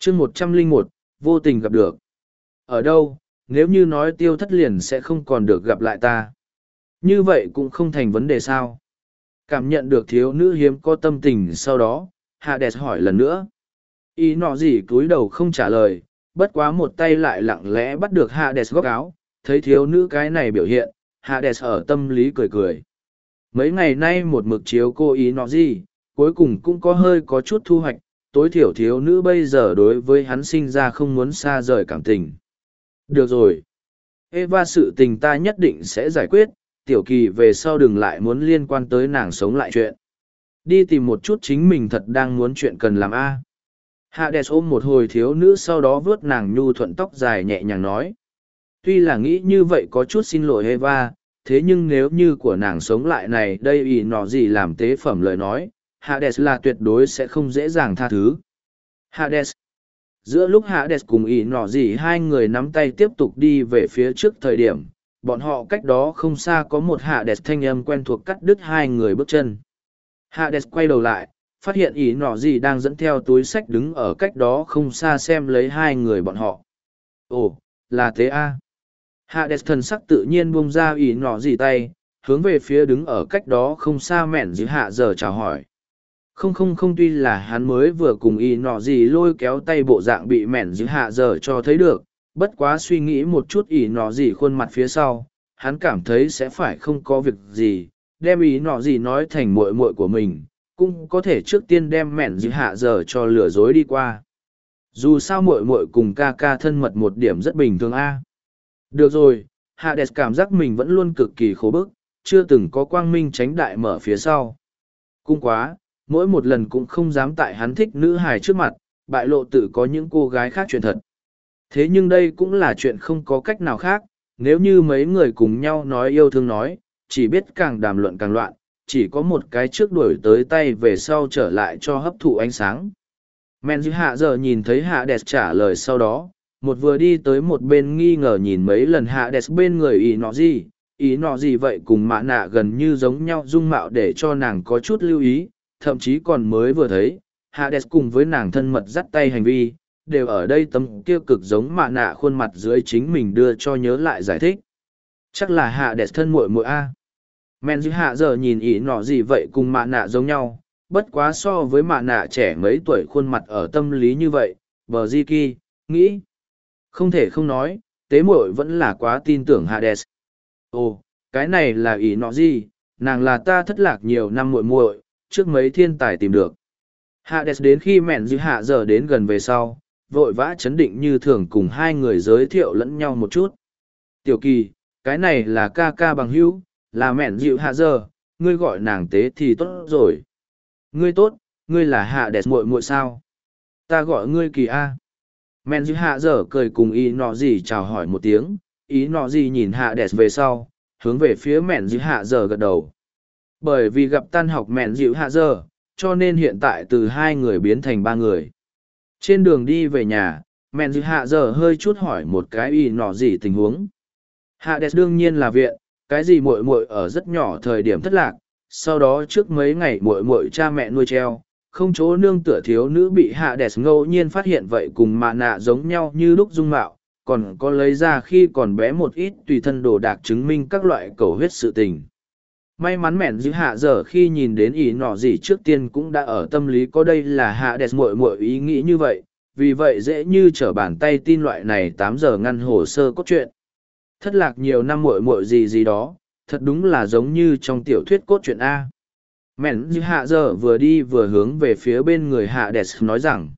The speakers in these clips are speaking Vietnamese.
chương 101, vô tình gặp được. Ở đâu, nếu như nói tiêu thất liền sẽ không còn được gặp lại ta. Như vậy cũng không thành vấn đề sao. Cảm nhận được thiếu nữ hiếm có tâm tình sau đó, Hades hỏi lần nữa. Ý nọ gì cúi đầu không trả lời, bất quá một tay lại lặng lẽ bắt được Hades góc áo, thấy thiếu nữ cái này biểu hiện, Hades ở tâm lý cười cười. Mấy ngày nay một mực chiếu cô ý nọ gì, cuối cùng cũng có chút thu hoạch, tối thiểu thiếu nữ bây giờ đối với hắn sinh ra không muốn xa rời cảm tình. Được rồi. Eva sự tình ta nhất định sẽ giải quyết, tiểu kỳ về sau đừng lại muốn liên quan tới nàng sống lại chuyện. Đi tìm một chút chính mình thật đang muốn chuyện cần làm a. Hades ôm một hồi thiếu nữ sau đó vớt nàng nhu thuận tóc dài nhẹ nhàng nói. Tuy là nghĩ như vậy có chút xin lỗi Eva, thế nhưng nếu như của nàng sống lại này đây ý nọ gì làm tế phẩm lời nói, Hades là tuyệt đối sẽ không dễ dàng tha thứ. Hades. Giữa lúc Hades cùng ý nọ gì hai người nắm tay tiếp tục đi về phía trước thời điểm, bọn họ cách đó không xa có một Hades thanh âm quen thuộc cắt đứt hai người bước chân. Hades quay đầu lại, phát hiện ý nọ gì đang dẫn theo túi sách đứng ở cách đó không xa xem lấy hai người bọn họ. Ồ, là thế a. Hades thần sắc tự nhiên buông ra ý nọ gì tay, hướng về phía đứng ở cách đó không xa mẹn dữ hạ giờ chào hỏi. Không tuy là hắn mới vừa cùng ý nọ gì lôi kéo tay bộ dạng bị mẹn dữ hạ giờ cho thấy được, bất quá suy nghĩ một chút ý nọ gì khuôn mặt phía sau, hắn cảm thấy sẽ phải không có việc gì, đem ý nọ gì nói thành muội muội của mình, cũng có thể trước tiên đem mẹn dữ hạ giờ cho lừa dối đi qua. Dù sao muội muội cùng ca ca thân mật một điểm rất bình thường a. Được rồi, Hades cảm giác mình vẫn luôn cực kỳ khổ bức, chưa từng có quang minh tránh đại mở phía sau. Cung quá, mỗi một lần cũng không dám tại hắn thích nữ hài trước mặt, bại lộ tự có những cô gái khác chuyện thật. Thế nhưng đây cũng là chuyện không có cách nào khác, nếu như mấy người cùng nhau nói yêu thương nói, chỉ biết càng đàm luận càng loạn, chỉ có một cái trước đuổi tới tay về sau trở lại cho hấp thụ ánh sáng. Men dư hạ giờ nhìn thấy Hades trả lời sau đó, một vừa đi tới một bên nghi ngờ nhìn mấy lần Hades bên người ý nọ gì vậy cùng mạ nạ gần như giống nhau dung mạo để cho nàng có chút lưu ý, thậm chí còn mới vừa thấy, Hades cùng với nàng thân mật dắt tay hành vi, đều ở đây tấm kia cực giống mạ nạ khuôn mặt dưới chính mình đưa cho nhớ lại giải thích. Chắc là Hades thân muội muội a. Men dư hạ giờ nhìn ý nọ gì vậy cùng mạ nạ giống nhau, bất quá so với mạ nạ trẻ mấy tuổi khuôn mặt ở tâm lý như vậy, bờ di kỳ, nghĩ. Không thể không nói, tế muội vẫn là quá tin tưởng Hades. Ồ, cái này là ý nọ gì, nàng là ta thất lạc nhiều năm muội muội, trước mấy thiên tài tìm được. Hades đến khi mẹn dư hạ giờ đến gần về sau, vội vã chấn định như thường cùng hai người giới thiệu lẫn nhau một chút. Tiểu kỳ, cái này là ca ca bằng hữu, là mẹn dịu hạ giờ, ngươi gọi nàng tế thì tốt rồi. Ngươi tốt, ngươi là Hades muội muội sao? Ta gọi ngươi kỳ a. Mẹn dịu hạ giờ cười cùng ý nọ gì chào hỏi một tiếng, ý nọ gì nhìn Hades về sau, hướng về phía mẹn dịu hạ giờ gật đầu. Bởi vì gặp tan học mẹn dịu hạ giờ, cho nên hiện tại từ hai người biến thành ba người. Trên đường đi về nhà, mẹn dịu hạ giờ hơi chút hỏi một cái ý nọ gì tình huống. Hades đương nhiên là viện, cái gì muội muội ở rất nhỏ thời điểm thất lạc, sau đó trước mấy ngày muội muội cha mẹ nuôi treo, không chỗ nương tựa thiếu nữ bị Hades ngẫu nhiên phát hiện vậy cùng mạ nạ giống nhau như lúc dung mạo, còn có lấy ra khi còn bé một ít tùy thân đồ đạc chứng minh các loại cầu huyết sự tình. May mắn mẹn dữ hạ giờ khi nhìn đến ý nọ gì trước tiên cũng đã ở tâm lý có đây là Hades muội muội ý nghĩ như vậy, vì vậy dễ như trở bàn tay tin loại này 8 giờ ngăn hồ sơ cốt truyện. Thất lạc nhiều năm muội muội gì đó, thật đúng là giống như trong tiểu thuyết cốt truyện A. Mẹn dữ hạ giờ vừa đi vừa hướng về phía bên người Hades nói rằng,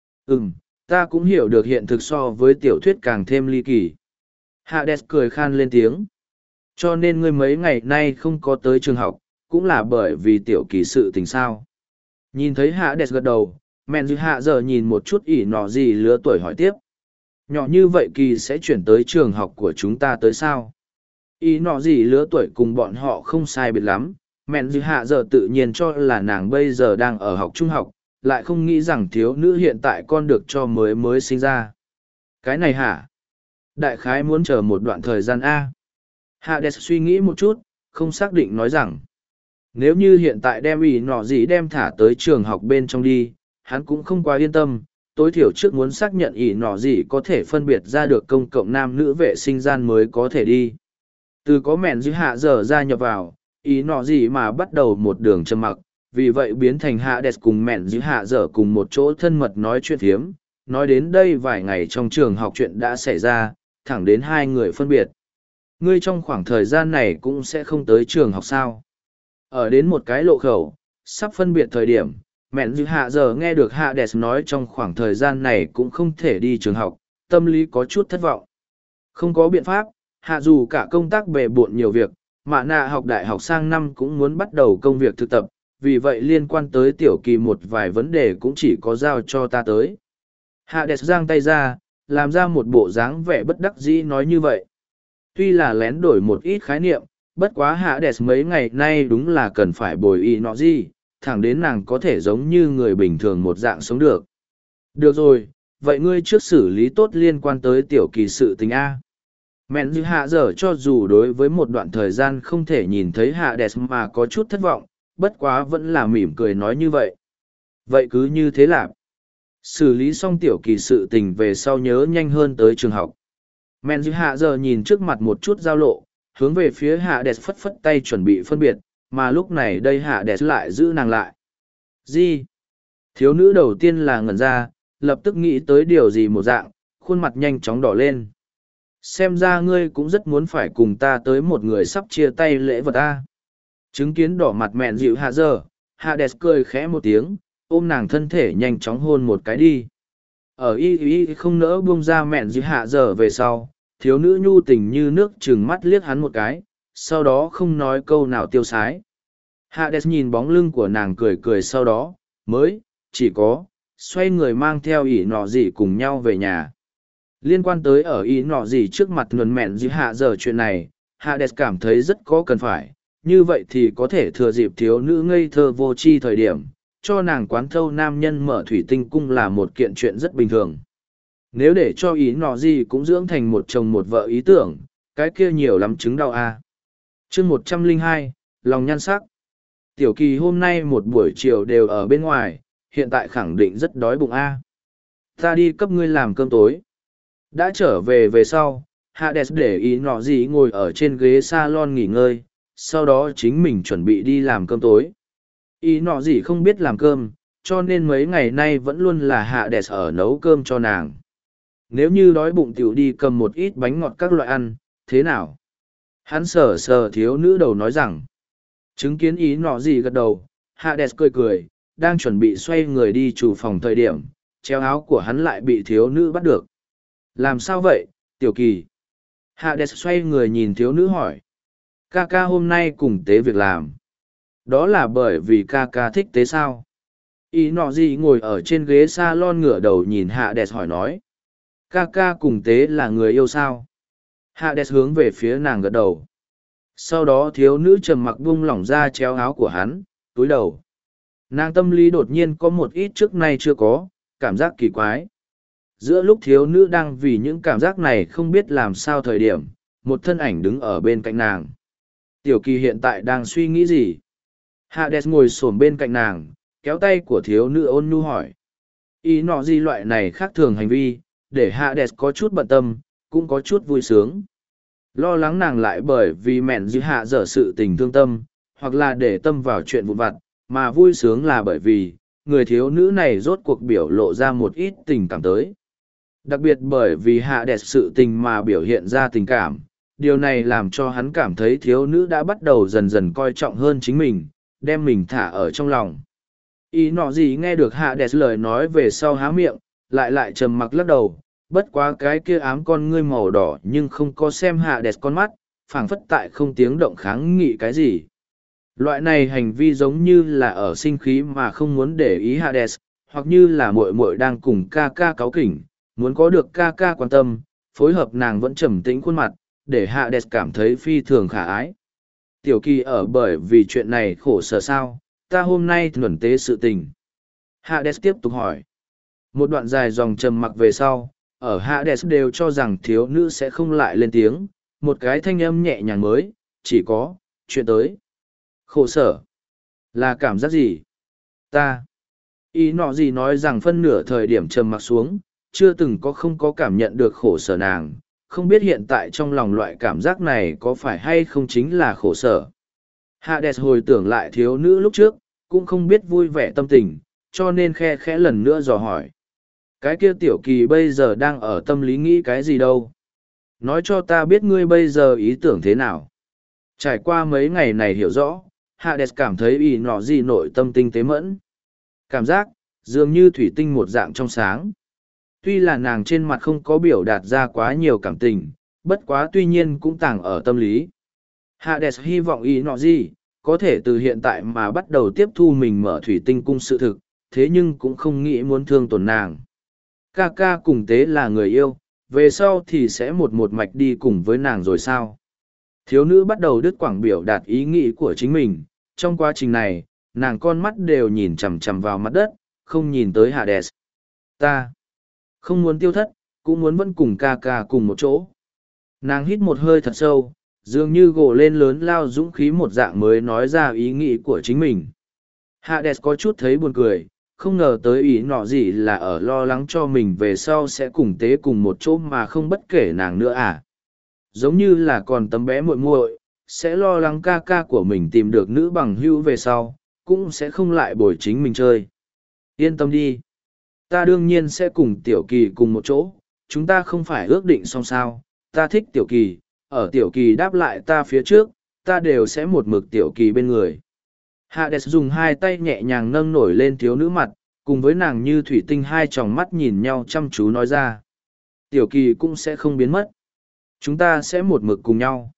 ta cũng hiểu được hiện thực so với tiểu thuyết càng thêm ly kỳ. Hades cười khan lên tiếng. Cho nên ngươi mấy ngày nay không có tới trường học, cũng là bởi vì tiểu kỳ sự tình sao. Nhìn thấy Hades gật đầu, mẹn dư hạ giờ nhìn một chút ỉ nọ gì lứa tuổi hỏi tiếp. Nhỏ như vậy kỳ sẽ chuyển tới trường học của chúng ta tới sao? Ý nọ gì lứa tuổi cùng bọn họ không sai biệt lắm, mẹn dư hạ giờ tự nhiên cho là nàng bây giờ đang ở học trung học, lại không nghĩ rằng thiếu nữ hiện tại con được cho mới sinh ra. Cái này hả? Đại khái muốn chờ một đoạn thời gian A. Hades suy nghĩ một chút, không xác định nói rằng, nếu như hiện tại đem ý nọ gì đem thả tới trường học bên trong đi, hắn cũng không quá yên tâm, tối thiểu trước muốn xác nhận ỷ nọ gì có thể phân biệt ra được công cộng nam nữ vệ sinh gian mới có thể đi. Từ có mẹn giữ hạ giờ gia nhập vào, ý nọ gì mà bắt đầu một đường trầm mặc, vì vậy biến thành hạ đẹp cùng mẹn giữ hạ giờ cùng một chỗ thân mật nói chuyện thiếm. Nói đến đây vài ngày trong trường học chuyện đã xảy ra, thẳng đến hai người phân biệt. Ngươi trong khoảng thời gian này cũng sẽ không tới trường học sao. Ở đến một cái lộ khẩu, sắp phân biệt thời điểm, mẹn giữ hạ giờ nghe được hạ đẹp nói trong khoảng thời gian này cũng không thể đi trường học, tâm lý có chút thất vọng. Không có biện pháp, hạ dù cả công tác bề bộn nhiều việc, mạ nạ học đại học sang năm cũng muốn bắt đầu công việc thực tập, vì vậy liên quan tới tiểu kỳ một vài vấn đề cũng chỉ có giao cho ta tới. Hạ đẹp giang tay ra, làm ra một bộ dáng vẻ bất đắc dĩ nói như vậy. Tuy là lén đổi một ít khái niệm, bất quá hạ đẹp mấy ngày nay đúng là cần phải bồi ý nọ gì, thẳng đến nàng có thể giống như người bình thường một dạng sống được. Được rồi, vậy ngươi trước xử lý tốt liên quan tới tiểu kỳ sự tình A. Mẹn dư hạ giờ cho dù đối với một đoạn thời gian không thể nhìn thấy hạ đẹp mà có chút thất vọng, bất quá vẫn là mỉm cười nói như vậy. Vậy cứ như thế là xử lý xong tiểu kỳ sự tình về sau nhớ nhanh hơn tới trường học. Mẹn dư hạ giờ nhìn trước mặt một chút giao lộ, hướng về phía hạ đẹp phất phất tay chuẩn bị phân biệt, mà lúc này đây hạ đẹp lại giữ nàng lại. Gì? Thiếu nữ đầu tiên là ngẩn ra, lập tức nghĩ tới điều gì một dạng, khuôn mặt nhanh chóng đỏ lên. Xem ra ngươi cũng rất muốn phải cùng ta tới một người sắp chia tay lễ vật ta. Chứng kiến đỏ mặt mẹn dịu hạ giờ, hạ đẹp cười khẽ một tiếng, ôm nàng thân thể nhanh chóng hôn một cái đi. Ở y không nỡ buông ra mẹn dịu hạ giờ về sau, thiếu nữ nhu tình như nước trừng mắt liếc hắn một cái, sau đó không nói câu nào tiêu sái. Hạ đẹp nhìn bóng lưng của nàng cười cười sau đó, mới, chỉ có, xoay người mang theo ỷ nọ gì cùng nhau về nhà. Liên quan tới ở ý nọ gì trước mặt nguồn mẹn dư hạ giờ chuyện này, hạ đẹp cảm thấy rất có cần phải, như vậy thì có thể thừa dịp thiếu nữ ngây thơ vô tri thời điểm, cho nàng quán thâu nam nhân mở thủy tinh cung là một kiện chuyện rất bình thường. Nếu để cho ý nọ gì cũng dưỡng thành một chồng một vợ ý tưởng, cái kia nhiều lắm chứng đau a. Chương 102, lòng nhan sắc. Tiểu kỳ hôm nay một buổi chiều đều ở bên ngoài, hiện tại khẳng định rất đói bụng a. Ta đi cấp ngươi làm cơm tối. Đã trở về sau, Hades để ý nọ gì ngồi ở trên ghế salon nghỉ ngơi, sau đó chính mình chuẩn bị đi làm cơm tối. Ý nọ gì không biết làm cơm, cho nên mấy ngày nay vẫn luôn là Hades ở nấu cơm cho nàng. Nếu như đói bụng tiểu đi cầm một ít bánh ngọt các loại ăn, thế nào? Hắn sờ sờ thiếu nữ đầu nói rằng, chứng kiến ý nọ gì gật đầu, Hades cười cười, đang chuẩn bị xoay người đi chủ phòng thời điểm, treo áo của hắn lại bị thiếu nữ bắt được. Làm sao vậy, tiểu kỳ? Hades xoay người nhìn thiếu nữ hỏi. Ca ca hôm nay cùng tế việc làm. Đó là bởi vì ca ca thích tế sao? Ý nọ gì ngồi ở trên ghế salon ngửa đầu nhìn Hades hỏi nói. Ca ca cùng tế là người yêu sao? Hades hướng về phía nàng gật đầu. Sau đó thiếu nữ trầm mặc buông lỏng ra chéo áo của hắn, túi đầu. Nàng tâm lý đột nhiên có một ít trước nay chưa có, cảm giác kỳ quái. Giữa lúc thiếu nữ đang vì những cảm giác này không biết làm sao thời điểm, một thân ảnh đứng ở bên cạnh nàng. Tiểu kỳ hiện tại đang suy nghĩ gì? Hades ngồi xổm bên cạnh nàng, kéo tay của thiếu nữ ôn nhu hỏi. Ý nọ gì loại này khác thường hành vi, để Hades có chút bận tâm, cũng có chút vui sướng. Lo lắng nàng lại bởi vì mẹn dư hạ dở sự tình thương tâm, hoặc là để tâm vào chuyện vụn vặt, mà vui sướng là bởi vì, người thiếu nữ này rốt cuộc biểu lộ ra một ít tình cảm tới. Đặc biệt bởi vì hạ đẹp sự tình mà biểu hiện ra tình cảm, điều này làm cho hắn cảm thấy thiếu nữ đã bắt đầu dần dần coi trọng hơn chính mình, đem mình thả ở trong lòng. Ý nọ gì nghe được hạ đẹp lời nói về sau há miệng, lại trầm mặc lắc đầu, bất quá cái kia ám con ngươi màu đỏ nhưng không có xem hạ đẹp con mắt, phảng phất tại không tiếng động kháng nghị cái gì. Loại này hành vi giống như là ở sinh khí mà không muốn để ý Hades, hoặc như là muội muội đang cùng ca ca cáu kỉnh, muốn có được ca ca quan tâm, phối hợp nàng vẫn trầm tĩnh khuôn mặt, để Hades cảm thấy phi thường khả ái. Tiểu kỳ ở bởi vì chuyện này khổ sở sao, ta hôm nay thuần tế sự tình. Hades tiếp tục hỏi. Một đoạn dài dòng trầm mặc về sau, ở Hades đều cho rằng thiếu nữ sẽ không lại lên tiếng, một cái thanh âm nhẹ nhàng mới, chỉ có, chuyện tới. Khổ sở. Là cảm giác gì? Ta. Ý nọ gì nói rằng phân nửa thời điểm trầm mặc xuống, chưa từng có không có cảm nhận được khổ sở nàng, không biết hiện tại trong lòng loại cảm giác này có phải hay không chính là khổ sở. Hades hồi tưởng lại thiếu nữ lúc trước, cũng không biết vui vẻ tâm tình, cho nên khe khẽ lần nữa dò hỏi. Cái kia tiểu kỳ bây giờ đang ở tâm lý nghĩ cái gì đâu? Nói cho ta biết ngươi bây giờ ý tưởng thế nào? Trải qua mấy ngày này hiểu rõ, Hades cảm thấy ý nọ gì nội tâm tinh tế mẫn. Cảm giác, dường như thủy tinh một dạng trong sáng. Tuy là nàng trên mặt không có biểu đạt ra quá nhiều cảm tình, bất quá tuy nhiên cũng tàng ở tâm lý. Hades hy vọng ý nọ gì, có thể từ hiện tại mà bắt đầu tiếp thu mình mở thủy tinh cung sự thực, thế nhưng cũng không nghĩ muốn thương tổn nàng. Ca ca cùng tế là người yêu, về sau thì sẽ một mạch đi cùng với nàng rồi sao? Thiếu nữ bắt đầu đứt quãng biểu đạt ý nghĩ của chính mình, trong quá trình này, nàng con mắt đều nhìn chằm chằm vào mặt đất, không nhìn tới Hades. Ta không muốn tiêu thất, cũng muốn vẫn cùng ca ca cùng một chỗ. Nàng hít một hơi thật sâu, dường như gồ lên lớn lao dũng khí một dạng mới nói ra ý nghĩ của chính mình. Hades có chút thấy buồn cười, không ngờ tới ý nọ gì là ở lo lắng cho mình về sau sẽ cùng tế cùng một chỗ mà không bất kể nàng nữa à. Giống như là còn tấm bé muội muội sẽ lo lắng ca ca của mình tìm được nữ bằng hữu về sau, cũng sẽ không lại bồi chính mình chơi. Yên tâm đi. Ta đương nhiên sẽ cùng Tiểu Kỳ cùng một chỗ, chúng ta không phải ước định xong sao, ta thích Tiểu Kỳ, ở Tiểu Kỳ đáp lại ta phía trước, ta đều sẽ một mực Tiểu Kỳ bên người. Hades dùng hai tay nhẹ nhàng nâng nổi lên thiếu nữ mặt, cùng với nàng như thủy tinh hai tròng mắt nhìn nhau chăm chú nói ra. Tiểu Kỳ cũng sẽ không biến mất. Chúng ta sẽ một mực cùng nhau.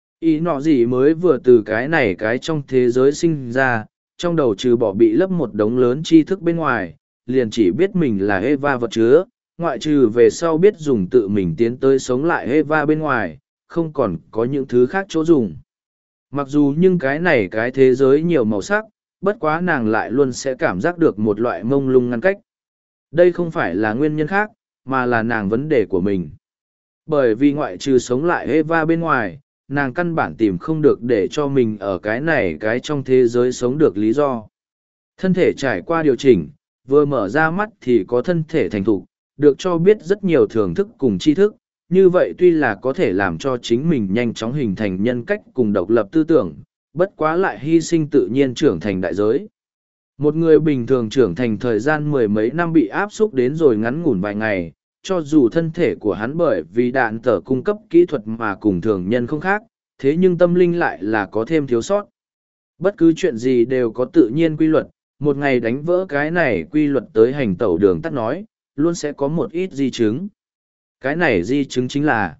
Ý nọ gì mới vừa từ cái này cái trong thế giới sinh ra, trong đầu trừ bỏ bị lấp một đống lớn tri thức bên ngoài, liền chỉ biết mình là Eva vật chứa, ngoại trừ về sau biết dùng tự mình tiến tới sống lại Eva bên ngoài, không còn có những thứ khác chỗ dùng. Mặc dù nhưng cái này cái thế giới nhiều màu sắc, bất quá nàng lại luôn sẽ cảm giác được một loại mông lung ngăn cách. Đây không phải là nguyên nhân khác, mà là nàng vấn đề của mình. Bởi vì ngoại trừ sống lại Eva bên ngoài, nàng căn bản tìm không được để cho mình ở cái này cái trong thế giới sống được lý do. Thân thể trải qua điều chỉnh, vừa mở ra mắt thì có thân thể thành thục, được cho biết rất nhiều thưởng thức cùng tri thức, như vậy tuy là có thể làm cho chính mình nhanh chóng hình thành nhân cách cùng độc lập tư tưởng, bất quá lại hy sinh tự nhiên trưởng thành đại giới. Một người bình thường trưởng thành thời gian mười mấy năm bị áp xúc đến rồi ngắn ngủn vài ngày, cho dù thân thể của hắn bởi vì đạn tở cung cấp kỹ thuật mà cùng thường nhân không khác, thế nhưng tâm linh lại là có thêm thiếu sót. Bất cứ chuyện gì đều có tự nhiên quy luật, một ngày đánh vỡ cái này quy luật tới hành tẩu đường tắt nói, luôn sẽ có một ít di chứng. Cái này di chứng chính là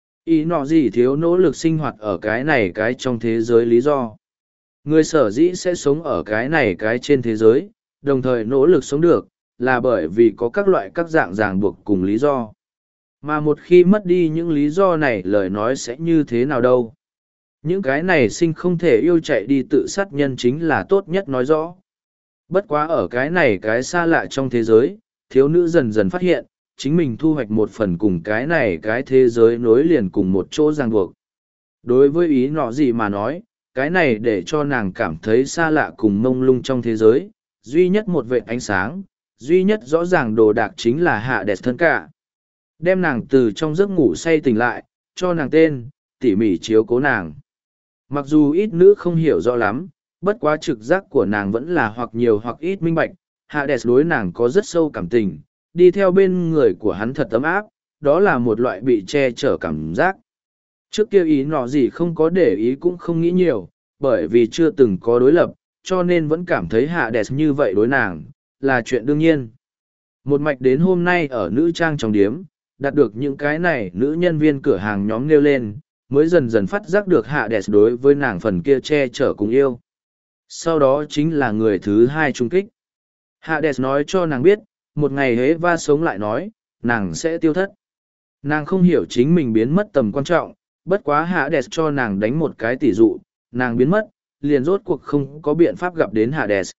ý nọ gì thiếu nỗ lực sinh hoạt ở cái này cái trong thế giới lý do. Người sở dĩ sẽ sống ở cái này cái trên thế giới, đồng thời nỗ lực sống được, là bởi vì có các loại các dạng ràng buộc cùng lý do. Mà một khi mất đi những lý do này lời nói sẽ như thế nào đâu. Những cái này sinh không thể yêu chạy đi tự sát nhân chính là tốt nhất nói rõ. Bất quá ở cái này cái xa lạ trong thế giới, thiếu nữ dần dần phát hiện, chính mình thu hoạch một phần cùng cái này cái thế giới nối liền cùng một chỗ ràng buộc. Đối với ý nọ gì mà nói, cái này để cho nàng cảm thấy xa lạ cùng mông lung trong thế giới, duy nhất một vệt ánh sáng, duy nhất rõ ràng đồ đạc chính là Hades thân cả. Đem nàng từ trong giấc ngủ say tỉnh lại, cho nàng tên, tỉ mỉ chiếu cố nàng. Mặc dù ít nữ không hiểu rõ lắm, bất quá trực giác của nàng vẫn là hoặc nhiều hoặc ít minh bạch, Hades đối nàng có rất sâu cảm tình, đi theo bên người của hắn thật ấm áp, đó là một loại bị che chở cảm giác. Trước kia ý nọ gì không có để ý cũng không nghĩ nhiều, bởi vì chưa từng có đối lập, cho nên vẫn cảm thấy Hades như vậy đối nàng, là chuyện đương nhiên. Một mạch đến hôm nay ở nữ trang trong điếm, đạt được những cái này nữ nhân viên cửa hàng nhóm nêu lên, mới dần dần phát giác được Hades đối với nàng phần kia che chở cùng yêu. Sau đó chính là người thứ hai trung kích. Hades nói cho nàng biết, một ngày Eva sống lại nói, nàng sẽ tiêu thất. Nàng không hiểu chính mình biến mất tầm quan trọng, bất quá Hades cho nàng đánh một cái tỷ dụ, nàng biến mất, liền rốt cuộc không có biện pháp gặp đến Hades.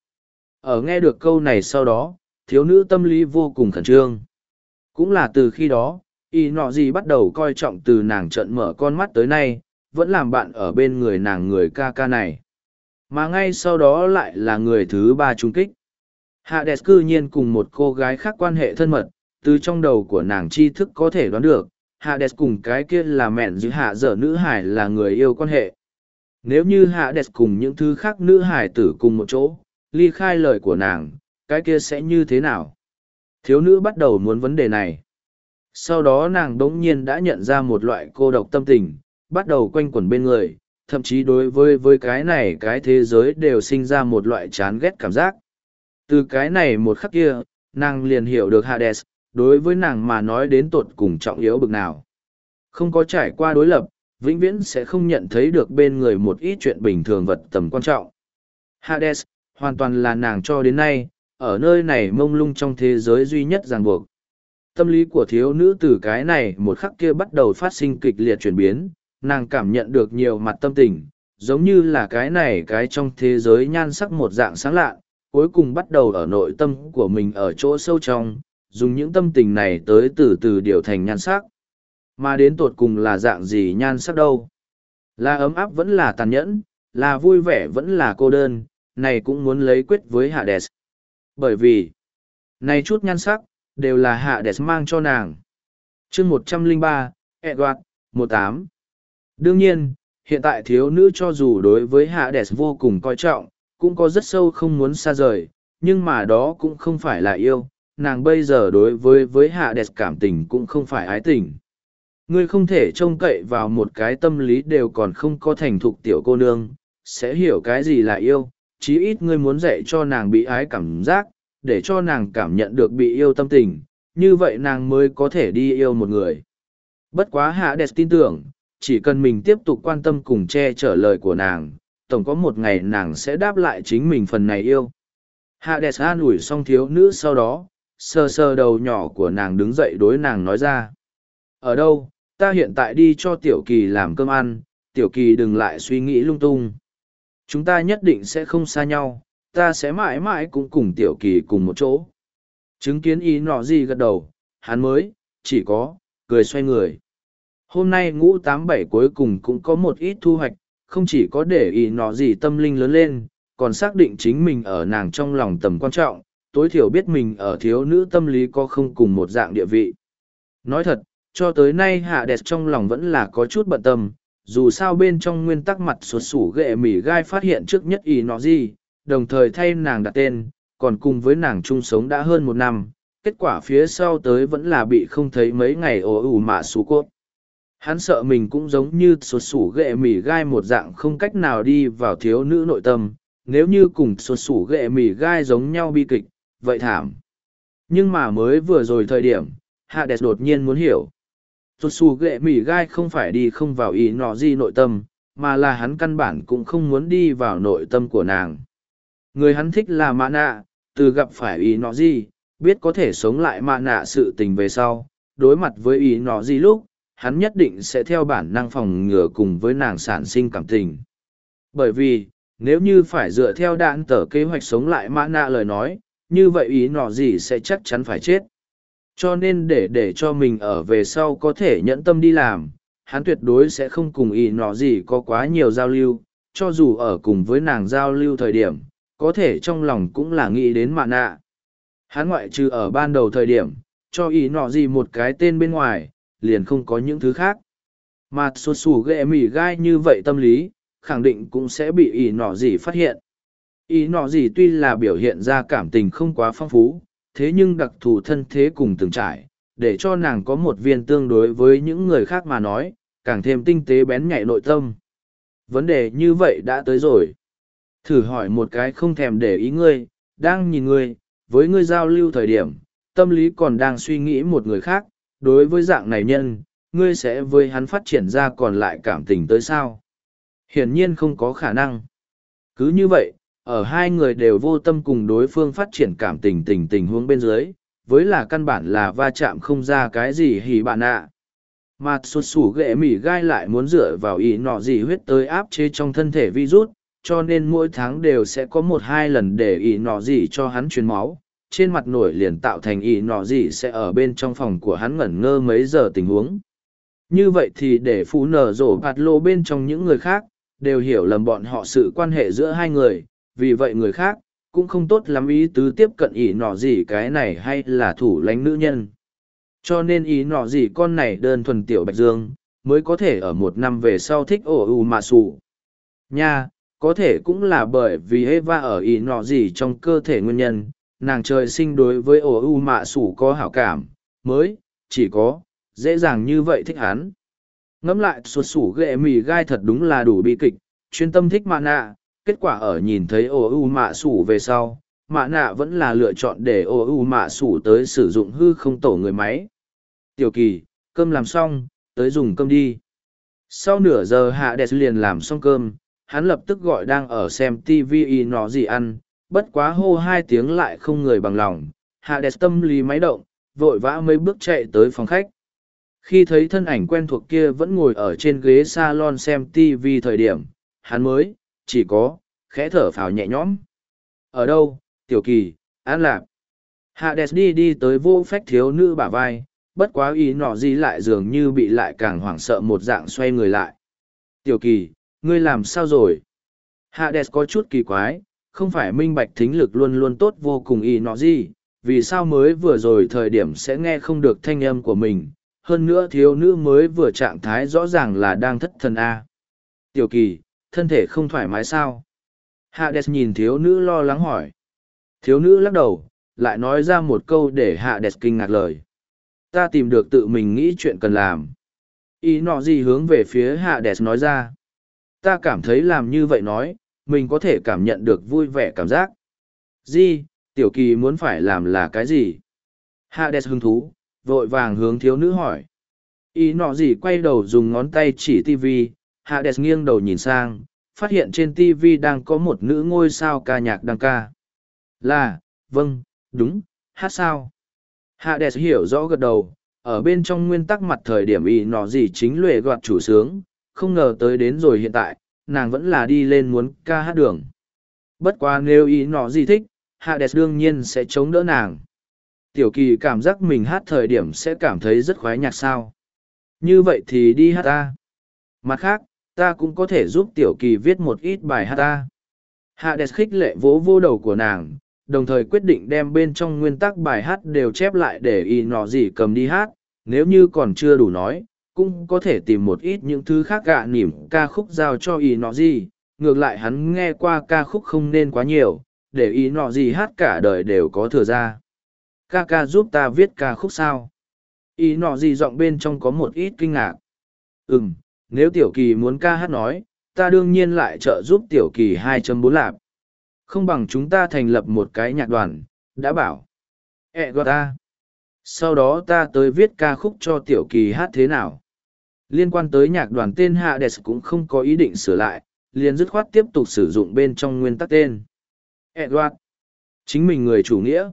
Ở nghe được câu này sau đó, thiếu nữ tâm lý vô cùng khẩn trương. Cũng là từ khi đó, y nọ gì bắt đầu coi trọng từ nàng trận mở con mắt tới nay, vẫn làm bạn ở bên người nàng người ca ca này. Mà ngay sau đó lại là người thứ ba trung kích. Hades cư nhiên cùng một cô gái khác quan hệ thân mật, từ trong đầu của nàng tri thức có thể đoán được, Hades cùng cái kia là mẹn giữ hạ dở nữ hải là người yêu quan hệ. Nếu như Hades cùng những thứ khác nữ hải tử cùng một chỗ, ly khai lời của nàng, cái kia sẽ như thế nào? Thiếu nữ bắt đầu muốn vấn đề này. Sau đó nàng đống nhiên đã nhận ra một loại cô độc tâm tình, bắt đầu quanh quẩn bên người, thậm chí đối với cái này cái thế giới đều sinh ra một loại chán ghét cảm giác. Từ cái này một khắc kia, nàng liền hiểu được Hades, đối với nàng mà nói đến tột cùng trọng yếu bực nào. Không có trải qua đối lập, vĩnh viễn sẽ không nhận thấy được bên người một ít chuyện bình thường vật tầm quan trọng. Hades, hoàn toàn là nàng cho đến nay, ở nơi này mông lung trong thế giới duy nhất ràng buộc. Tâm lý của thiếu nữ từ cái này một khắc kia bắt đầu phát sinh kịch liệt chuyển biến, nàng cảm nhận được nhiều mặt tâm tình, giống như là cái này cái trong thế giới nhan sắc một dạng sáng lạ, cuối cùng bắt đầu ở nội tâm của mình ở chỗ sâu trong, dùng những tâm tình này tới từ từ điều thành nhan sắc. Mà đến tột cùng là dạng gì nhan sắc đâu? Là ấm áp vẫn là tàn nhẫn, là vui vẻ vẫn là cô đơn, này cũng muốn lấy quyết với Hades. Bởi vì, này chút nhan sắc, đều là Hades mang cho nàng. chương 103, Edward, 18. Đương nhiên, hiện tại thiếu nữ cho dù đối với Hades vô cùng coi trọng, cũng có rất sâu không muốn xa rời, nhưng mà đó cũng không phải là yêu, nàng bây giờ đối với Hades cảm tình cũng không phải ái tình. Ngươi không thể trông cậy vào một cái tâm lý đều còn không có thành thục tiểu cô nương, sẽ hiểu cái gì là yêu, chí ít ngươi muốn dạy cho nàng bị ái cảm giác, để cho nàng cảm nhận được bị yêu tâm tình, như vậy nàng mới có thể đi yêu một người. Bất quá Hades tin tưởng, chỉ cần mình tiếp tục quan tâm cùng che chở lời của nàng, tổng có một ngày nàng sẽ đáp lại chính mình phần này yêu. Hades an ủi xong thiếu nữ sau đó, sờ sờ đầu nhỏ của nàng đứng dậy đối nàng nói ra. Ở đâu, ta hiện tại đi cho Tiểu Kỳ làm cơm ăn, Tiểu Kỳ đừng lại suy nghĩ lung tung. Chúng ta nhất định sẽ không xa nhau, ta sẽ mãi mãi cũng cùng Tiểu Kỳ cùng một chỗ. Chứng kiến ý nọ gì gật đầu, hắn mới, chỉ có, cười xoay người. Hôm nay ngũ 87 cuối cùng cũng có một ít thu hoạch, không chỉ có để ý nọ gì tâm linh lớn lên, còn xác định chính mình ở nàng trong lòng tầm quan trọng, tối thiểu biết mình ở thiếu nữ tâm lý có không cùng một dạng địa vị. Nói thật, cho tới nay Hades trong lòng vẫn là có chút bận tâm, dù sao bên trong nguyên tắc mặt xuất sủ ghệ mỉ gai phát hiện trước nhất ý nọ gì, đồng thời thay nàng đặt tên, còn cùng với nàng chung sống đã hơn một năm, kết quả phía sau tới vẫn là bị không thấy mấy ngày ồ ủ mạ xú cốt. Hắn sợ mình cũng giống như xuất sủ ghệ mỉ gai một dạng không cách nào đi vào thiếu nữ nội tâm, nếu như cùng xuất sủ ghệ mỉ gai giống nhau bi kịch, vậy thảm. Nhưng mà mới vừa rồi thời điểm, Hades đột nhiên muốn hiểu. Xuất sủ ghệ mỉ gai không phải đi không vào ý nọ gì nội tâm, mà là hắn căn bản cũng không muốn đi vào nội tâm của nàng. Người hắn thích là mạ nạ, từ gặp phải ý nọ gì, biết có thể sống lại mạ nạ sự tình về sau, đối mặt với ý nọ gì lúc, hắn nhất định sẽ theo bản năng phòng ngừa cùng với nàng sản sinh cảm tình. Bởi vì, nếu như phải dựa theo đạn tờ kế hoạch sống lại mã nạ lời nói, như vậy ý nọ gì sẽ chắc chắn phải chết. Cho nên để cho mình ở về sau có thể nhẫn tâm đi làm, hắn tuyệt đối sẽ không cùng ý nọ gì có quá nhiều giao lưu, cho dù ở cùng với nàng giao lưu thời điểm, có thể trong lòng cũng là nghĩ đến mạ nạ. Hắn ngoại trừ ở ban đầu thời điểm, cho ý nọ gì một cái tên bên ngoài, liền không có những thứ khác. Mà sột sủ ghệ mỉ gai như vậy tâm lý, khẳng định cũng sẽ bị ý nọ gì phát hiện. Ý nọ gì tuy là biểu hiện ra cảm tình không quá phong phú, thế nhưng đặc thù thân thế cùng từng trải, để cho nàng có một viên tương đối với những người khác mà nói, càng thêm tinh tế bén nhạy nội tâm. Vấn đề như vậy đã tới rồi. Thử hỏi một cái không thèm để ý ngươi, đang nhìn ngươi, với ngươi giao lưu thời điểm, tâm lý còn đang suy nghĩ một người khác, đối với dạng này nhân, ngươi sẽ với hắn phát triển ra còn lại cảm tình tới sao? Hiển nhiên không có khả năng. Cứ như vậy, ở hai người đều vô tâm cùng đối phương phát triển cảm tình huống bên dưới, với là căn bản là va chạm không ra cái gì hỉ bạn ạ. Mà xuất sủ ghệ mỉ gai lại muốn dựa vào ý nọ gì huyết tới áp chế trong thân thể virus, cho nên mỗi tháng đều sẽ có 1-2 lần để ý nọ gì cho hắn truyền máu. Trên mặt nổi liền tạo thành ý nọ gì sẽ ở bên trong phòng của hắn ngẩn ngơ mấy giờ tình huống. Như vậy thì để phú nở rổ bạt lô bên trong những người khác, đều hiểu lầm bọn họ sự quan hệ giữa hai người, vì vậy người khác, cũng không tốt lắm ý tứ tiếp cận ỷ nọ gì cái này hay là thủ lãnh nữ nhân. Cho nên ý nọ gì con này đơn thuần tiểu Bạch Dương, mới có thể ở một năm về sau thích ổ ù mạ sủ. Nha, có thể cũng là bởi vì Eva ở ý nọ gì trong cơ thể nguyên nhân, nàng trời sinh đối với ổ ù mạ sủ có hảo cảm, mới, chỉ có, dễ dàng như vậy thích hắn. Ngẫm lại xuất sủ ghệ mì gai thật đúng là đủ bi kịch, chuyên tâm thích mạ nạ, kết quả ở nhìn thấy ổ ù mạ sủ về sau, mạ nạ vẫn là lựa chọn để ổ ù mạ sủ tới sử dụng hư không tổ người máy. Tiểu Kỳ, cơm làm xong, tới dùng cơm đi. Sau nửa giờ Hạ Đẹp liền làm xong cơm, hắn lập tức gọi đang ở xem TV y nó gì ăn, bất quá hô 2 tiếng lại không người bằng lòng. Hạ Đẹp tâm lý máy động, vội vã mấy bước chạy tới phòng khách. Khi thấy thân ảnh quen thuộc kia vẫn ngồi ở trên ghế salon xem TV thời điểm, hắn mới, chỉ có, khẽ thở phào nhẹ nhõm. Ở đâu, Tiểu Kỳ, ăn lạp. Hạ Đẹp đi tới vô phách thiếu nữ bả vai, bất quá ý nọ gì lại dường như bị lại càng hoảng sợ một dạng xoay người lại. Tiểu Kỳ, ngươi làm sao rồi? Hades có chút kỳ quái, không phải minh bạch thính lực luôn luôn tốt vô cùng ý nọ gì, vì sao mới vừa rồi thời điểm sẽ nghe không được thanh âm của mình, hơn nữa thiếu nữ mới vừa trạng thái rõ ràng là đang thất thần A. Tiểu Kỳ, thân thể không thoải mái sao? Hades nhìn thiếu nữ lo lắng hỏi. Thiếu nữ lắc đầu, lại nói ra một câu để Hades kinh ngạc lời. Ta tìm được tự mình nghĩ chuyện cần làm. Ý nọ gì hướng về phía Hades nói ra. Ta cảm thấy làm như vậy nói, mình có thể cảm nhận được vui vẻ cảm giác. Gì, Tiểu Kỳ muốn phải làm là cái gì? Hades hứng thú, vội vàng hướng thiếu nữ hỏi. Ý nọ gì quay đầu dùng ngón tay chỉ tivi, Hades nghiêng đầu nhìn sang, phát hiện trên tivi đang có một nữ ngôi sao ca nhạc đang ca. Là, vâng, đúng, hát sao? Hades hiểu rõ gật đầu, ở bên trong nguyên tắc mặt thời điểm ý nọ gì chính lệ gọt chủ sướng, không ngờ tới đến rồi hiện tại, nàng vẫn là đi lên muốn ca hát đường. Bất quá nếu ý nọ gì thích, Hades đương nhiên sẽ chống đỡ nàng. Tiểu Kỳ cảm giác mình hát thời điểm sẽ cảm thấy rất khoái nhạc sao. Như vậy thì đi hát ta. Mặt khác, ta cũng có thể giúp Tiểu Kỳ viết một ít bài hát ta. Hades khích lệ vỗ vô đầu của nàng, đồng thời quyết định đem bên trong nguyên tắc bài hát đều chép lại để y nọ gì cầm đi hát, nếu như còn chưa đủ nói, cũng có thể tìm một ít những thứ khác gạ nỉm ca khúc giao cho y nọ gì, ngược lại hắn nghe qua ca khúc không nên quá nhiều, để y nọ gì hát cả đời đều có thừa ra. Ca ca giúp ta viết ca khúc sao? Y nọ gì giọng bên trong có một ít kinh ngạc. Nếu Tiểu Kỳ muốn ca hát nói, ta đương nhiên lại trợ giúp Tiểu Kỳ 2.4 lạp. Không bằng chúng ta thành lập một cái nhạc đoàn, đã bảo. Gọi ta. Sau đó ta tới viết ca khúc cho Tiểu Kỳ hát thế nào. Liên quan tới nhạc đoàn tên Hades cũng không có ý định sửa lại, liền dứt khoát tiếp tục sử dụng bên trong nguyên tắc tên. Edward. Chính mình người chủ nghĩa.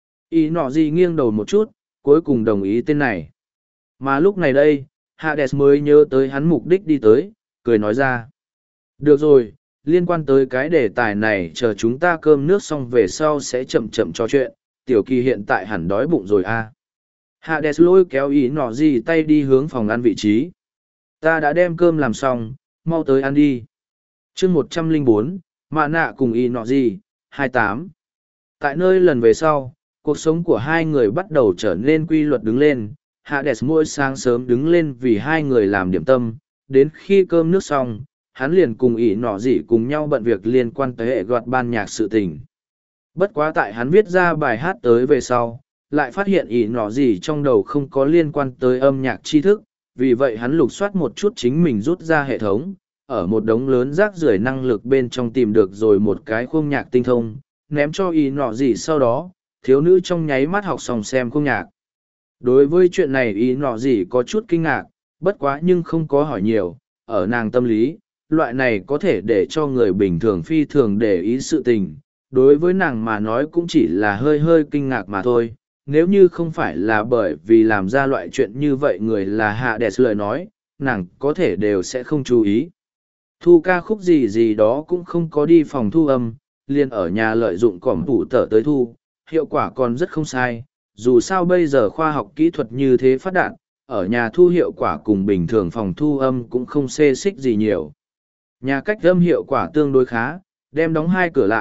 Ý nọ gì nghiêng đầu một chút, cuối cùng đồng ý tên này. Mà lúc này đây, Hades mới nhớ tới hắn mục đích đi tới, cười nói ra. Được rồi, liên quan tới cái đề tài này chờ chúng ta cơm nước xong về sau sẽ chậm chậm trò chuyện, Tiểu Kỳ hiện tại hẳn đói bụng rồi à. Hades lôi kéo ý nọ gì tay đi hướng phòng ăn vị trí. Ta đã đem cơm làm xong, mau tới ăn đi. chương 104, Mạ Nạ cùng ý nọ gì, 28. Tại nơi lần về sau, cuộc sống của hai người bắt đầu trở nên quy luật đứng lên. Hades mỗi sáng sớm đứng lên vì hai người làm điểm tâm, đến khi cơm nước xong, hắn liền cùng ỷ nọ dị cùng nhau bận việc liên quan tới hệ gọt ban nhạc sự tình. Bất quá tại hắn viết ra bài hát tới về sau, lại phát hiện ỷ nọ dị trong đầu không có liên quan tới âm nhạc tri thức, vì vậy hắn lục soát một chút chính mình rút ra hệ thống, ở một đống lớn rác rưởi năng lực bên trong tìm được rồi một cái khung nhạc tinh thông, ném cho ỷ nọ dị sau đó, thiếu nữ trong nháy mắt học xong xem khung nhạc. Đối với chuyện này ý nọ gì có chút kinh ngạc, bất quá nhưng không có hỏi nhiều, ở nàng tâm lý, loại này có thể để cho người bình thường phi thường để ý sự tình, đối với nàng mà nói cũng chỉ là hơi hơi kinh ngạc mà thôi, nếu như không phải là bởi vì làm ra loại chuyện như vậy người là Hades lời nói, nàng có thể đều sẽ không chú ý. Thu ca khúc gì gì đó cũng không có đi phòng thu âm, liền ở nhà lợi dụng cỏm tủ tở tới thu, hiệu quả còn rất không sai. Dù sao bây giờ khoa học kỹ thuật như thế phát đạt, ở nhà thu hiệu quả cùng bình thường phòng thu âm cũng không xê xích gì nhiều. Nhà cách âm hiệu quả tương đối khá, đem đóng 2 cửa lại,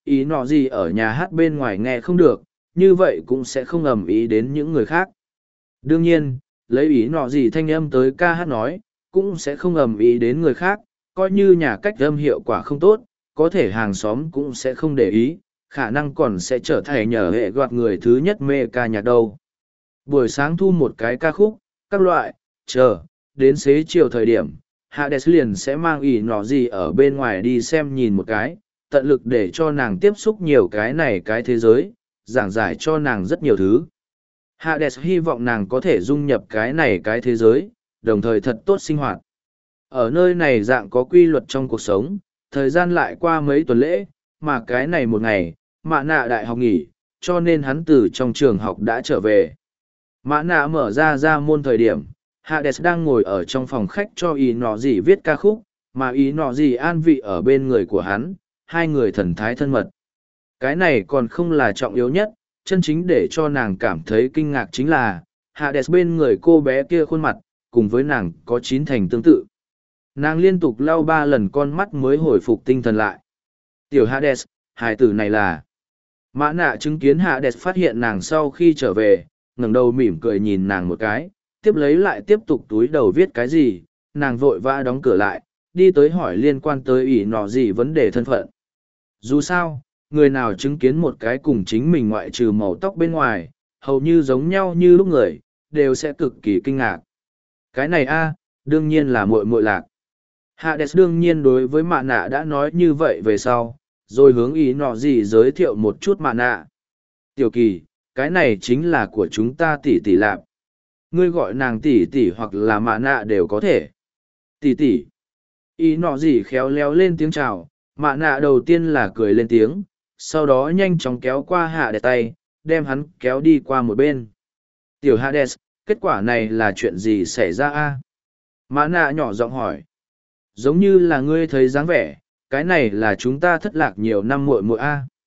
ý nọ gì ở nhà hát bên ngoài nghe không được, như vậy cũng sẽ không ầm ĩ đến những người khác. Đương nhiên, lấy ý nọ gì thanh âm tới ca hát nói, cũng sẽ không ầm ĩ đến người khác, coi như nhà cách âm hiệu quả không tốt, có thể hàng xóm cũng sẽ không để ý, khả năng còn sẽ trở thành nhờ hệ gọt người thứ nhất mê ca nhạc đâu. Buổi sáng thu một cái ca khúc, các loại, đến xế chiều thời điểm, Hades liền sẽ mang ý nọ gì ở bên ngoài đi xem nhìn một cái, tận lực để cho nàng tiếp xúc nhiều cái này cái thế giới, giảng giải cho nàng rất nhiều thứ. Hades hy vọng nàng có thể dung nhập cái này cái thế giới, đồng thời thật tốt sinh hoạt. Ở nơi này dạng có quy luật trong cuộc sống, thời gian lại qua mấy tuần lễ, mà cái này một ngày, Mạ Nạ đại học nghỉ, cho nên hắn từ trong trường học đã trở về. Mạ Nạ mở ra môn thời điểm, Hades đang ngồi ở trong phòng khách cho ý nọ gì viết ca khúc, mà ý nọ gì an vị ở bên người của hắn, hai người thần thái thân mật. Cái này còn không là trọng yếu nhất, chân chính để cho nàng cảm thấy kinh ngạc chính là, Hades bên người cô bé kia khuôn mặt, cùng với nàng có chín thành tương tự. Nàng liên tục lau 3 lần con mắt mới hồi phục tinh thần lại. Tiểu Hades, hài tử này là... Mã Nạ chứng kiến Hades phát hiện nàng sau khi trở về, ngẩng đầu mỉm cười nhìn nàng một cái, tiếp lấy lại tiếp tục túi đầu viết cái gì, nàng vội vã đóng cửa lại, đi tới hỏi liên quan tới ỷ nọ gì vấn đề thân phận. Dù sao, người nào chứng kiến một cái cùng chính mình ngoại trừ màu tóc bên ngoài, hầu như giống nhau như lúc người, đều sẽ cực kỳ kinh ngạc. Cái này đương nhiên là muội muội Lạc. Hades đương nhiên đối với Mạ Nạ đã nói như vậy về sau, rồi hướng ý nọ gì giới thiệu một chút Mạ Nạ. Tiểu Kỳ, cái này chính là của chúng ta tỷ tỷ Lạp. Ngươi gọi nàng tỷ tỷ hoặc là Mạ Nạ đều có thể. Tỷ tỷ. Ý nọ gì khéo léo lên tiếng chào, Mạ Nạ đầu tiên là cười lên tiếng, sau đó nhanh chóng kéo qua Hades tay, đem hắn kéo đi qua một bên. Tiểu Hades, kết quả này là chuyện gì xảy ra Mạ Nạ nhỏ giọng hỏi. Giống như là ngươi thấy dáng vẻ, cái này là chúng ta thất lạc nhiều năm muội muội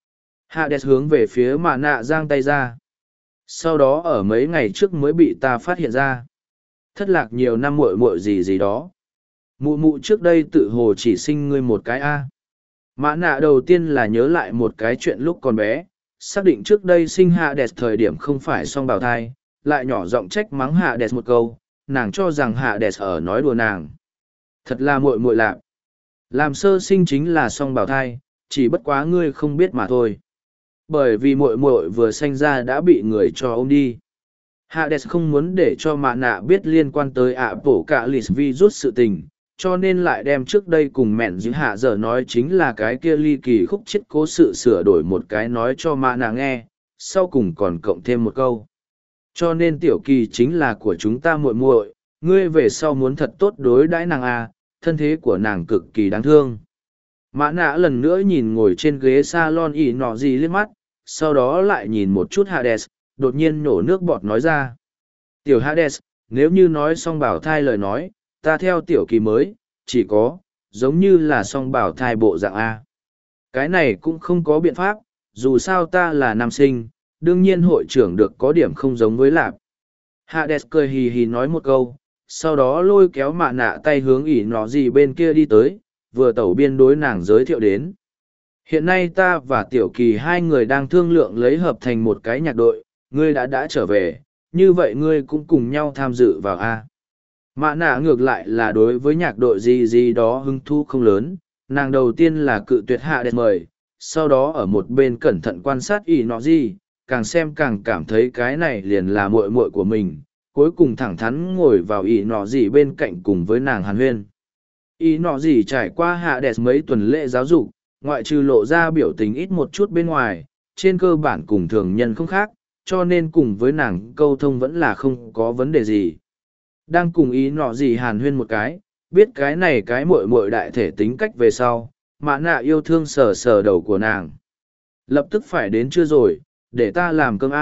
Hades hướng về phía Mạ Nạ giang tay ra. Sau đó ở mấy ngày trước mới bị ta phát hiện ra. Thất lạc nhiều năm muội muội gì đó. Mụ mụ trước đây tự hồ chỉ sinh ngươi một cái Mạ Nạ đầu tiên là nhớ lại một cái chuyện lúc còn bé, xác định trước đây sinh Hades thời điểm không phải song bào thai, lại nhỏ giọng trách mắng Hades một câu, nàng cho rằng Hades ở nói đùa nàng. Thật là muội muội Lạc. Làm sơ sinh chính là song bào thai, chỉ bất quá ngươi không biết mà thôi. Bởi vì muội muội vừa sanh ra đã bị người cho ôm đi. Hades không muốn để cho Mạ Nạ biết liên quan tới bổ cả lì virus sự tình, cho nên lại đem trước đây cùng mẹn giữ hạ giờ nói chính là cái kia ly kỳ khúc chết cố sự sửa đổi một cái nói cho Mạ Nạ nghe, sau cùng còn cộng thêm một câu. Cho nên Tiểu Kỳ chính là của chúng ta muội muội, ngươi về sau muốn thật tốt đối đãi nàng thân thế của nàng cực kỳ đáng thương. Mã Nạ lần nữa nhìn ngồi trên ghế salon ỉ nọ gì liếc mắt, sau đó lại nhìn một chút Hades, đột nhiên nổ nước bọt nói ra. Tiểu Hades, nếu như nói song bảo thai lời nói, ta theo Tiểu Kỳ mới, chỉ có, giống như là song bảo thai bộ dạng A. Cái này cũng không có biện pháp, dù sao ta là nam sinh, đương nhiên hội trưởng được có điểm không giống với Lạp. Hades cười hì hì nói một câu, sau đó lôi kéo Mạ Nạ tay hướng ỉ nọ gì bên kia đi tới, vừa tẩu biên đối nàng giới thiệu đến. Hiện nay ta và Tiểu Kỳ hai người đang thương lượng lấy hợp thành một cái nhạc đội, ngươi đã trở về, như vậy ngươi cũng cùng nhau tham dự vào Mạ Nạ ngược lại là đối với nhạc đội gì đó hứng thú không lớn, nàng đầu tiên là cự tuyệt Hades mời, sau đó ở một bên cẩn thận quan sát ỉ nọ gì, càng xem càng cảm thấy cái này liền là muội muội của mình, cuối cùng thẳng thắn ngồi vào ỉ nọ gì bên cạnh cùng với nàng hàn huyên. Ỉ nọ gì trải qua Hades mấy tuần lễ giáo dục, ngoại trừ lộ ra biểu tình ít một chút bên ngoài, trên cơ bản cùng thường nhân không khác, cho nên cùng với nàng câu thông vẫn là không có vấn đề gì. Đang cùng ỉ nọ gì hàn huyên một cái, biết cái này cái muội muội đại thể tính cách về sau, Mạ Nạ yêu thương sờ sờ đầu của nàng. Lập tức phải đến trưa rồi, để ta làm cơm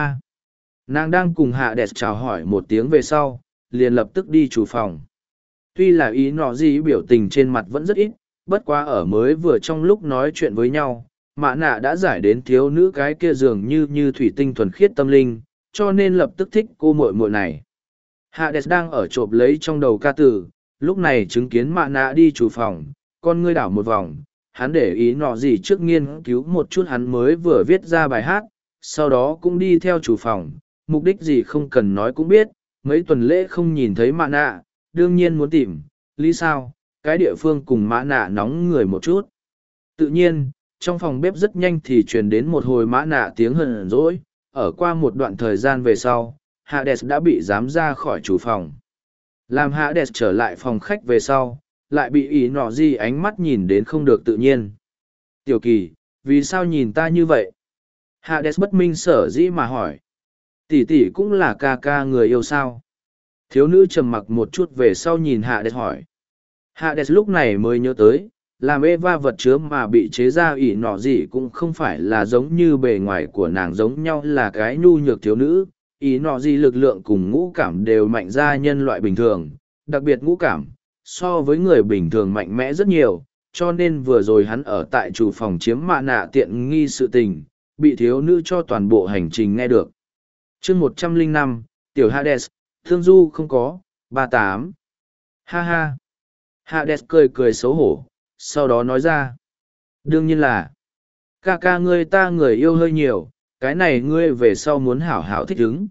Nàng đang cùng Hades chào hỏi một tiếng về sau, liền lập tức đi chủ phòng. Tuy là ý nọ gì biểu tình trên mặt vẫn rất ít, bất quá ở mới vừa trong lúc nói chuyện với nhau, Mạ Nạ đã giải đến thiếu nữ cái kia dường như thủy tinh thuần khiết tâm linh, cho nên lập tức thích cô muội muội này. Hades đang ở chộp lấy trong đầu ca từ, lúc này chứng kiến Mạ Nạ đi chủ phòng, con ngươi đảo một vòng, hắn để ý nọ gì trước nghiên cứu một chút hắn mới vừa viết ra bài hát, sau đó cũng đi theo chủ phòng, mục đích gì không cần nói cũng biết, mấy tuần lễ không nhìn thấy mạ nạ, đương nhiên muốn tìm, lý sao, cái địa phương cùng mã nạ nóng người một chút. Tự nhiên, trong phòng bếp rất nhanh thì truyền đến một hồi mã nạ tiếng hờn dỗi, ở qua một đoạn thời gian về sau, Hades đã bị giám ra khỏi chủ phòng. Làm Hades trở lại phòng khách về sau, lại bị ý nọ gì ánh mắt nhìn đến không được tự nhiên. Tiểu Kỳ, vì sao nhìn ta như vậy? Hades bất minh sở dĩ mà hỏi. Tỷ tỷ cũng là ca ca người yêu sao? Thiếu nữ trầm mặc một chút về sau nhìn Hades hỏi. Hades lúc này mới nhớ tới, làm Eva vật chứa mà bị chế ra ỷ nọ gì cũng không phải là giống như bề ngoài của nàng giống nhau là cái nhu nhược thiếu nữ. Ý nọ gì lực lượng cùng ngũ cảm đều mạnh ra nhân loại bình thường, đặc biệt ngũ cảm, so với người bình thường mạnh mẽ rất nhiều, cho nên vừa rồi hắn ở tại chủ phòng chiếm mạ nạ tiện nghi sự tình, bị thiếu nữ cho toàn bộ hành trình nghe được. chương 105, Tiểu Hades, Thương Du không có, 38. Ha ha. Hades cười cười xấu hổ, sau đó nói ra. Đương nhiên là, ca ca ngươi ta người yêu hơi nhiều, cái này ngươi về sau muốn hảo hảo thích ứng.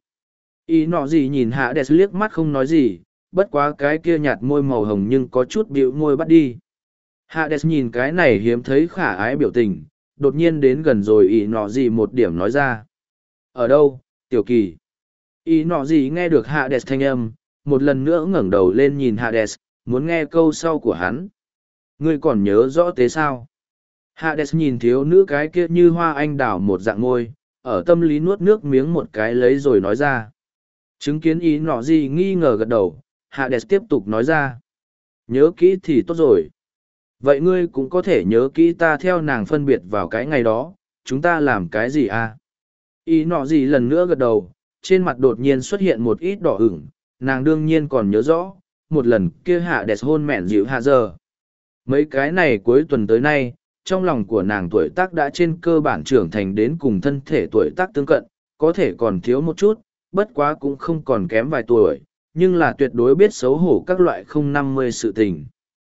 Ý nọ gì nhìn Hades liếc mắt không nói gì, bất quá cái kia nhạt môi màu hồng nhưng có chút bĩu môi bắt đi. Hades nhìn cái này hiếm thấy khả ái biểu tình, đột nhiên đến gần rồi ý nọ gì một điểm nói ra. Ở đâu, Tiểu Kỳ? Ý nọ gì nghe được Hades thanh âm, một lần nữa ngẩng đầu lên nhìn Hades, muốn nghe câu sau của hắn. Ngươi còn nhớ rõ thế sao? Hades nhìn thiếu nữ cái kia như hoa anh đào một dạng môi, ở tâm lý nuốt nước miếng một cái lấy rồi nói ra. Chứng kiến ý nọ gì nghi ngờ gật đầu, Hades tiếp tục nói ra. Nhớ kỹ thì tốt rồi. Vậy ngươi cũng có thể nhớ kỹ ta theo nàng phân biệt vào cái ngày đó, chúng ta làm cái gì à? Ý nọ gì lần nữa gật đầu, trên mặt đột nhiên xuất hiện một ít đỏ ửng, nàng đương nhiên còn nhớ rõ, một lần kia Hades hôn mẹn dịu hạ giờ. Mấy cái này cuối tuần tới nay, trong lòng của nàng tuổi tác đã trên cơ bản trưởng thành đến cùng thân thể tuổi tác tương cận, có thể còn thiếu một chút, bất quá cũng không còn kém vài tuổi, nhưng là tuyệt đối biết xấu hổ các loại không 50 sự tình.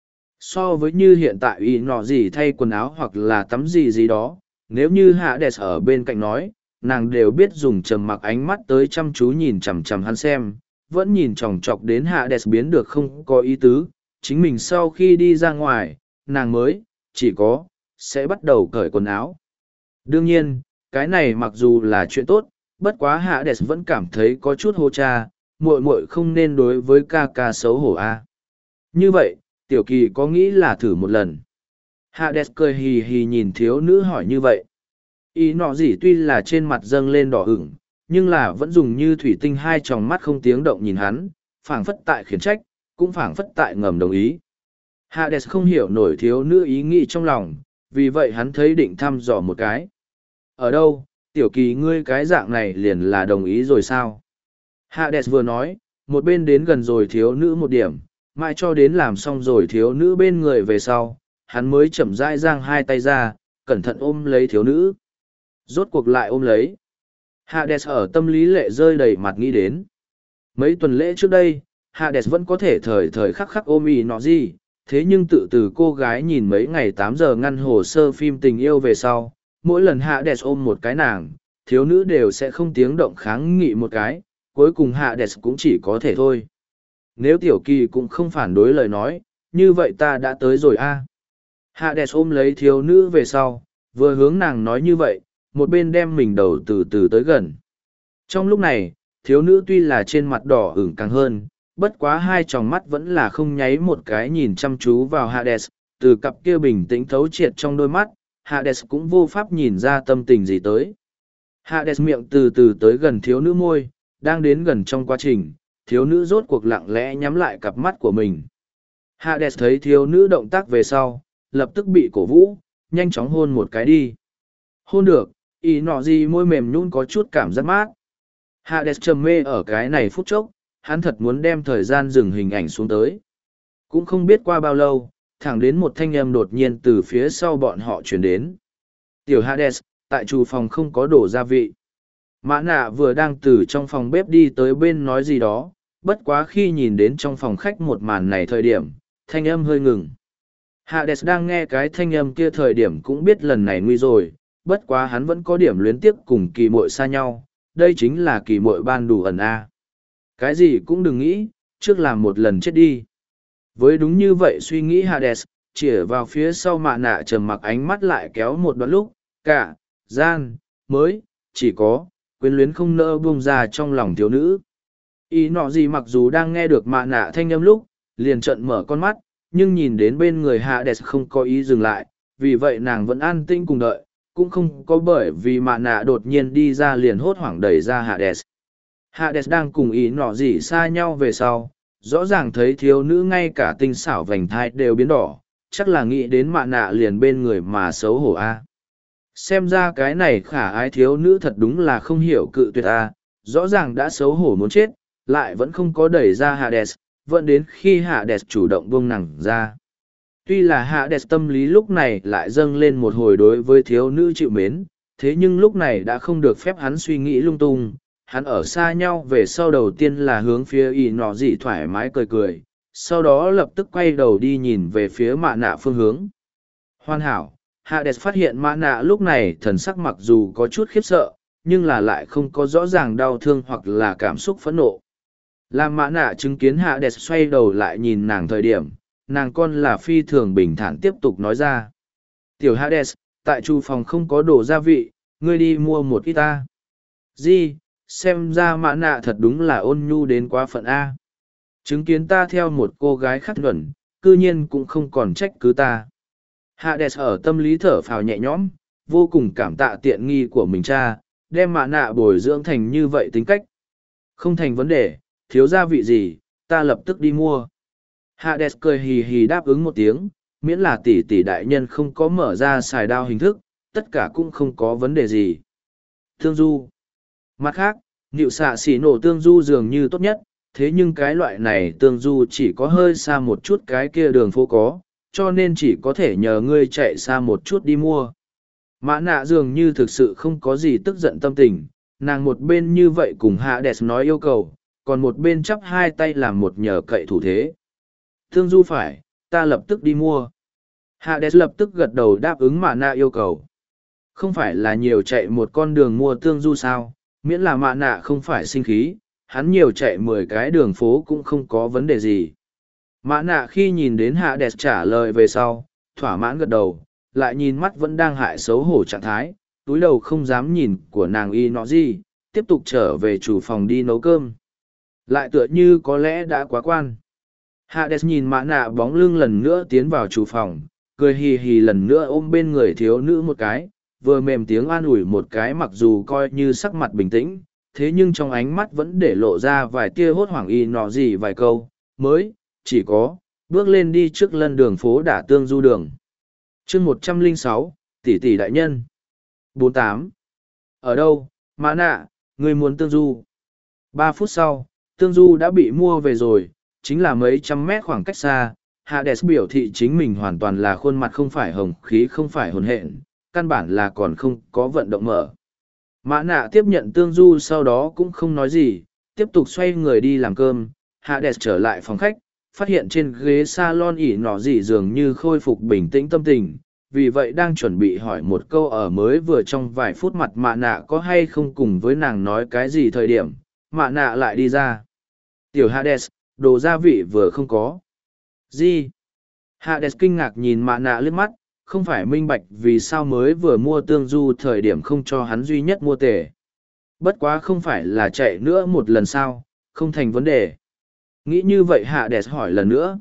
So với như hiện tại ý nọ gì thay quần áo hoặc là tắm gì gì đó, nếu như Hades ở bên cạnh nói, nàng đều biết dùng trầm mặc ánh mắt tới chăm chú nhìn chằm chằm hắn xem, vẫn nhìn chòng chọc đến Hades biến được không có ý tứ, chính mình sau khi đi ra ngoài, nàng mới, chỉ có, sẽ bắt đầu cởi quần áo. Đương nhiên, cái này mặc dù là chuyện tốt, bất quá Hades vẫn cảm thấy có chút hô cha, muội muội không nên đối với ca ca xấu hổ a. Như vậy, Tiểu Kỳ có nghĩ là thử một lần. Hades cười hì hì nhìn thiếu nữ hỏi như vậy. Ý nọ gì tuy là trên mặt dâng lên đỏ ửng, nhưng là vẫn dùng như thủy tinh hai tròng mắt không tiếng động nhìn hắn, phảng phất tại khiển trách, cũng phảng phất tại ngầm đồng ý. Hades không hiểu nổi thiếu nữ ý nghĩ trong lòng, vì vậy hắn thấy định thăm dò một cái. Ở đâu, Tiểu Kỳ ngươi cái dạng này liền là đồng ý rồi sao? Hades vừa nói, một bên đến gần rồi thiếu nữ một điểm, mãi cho đến làm xong rồi thiếu nữ bên người về sau, hắn mới chậm rãi giang hai tay ra, cẩn thận ôm lấy thiếu nữ. Rốt cuộc lại ôm lấy. Hades ở tâm lý lệ rơi đầy mặt nghĩ đến. Mấy tuần lễ trước đây, Hades vẫn có thể thời thời khắc khắc ôm ý nọ gì, thế nhưng tự từ cô gái nhìn mấy ngày 8 giờ ngăn hồ sơ phim tình yêu về sau, mỗi lần Hades ôm một cái nàng, thiếu nữ đều sẽ không tiếng động kháng nghị một cái, cuối cùng Hades cũng chỉ có thể thôi. Nếu Tiểu Kỳ cũng không phản đối lời nói, như vậy ta đã tới rồi a. Hades ôm lấy thiếu nữ về sau, vừa hướng nàng nói như vậy, một bên đem mình đầu từ từ tới gần. Trong lúc này, thiếu nữ tuy là trên mặt đỏ ửng càng hơn, bất quá hai tròng mắt vẫn là không nháy một cái nhìn chăm chú vào Hades, từ cặp kia bình tĩnh thấu triệt trong đôi mắt, Hades cũng vô pháp nhìn ra tâm tình gì tới. Hades miệng từ từ tới gần thiếu nữ môi, đang đến gần trong quá trình, thiếu nữ rốt cuộc lặng lẽ nhắm lại cặp mắt của mình. Hades thấy thiếu nữ động tác về sau, lập tức bị cổ vũ, nhanh chóng hôn một cái đi. Hôn được, ý nọ gì môi mềm nhún có chút cảm giác mát. Hades trầm mê ở cái này phút chốc, hắn thật muốn đem thời gian dừng hình ảnh xuống tới. Cũng không biết qua bao lâu, thẳng đến một thanh âm đột nhiên từ phía sau bọn họ chuyển đến. Tiểu Hades, tại chủ phòng không có đổ gia vị. Mã nạ vừa đang từ trong phòng bếp đi tới bên nói gì đó, bất quá khi nhìn đến trong phòng khách một màn này thời điểm, thanh âm hơi ngừng. Hades đang nghe cái thanh âm kia thời điểm cũng biết lần này nguy rồi, bất quá hắn vẫn có điểm luyến tiếc cùng kỳ muội xa nhau, đây chính là kỳ muội ban đủ ẩn a. Cái gì cũng đừng nghĩ, trước làm một lần chết đi. Với đúng như vậy suy nghĩ Hades, chĩa vào phía sau mạ nạ trầm mặc ánh mắt lại kéo một đoạn lúc, cả, gian, mới, chỉ có, quyến luyến không nỡ buông ra trong lòng thiếu nữ. Ý nọ gì mặc dù đang nghe được mạ nạ thanh âm lúc, liền trợn mở con mắt, nhưng nhìn đến bên người Hades không có ý dừng lại, vì vậy nàng vẫn an tĩnh cùng đợi, cũng không có bởi vì mạ nạ đột nhiên đi ra liền hốt hoảng đẩy ra Hades. Hades đang cùng ý nọ gì xa nhau về sau, rõ ràng thấy thiếu nữ ngay cả tinh xảo vành thai đều biến đỏ, chắc là nghĩ đến mạ nạ liền bên người mà xấu hổ a. Xem ra cái này khả ái thiếu nữ thật đúng là không hiểu cự tuyệt a, rõ ràng đã xấu hổ muốn chết, lại vẫn không có đẩy ra Hades, vẫn đến khi Hades chủ động buông nàng ra. Tuy là Hades tâm lý lúc này lại dâng lên một hồi đối với thiếu nữ chịu mến, thế nhưng lúc này đã không được phép hắn suy nghĩ lung tung. Hắn ở xa nhau về sau đầu tiên là hướng phía y nọ dị thoải mái cười cười, sau đó lập tức quay đầu đi nhìn về phía mạ nạ phương hướng. Hoàn hảo, Hades phát hiện mạ nạ lúc này thần sắc mặc dù có chút khiếp sợ, nhưng là lại không có rõ ràng đau thương hoặc là cảm xúc phẫn nộ. Làm mạ nạ chứng kiến Hades xoay đầu lại nhìn nàng thời điểm, nàng con là phi thường bình thản tiếp tục nói ra. Tiểu Hades, tại chu phòng không có đồ gia vị, ngươi đi mua một ít ta. Gì? Xem ra mã nạ thật đúng là ôn nhu đến quá phận A. Chứng kiến ta theo một cô gái khắc nhuẩn, cư nhiên cũng không còn trách cứ ta. Hades ở tâm lý thở phào nhẹ nhõm, vô cùng cảm tạ tiện nghi của mình cha, đem mã nạ bồi dưỡng thành như vậy tính cách. Không thành vấn đề, thiếu gia vị gì, ta lập tức đi mua. Hades cười hì hì đáp ứng một tiếng, miễn là tỷ tỷ đại nhân không có mở ra xài đao hình thức, tất cả cũng không có vấn đề gì. Thương Du. Mặt khác, nịu xạ xỉ nổ tương du dường như tốt nhất, thế nhưng cái loại này tương du chỉ có hơi xa một chút cái kia đường phố có, cho nên chỉ có thể nhờ ngươi chạy xa một chút đi mua. Mã nạ dường như thực sự không có gì tức giận tâm tình, nàng một bên như vậy cùng Hades nói yêu cầu, còn một bên chắp hai tay làm một nhờ cậy thủ thế. Tương du phải, ta lập tức đi mua. Hades lập tức gật đầu đáp ứng mã nạ yêu cầu. Không phải là nhiều chạy một con đường mua tương du sao? Miễn là mạ nạ không phải sinh khí, hắn nhiều chạy 10 cái đường phố cũng không có vấn đề gì. Mạ nạ khi nhìn đến Hades trả lời về sau, thỏa mãn gật đầu, lại nhìn mắt vẫn đang hại xấu hổ trạng thái, túi đầu không dám nhìn của nàng y nọ gì, tiếp tục trở về chủ phòng đi nấu cơm. Lại tựa như có lẽ đã quá quan. Hades nhìn mạ nạ bóng lưng lần nữa tiến vào chủ phòng, cười hì hì lần nữa ôm bên người thiếu nữ một cái, vừa mềm tiếng an ủi một cái mặc dù coi như sắc mặt bình tĩnh, thế nhưng trong ánh mắt vẫn để lộ ra vài tia hốt hoảng y nọ gì vài câu, mới, chỉ có, bước lên đi trước lân đường phố đả tương du đường. chương 106, tỷ tỷ đại nhân. 48. Ở đâu, mã nạ, người muốn tương du? 3 phút sau, tương du đã bị mua về rồi, chính là mấy trăm mét khoảng cách xa. Hades biểu thị chính mình hoàn toàn là khuôn mặt không phải hồng khí không phải hồn hện, căn bản là còn không có vận động mở. Mã nạ tiếp nhận tương du sau đó cũng không nói gì, tiếp tục xoay người đi làm cơm. Hades trở lại phòng khách, phát hiện trên ghế salon ỉ nọ gì dường như khôi phục bình tĩnh tâm tình, vì vậy đang chuẩn bị hỏi một câu ở mới vừa trong vài phút mặt mạ nạ có hay không cùng với nàng nói cái gì thời điểm, mạ nạ lại đi ra. Tiểu Hades, đồ gia vị vừa không có. Gì? Hades kinh ngạc nhìn mạ nạ liếc mắt, không phải minh bạch vì sao mới vừa mua tương du thời điểm không cho hắn duy nhất mua tể. Bất quá không phải là chạy nữa một lần sao, không thành vấn đề. Nghĩ như vậy Hades hỏi lần nữa.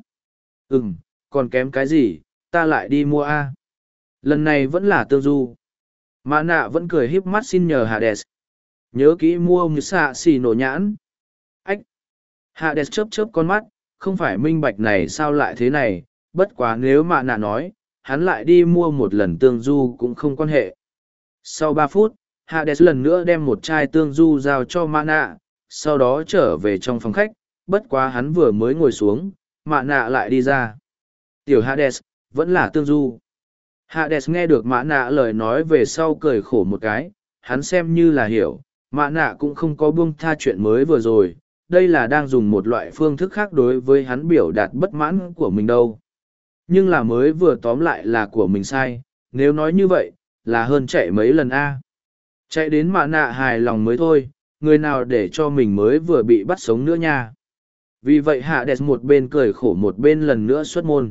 Còn kém cái gì, ta lại đi mua a. Lần này vẫn là tương du. Mã nạ vẫn cười híp mắt xin nhờ Hades. Nhớ kỹ mua như xạ xì nổ nhãn. Ách! Hades chớp chớp con mắt, không phải minh bạch này sao lại thế này, bất quá nếu mạ nạ nói, hắn lại đi mua một lần tương du cũng không quan hệ. Sau 3 phút, Hades lần nữa đem một chai tương du giao cho mạ nạ, sau đó trở về trong phòng khách, bất quá hắn vừa mới ngồi xuống, mạ nạ lại đi ra. Tiểu Hades, vẫn là tương du. Hades nghe được mạ nạ lời nói về sau cười khổ một cái, hắn xem như là hiểu, mạ nạ cũng không có buông tha chuyện mới vừa rồi, đây là đang dùng một loại phương thức khác đối với hắn biểu đạt bất mãn của mình đâu. Nhưng là mới vừa tóm lại là của mình sai, nếu nói như vậy, là hơn chạy mấy lần A. Chạy đến mạ nạ hài lòng mới thôi, người nào để cho mình mới vừa bị bắt sống nữa nha. Vì vậy hạ đẹp một bên cười khổ một bên lần nữa xuất môn.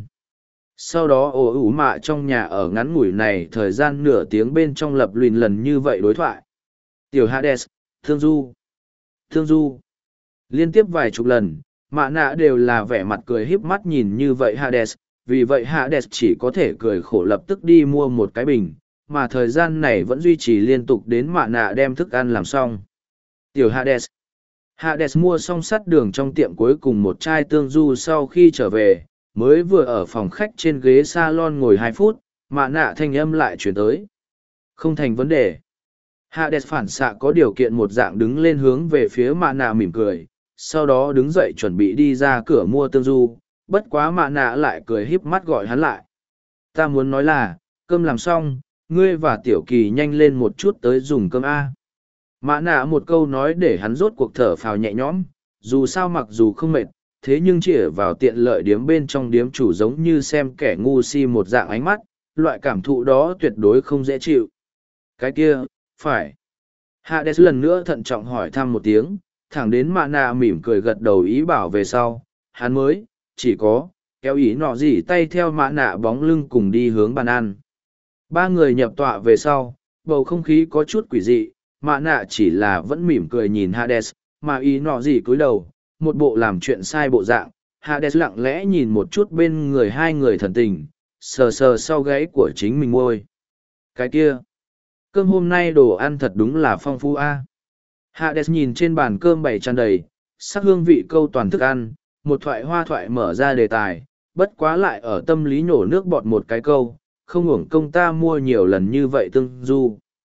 Sau đó ổ ủ mạ trong nhà ở ngắn ngủi này thời gian nửa tiếng bên trong lập lùn lần như vậy đối thoại. Tiểu Hades, Thương Du, Thương Du. Liên tiếp vài chục lần, mạ nạ đều là vẻ mặt cười híp mắt nhìn như vậy Hades, vì vậy Hades chỉ có thể cười khổ lập tức đi mua một cái bình, mà thời gian này vẫn duy trì liên tục đến mạ nạ đem thức ăn làm xong. Tiểu Hades. Hades mua xong sắt đường trong tiệm cuối cùng một chai tương du sau khi trở về, mới vừa ở phòng khách trên ghế salon ngồi 2 phút, mạ nạ thanh âm lại chuyển tới. Không thành vấn đề. Hades phản xạ có điều kiện một dạng đứng lên hướng về phía mạ nạ mỉm cười, sau đó đứng dậy chuẩn bị đi ra cửa mua tương du, bất quá mạ nạ lại cười híp mắt gọi hắn lại. Ta muốn nói là, cơm làm xong, ngươi và tiểu kỳ nhanh lên một chút tới dùng cơm A. Mạ nạ một câu nói để hắn rốt cuộc thở phào nhẹ nhõm, dù sao mặc dù không mệt, thế nhưng chỉ ở vào tiện lợi điếm bên trong điếm chủ giống như xem kẻ ngu si một dạng ánh mắt, loại cảm thụ đó tuyệt đối không dễ chịu. Cái kia, phải. Hades lần nữa thận trọng hỏi thăm một tiếng, thẳng đến mạ nạ mỉm cười gật đầu ý bảo về sau, hắn mới, chỉ có, kéo ý nọ gì tay theo mạ nạ bóng lưng cùng đi hướng bàn ăn. Ba người nhập tọa về sau, bầu không khí có chút quỷ dị, mạ nạ chỉ là vẫn mỉm cười nhìn Hades, mà ý nọ gì cúi đầu, một bộ làm chuyện sai bộ dạng. Hades lặng lẽ nhìn một chút bên người hai người thần tình, sờ sờ sau gáy của chính mình môi. Cái kia, cơm hôm nay đồ ăn thật đúng là phong phú a. Hades nhìn trên bàn cơm bày tràn đầy, sắc hương vị câu toàn thức ăn, một thoại hoa thoại mở ra đề tài, bất quá lại ở tâm lý nhổ nước bọt một cái câu, không uổng công ta mua nhiều lần như vậy tương du.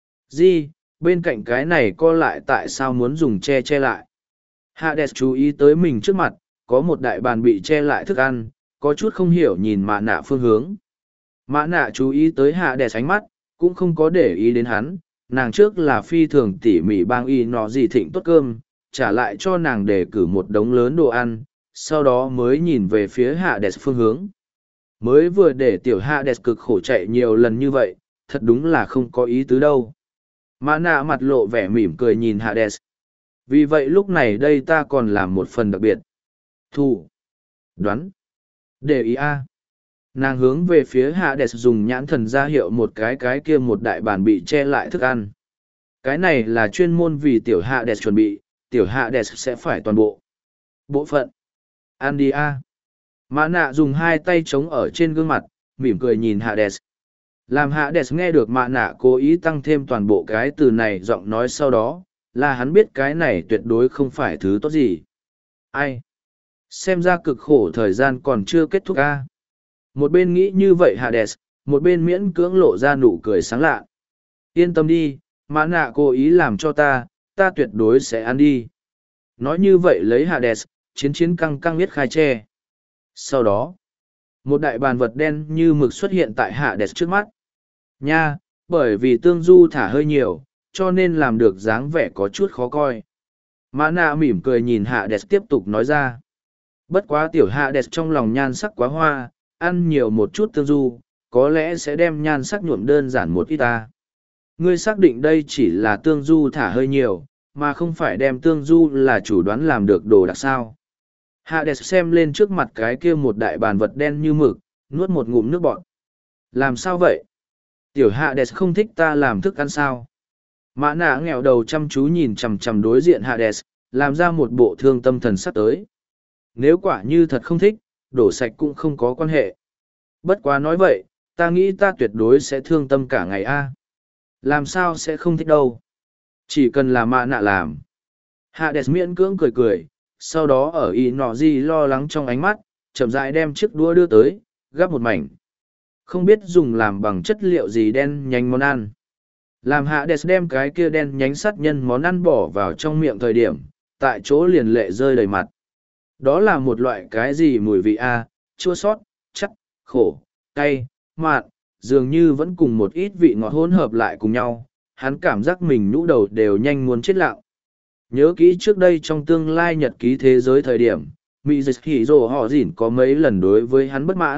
Di, bên cạnh cái này co lại tại sao muốn dùng che lại. Hades chú ý tới mình trước mặt, có một đại bàn bị che lại thức ăn, có chút không hiểu nhìn mạ nạ phương hướng. Mạ nạ chú ý tới Hades ánh mắt, cũng không có để ý đến hắn, nàng trước là phi thường tỉ mỉ bang y nọ gì thịnh tốt cơm, trả lại cho nàng để cử một đống lớn đồ ăn, sau đó mới nhìn về phía Hades phương hướng. Mới vừa để tiểu Hades cực khổ chạy nhiều lần như vậy, thật đúng là không có ý tứ đâu. Mã nạ mặt lộ vẻ mỉm cười nhìn Hades. Vì vậy lúc này đây ta còn làm một phần đặc biệt. Thủ. Đoán. Để ý a. Nàng hướng về phía Hades dùng nhãn thần ra hiệu một cái kia một đại bàn bị che lại thức ăn. Cái này là chuyên môn vì tiểu Hades chuẩn bị, tiểu Hades sẽ phải toàn bộ. Bộ phận. Ăn đi a. Mã nạ dùng hai tay chống ở trên gương mặt, mỉm cười nhìn Hades. Làm Hades nghe được mạ nạ cố ý tăng thêm toàn bộ cái từ này giọng nói sau đó, là hắn biết cái này tuyệt đối không phải thứ tốt gì. Ai? Xem ra cực khổ thời gian còn chưa kết thúc a. Một bên nghĩ như vậy Hades, một bên miễn cưỡng lộ ra nụ cười sáng lạ. Yên tâm đi, mạ nạ cố ý làm cho ta tuyệt đối sẽ ăn đi. Nói như vậy lấy Hades, chiến căng căng biết khai tre. Sau đó, một đại bàn vật đen như mực xuất hiện tại Hades trước mắt. Nha, bởi vì tương du thả hơi nhiều, cho nên làm được dáng vẻ có chút khó coi. Mã nạ mỉm cười nhìn Hades tiếp tục nói ra. Bất quá tiểu Hades trong lòng nhan sắc quá hoa, ăn nhiều một chút tương du, có lẽ sẽ đem nhan sắc nhuộm đơn giản một ít ta. Ngươi xác định đây chỉ là tương du thả hơi nhiều, mà không phải đem tương du là chủ đoán làm được đồ đặc sao. Hades xem lên trước mặt cái kia một đại bàn vật đen như mực, nuốt một ngụm nước bọt. Làm sao vậy? Tiểu Hades không thích ta làm thức ăn sao? Mã nạ nghèo đầu chăm chú nhìn chằm chằm đối diện Hades, làm ra một bộ thương tâm thần sắc tới. Nếu quả như thật không thích, đổ sạch cũng không có quan hệ. Bất quá nói vậy, ta nghĩ ta tuyệt đối sẽ thương tâm cả ngày a. Làm sao sẽ không thích đâu? Chỉ cần là mã nạ làm. Hades miễn cưỡng cười cười, sau đó ở y nọ gì lo lắng trong ánh mắt, chậm rãi đem chiếc đũa đưa tới, gắp một mảnh. Không biết dùng làm bằng chất liệu gì đen nhánh món ăn. Làm Hades đem cái kia đen nhánh sắt nhân món ăn bỏ vào trong miệng thời điểm, tại chỗ liền lệ rơi đầy mặt. Đó là một loại cái gì mùi vị a, chua sót, chắc, khổ, cay, mặn, dường như vẫn cùng một ít vị ngọt hỗn hợp lại cùng nhau. Hắn cảm giác mình nhũ đầu đều nhanh muốn chết lặng. Nhớ kỹ trước đây trong tương lai nhật ký thế giới thời điểm, Mỹ dịch hỉ rồ họ dỉn có mấy lần đối với hắn bất mãn,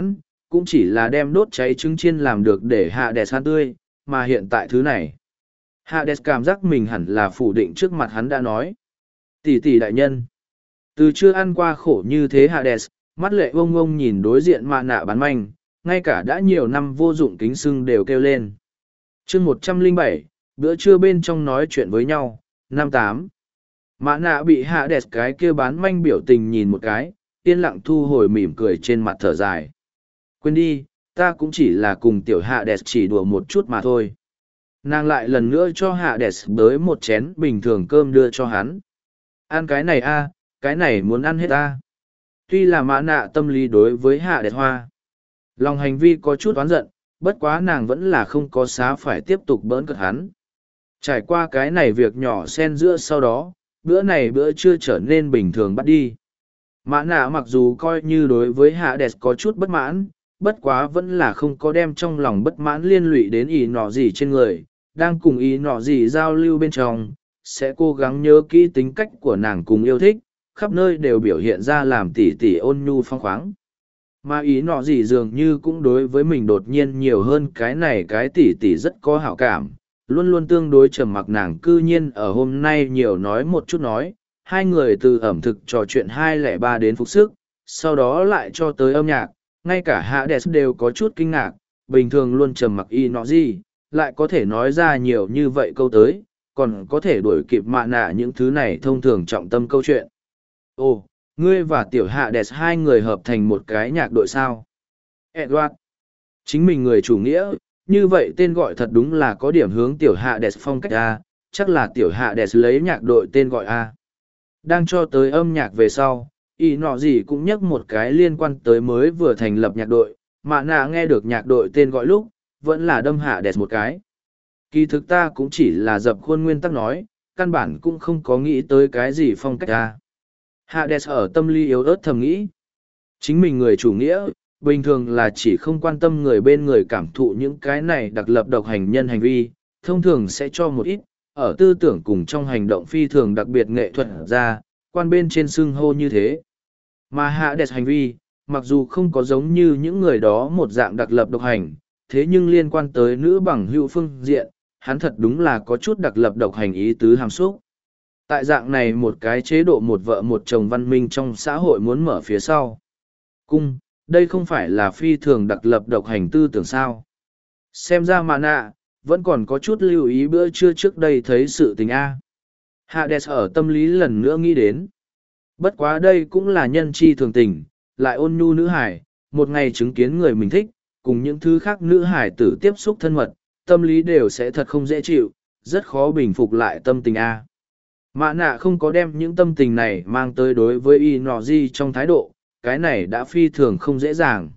cũng chỉ là đem đốt cháy trứng chiên làm được để Hades ăn tươi, mà hiện tại thứ này. Hades cảm giác mình hẳn là phủ định trước mặt hắn đã nói. Tỷ tỷ đại nhân. Từ chưa ăn qua khổ như thế Hades, mắt lệ vông vông nhìn đối diện mạ nạ bán manh, ngay cả đã nhiều năm vô dụng kính sưng đều kêu lên. chương 107, bữa trưa bên trong nói chuyện với nhau, 58. Mạ nạ bị Hades cái kia bán manh biểu tình nhìn một cái, yên lặng thu hồi mỉm cười trên mặt thở dài. Quên đi, ta cũng chỉ là cùng tiểu Hades chỉ đùa một chút mà thôi. Nàng lại lần nữa cho Hades bới một chén bình thường cơm đưa cho hắn. Ăn cái này a, cái này muốn ăn hết a. Tuy là mã nạ tâm lý đối với Hades hoa. Lòng hành vi có chút oán giận, bất quá nàng vẫn là không có xá phải tiếp tục bỡn cợt hắn. Trải qua cái này việc nhỏ xen giữa sau đó, bữa này bữa trưa trở nên bình thường bắt đi. Mã nạ mặc dù coi như đối với Hades có chút bất mãn, bất quá vẫn là không có đem trong lòng bất mãn liên lụy đến ý nọ gì trên người, đang cùng ý nọ gì giao lưu bên trong, sẽ cố gắng nhớ kỹ tính cách của nàng cùng yêu thích, khắp nơi đều biểu hiện ra làm tỉ tỉ ôn nhu phong khoáng. Mà ý nọ gì dường như cũng đối với mình đột nhiên nhiều hơn cái này cái tỉ tỉ rất có hảo cảm, luôn luôn tương đối trầm mặc nàng cư nhiên ở hôm nay nhiều nói một chút nói, hai người từ ẩm thực trò chuyện 203 đến phục sức, sau đó lại cho tới âm nhạc, ngay cả Hades đều có chút kinh ngạc, bình thường luôn trầm mặc y nọ gì, lại có thể nói ra nhiều như vậy câu tới, còn có thể đuổi kịp mạ nạ những thứ này thông thường trọng tâm câu chuyện. Ồ, ngươi và tiểu Hades hai người hợp thành một cái nhạc đội sao? Edward, chính mình người chủ nghĩa, như vậy tên gọi thật đúng là có điểm hướng tiểu Hades phong cách A, chắc là tiểu Hades lấy nhạc đội tên gọi A. Đang cho tới âm nhạc về sau, y nọ gì cũng nhắc một cái liên quan tới mới vừa thành lập nhạc đội, mạ nạ nghe được nhạc đội tên gọi lúc, vẫn là đâm Hades một cái. Kỳ thực ta cũng chỉ là dập khuôn nguyên tắc nói, căn bản cũng không có nghĩ tới cái gì phong cách A. Hades ở tâm lý yếu ớt thầm nghĩ. Chính mình người chủ nghĩa, bình thường là chỉ không quan tâm người bên người cảm thụ những cái này đặc lập độc hành nhân hành vi, thông thường sẽ cho một ít, ở tư tưởng cùng trong hành động phi thường đặc biệt nghệ thuật ra, quan bên trên xưng hô như thế. Mà Hades hành vi, mặc dù không có giống như những người đó một dạng đặc lập độc hành, thế nhưng liên quan tới nữ bằng hữu phương diện, hắn thật đúng là có chút đặc lập độc hành ý tứ hàm xúc. Tại dạng này một cái chế độ một vợ một chồng văn minh trong xã hội muốn mở phía sau. Cung, đây không phải là phi thường đặc lập độc hành tư tưởng sao. Xem ra mà nạ, vẫn còn có chút lưu ý bữa trưa trước đây thấy sự tình A. Hades ở tâm lý lần nữa nghĩ đến. Bất quá đây cũng là nhân chi thường tình, lại ôn nhu nữ hải, một ngày chứng kiến người mình thích, cùng những thứ khác nữ hải tử tiếp xúc thân mật, tâm lý đều sẽ thật không dễ chịu, rất khó bình phục lại tâm tình A. Mạ nạ không có đem những tâm tình này mang tới đối với y nọ gì trong thái độ, cái này đã phi thường không dễ dàng.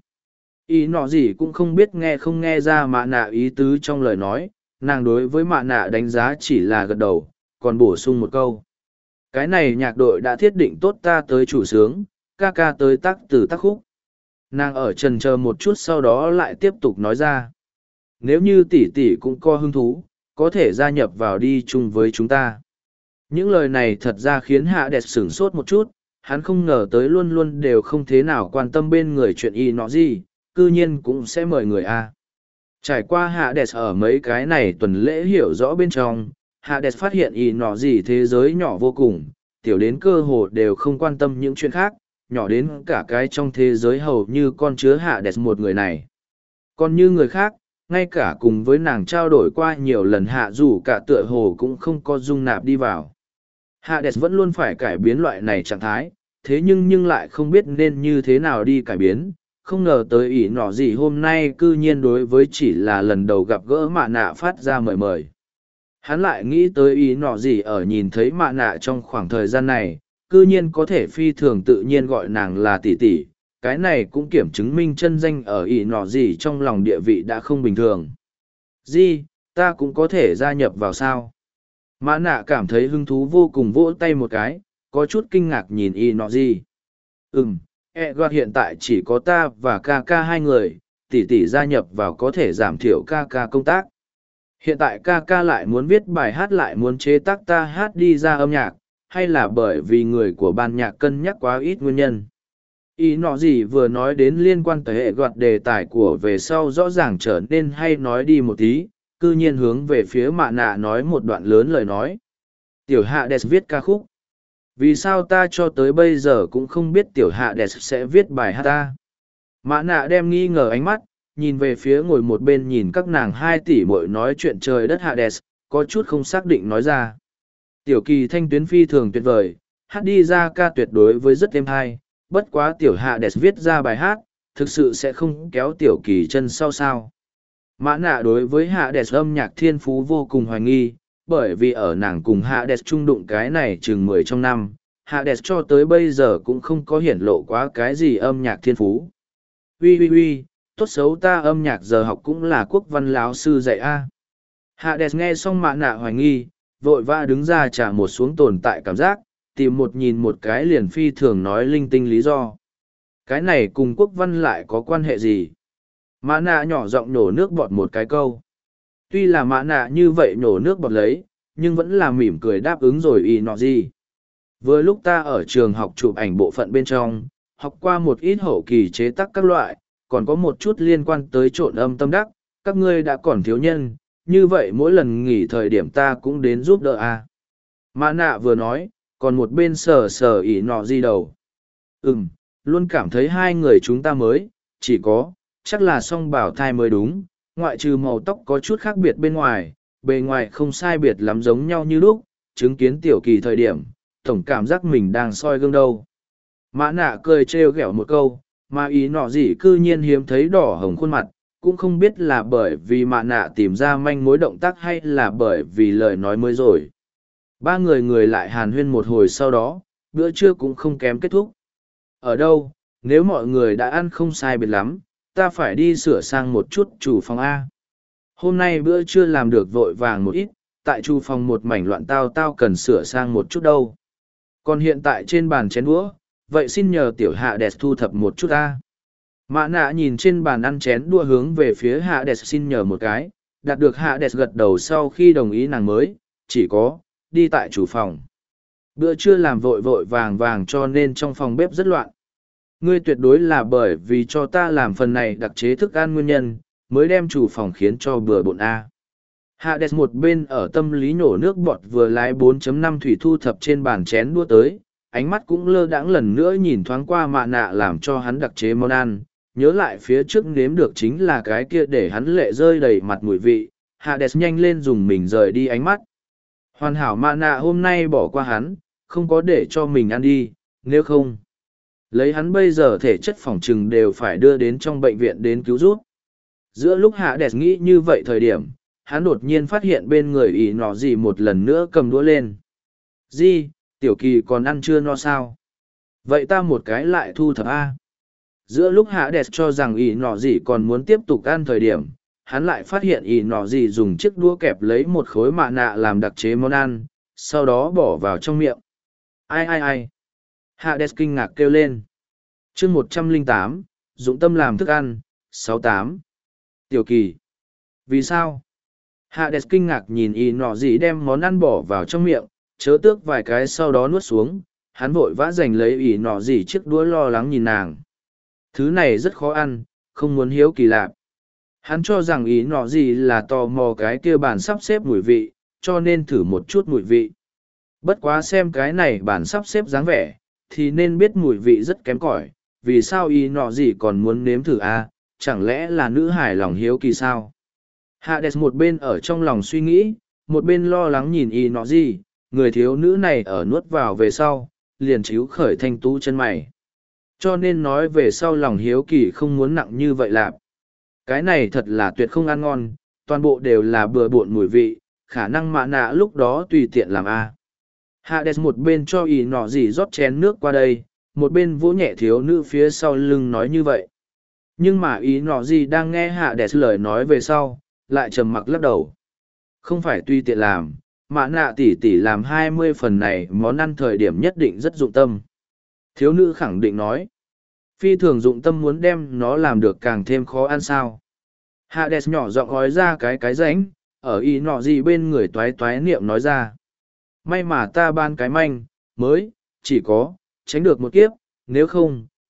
Y nọ gì cũng không biết nghe không nghe ra mạ nạ ý tứ trong lời nói, nàng đối với mạ nạ đánh giá chỉ là gật đầu, còn bổ sung một câu. Cái này nhạc đội đã thiết định tốt ta tới chủ sướng, ca ca tới tác từ tác khúc. Nàng ở trần chờ một chút sau đó lại tiếp tục nói ra. Nếu như tỷ tỷ cũng có hứng thú, có thể gia nhập vào đi chung với chúng ta. Những lời này thật ra khiến Hades sửng sốt một chút, hắn không ngờ tới luôn luôn đều không thế nào quan tâm bên người chuyện y nọ gì, cư nhiên cũng sẽ mời người A. Trải qua Hades ở mấy cái này tuần lễ hiểu rõ bên trong, Hades phát hiện y nọ gì thế giới nhỏ vô cùng, tiểu đến cơ hồ đều không quan tâm những chuyện khác, nhỏ đến cả cái trong thế giới hầu như con chứa Hades một người này. Còn như người khác, ngay cả cùng với nàng trao đổi qua nhiều lần hạ dù cả tựa hồ cũng không có dung nạp đi vào. Hades vẫn luôn phải cải biến loại này trạng thái, thế nhưng lại không biết nên như thế nào đi cải biến, không ngờ tới ỷ nọ gì hôm nay cư nhiên đối với chỉ là lần đầu gặp gỡ mạ nạ phát ra mời mời. Hắn lại nghĩ tới ý nọ gì ở nhìn thấy mạ nạ trong khoảng thời gian này, cư nhiên có thể phi thường tự nhiên gọi nàng là tỷ tỷ, cái này cũng kiểm chứng minh chân danh ở ý nọ gì trong lòng địa vị đã không bình thường. Gì, ta cũng có thể gia nhập vào sao? Mã nạ cảm thấy hứng thú vô cùng vỗ tay một cái, có chút kinh ngạc nhìn y nọ gì. Edward hiện tại chỉ có ta và ca ca hai người, tỷ tỷ gia nhập vào có thể giảm thiểu ca ca công tác. Hiện tại ca ca lại muốn viết bài hát lại muốn chế tác ta hát đi ra âm nhạc, hay là bởi vì người của ban nhạc cân nhắc quá ít nguyên nhân. Ý nọ gì vừa nói đến liên quan tới hệ gọt đề tài của về sau rõ ràng trở nên hay nói đi một tí, cư nhiên hướng về phía mạ nạ nói một đoạn lớn lời nói. Tiểu Hạ Đès viết ca khúc. Vì sao ta cho tới bây giờ cũng không biết tiểu Hạ Đès sẽ viết bài hát ta? Mạ nạ đem nghi ngờ ánh mắt, nhìn về phía ngồi một bên nhìn các nàng 2 tỷ muội nói chuyện trời đất Hạ Đès, có chút không xác định nói ra. Tiểu Kỳ thanh tuyến phi thường tuyệt vời, hát đi ra ca tuyệt đối với rất êm hay, bất quá tiểu Hạ Đès viết ra bài hát, thực sự sẽ không kéo tiểu Kỳ chân sau sao. Mã nạ đối với Hạ Đès âm nhạc thiên phú vô cùng hoài nghi, bởi vì ở nàng cùng Hạ Đès chung đụng cái này chừng 10 trong năm, Hạ Đès cho tới bây giờ cũng không có hiển lộ quá cái gì âm nhạc thiên phú. Ui, tốt xấu ta âm nhạc giờ học cũng là quốc văn lão sư dạy a. Hạ Đès nghe xong mã nạ hoài nghi, vội vã đứng ra trả một xuống tồn tại cảm giác, tìm một nhìn một cái liền phi thường nói linh tinh lý do. Cái này cùng quốc văn lại có quan hệ gì? Mã nạ nhỏ giọng nhổ nước bọt một cái câu. Tuy là mã nạ như vậy nhổ nước bọt lấy, nhưng vẫn là mỉm cười đáp ứng rồi ý nọ gì. Vừa lúc ta ở trường học chụp ảnh bộ phận bên trong, học qua một ít hậu kỳ chế tác các loại, còn có một chút liên quan tới trộn âm tâm đắc, các ngươi đã còn thiếu nhân, như vậy mỗi lần nghỉ thời điểm ta cũng đến giúp đỡ a. Mã nạ vừa nói, còn một bên sờ sờ ỉ nọ gì đầu. Luôn cảm thấy hai người chúng ta mới, chỉ có, chắc là song bảo thai mới đúng, ngoại trừ màu tóc có chút khác biệt bên ngoài, bề ngoài không sai biệt lắm giống nhau như lúc, chứng kiến tiểu Kỳ thời điểm, tổng cảm giác mình đang soi gương đâu. Mã nạ cười trêu ghẹo một câu, mà ý nọ gì cư nhiên hiếm thấy đỏ hồng khuôn mặt, cũng không biết là bởi vì mã nạ tìm ra manh mối động tác hay là bởi vì lời nói mới rồi. Ba người lại hàn huyên một hồi sau đó, bữa trưa cũng không kém kết thúc. Ở đâu, nếu mọi người đã ăn không sai biệt lắm, ta phải đi sửa sang một chút chủ phòng A. Hôm nay bữa trưa làm được vội vàng một ít, tại chủ phòng một mảnh loạn tao cần sửa sang một chút đâu. Còn hiện tại trên bàn chén đũa, vậy xin nhờ tiểu Hạ Đès thu thập một chút A. Mã nạ nhìn trên bàn ăn chén đũa hướng về phía Hạ Đès xin nhờ một cái, đạt được Hạ Đès gật đầu sau khi đồng ý nàng mới, chỉ có, đi tại chủ phòng. Bữa trưa làm vội vàng cho nên trong phòng bếp rất loạn. Ngươi tuyệt đối là bởi vì cho ta làm phần này đặc chế thức ăn nguyên nhân, mới đem chủ phòng khiến cho bừa bộn A. Hạ Đès một bên ở tâm lý nổ nước bọt vừa lái 4.5 thủy thu thập trên bàn chén đua tới, ánh mắt cũng lơ đãng lần nữa nhìn thoáng qua mạ nạ làm cho hắn đặc chế món ăn, nhớ lại phía trước nếm được chính là cái kia để hắn lệ rơi đầy mặt mùi vị, Hạ Đès nhanh lên dùng mình rời đi ánh mắt. Hoàn hảo mạ nạ hôm nay bỏ qua hắn, không có để cho mình ăn đi, nếu không. Lấy hắn bây giờ thể chất phòng trừng đều phải đưa đến trong bệnh viện đến cứu giúp. Giữa lúc Hạ Đès nghĩ như vậy thời điểm, hắn đột nhiên phát hiện bên người ỉ nọ gì một lần nữa cầm đũa lên. Di, tiểu Kỳ còn ăn chưa no sao? Vậy ta một cái lại thu thập A. Giữa lúc Hạ Đès cho rằng ỉ nọ gì còn muốn tiếp tục ăn thời điểm, hắn lại phát hiện ỉ nọ gì dùng chiếc đũa kẹp lấy một khối mạ nạ làm đặc chế món ăn, sau đó bỏ vào trong miệng. Ai? Hạ Đès kinh ngạc kêu lên. chương 108, dụng tâm làm thức ăn, 68. Tiểu Kỳ. Vì sao? Hạ Đès kinh ngạc nhìn y nọ gì đem món ăn bỏ vào trong miệng, chớ tước vài cái sau đó nuốt xuống, hắn vội vã giành lấy y nọ gì chiếc đũa lo lắng nhìn nàng. Thứ này rất khó ăn, không muốn hiếu kỳ lạ. Hắn cho rằng y nọ gì là tò mò cái kia bàn sắp xếp mùi vị, cho nên thử một chút mùi vị. Bất quá xem cái này bàn sắp xếp dáng vẻ, thì nên biết mùi vị rất kém cỏi. Vì sao y nọ gì còn muốn nếm thử à, chẳng lẽ là nữ hải lòng hiếu kỳ sao? Hạ Đès một bên ở trong lòng suy nghĩ, một bên lo lắng nhìn y nọ gì, người thiếu nữ này ở nuốt vào về sau, liền chíu khởi thanh tú chân mày. Cho nên nói về sau lòng hiếu kỳ không muốn nặng như vậy lạp. Cái này thật là tuyệt không ăn ngon, toàn bộ đều là bừa bộn mùi vị, khả năng mạ nạ lúc đó tùy tiện làm a. Hạ Đès một bên cho y nọ gì rót chén nước qua đây, một bên vỗ nhẹ thiếu nữ phía sau lưng nói như vậy. Nhưng mà y nọ gì đang nghe Hạ Đès lời nói về sau, lại trầm mặc lắc đầu. Không phải tùy tiện làm, mạ nạ tỷ làm 20 phần này món ăn thời điểm nhất định rất dụng tâm. Thiếu nữ khẳng định nói. Phi thường dụng tâm muốn đem nó làm được càng thêm khó ăn sao. Hạ Đès nhỏ giọng gói ra cái rãnh, ở y nọ gì bên người toái niệm nói ra. May mà ta ban cái manh, mới, chỉ có, tránh được một kiếp, nếu không,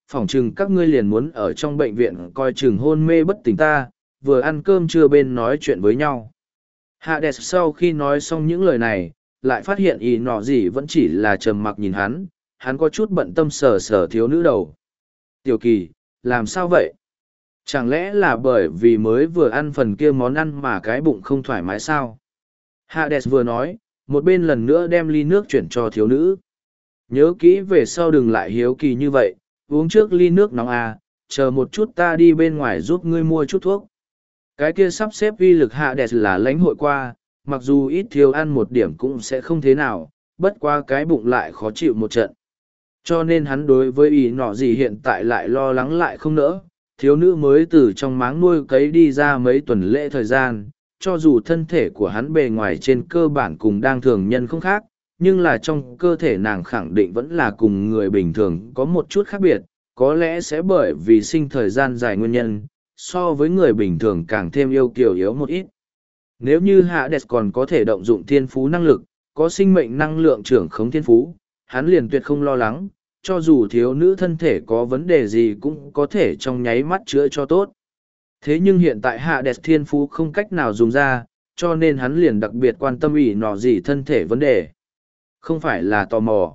phỏng chừng các ngươi liền muốn ở trong bệnh viện coi chừng hôn mê bất tỉnh ta, vừa ăn cơm trưa bên nói chuyện với nhau. Hades sau khi nói xong những lời này, lại phát hiện ý nọ gì vẫn chỉ là trầm mặc nhìn hắn có chút bận tâm sờ sờ thiếu nữ đầu. Tiểu Kỳ, làm sao vậy? Chẳng lẽ là bởi vì mới vừa ăn phần kia món ăn mà cái bụng không thoải mái sao? Hades vừa nói, một bên lần nữa đem ly nước chuyển cho thiếu nữ. Nhớ kỹ về sau đừng lại hiếu kỳ như vậy, uống trước ly nước nóng à, chờ một chút ta đi bên ngoài giúp ngươi mua chút thuốc. Cái kia sắp xếp uy lực Hades là lãnh hội qua, mặc dù ít thiếu ăn một điểm cũng sẽ không thế nào, bất qua cái bụng lại khó chịu một trận. Cho nên hắn đối với ý nọ gì hiện tại lại lo lắng lại không nỡ, thiếu nữ mới từ trong máng nuôi cấy đi ra mấy tuần lễ thời gian, cho dù thân thể của hắn bề ngoài trên cơ bản cùng đang thường nhân không khác, nhưng là trong cơ thể nàng khẳng định vẫn là cùng người bình thường có một chút khác biệt, có lẽ sẽ bởi vì sinh thời gian dài nguyên nhân, so với người bình thường càng thêm yêu kiều yếu một ít. Nếu như Hades còn có thể động dụng thiên phú năng lực, có sinh mệnh năng lượng trưởng khống thiên phú, hắn liền tuyệt không lo lắng, cho dù thiếu nữ thân thể có vấn đề gì cũng có thể trong nháy mắt chữa cho tốt. Thế nhưng hiện tại Hades thiên phú không cách nào dùng ra, cho nên hắn liền đặc biệt quan tâm ý nọ gì thân thể vấn đề. Không phải là tò mò.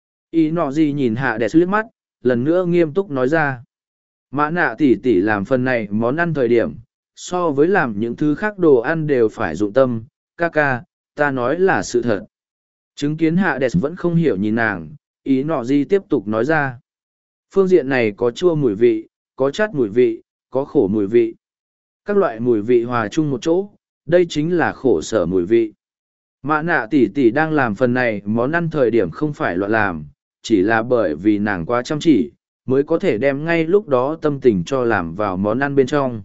Ý nọ gì nhìn Hades liếc mắt, lần nữa nghiêm túc nói ra. Mã nạ tỉ tỉ làm phần này món ăn thời điểm, so với làm những thứ khác đồ ăn đều phải dụng tâm, ca ca, ta nói là sự thật. Chứng kiến Hades vẫn không hiểu nhìn nàng, ý nọ gì tiếp tục nói ra. Phương diện này có chua mùi vị, có chát mùi vị, có khổ mùi vị. Các loại mùi vị hòa chung một chỗ, đây chính là khổ sở mùi vị. Mã nạ tỷ tỷ đang làm phần này món ăn thời điểm không phải loạn làm, chỉ là bởi vì nàng quá chăm chỉ, mới có thể đem ngay lúc đó tâm tình cho làm vào món ăn bên trong.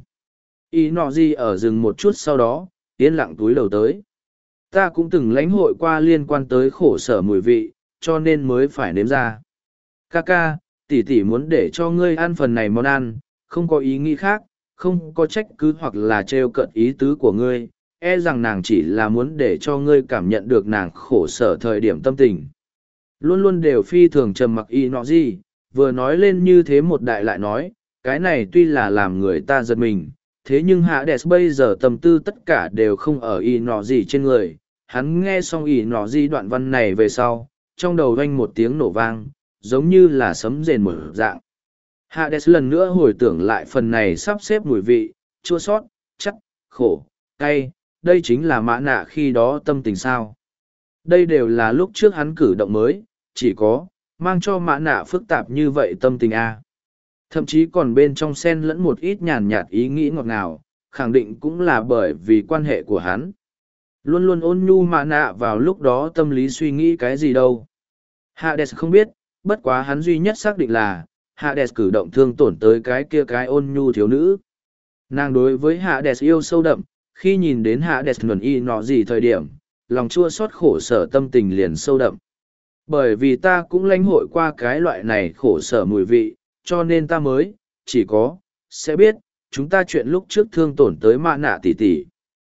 Ý nọ gì ở rừng một chút sau đó, yên lặng túi đầu tới. Ta cũng từng lãnh hội qua liên quan tới khổ sở mùi vị, cho nên mới phải nếm ra. Kaka, tỷ tỷ muốn để cho ngươi ăn phần này món ăn, không có ý nghĩ khác, không có trách cứ hoặc là trêu cợt ý tứ của ngươi, e rằng nàng chỉ là muốn để cho ngươi cảm nhận được nàng khổ sở thời điểm tâm tình. Luôn luôn đều phi thường trầm mặc y nọ gì, vừa nói lên như thế một đại lại nói, cái này tuy là làm người ta giật mình, thế nhưng Hades bây giờ tâm tư tất cả đều không ở y nọ gì trên người. Hắn nghe xong y nọ gì đoạn văn này về sau, trong đầu vang một tiếng nổ vang, giống như là sấm rền mở dạng. Hades lần nữa hồi tưởng lại phần này sắp xếp mùi vị, chua sót, chắc, khổ, cay, đây chính là mã nạ khi đó tâm tình sao. Đây đều là lúc trước hắn cử động mới, chỉ có, mang cho mã nạ phức tạp như vậy tâm tình a. Thậm chí còn bên trong xen lẫn một ít nhàn nhạt ý nghĩ ngọt ngào, khẳng định cũng là bởi vì quan hệ của hắn. Luôn luôn ôn nhu mã nạ vào lúc đó tâm lý suy nghĩ cái gì đâu. Hades không biết, bất quá hắn duy nhất xác định là, Hades cử động thương tổn tới cái kia cái ôn nhu thiếu nữ. Nàng đối với Hades yêu sâu đậm, khi nhìn đến Hades nhuần y nọ gì thời điểm, lòng chua xót khổ sở tâm tình liền sâu đậm. Bởi vì ta cũng lãnh hội qua cái loại này khổ sở mùi vị, cho nên ta mới, chỉ có, sẽ biết, chúng ta chuyện lúc trước thương tổn tới mạ nạ tỷ tỷ.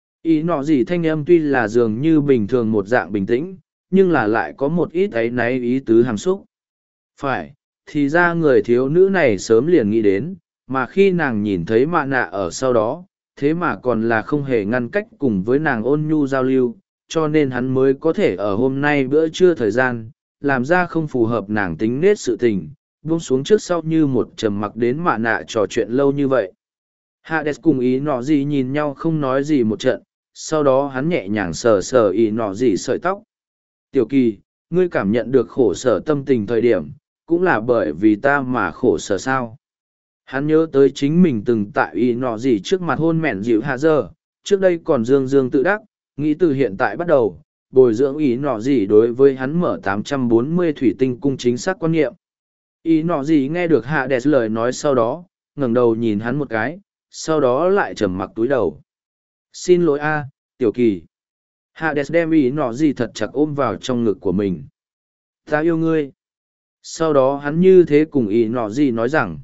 Ý nọ gì thanh âm tuy là dường như bình thường một dạng bình tĩnh, nhưng là lại có một ít ấy náy ý tứ hàm xúc. Phải, thì ra người thiếu nữ này sớm liền nghĩ đến, mà khi nàng nhìn thấy mạ nạ ở sau đó, thế mà còn là không hề ngăn cách cùng với nàng ôn nhu giao lưu, cho nên hắn mới có thể ở hôm nay bữa trưa thời gian, làm ra không phù hợp nàng tính nết sự tình, buông xuống trước sau như một trầm mặc đến mạ nạ trò chuyện lâu như vậy. Hades cùng ý nọ gì nhìn nhau không nói gì một trận, sau đó hắn nhẹ nhàng sờ sờ ý nọ gì sợi tóc. Tiểu Kỳ, ngươi cảm nhận được khổ sở tâm tình thời điểm, cũng là bởi vì ta mà khổ sở sao. Hắn nhớ tới chính mình từng tại ý nọ gì trước mặt hôn mẹn dịu hạ giờ, trước đây còn dương dương tự đắc, nghĩ từ hiện tại bắt đầu, bồi dưỡng ý nọ gì đối với hắn mở 840 thủy tinh cung chính xác quan niệm. Ý nọ gì nghe được Hades lời nói sau đó, ngẩng đầu nhìn hắn một cái, sau đó lại trầm mặc túi đầu. Xin lỗi a, Tiểu Kỳ. Hades đem ý nọ gì thật chặt ôm vào trong ngực của mình. Ta yêu ngươi. Sau đó hắn như thế cùng ý nọ gì nói rằng.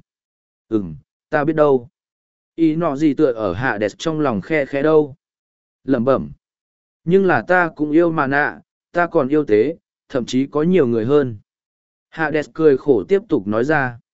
Ta biết đâu. Ý nọ gì tựa ở Hades trong lòng khe khẽ đâu. Lẩm bẩm. Nhưng là ta cũng yêu mà nạ, ta còn yêu tế, thậm chí có nhiều người hơn. Hades cười khổ tiếp tục nói ra.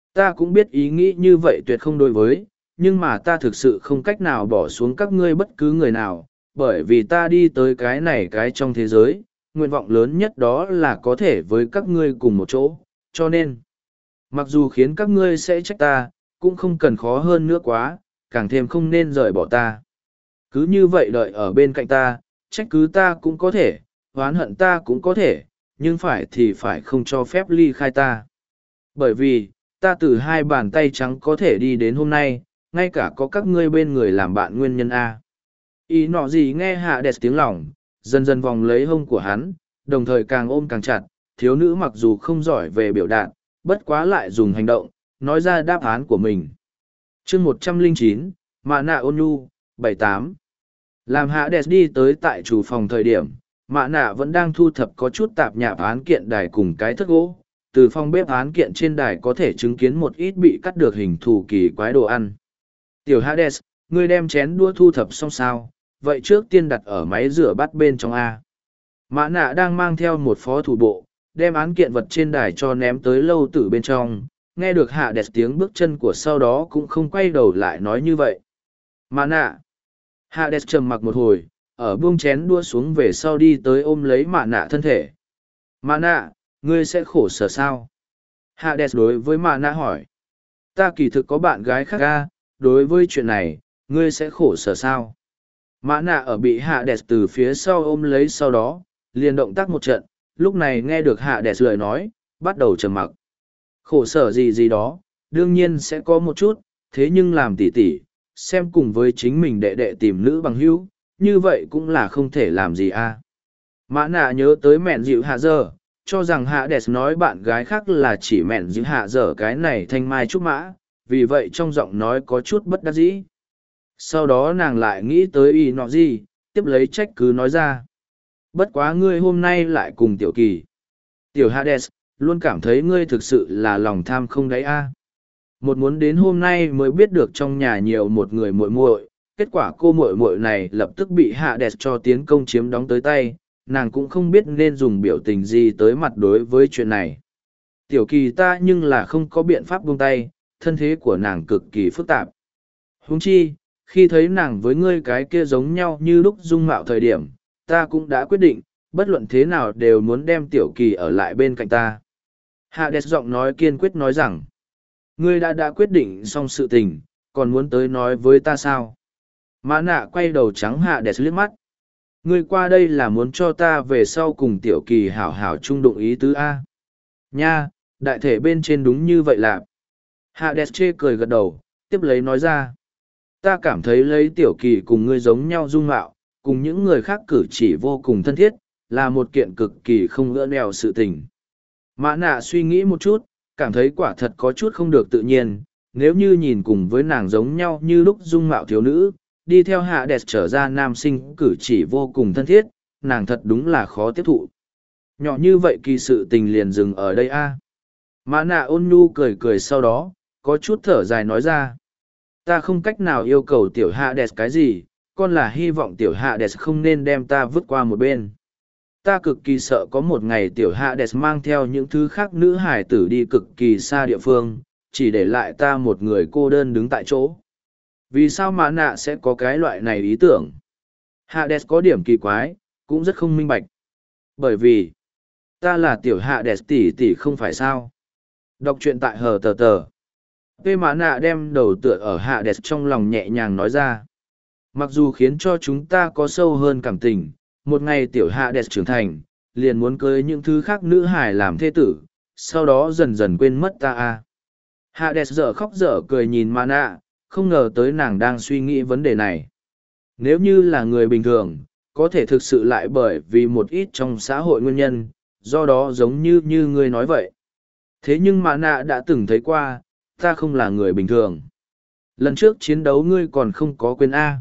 Ta cũng biết ý nghĩ như vậy tuyệt không đối với, nhưng mà ta thực sự không cách nào bỏ xuống các ngươi bất cứ người nào, bởi vì ta đi tới cái này cái trong thế giới, nguyện vọng lớn nhất đó là có thể với các ngươi cùng một chỗ, cho nên, mặc dù khiến các ngươi sẽ trách ta, cũng không cần khó hơn nữa quá, càng thêm không nên rời bỏ ta. Cứ như vậy đợi ở bên cạnh ta, trách cứ ta cũng có thể, oán hận ta cũng có thể, nhưng phải thì phải không cho phép ly khai ta. Bởi vì, ta từ hai bàn tay trắng có thể đi đến hôm nay, ngay cả có các ngươi bên người làm bạn nguyên nhân A. Ý nọ gì nghe hạ đẹp tiếng lòng, dần dần vòng lấy hông của hắn, đồng thời càng ôm càng chặt, thiếu nữ mặc dù không giỏi về biểu đạt, bất quá lại dùng hành động, nói ra đáp án của mình. chương 109, Mạ nạ ôn nhu, 78. Làm hạ đẹp đi tới tại chủ phòng thời điểm, Mạ nạ vẫn đang thu thập có chút tạp nhạp án kiện đài cùng cái thất gỗ. Từ phòng bếp án kiện trên đài có thể chứng kiến một ít bị cắt được hình thù kỳ quái đồ ăn. Tiểu Hades, ngươi đem chén đũa thu thập xong sao, vậy trước tiên đặt ở máy rửa bát bên trong A. Mã nạ đang mang theo một phó thủ bộ, đem án kiện vật trên đài cho ném tới lâu tử bên trong, nghe được Hades tiếng bước chân của sau đó cũng không quay đầu lại nói như vậy. Mã nạ. Hades trầm mặc một hồi, ở buông chén đũa xuống về sau đi tới ôm lấy mã nạ thân thể. Mã nạ, ngươi sẽ khổ sở sao? Hades đối với mã nạ hỏi. Ta kỳ thực có bạn gái khác ga, đối với chuyện này, ngươi sẽ khổ sở sao? Mã nạ ở bị Hades từ phía sau ôm lấy sau đó, liền động tác một trận, lúc này nghe được Hades lời nói, bắt đầu trầm mặc. Khổ sở gì gì đó, đương nhiên sẽ có một chút, thế nhưng làm tỉ tỉ, xem cùng với chính mình đệ đệ tìm nữ bằng hữu, như vậy cũng là không thể làm gì a. Mã nạ nhớ tới mẹn dịu hạ giờ, cho rằng Hades nói bạn gái khác là chỉ mẹn dịu hạ giờ cái này thanh mai trúc mã, vì vậy trong giọng nói có chút bất đắc dĩ. Sau đó nàng lại nghĩ tới y nọ gì, tiếp lấy trách cứ nói ra. Bất quá ngươi hôm nay lại cùng tiểu kỳ. Tiểu Hades, luôn cảm thấy ngươi thực sự là lòng tham không đáy a. Một muốn đến hôm nay mới biết được trong nhà nhiều một người muội muội, kết quả cô muội muội này lập tức bị Hades cho tiến công chiếm đóng tới tay, nàng cũng không biết nên dùng biểu tình gì tới mặt đối với chuyện này. Tiểu kỳ ta nhưng là không có biện pháp buông tay, thân thế của nàng cực kỳ phức tạp. Huống chi, khi thấy nàng với ngươi cái kia giống nhau như lúc dung mạo thời điểm, ta cũng đã quyết định, bất luận thế nào đều muốn đem tiểu kỳ ở lại bên cạnh ta. Hades giọng nói kiên quyết nói rằng, ngươi đã quyết định xong sự tình, còn muốn tới nói với ta sao? Mã nạ quay đầu trắng Hades liếc mắt. Ngươi qua đây là muốn cho ta về sau cùng tiểu kỳ hảo hảo chung đụng ý tứ A. Nha, đại thể bên trên đúng như vậy là. Hades chê cười gật đầu, tiếp lấy nói ra. Ta cảm thấy lấy tiểu kỳ cùng ngươi giống nhau dung mạo, cùng những người khác cử chỉ vô cùng thân thiết, là một kiện cực kỳ không ngỡ nèo sự tình. Mã nạ suy nghĩ một chút, cảm thấy quả thật có chút không được tự nhiên, nếu như nhìn cùng với nàng giống nhau như lúc dung mạo thiếu nữ, đi theo Hades trở ra nam sinh cử chỉ vô cùng thân thiết, nàng thật đúng là khó tiếp thụ. Nhỏ như vậy kỳ sự tình liền dừng ở đây a. Mã nạ ôn nhu cười cười sau đó, có chút thở dài nói ra. Ta không cách nào yêu cầu tiểu Hades cái gì, còn là hy vọng tiểu Hades không nên đem ta vứt qua một bên. Ta cực kỳ sợ có một ngày tiểu Hades mang theo những thứ khác nữ hải tử đi cực kỳ xa địa phương, chỉ để lại ta một người cô đơn đứng tại chỗ. Vì sao mã nạ sẽ có cái loại này ý tưởng? Hades có điểm kỳ quái, cũng rất không minh bạch. Bởi vì, ta là tiểu Hades tỷ tỷ không phải sao? Đọc truyện tại hờ tờ tờ. Vê mã nạ đem đầu tựa ở Hades trong lòng nhẹ nhàng nói ra. Mặc dù khiến cho chúng ta có sâu hơn cảm tình, một ngày tiểu Hades trưởng thành, liền muốn cưới những thứ khác nữ hài làm thê tử, sau đó dần dần quên mất ta a. Hades dở khóc dở cười nhìn mã nạ, không ngờ tới nàng đang suy nghĩ vấn đề này. Nếu như là người bình thường, có thể thực sự lại bởi vì một ít trong xã hội nguyên nhân, do đó giống như ngươi nói vậy. Thế nhưng mã nạ đã từng thấy qua, ta không là người bình thường. Lần trước chiến đấu ngươi còn không có quên A.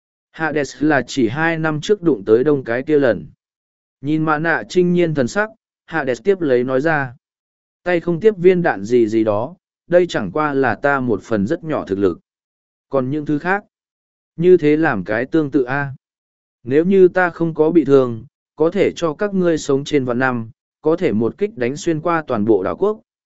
Hades là chỉ 2 năm trước đụng tới đông cái kia lần. Nhìn mã nạ trinh nhiên thần sắc, Hades tiếp lấy nói ra. Tay không tiếp viên đạn gì gì đó, đây chẳng qua là ta một phần rất nhỏ thực lực. Còn những thứ khác, như thế làm cái tương tự A. Nếu như ta không có bị thương, có thể cho các ngươi sống trên vạn năm, có thể một kích đánh xuyên qua toàn bộ đảo quốc,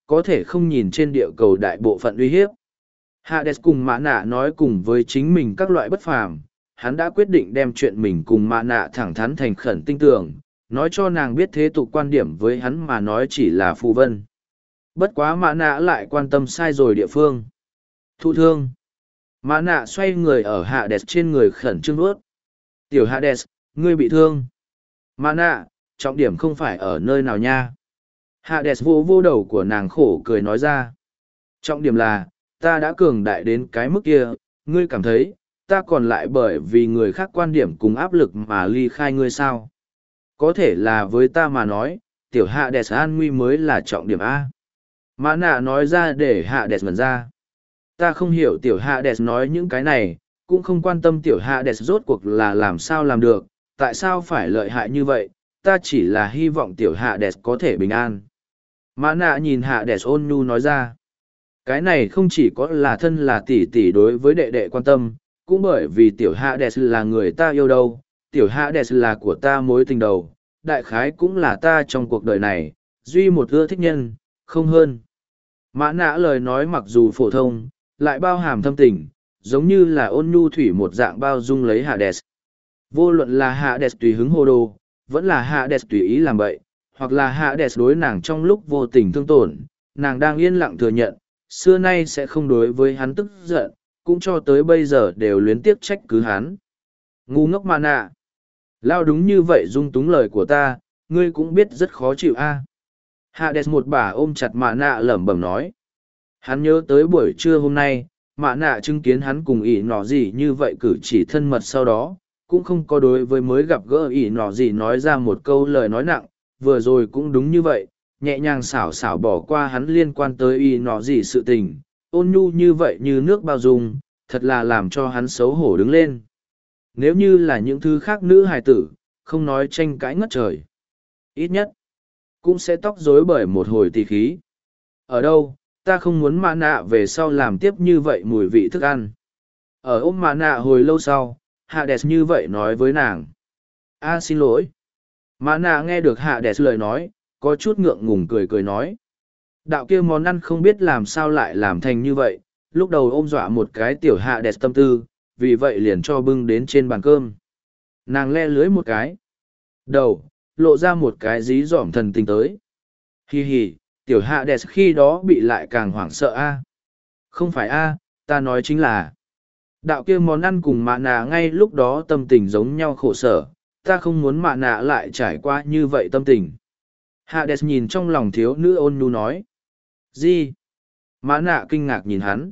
có thể không nhìn trên địa cầu đại bộ phận uy hiếp. Hades cùng Mã Nạ nói cùng với chính mình các loại bất phàm, hắn đã quyết định đem chuyện mình cùng Mã Nạ thẳng thắn thành khẩn tinh tường, nói cho nàng biết thế tục quan điểm với hắn mà nói chỉ là phù vân. Bất quá Mã Nạ lại quan tâm sai rồi địa phương. Thụ thương. Mã Nạ xoay người ở Hades trên người khẩn trương nuốt. Tiểu Hades, ngươi bị thương. Mã Nạ, trọng điểm không phải ở nơi nào nha. Hades vô vô đầu của nàng khổ cười nói ra. Trọng điểm là, ta đã cường đại đến cái mức kia, ngươi cảm thấy, ta còn lại bởi vì người khác quan điểm cùng áp lực mà ly khai ngươi sao. Có thể là với ta mà nói, tiểu Hades an nguy mới là trọng điểm A. Mã Nạ nói ra để Hades ngẩn ra. Ta không hiểu tiểu Hades nói những cái này, cũng không quan tâm tiểu Hades rốt cuộc là làm sao làm được, tại sao phải lợi hại như vậy, ta chỉ là hy vọng tiểu Hades có thể bình an. Mã Nạ nhìn Hades ôn nhu nói ra. Cái này không chỉ có là thân là tỷ tỷ đối với đệ đệ quan tâm, cũng bởi vì tiểu Hades là người ta yêu đâu, tiểu Hades là của ta mối tình đầu, đại khái cũng là ta trong cuộc đời này, duy một ưa thích nhân, không hơn. Mã Nạ lời nói mặc dù phổ thông, lại bao hàm thâm tình, giống như là ôn nhu thủy một dạng bao dung lấy Hades. Vô luận là Hades tùy hứng hồ đồ, vẫn là Hades tùy ý làm bậy, hoặc là Hades đối nàng trong lúc vô tình thương tổn, nàng đang yên lặng thừa nhận, xưa nay sẽ không đối với hắn tức giận, cũng cho tới bây giờ đều luyến tiếc trách cứ hắn. Ngu ngốc Mã Nạ. Lao đúng như vậy dung túng lời của ta, ngươi cũng biết rất khó chịu a. Hades một bà ôm chặt Mã Nạ lẩm bẩm nói. Hắn nhớ tới buổi trưa hôm nay, Mã Nạ chứng kiến hắn cùng ỷ nọ gì như vậy cử chỉ thân mật sau đó, cũng không có đối với mới gặp gỡ ỷ nọ gì nói ra một câu lời nói nặng, vừa rồi cũng đúng như vậy, nhẹ nhàng xảo xảo bỏ qua hắn liên quan tới ỷ nọ gì sự tình, ôn nhu như vậy như nước bao dung, thật là làm cho hắn xấu hổ đứng lên. Nếu như là những thứ khác nữ hài tử, không nói tranh cãi ngất trời. Ít nhất, cũng sẽ tóc rối bởi một hồi tỳ khí. Ở đâu, ta không muốn Mã Nạ về sau làm tiếp như vậy mùi vị thức ăn. Ở ôm Mã Nạ hồi lâu sau, Hades như vậy nói với nàng. Xin lỗi. Mã Nạ nghe được Hades lời nói, có chút ngượng ngùng cười cười nói. Đạo kia món ăn không biết làm sao lại làm thành như vậy, lúc đầu ôm dọa một cái tiểu Hades tâm tư, vì vậy liền cho bưng đến trên bàn cơm. Nàng le lưới một cái. Đầu, lộ ra một cái dí dỏm thần tình tới. Hi hi, tiểu Hades khi đó bị lại càng hoảng sợ a. Không phải a, ta nói chính là. Đạo kia món ăn cùng Mã Nạ ngay lúc đó tâm tình giống nhau khổ sở, ta không muốn Mã Nạ lại trải qua như vậy tâm tình. Hades nhìn trong lòng thiếu nữ ôn nhu nói. Gì? Mã Nạ kinh ngạc nhìn hắn.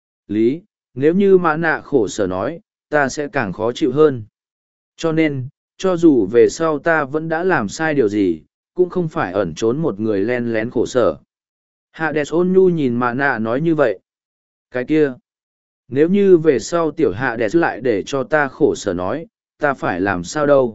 Lý, nếu như Mã Nạ khổ sở nói, ta sẽ càng khó chịu hơn. Cho nên, cho dù về sau ta vẫn đã làm sai điều gì, cũng không phải ẩn trốn một người len lén khổ sở. Hades ôn nhu nhìn Mã Nạ nói như vậy. Cái kia, nếu như về sau tiểu Hades lại để cho ta khổ sở nói, ta phải làm sao đâu?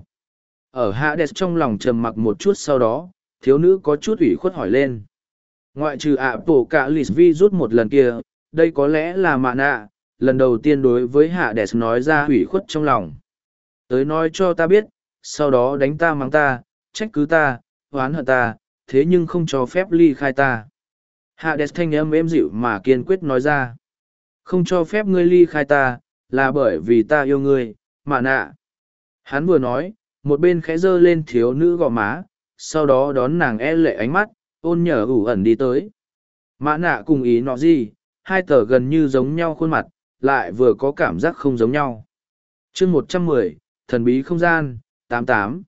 Ở Hades trong lòng trầm mặc một chút sau đó, thiếu nữ có chút ủy khuất hỏi lên. Ngoại trừ Apocalypse virus một lần kia, đây có lẽ là Mã Nạ, lần đầu tiên đối với Hades nói ra ủy khuất trong lòng. Tới nói cho ta biết, sau đó đánh ta mắng ta, trách cứ ta, oán hận ta, thế nhưng không cho phép ly khai ta. Hades thanh âm êm dịu mà kiên quyết nói ra. Không cho phép ngươi ly khai ta, là bởi vì ta yêu ngươi, Mã Nạ. Hắn vừa nói, một bên khẽ giơ lên thiếu nữ gò má, sau đó đón nàng e lệ ánh mắt, ôn nhở ủ ẩn đi tới. Mã Nạ cùng ý nọ gì, hai tờ gần như giống nhau khuôn mặt, lại vừa có cảm giác không giống nhau. chương 110, thần bí không gian, 88.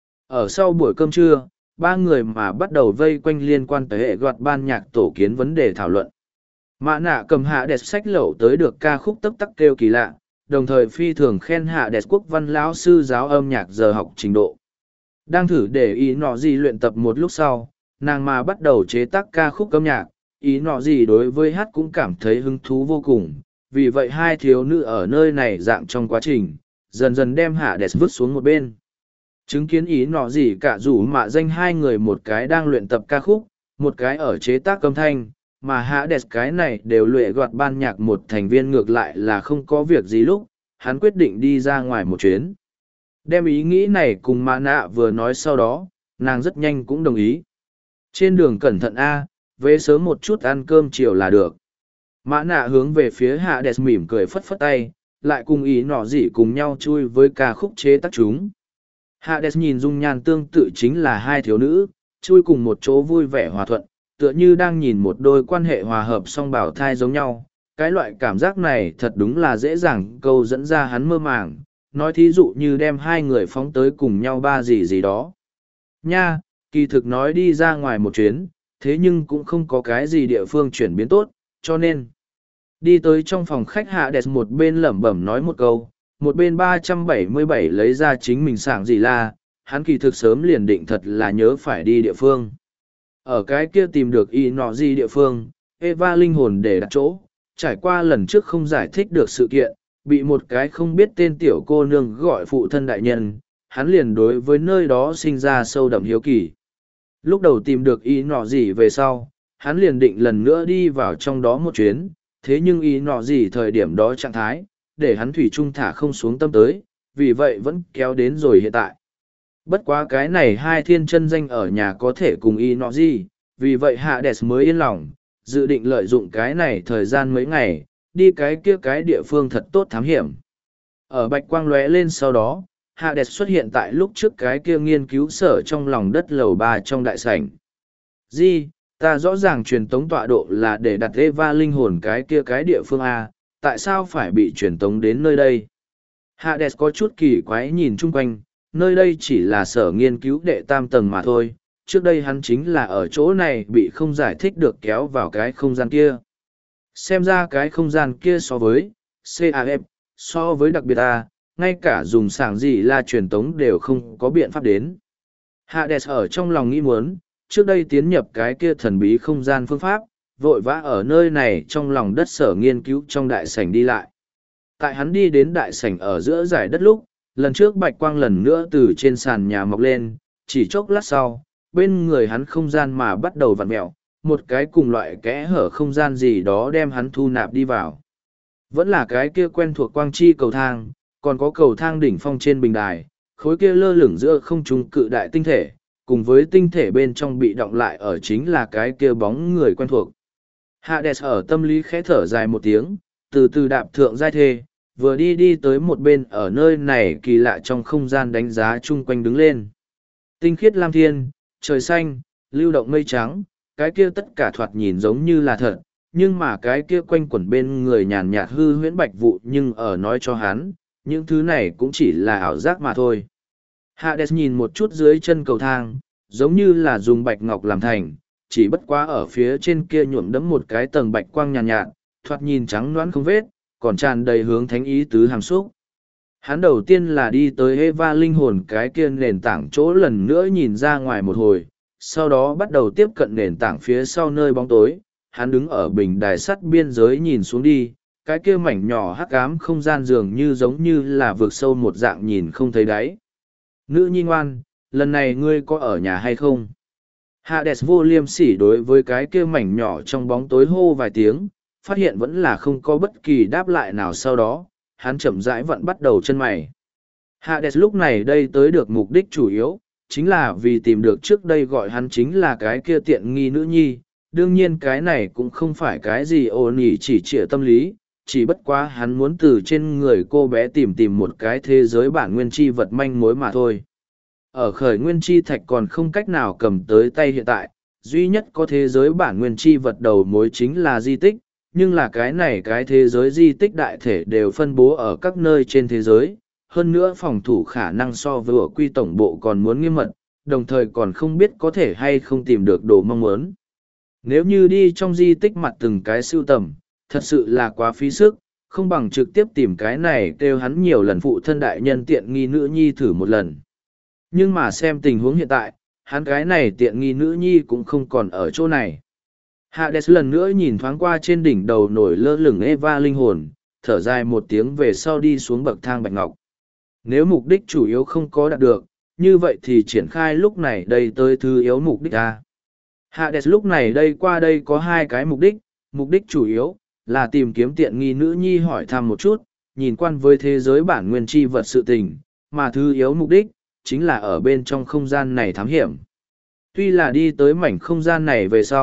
Ở sau buổi cơm trưa, ba người mà bắt đầu vây quanh liên quan tới hệ goạt ban nhạc tổ kiến vấn đề thảo luận. Mã Nạ cầm Hades sách lậu tới được ca khúc tấp tắc kêu kỳ lạ, đồng thời phi thường khen Hades quốc văn lão sư giáo âm nhạc giờ học trình độ. Đang thử để ý nọ gì luyện tập một lúc sau, nàng mà bắt đầu chế tác ca khúc âm nhạc, ý nọ gì đối với hát cũng cảm thấy hứng thú vô cùng, vì vậy hai thiếu nữ ở nơi này dạng trong quá trình, dần dần đem Hades vứt xuống một bên. Chứng kiến ý nọ gì cả rủ mạ danh hai người một cái đang luyện tập ca khúc, một cái ở chế tác âm thanh, mà Hades cái này đều luyện gọt ban nhạc một thành viên ngược lại là không có việc gì lúc, hắn quyết định đi ra ngoài một chuyến. Đem ý nghĩ này cùng Mã Nạ vừa nói sau đó, nàng rất nhanh cũng đồng ý. Trên đường cẩn thận A, về sớm một chút ăn cơm chiều là được. Mã nạ hướng về phía Hades mỉm cười phất phất tay, lại cùng ý nọ dị cùng nhau chui với ca khúc chế tác chúng. Hades nhìn dung nhan tương tự chính là hai thiếu nữ, chui cùng một chỗ vui vẻ hòa thuận, tựa như đang nhìn một đôi quan hệ hòa hợp song bảo thai giống nhau. Cái loại cảm giác này thật đúng là dễ dàng câu dẫn ra hắn mơ màng, nói thí dụ như đem hai người phóng tới cùng nhau ba gì gì đó. Nha, kỳ thực nói đi ra ngoài một chuyến, thế nhưng cũng không có cái gì địa phương chuyển biến tốt, cho nên đi tới trong phòng khách Hades một bên lẩm bẩm nói một câu, một bên 377 lấy ra chính mình sảng gì là, hắn kỳ thực sớm liền định thật là nhớ phải đi địa phương. Ở cái kia tìm được y nọ gì địa phương, Eva linh hồn để đặt chỗ, trải qua lần trước không giải thích được sự kiện, bị một cái không biết tên tiểu cô nương gọi phụ thân đại nhân, hắn liền đối với nơi đó sinh ra sâu đậm hiếu kỳ. Lúc đầu tìm được y nọ gì về sau, hắn liền định lần nữa đi vào trong đó một chuyến, thế nhưng y nọ gì thời điểm đó trạng thái, để hắn thủy chung thả không xuống tâm tới, vì vậy vẫn kéo đến rồi hiện tại. Bất quá cái này hai thiên chân danh ở nhà có thể cùng y nọ gì, vì vậy Hades mới yên lòng, dự định lợi dụng cái này thời gian mấy ngày, đi cái kia cái địa phương thật tốt thám hiểm. Ở bạch quang lóe lên sau đó, Hades xuất hiện tại lúc trước cái kia nghiên cứu sở trong lòng đất lầu 3 trong đại sảnh. Di, ta rõ ràng truyền tống tọa độ là để đặt Eva linh hồn cái kia cái địa phương A, tại sao phải bị truyền tống đến nơi đây? Hades có chút kỳ quái nhìn chung quanh, nơi đây chỉ là sở nghiên cứu đệ tam tầng mà thôi, trước đây hắn chính là ở chỗ này bị không giải thích được kéo vào cái không gian kia. Xem ra cái không gian kia so với CAF, so với đặc biệt A, ngay cả dùng sảng gì là truyền tống đều không có biện pháp đến. Hades ở trong lòng nghĩ muốn, trước đây tiến nhập cái kia thần bí không gian phương pháp, vội vã ở nơi này trong lòng đất sở nghiên cứu trong đại sảnh đi lại. Tại hắn đi đến đại sảnh ở giữa giải đất lúc, lần trước bạch quang lần nữa từ trên sàn nhà mọc lên, chỉ chốc lát sau, bên người hắn không gian mà bắt đầu vặn mẹo, một cái cùng loại kẽ hở không gian gì đó đem hắn thu nạp đi vào. Vẫn là cái kia quen thuộc quang chi cầu thang, còn có cầu thang đỉnh phong trên bình đài, khối kia lơ lửng giữa không trung cự đại tinh thể, cùng với tinh thể bên trong bị động lại ở chính là cái kia bóng người quen thuộc. Hades ở tâm lý khẽ thở dài một tiếng, từ từ đạp thượng giai thê, vừa đi đi tới một bên ở nơi này kỳ lạ trong không gian đánh giá chung quanh đứng lên. Tinh khiết lam thiên, trời xanh, lưu động mây trắng, cái kia tất cả thoạt nhìn giống như là thật, nhưng mà cái kia quanh quẩn bên người nhàn nhạt hư huyễn bạch vụ nhưng ở nói cho hắn, những thứ này cũng chỉ là ảo giác mà thôi. Hades nhìn một chút dưới chân cầu thang, giống như là dùng bạch ngọc làm thành, chỉ bất quá ở phía trên kia nhuộm đẫm một cái tầng bạch quang nhàn nhạt, thoạt nhìn trắng loãng không vết, còn tràn đầy hướng thánh ý tứ hàm xúc. Hắn đầu tiên là đi tới Eva linh hồn cái kia nền tảng chỗ lần nữa nhìn ra ngoài một hồi, sau đó bắt đầu tiếp cận nền tảng phía sau nơi bóng tối. Hắn đứng ở bình đài sắt biên giới nhìn xuống đi, cái kia mảnh nhỏ hắc ám không gian dường như giống như là vượt sâu một dạng nhìn không thấy đáy. Nữ nhi ngoan, lần này ngươi có ở nhà hay không? Hades vô liêm sỉ đối với cái kia mảnh nhỏ trong bóng tối hô vài tiếng, phát hiện vẫn là không có bất kỳ đáp lại nào sau đó, hắn chậm rãi vẫn bắt đầu chân mày. Hades lúc này đây tới được mục đích chủ yếu, chính là vì tìm được trước đây gọi hắn chính là cái kia tiện nghi nữ nhi. Đương nhiên cái này cũng không phải cái gì ồn ỉ chỉ trịa tâm lý, chỉ bất quá hắn muốn từ trên người cô bé tìm một cái thế giới bản nguyên chi vật manh mối mà thôi. Ở khởi nguyên chi thạch còn không cách nào cầm tới tay hiện tại, duy nhất có thế giới bản nguyên chi vật đầu mối chính là di tích, nhưng là cái này cái thế giới di tích đại thể đều phân bố ở các nơi trên thế giới, hơn nữa phòng thủ khả năng so với ở quy tổng bộ còn muốn nghiêm mật, đồng thời còn không biết có thể hay không tìm được đồ mong muốn. Nếu như đi trong di tích mặt từng cái sưu tầm, thật sự là quá phí sức, không bằng trực tiếp tìm cái này kêu hắn nhiều lần phụ thân đại nhân tiện nghi nữ nhi thử một lần. Nhưng mà xem tình huống hiện tại, hắn cái này tiện nghi nữ nhi cũng không còn ở chỗ này. Hades lần nữa nhìn thoáng qua trên đỉnh đầu nổi lơ lửng Eva linh hồn, thở dài một tiếng về sau đi xuống bậc thang bạch ngọc. Nếu mục đích chủ yếu không có đạt được, như vậy thì triển khai lúc này đây tới thứ yếu mục đích A. Hades lúc này đây qua đây có hai cái mục đích chủ yếu là tìm kiếm tiện nghi nữ nhi hỏi thăm một chút, nhìn quan với thế giới bản nguyên chi vật sự tình, mà thứ yếu mục đích chính là ở bên trong không gian này thám hiểm. Tuy là đi tới mảnh không gian này về sau,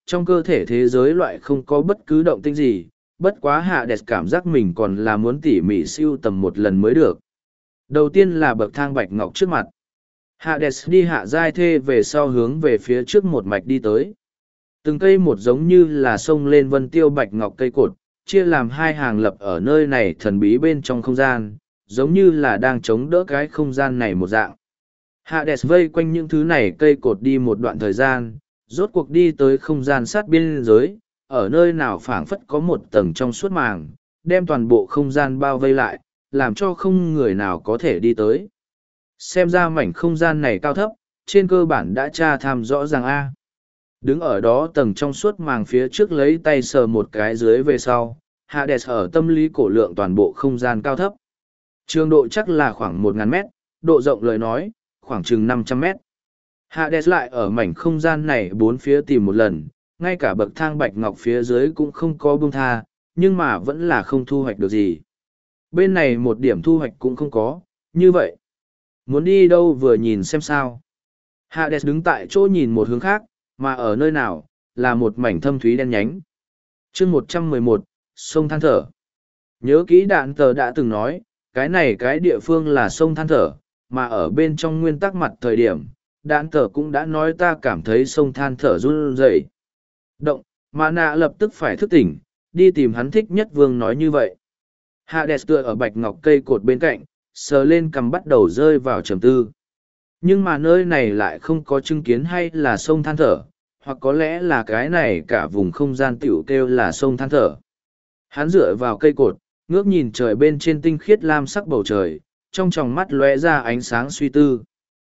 trong cơ thể thế giới loại không có bất cứ động tĩnh gì, bất quá Hades cảm giác mình còn là muốn tỉ mỉ siêu tầm một lần mới được. Đầu tiên là bậc thang bạch ngọc trước mặt. Hades đi hạ giai thê về sau hướng về phía trước một mạch đi tới. Từng cây một giống như là sông lên vân tiêu bạch ngọc cây cột, chia làm hai hàng lập ở nơi này thần bí bên trong không gian, giống như là đang chống đỡ cái không gian này một dạng. Hades vây quanh những thứ này cây cột đi một đoạn thời gian, rốt cuộc đi tới không gian sát biên giới, ở nơi nào phảng phất có một tầng trong suốt màng, đem toàn bộ không gian bao vây lại, làm cho không người nào có thể đi tới. Xem ra mảnh không gian này cao thấp, trên cơ bản đã tra tham rõ ràng A. Đứng ở đó tầng trong suốt màng phía trước lấy tay sờ một cái dưới về sau, Hades ở tâm lý cổ lượng toàn bộ không gian cao thấp. Trường độ chắc là khoảng 1.000 mét, độ rộng lời nói, khoảng chừng 500 mét. Hades lại ở mảnh không gian này bốn phía tìm một lần, ngay cả bậc thang bạch ngọc phía dưới cũng không có buông tha, nhưng mà vẫn là không thu hoạch được gì. Bên này một điểm thu hoạch cũng không có, như vậy. Muốn đi đâu vừa nhìn xem sao. Hades đứng tại chỗ nhìn một hướng khác, mà ở nơi nào, là một mảnh thâm thúy đen nhánh. chương 111, sông than thở. Nhớ kỹ đạn tờ đã từng nói, cái này cái địa phương là sông than thở, mà ở bên trong nguyên tắc mặt thời điểm, đạn tờ cũng đã nói ta cảm thấy sông than thở run rẩy. Động, mà nạ lập tức phải thức tỉnh, đi tìm hắn thích nhất vương nói như vậy. Hades tựa ở bạch ngọc cây cột bên cạnh, sờ lên cằm bắt đầu rơi vào trầm tư. Nhưng mà nơi này lại không có chứng kiến hay là sông than thở, hoặc có lẽ là cái này cả vùng không gian tiểu kêu là sông than thở. Hắn dựa vào cây cột, ngước nhìn trời bên trên tinh khiết lam sắc bầu trời, trong tròng mắt lóe ra ánh sáng suy tư.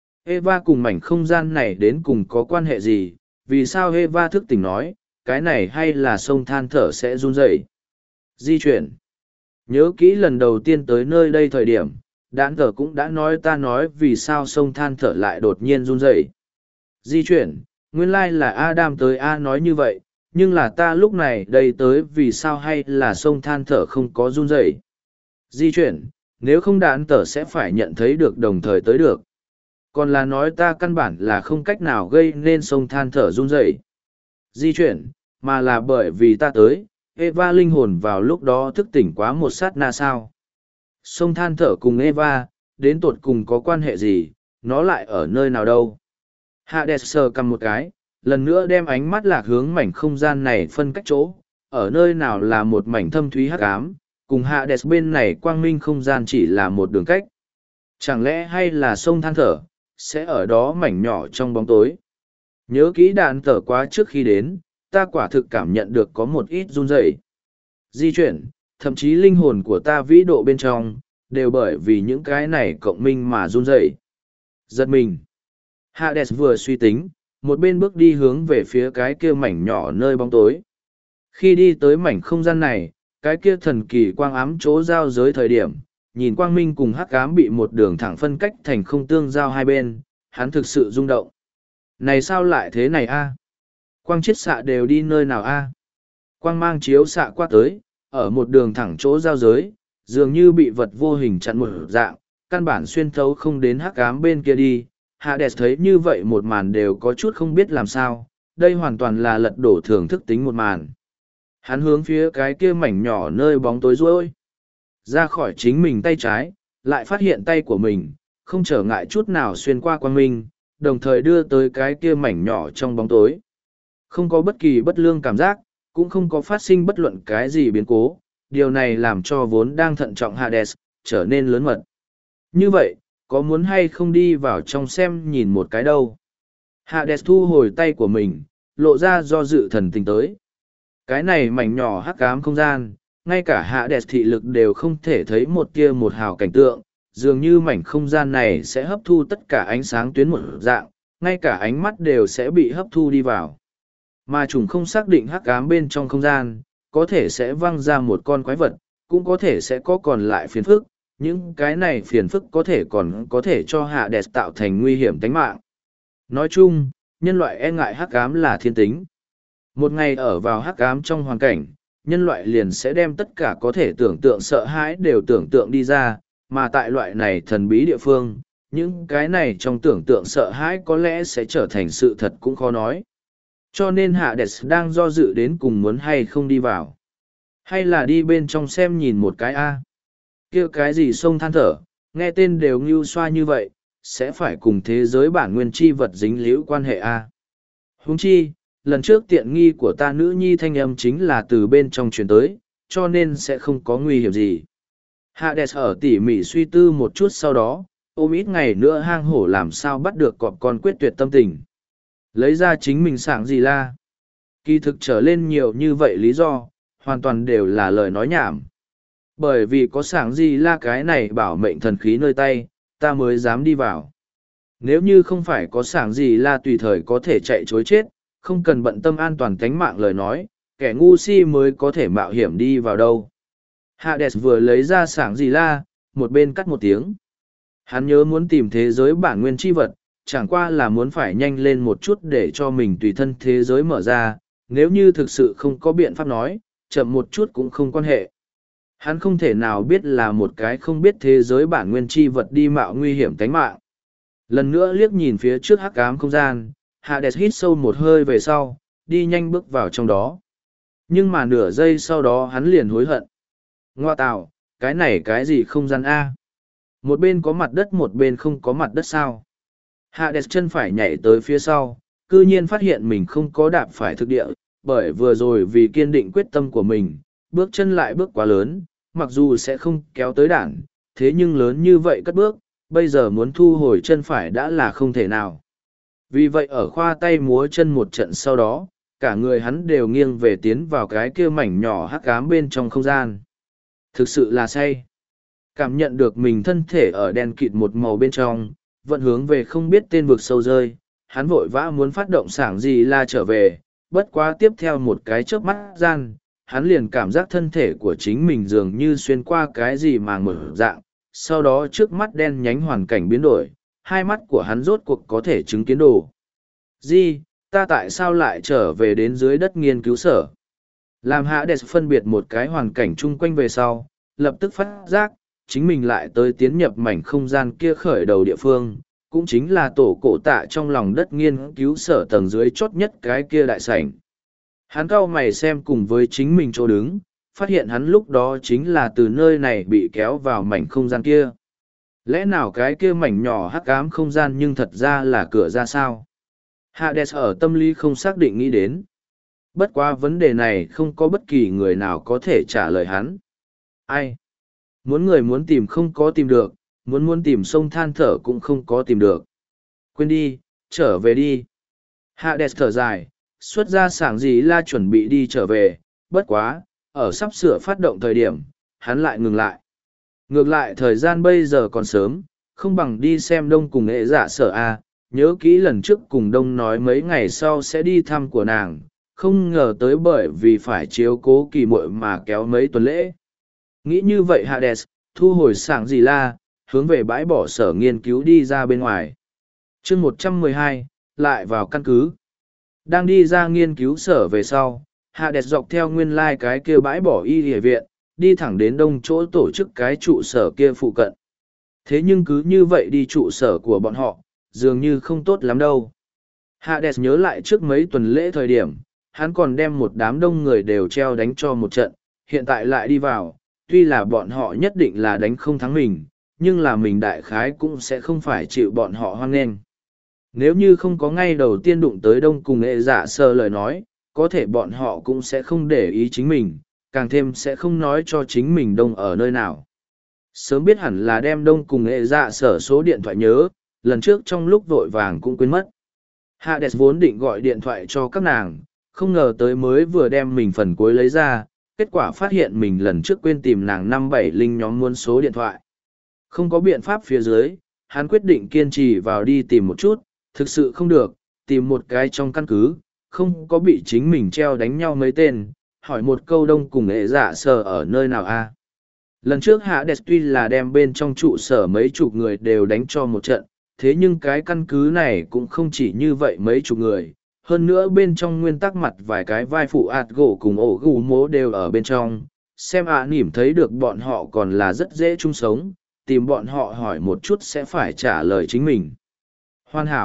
Eva cùng mảnh không gian này đến cùng có quan hệ gì? Vì sao Eva thức tỉnh nói, cái này hay là sông than thở sẽ run rẩy? Di chuyển. Nhớ kỹ lần đầu tiên tới nơi đây thời điểm, đạn thở cũng đã nói ta nói vì sao sông than thở lại đột nhiên run rẩy. Di chuyển, nguyên lai là Adam tới A nói như vậy, nhưng là ta lúc này đây tới vì sao hay là sông than thở không có run rẩy. Di chuyển, nếu không đạn thở sẽ phải nhận thấy được đồng thời tới được. Còn là nói ta căn bản là không cách nào gây nên sông than thở run rẩy. Di chuyển, mà là bởi vì ta tới, Eva linh hồn vào lúc đó thức tỉnh quá một sát na sao. Sông than thở cùng Eva, đến tột cùng có quan hệ gì, nó lại ở nơi nào đâu. Hades sờ cầm một cái, lần nữa đem ánh mắt lạc hướng mảnh không gian này phân cách chỗ, ở nơi nào là một mảnh thâm thúy hắc ám, cùng Hades bên này quang minh không gian chỉ là một đường cách. Chẳng lẽ hay là sông than thở, sẽ ở đó mảnh nhỏ trong bóng tối. Nhớ kỹ đạn tở quá trước khi đến, ta quả thực cảm nhận được có một ít run rẩy. Di chuyển, thậm chí linh hồn của ta vĩ độ bên trong, đều bởi vì những cái này cộng minh mà run rẩy. Giật mình. Hades vừa suy tính, một bên bước đi hướng về phía cái kia mảnh nhỏ nơi bóng tối. Khi đi tới mảnh không gian này, cái kia thần kỳ quang ám chỗ giao giới thời điểm, nhìn quang minh cùng hắc ám bị một đường thẳng phân cách thành không tương giao hai bên, hắn thực sự rung động. Này sao lại thế này a? Quang chiết xạ đều đi nơi nào a? Quang mang chiếu xạ qua tới, ở một đường thẳng chỗ giao giới, dường như bị vật vô hình chặn một dạng, căn bản xuyên thấu không đến hắc ám bên kia đi. Hades thấy như vậy một màn đều có chút không biết làm sao, đây hoàn toàn là lật đổ thưởng thức tính một màn. Hắn hướng phía cái kia mảnh nhỏ nơi bóng tối rối ra khỏi chính mình tay trái, lại phát hiện tay của mình, không trở ngại chút nào xuyên qua quang minh, đồng thời đưa tới cái kia mảnh nhỏ trong bóng tối. Không có bất kỳ bất lương cảm giác, cũng không có phát sinh bất luận cái gì biến cố, điều này làm cho vốn đang thận trọng Hades, trở nên lớn mật. Như vậy, có muốn hay không đi vào trong xem nhìn một cái đâu? Hades thu hồi tay của mình, lộ ra do dự thần tình tới. Cái này mảnh nhỏ hắc ám không gian, ngay cả Hades thị lực đều không thể thấy một tia một hào cảnh tượng, dường như mảnh không gian này sẽ hấp thu tất cả ánh sáng tuyến một dạng, ngay cả ánh mắt đều sẽ bị hấp thu đi vào. Mà chúng không xác định hắc ám bên trong không gian, có thể sẽ văng ra một con quái vật, cũng có thể sẽ có còn lại phiền phức, những cái này phiền phức có thể còn có thể cho Hades tạo thành nguy hiểm tính mạng. Nói chung, nhân loại e ngại hắc ám là thiên tính. Một ngày ở vào hắc ám trong hoàn cảnh, nhân loại liền sẽ đem tất cả có thể tưởng tượng sợ hãi đều tưởng tượng đi ra, mà tại loại này thần bí địa phương, những cái này trong tưởng tượng sợ hãi có lẽ sẽ trở thành sự thật cũng khó nói. Cho nên Hades đang do dự đến cùng muốn hay không đi vào. Hay là đi bên trong xem nhìn một cái a. Kia cái gì sông than thở, nghe tên đều ngưu xoa như vậy, sẽ phải cùng thế giới bản nguyên chi vật dính líu quan hệ a. Huống chi, lần trước tiện nghi của ta nữ nhi thanh âm chính là từ bên trong truyền tới, cho nên sẽ không có nguy hiểm gì. Hades ở tỉ mỉ suy tư một chút sau đó, ôm ít ngày nữa hang hổ làm sao bắt được cọp con quyết tuyệt tâm tình. Lấy ra chính mình sảng gì la. Kỳ thực trở lên nhiều như vậy lý do, hoàn toàn đều là lời nói nhảm. Bởi vì có sảng gì la cái này bảo mệnh thần khí nơi tay, ta mới dám đi vào. Nếu như không phải có sảng gì la tùy thời có thể chạy chối chết, không cần bận tâm an toàn tánh mạng lời nói, kẻ ngu si mới có thể mạo hiểm đi vào đâu. Hades vừa lấy ra sảng gì la, một bên cắt một tiếng. Hắn nhớ muốn tìm thế giới bản nguyên chi vật, chẳng qua là muốn phải nhanh lên một chút để cho mình tùy thân thế giới mở ra, nếu như thực sự không có biện pháp nói, chậm một chút cũng không quan hệ. Hắn không thể nào biết là một cái không biết thế giới bản nguyên chi vật đi mạo nguy hiểm tánh mạng. Lần nữa liếc nhìn phía trước hắc ám không gian, Hades hít sâu một hơi về sau, đi nhanh bước vào trong đó. Nhưng mà nửa giây sau đó hắn liền hối hận. Ngoa tạo, cái này cái gì không gian A? Một bên có mặt đất một bên không có mặt đất sao? Hades chân phải nhảy tới phía sau, cư nhiên phát hiện mình không có đạp phải thực địa, bởi vừa rồi vì kiên định quyết tâm của mình, bước chân lại bước quá lớn, mặc dù sẽ không kéo tới đản, thế nhưng lớn như vậy cất bước, bây giờ muốn thu hồi chân phải đã là không thể nào. Vì vậy ở khoa tay múa chân một trận sau đó, cả người hắn đều nghiêng về tiến vào cái kia mảnh nhỏ hắc ám bên trong không gian. Thực sự là say. Cảm nhận được mình thân thể ở đen kịt một màu bên trong, vận hướng về không biết tên vực sâu rơi, hắn vội vã muốn phát động sảng gì la trở về, bất quá tiếp theo một cái chớp mắt gian, hắn liền cảm giác thân thể của chính mình dường như xuyên qua cái gì mà mở dạng, sau đó trước mắt đen nhánh hoàn cảnh biến đổi, hai mắt của hắn rốt cuộc có thể chứng kiến đồ. Gì, ta tại sao lại trở về đến dưới đất nghiên cứu sở? Làm Hades phân biệt một cái hoàn cảnh chung quanh về sau, lập tức phát giác, chính mình lại tới tiến nhập mảnh không gian kia khởi đầu địa phương, cũng chính là tổ cổ tạ trong lòng đất nghiên cứu sở tầng dưới chốt nhất cái kia đại sảnh. Hắn cau mày xem cùng với chính mình chỗ đứng, phát hiện hắn lúc đó chính là từ nơi này bị kéo vào mảnh không gian kia. Lẽ nào cái kia mảnh nhỏ hắc ám không gian nhưng thật ra là cửa ra sao? Hades ở tâm lý không xác định nghĩ đến. Bất quá vấn đề này không có bất kỳ người nào có thể trả lời hắn. Ai? Muốn người muốn tìm không có tìm được, muốn tìm sông than thở cũng không có tìm được. Quên đi, trở về đi. Hades thở dài, xuất ra sảng gì la chuẩn bị đi trở về, bất quá, ở sắp sửa phát động thời điểm, hắn lại ngừng lại. Ngược lại thời gian bây giờ còn sớm, không bằng đi xem đông cùng nghệ giả sở A, nhớ kỹ lần trước cùng đông nói mấy ngày sau sẽ đi thăm của nàng, không ngờ tới bởi vì phải chiếu cố kỳ muội mà kéo mấy tuần lễ. Nghĩ như vậy Hades, thu hồi sảng gì la, hướng về bãi bỏ sở nghiên cứu đi ra bên ngoài. chương 112, lại vào căn cứ. Đang đi ra nghiên cứu sở về sau, Hades dọc theo nguyên lai cái kia bãi bỏ y địa viện, đi thẳng đến đông chỗ tổ chức cái trụ sở kia phụ cận. Thế nhưng cứ như vậy đi trụ sở của bọn họ, dường như không tốt lắm đâu. Hades nhớ lại trước mấy tuần lễ thời điểm, hắn còn đem một đám đông người đều treo đánh cho một trận, hiện tại lại đi vào, tuy là bọn họ nhất định là đánh không thắng mình, nhưng là mình đại khái cũng sẽ không phải chịu bọn họ hoan nghênh. Nếu như không có ngay đầu tiên đụng tới đông cùng nghệ giả sơ lời nói, có thể bọn họ cũng sẽ không để ý chính mình, càng thêm sẽ không nói cho chính mình đông ở nơi nào. Sớm biết hẳn là đem đông cùng nghệ giả sở số điện thoại nhớ, lần trước trong lúc vội vàng cũng quên mất. Hades vốn định gọi điện thoại cho các nàng, không ngờ tới mới vừa đem mình phần cuối lấy ra, kết quả phát hiện mình lần trước quên tìm nàng 57 linh nhóm muốn số điện thoại. Không có biện pháp phía dưới, hắn quyết định kiên trì vào đi tìm một chút, thực sự không được, tìm một cái trong căn cứ, không có bị chính mình treo đánh nhau mấy tên, hỏi một câu đông cùng nghệ giả sở ở nơi nào a. Lần trước Hades tuy là đem bên trong trụ sở mấy chục người đều đánh cho một trận, thế nhưng cái căn cứ này cũng không chỉ như vậy mấy chục người. Hơn nữa bên trong nguyên tắc mặt vài cái vai phụ ạt gỗ cùng ổ gù mố đều ở bên trong. Xem nỉm thấy được bọn họ còn là rất dễ chung sống, tìm bọn họ hỏi một chút sẽ phải trả lời chính mình. Hoàn hảo,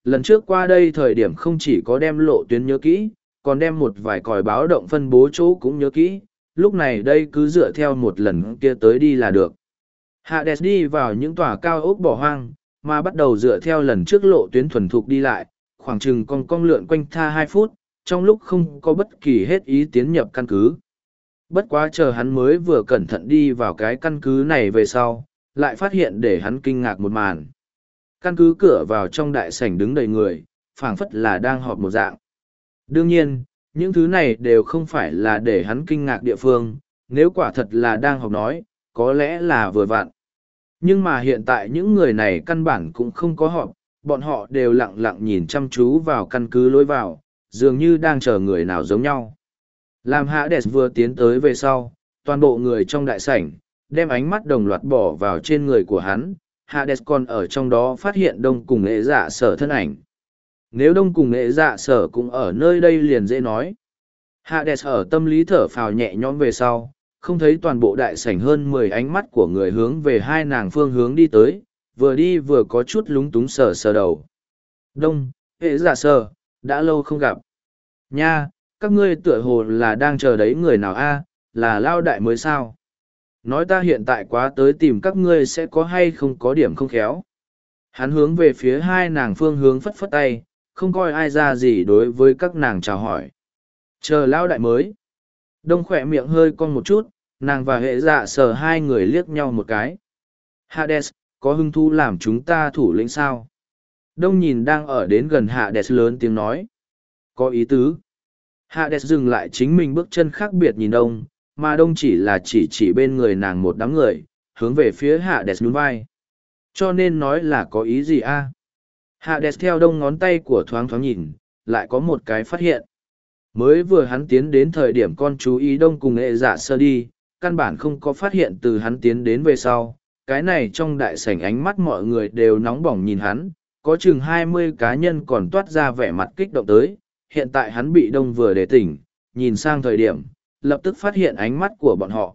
lần trước qua đây thời điểm không chỉ có đem lộ tuyến nhớ kỹ, còn đem một vài còi báo động phân bố chỗ cũng nhớ kỹ, lúc này đây cứ dựa theo một lần kia tới đi là được. Hades đi vào những tòa cao ốc bỏ hoang, mà bắt đầu dựa theo lần trước lộ tuyến thuần thục đi lại, khoảng chừng cong cong lượn quanh tha 2 phút, trong lúc không có bất kỳ hết ý tiến nhập căn cứ. Bất quá chờ hắn mới vừa cẩn thận đi vào cái căn cứ này về sau, lại phát hiện để hắn kinh ngạc một màn. Căn cứ cửa vào trong đại sảnh đứng đầy người, phảng phất là đang họp một dạng. Đương nhiên, những thứ này đều không phải là để hắn kinh ngạc địa phương, nếu quả thật là đang họp nói, có lẽ là vừa vặn. Nhưng mà hiện tại những người này căn bản cũng không có họp, bọn họ đều lặng lặng nhìn chăm chú vào căn cứ lối vào, dường như đang chờ người nào giống nhau. Làm Hades vừa tiến tới về sau, toàn bộ người trong đại sảnh, đem ánh mắt đồng loạt bỏ vào trên người của hắn, Hades còn ở trong đó phát hiện Đông cùng Nghệ Dạ Sở thân ảnh. Nếu Đông cùng Nghệ Dạ Sở cũng ở nơi đây liền dễ nói. Hades ở tâm lý thở phào nhẹ nhõm về sau, không thấy toàn bộ đại sảnh hơn 10 ánh mắt của người hướng về hai nàng phương hướng đi tới, vừa đi vừa có chút lúng túng sờ sờ đầu. Đông, Nghệ Dạ Sở, đã lâu không gặp. Nha, các ngươi tựa hồ là đang chờ đấy người nào a, là lao đại mới sao? Nói ta hiện tại quá tới tìm các ngươi sẽ có hay không có điểm không khéo. Hắn hướng về phía hai nàng phương hướng phất phất tay, không coi ai ra gì đối với các nàng chào hỏi. Chờ lao đại mới. Đông khỏe miệng hơi cong một chút, nàng và hệ dạ sờ hai người liếc nhau một cái. Hades, có hứng thú làm chúng ta thủ lĩnh sao? Đông nhìn đang ở đến gần Hades lớn tiếng nói. Có ý tứ. Hades dừng lại chính mình bước chân khác biệt nhìn Đông, mà Đông chỉ là chỉ bên người nàng một đám người, hướng về phía Hades nhún vai. Cho nên nói là có ý gì a? Hades theo Đông ngón tay của thoáng thoáng nhìn, lại có một cái phát hiện. Mới vừa hắn tiến đến thời điểm con chú ý Đông cùng hệ dạ sơ đi, căn bản không có phát hiện từ hắn tiến đến về sau. Cái này trong đại sảnh ánh mắt mọi người đều nóng bỏng nhìn hắn, có chừng 20 cá nhân còn toát ra vẻ mặt kích động tới. Hiện tại hắn bị Đông vừa để tỉnh, nhìn sang thời điểm, lập tức phát hiện ánh mắt của bọn họ.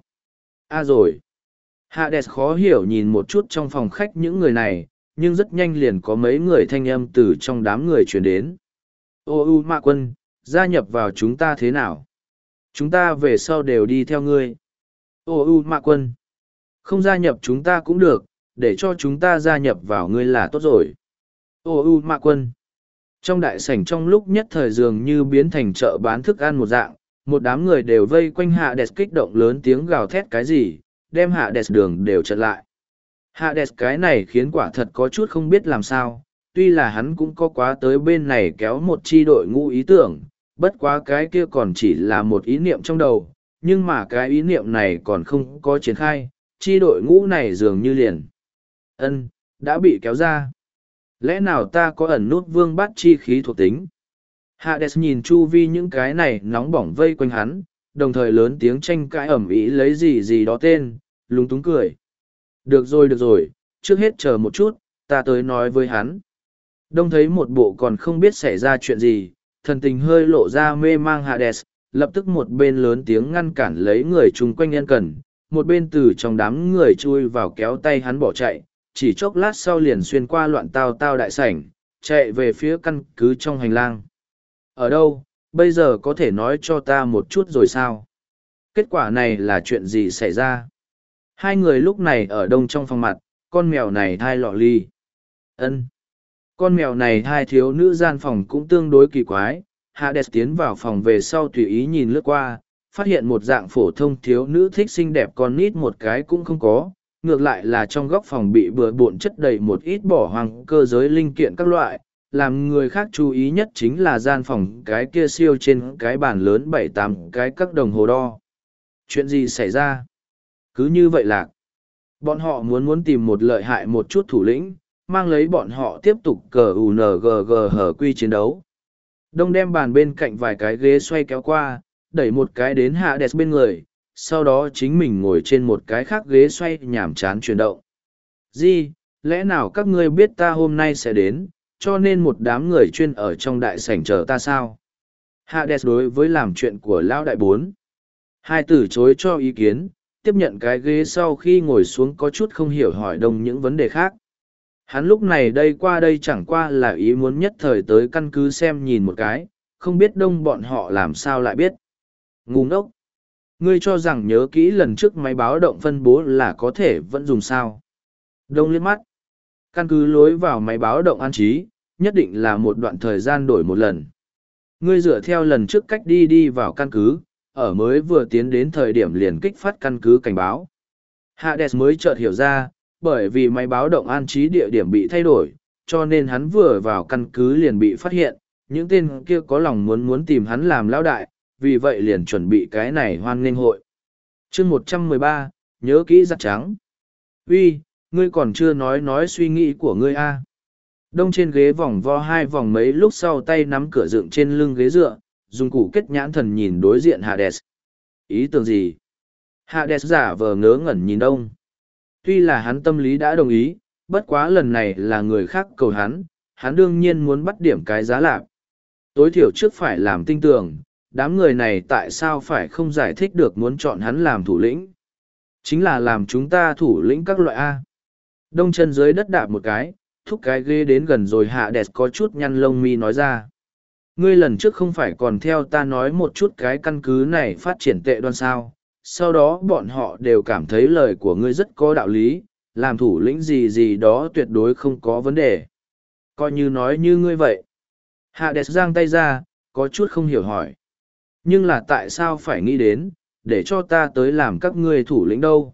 Rồi. Hades khó hiểu nhìn một chút trong phòng khách những người này, nhưng rất nhanh liền có mấy người thanh âm từ trong đám người truyền đến. Ô Mạ Quân, gia nhập vào chúng ta thế nào? Chúng ta về sau đều đi theo ngươi. Ô Mạ Quân, không gia nhập chúng ta cũng được, để cho chúng ta gia nhập vào ngươi là tốt rồi. Ô Mạ Quân. Trong đại sảnh trong lúc nhất thời dường như biến thành chợ bán thức ăn một dạng, một đám người đều vây quanh Hades kích động lớn tiếng gào thét cái gì, đem Hades đường đều chặn lại. Hades cái này khiến quả thật có chút không biết làm sao, tuy là hắn cũng có quá tới bên này kéo một chi đội ngũ ý tưởng, bất quá cái kia còn chỉ là một ý niệm trong đầu, nhưng mà cái ý niệm này còn không có triển khai, chi đội ngũ này dường như liền. Đã bị kéo ra. Lẽ nào ta có ẩn nút vương bát chi khí thuộc tính? Hades nhìn chu vi những cái này nóng bỏng vây quanh hắn, đồng thời lớn tiếng tranh cãi ẩm ý lấy gì đó tên, lúng túng cười. Được rồi, trước hết chờ một chút, ta tới nói với hắn. Đông thấy một bộ còn không biết xảy ra chuyện gì, thần tình hơi lộ ra mê mang Hades, lập tức một bên lớn tiếng ngăn cản lấy người chung quanh nhân cần, một bên từ trong đám người chui vào kéo tay hắn bỏ chạy, chỉ chốc lát sau liền xuyên qua loạn tao đại sảnh, chạy về phía căn cứ trong hành lang. Ở đâu, bây giờ có thể nói cho ta một chút rồi sao? Kết quả này là chuyện gì xảy ra? Hai người lúc này ở đông trong phòng mặt, con mèo này thai lọ ly. Con mèo này hai thiếu nữ gian phòng cũng tương đối kỳ quái. Hades tiến vào phòng về sau tùy ý nhìn lướt qua, phát hiện một dạng phổ thông thiếu nữ thích xinh đẹp con nít một cái cũng không có. Ngược lại là trong góc phòng bị bừa bộn chất đầy một ít bỏ hoang cơ giới linh kiện các loại, làm người khác chú ý nhất chính là gian phòng cái kia siêu trên cái bàn lớn 7-8 cái các đồng hồ đo. Chuyện gì xảy ra? Cứ như vậy lạc. Bọn họ muốn tìm một lợi hại một chút thủ lĩnh, mang lấy bọn họ tiếp tục cờ hở quy chiến đấu. Đông đem bàn bên cạnh vài cái ghế xoay kéo qua, đẩy một cái đến Hades bên người, sau đó chính mình ngồi trên một cái khác ghế xoay nhảm chán chuyển động. Lẽ nào các ngươi biết ta hôm nay sẽ đến, cho nên một đám người chuyên ở trong đại sảnh chờ ta sao? Hades đối với làm chuyện của Lão Đại Bốn. Hai từ chối cho ý kiến, tiếp nhận cái ghế sau khi ngồi xuống có chút không hiểu hỏi Đông những vấn đề khác. Hắn lúc này đây qua đây chẳng qua là ý muốn nhất thời tới căn cứ xem nhìn một cái, không biết đông bọn họ làm sao lại biết. Ngu ngốc! Ngươi cho rằng nhớ kỹ lần trước máy báo động phân bố là có thể vẫn dùng sao. Đông liếc mắt. Căn cứ lối vào máy báo động an trí, nhất định là một đoạn thời gian đổi một lần. Ngươi dựa theo lần trước cách đi vào căn cứ, ở mới vừa tiến đến thời điểm liền kích phát căn cứ cảnh báo. Hades mới chợt hiểu ra, bởi vì máy báo động an trí địa điểm bị thay đổi, cho nên hắn vừa vào căn cứ liền bị phát hiện, những tên kia có lòng muốn tìm hắn làm lão đại, vì vậy liền chuẩn bị cái này hoan nghênh hội. Chương 113, nhớ kỹ giặt trắng. Uy, ngươi còn chưa nói suy nghĩ của ngươi a. Đông trên ghế vòng vo hai vòng mấy lúc sau tay nắm cửa dựng trên lưng ghế dựa, dùng củ kết nhãn thần nhìn đối diện Hades. Ý tưởng gì? Hades giả vờ ngớ ngẩn nhìn Đông. Tuy là hắn tâm lý đã đồng ý, bất quá lần này là người khác cầu hắn đương nhiên muốn bắt điểm cái giá lạc. Tối thiểu trước phải làm tinh tường, đám người này tại sao phải không giải thích được muốn chọn hắn làm thủ lĩnh. Chính là làm chúng ta thủ lĩnh các loại A. Đông chân dưới đất đạp một cái, thúc cái ghế đến gần rồi Hades có chút nhăn lông mi nói ra. Ngươi lần trước không phải còn theo ta nói một chút cái căn cứ này phát triển tệ đoan sao, sau đó bọn họ đều cảm thấy lời của ngươi rất có đạo lý, làm thủ lĩnh gì đó tuyệt đối không có vấn đề. Coi như nói như ngươi vậy. Hades giang tay ra, có chút không hiểu hỏi. Nhưng là tại sao phải nghĩ đến, để cho ta tới làm các ngươi thủ lĩnh đâu?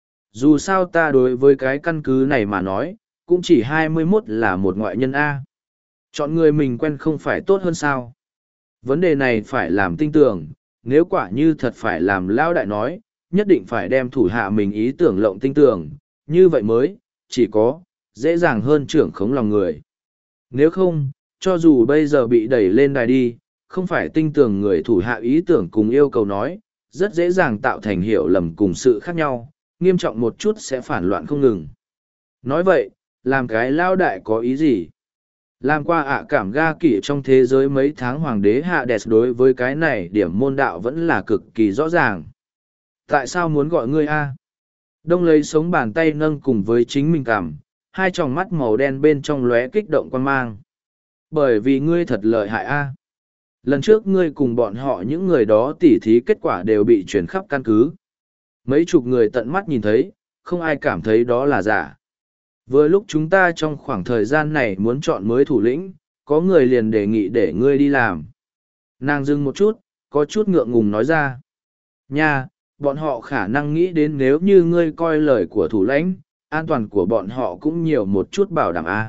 Dù sao ta đối với cái căn cứ này mà nói, cũng chỉ 21 là một ngoại nhân A. Chọn người mình quen không phải tốt hơn sao? Vấn đề này phải làm tinh tưởng, nếu quả như thật phải làm lão đại nói, nhất định phải đem thủ hạ mình ý tưởng lộng tinh tưởng, như vậy mới, chỉ có, dễ dàng hơn trưởng khống lòng người. Nếu không, cho dù bây giờ bị đẩy lên đài đi, không phải tinh tưởng người thủ hạ ý tưởng cùng yêu cầu nói, rất dễ dàng tạo thành hiểu lầm cùng sự khác nhau, nghiêm trọng một chút sẽ phản loạn không ngừng. Nói vậy, làm cái lao đại có ý gì? Làm qua cảm ga kỷ trong thế giới mấy tháng hoàng đế Hades đối với cái này điểm môn đạo vẫn là cực kỳ rõ ràng. Tại sao muốn gọi ngươi A? Đông lấy sống bàn tay nâng cùng với chính mình cảm, hai tròng mắt màu đen bên trong lóe kích động quan mang. Bởi vì ngươi thật lợi hại A. Lần trước ngươi cùng bọn họ những người đó tỉ thí kết quả đều bị truyền khắp căn cứ. Mấy chục người tận mắt nhìn thấy, không ai cảm thấy đó là giả. Vừa lúc chúng ta trong khoảng thời gian này muốn chọn mới thủ lĩnh, có người liền đề nghị để ngươi đi làm. Nàng dừng một chút, có chút ngượng ngùng nói ra. Nha, bọn họ khả năng nghĩ đến nếu như ngươi coi lời của thủ lãnh, an toàn của bọn họ cũng nhiều một chút bảo đảm a.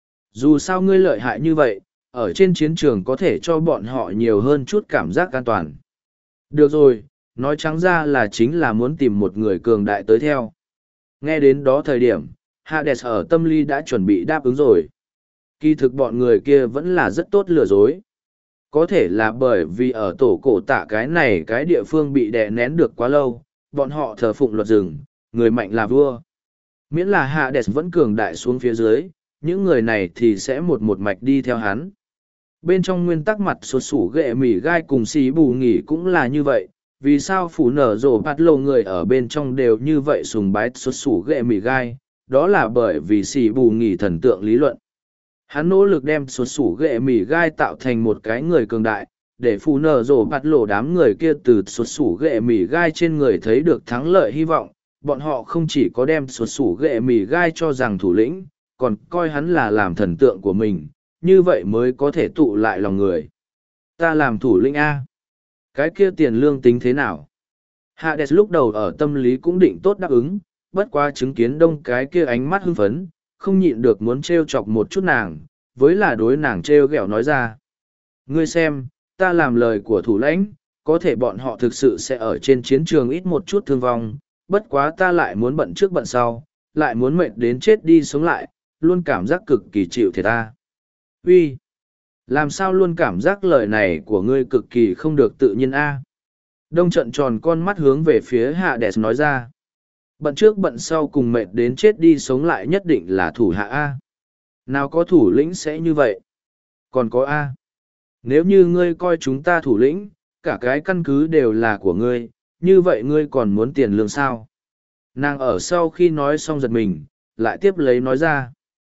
Dù sao ngươi lợi hại như vậy, ở trên chiến trường có thể cho bọn họ nhiều hơn chút cảm giác an toàn. Được rồi, nói trắng ra là chính là muốn tìm một người cường đại tới theo. Nghe đến đó thời điểm, Hades ở tâm lý đã chuẩn bị đáp ứng rồi. Kỳ thực bọn người kia vẫn là rất tốt lừa dối. Có thể là bởi vì ở tổ cổ tạ cái này cái địa phương bị đè nén được quá lâu, bọn họ thờ phụng luật rừng, người mạnh là vua. Miễn là Hades vẫn cường đại xuống phía dưới, những người này thì sẽ một mạch đi theo hắn. Bên trong nguyên tắc mặt sụt sủ ghệ mỉ gai cùng xí bù nghỉ cũng là như vậy, vì sao phủ nở rổ bạt lộ người ở bên trong đều như vậy sùng bái sụt sủ ghệ mỉ gai, đó là bởi vì xì bù nghỉ thần tượng lý luận. Hắn nỗ lực đem sụt sủ ghệ mỉ gai tạo thành một cái người cường đại, để phù nở rổ bạt lộ đám người kia từ sụt sủ ghệ mỉ gai trên người thấy được thắng lợi hy vọng. Bọn họ không chỉ có đem sụt sủ ghệ mỉ gai cho rằng thủ lĩnh, còn coi hắn là làm thần tượng của mình, như vậy mới có thể tụ lại lòng người. Ta làm thủ lĩnh A. Cái kia tiền lương tính thế nào? Hades lúc đầu ở tâm lý cũng định tốt đáp ứng, bất quá chứng kiến đông cái kia ánh mắt hưng phấn, không nhịn được muốn trêu chọc một chút nàng, với là đối nàng trêu ghẹo nói ra. Ngươi xem, ta làm lời của thủ lãnh, có thể bọn họ thực sự sẽ ở trên chiến trường ít một chút thương vong, bất quá ta lại muốn bận trước bận sau, lại muốn mệt đến chết đi sống lại, luôn cảm giác cực kỳ chịu thiệt ta. Uy, làm sao luôn cảm giác lời này của ngươi cực kỳ không được tự nhiên a? Đông trận tròn con mắt hướng về phía Hades nói ra. Bận trước bận sau cùng mệt đến chết đi sống lại nhất định là thủ hạ A. Nào có thủ lĩnh sẽ như vậy? Còn có A. Nếu như ngươi coi chúng ta thủ lĩnh, cả cái căn cứ đều là của ngươi, như vậy ngươi còn muốn tiền lương sao? Nàng ở sau khi nói xong giật mình, lại tiếp lấy nói ra.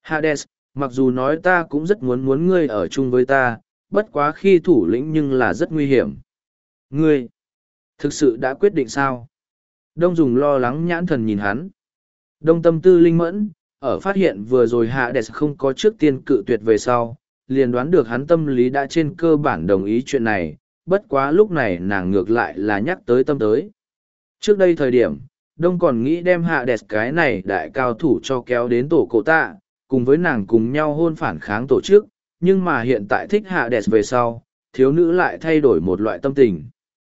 Hades, mặc dù nói ta cũng rất muốn ngươi ở chung với ta, bất quá khi thủ lĩnh nhưng là rất nguy hiểm. Ngươi, thực sự đã quyết định sao? Đông dùng lo lắng nhãn thần nhìn hắn. Đông tâm tư linh mẫn, ở phát hiện vừa rồi Hades không có trước tiên cự tuyệt về sau, liền đoán được hắn tâm lý đã trên cơ bản đồng ý chuyện này, bất quá lúc này nàng ngược lại là nhắc tới tâm tới. Trước đây thời điểm, Đông còn nghĩ đem Hades cái này đại cao thủ cho kéo đến tổ cổ tạ, cùng với nàng cùng nhau hôn phản kháng tổ chức, nhưng mà hiện tại thích Hades về sau, thiếu nữ lại thay đổi một loại tâm tình.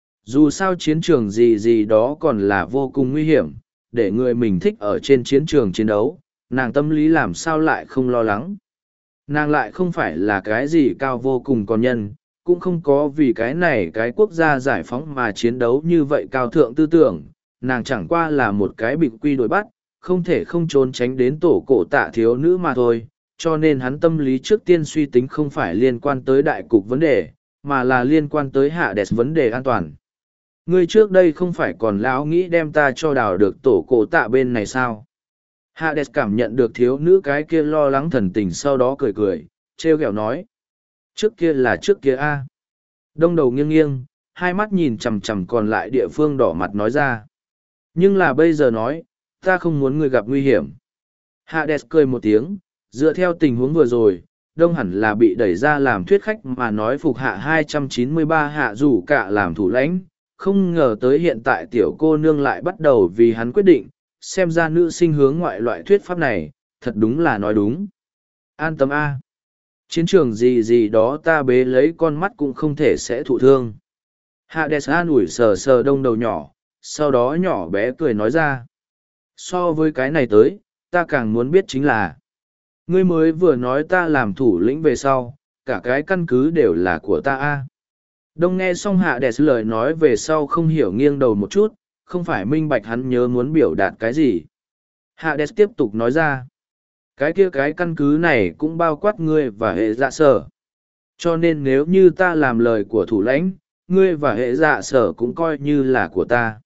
Dù sao chiến trường gì gì đó còn là vô cùng nguy hiểm, để người mình thích ở trên chiến trường chiến đấu, nàng tâm lý làm sao lại không lo lắng. Nàng lại không phải là cái gì cao vô cùng con nhân, cũng không có vì cái này cái quốc gia giải phóng mà chiến đấu như vậy cao thượng tư tưởng, nàng chẳng qua là một cái bị quy đổi bắt, không thể không trốn tránh đến tổ cổ tạ thiếu nữ mà thôi, cho nên hắn tâm lý trước tiên suy tính không phải liên quan tới đại cục vấn đề, mà là liên quan tới Hades vấn đề an toàn. Ngươi trước đây không phải còn lão nghĩ đem ta cho đào được tổ cổ tạ bên này sao? Hades cảm nhận được thiếu nữ cái kia lo lắng thần tình sau đó cười cười, trêu ghẹo nói. Trước kia là trước kia a. Đông đầu nghiêng nghiêng, hai mắt nhìn chằm chằm còn lại địa phương đỏ mặt nói ra. Nhưng là bây giờ nói, ta không muốn ngươi gặp nguy hiểm. Hades cười một tiếng, dựa theo tình huống vừa rồi, Đông hẳn là bị đẩy ra làm thuyết khách mà nói phục hạ 293 hạ rủ cả làm thủ lãnh, không ngờ tới hiện tại tiểu cô nương lại bắt đầu vì hắn quyết định, xem ra nữ sinh hướng ngoại loại thuyết pháp này, thật đúng là nói đúng. An tâm A. Chiến trường gì gì đó ta bế lấy con mắt cũng không thể sẽ thụ thương. Hades an ủi sờ sờ Đông đầu nhỏ, sau đó nhỏ bé cười nói ra. So với cái này tới, ta càng muốn biết chính là, ngươi mới vừa nói ta làm thủ lĩnh về sau, cả cái căn cứ đều là của ta A. Đông nghe xong Hades lời nói về sau không hiểu nghiêng đầu một chút, không phải minh bạch hắn nhớ muốn biểu đạt cái gì. Hades tiếp tục nói ra, cái kia cái căn cứ này cũng bao quát ngươi và hệ dạ sở. Cho nên nếu như ta làm lời của thủ lãnh, ngươi và hệ dạ sở cũng coi như là của ta.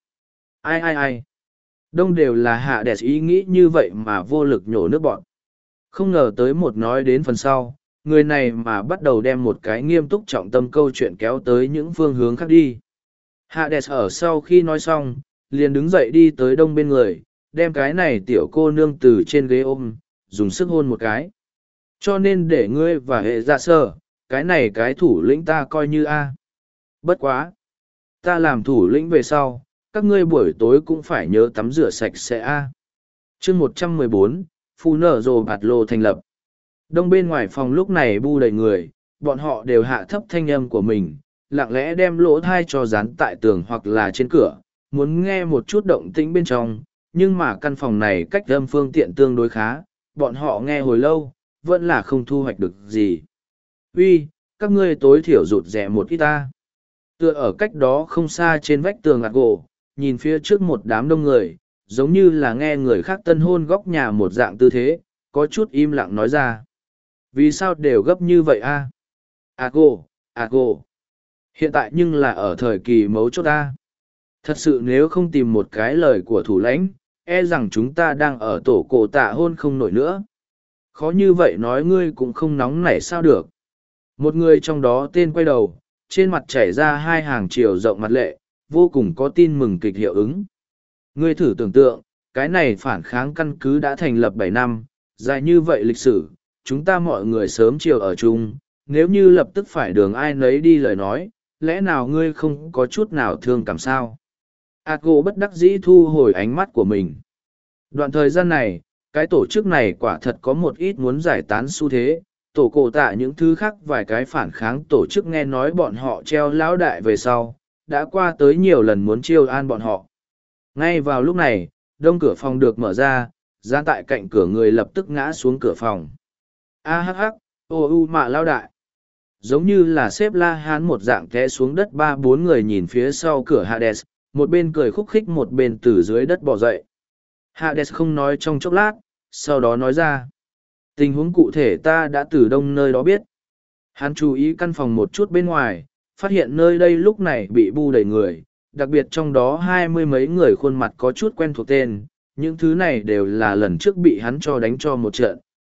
Ai. Đông đều là Hades ý nghĩ như vậy mà vô lực nhổ nước bọn. Không ngờ tới một nói đến phần sau, người này mà bắt đầu đem một cái nghiêm túc trọng tâm câu chuyện kéo tới những phương hướng khác đi. Hades ở sau khi nói xong, liền đứng dậy đi tới Đông bên người, đem cái này tiểu cô nương từ trên ghế ôm, dùng sức hôn một cái. Cho nên để ngươi và hệ dạ sở, cái này cái thủ lĩnh ta coi như A. Bất quá. Ta làm thủ lĩnh về sau, các ngươi buổi tối cũng phải nhớ tắm rửa sạch sẽ A. Chương 114, Phu nở rồ bạt lô thành lập. Đông bên ngoài phòng lúc này bu đầy người, bọn họ đều hạ thấp thanh âm của mình, lặng lẽ đem lỗ thai cho dán tại tường hoặc là trên cửa, muốn nghe một chút động tĩnh bên trong, nhưng mà căn phòng này cách âm phương tiện tương đối khá, bọn họ nghe hồi lâu, vẫn là không thu hoạch được gì. Uy, các ngươi tối thiểu rụt rẻ một ít ta. Tựa ở cách đó không xa trên vách tường ngạt gỗ, nhìn phía trước một đám đông người, giống như là nghe người khác tân hôn góc nhà một dạng tư thế, có chút im lặng nói ra. Vì sao đều gấp như vậy a? Ago. Hiện tại nhưng là ở thời kỳ mấu chốt ta. Thật sự nếu không tìm một cái lời của thủ lãnh, e rằng chúng ta đang ở tổ cổ tạ hôn không nổi nữa. Khó như vậy nói ngươi cũng không nóng nảy sao được. Một người trong đó tên quay đầu, trên mặt chảy ra hai hàng chiều rộng mặt lệ, vô cùng có tin mừng kịch hiệu ứng. Ngươi thử tưởng tượng, cái này phản kháng căn cứ đã thành lập 7 năm, dài như vậy lịch sử, chúng ta mọi người sớm chiều ở chung, nếu như lập tức phải đường ai nấy đi lời nói, lẽ nào ngươi không có chút nào thương cảm sao? Ago bất đắc dĩ thu hồi ánh mắt của mình. Đoạn thời gian này, cái tổ chức này quả thật có một ít muốn giải tán xu thế, tổ cổ tạ những thứ khác vài cái phản kháng tổ chức nghe nói bọn họ treo lão đại về sau, đã qua tới nhiều lần muốn chiêu an bọn họ. Ngay vào lúc này, đông cửa phòng được mở ra, ra tại cạnh cửa người lập tức ngã xuống cửa phòng. Mạ lao đại. Giống như là xếp la hán một dạng té xuống đất 3-4 người nhìn phía sau cửa Hades, một bên cười khúc khích một bên từ dưới đất bò dậy. Hades không nói trong chốc lát, sau đó nói ra. Tình huống cụ thể ta đã từ đông nơi đó biết. Hắn chú ý căn phòng một chút bên ngoài, phát hiện nơi đây lúc này bị bu đầy người, đặc biệt trong đó 20 mấy người khuôn mặt có chút quen thuộc tên. Những thứ này đều là lần trước bị hắn cho đánh cho một trận,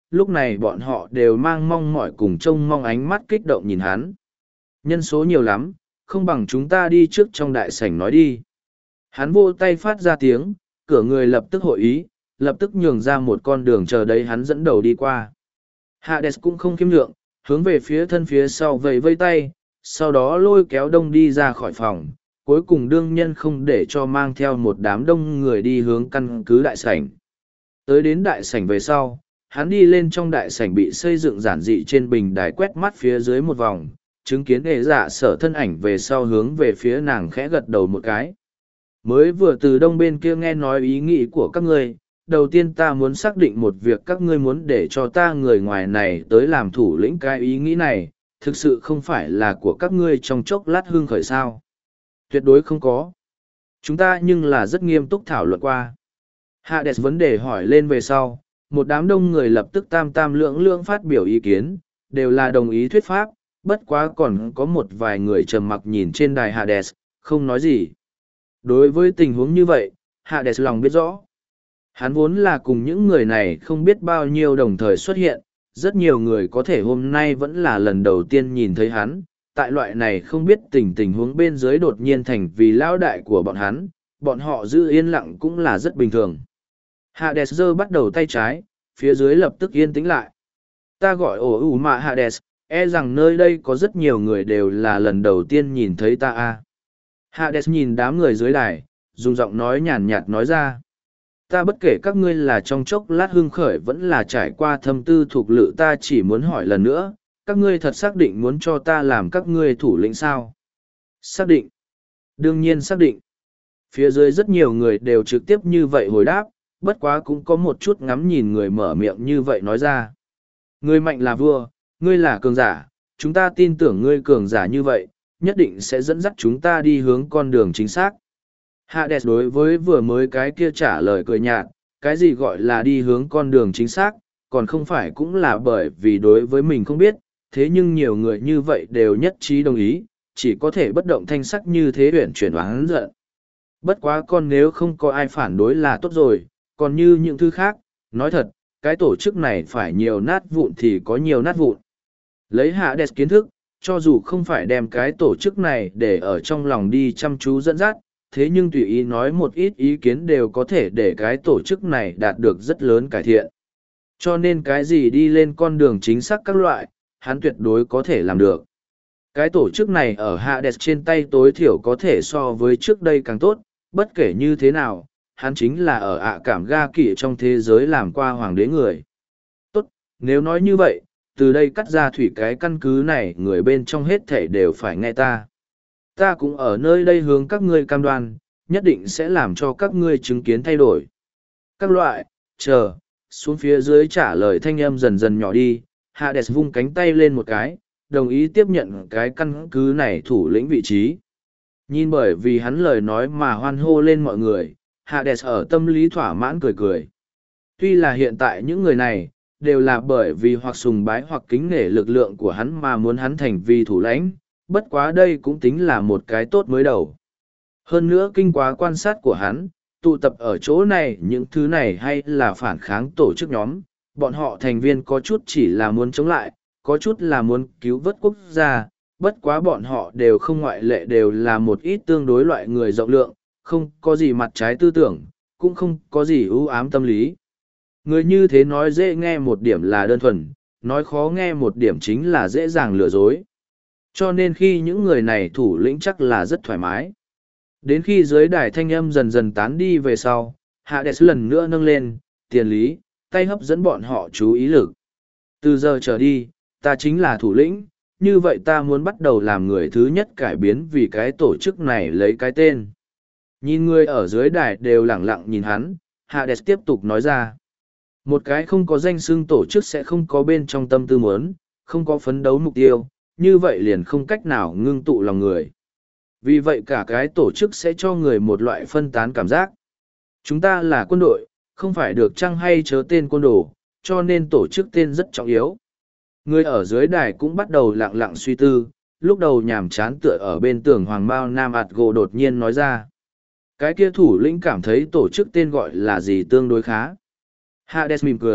lúc này bọn họ đều mang mong mỏi cùng trông mong ánh mắt kích động nhìn hắn. Nhân số nhiều lắm, không bằng chúng ta đi trước trong đại sảnh nói đi. Hắn vô tay phát ra tiếng, cửa người lập tức hội ý, lập tức nhường ra một con đường chờ đấy hắn dẫn đầu đi qua. Hades cũng không khiêm nhượng, hướng về phía thân phía sau vẫy vây tay, sau đó lôi kéo đông đi ra khỏi phòng, cuối cùng đương nhân không để cho mang theo một đám đông người đi hướng căn cứ đại sảnh. Tới đến đại sảnh về sau, hắn đi lên trong đại sảnh bị xây dựng giản dị trên bình đài quét mắt phía dưới một vòng, chứng kiến hệ dạ sở thân ảnh về sau hướng về phía nàng khẽ gật đầu một cái. Mới vừa từ đông bên kia nghe nói ý nghĩ của các ngươi, đầu tiên ta muốn xác định một việc, các ngươi muốn để cho ta người ngoài này tới làm thủ lĩnh cái ý nghĩ này, thực sự không phải là của các ngươi trong chốc lát hưng khởi sao. Tuyệt đối không có. Chúng ta nhưng là rất nghiêm túc thảo luận qua. Hades vấn đề hỏi lên về sau, một đám đông người lập tức tam tam lưỡng lưỡng phát biểu ý kiến, đều là đồng ý thuyết pháp, bất quá còn có một vài người trầm mặc nhìn trên đài Hades, không nói gì. Đối với tình huống như vậy, Hades lòng biết rõ. Hắn vốn là cùng những người này không biết bao nhiêu đồng thời xuất hiện, rất nhiều người có thể hôm nay vẫn là lần đầu tiên nhìn thấy hắn, tại loại này không biết tình huống bên dưới đột nhiên thành vì lão đại của bọn họ giữ yên lặng cũng là rất bình thường. Hades giơ bắt đầu tay trái, phía dưới lập tức yên tĩnh lại. Ta gọi ổ ủ mạ Hades, e rằng nơi đây có rất nhiều người đều là lần đầu tiên nhìn thấy ta a. Hades nhìn đám người dưới đài, dùng giọng nói nhàn nhạt nói ra. Ta bất kể các ngươi là trong chốc lát hưng khởi vẫn là trải qua thâm tư thuộc lự, ta chỉ muốn hỏi lần nữa, các ngươi thật xác định muốn cho ta làm các ngươi thủ lĩnh sao? Xác định. Đương nhiên xác định. Phía dưới rất nhiều người đều trực tiếp như vậy hồi đáp, bất quá cũng có một chút ngắm nhìn người mở miệng như vậy nói ra. Ngươi mạnh là vua, ngươi là cường giả, chúng ta tin tưởng ngươi cường giả như vậy, nhất định sẽ dẫn dắt chúng ta đi hướng con đường chính xác. Hades đối với vừa mới cái kia trả lời cười nhạt, cái gì gọi là đi hướng con đường chính xác, còn không phải cũng là bởi vì đối với mình không biết, thế nhưng nhiều người như vậy đều nhất trí đồng ý, chỉ có thể bất động thanh sắc như thế huyển chuyển oán giận. Bất quá con nếu không có ai phản đối là tốt rồi, còn như những thứ khác, nói thật, cái tổ chức này phải nhiều nát vụn thì có nhiều nát vụn. Lấy Hades kiến thức, cho dù không phải đem cái tổ chức này để ở trong lòng đi chăm chú dẫn dắt, thế nhưng tùy ý nói một ít ý kiến đều có thể để cái tổ chức này đạt được rất lớn cải thiện. Cho nên cái gì đi lên con đường chính xác các loại, hắn tuyệt đối có thể làm được. Cái tổ chức này ở Hades trên tay tối thiểu có thể so với trước đây càng tốt, bất kể như thế nào, hắn chính là ở cảm ga kỷ trong thế giới làm qua hoàng đế người. Tốt, nếu nói như vậy, từ đây cắt ra thủy cái căn cứ này người bên trong hết thể đều phải nghe ta. Ta cũng ở nơi đây hướng các ngươi cam đoan, nhất định sẽ làm cho các ngươi chứng kiến thay đổi. Các loại, chờ, xuống phía dưới trả lời thanh âm dần dần nhỏ đi, Hades vung cánh tay lên một cái, đồng ý tiếp nhận cái căn cứ này thủ lĩnh vị trí. Nhìn bởi vì hắn lời nói mà hoan hô lên mọi người, Hades ở tâm lý thỏa mãn cười cười. Tuy là hiện tại những người này, đều là bởi vì hoặc sùng bái hoặc kính nể lực lượng của hắn mà muốn hắn thành vì thủ lãnh, bất quá đây cũng tính là một cái tốt mới đầu. Hơn nữa kinh quá quan sát của hắn, tụ tập ở chỗ này những thứ này hay là phản kháng tổ chức nhóm, bọn họ thành viên có chút chỉ là muốn chống lại, có chút là muốn cứu vớt quốc gia, bất quá bọn họ đều không ngoại lệ, đều là một ít tương đối loại người rộng lượng, không có gì mặt trái tư tưởng, cũng không có gì ưu ám tâm lý. Người như thế nói dễ nghe một điểm là đơn thuần, nói khó nghe một điểm chính là dễ dàng lừa dối. Cho nên khi những người này thủ lĩnh chắc là rất thoải mái. Đến khi dưới đài thanh âm dần dần tán đi về sau, Hades lần nữa nâng lên, tiền lý, tay hấp dẫn bọn họ chú ý lực. Từ giờ trở đi, ta chính là thủ lĩnh, như vậy ta muốn bắt đầu làm người thứ nhất cải biến vì cái tổ chức này lấy cái tên. Nhìn người ở dưới đài đều lẳng lặng nhìn hắn, Hades tiếp tục nói ra. Một cái không có danh xưng tổ chức sẽ không có bên trong tâm tư muốn, không có phấn đấu mục tiêu, như vậy liền không cách nào ngưng tụ lòng người. Vì vậy cả cái tổ chức sẽ cho người một loại phân tán cảm giác. Chúng ta là quân đội, không phải được trăng hay chớ tên côn đồ, cho nên tổ chức tên rất trọng yếu. Người ở dưới đài cũng bắt đầu lặng lặng suy tư, lúc đầu nhàm chán tựa ở bên tường Hoàng Mao Nam ạt gồ đột nhiên nói ra. Cái kia thủ lĩnh cảm thấy tổ chức tên gọi là gì tương đối khá. Hades mỉm cười,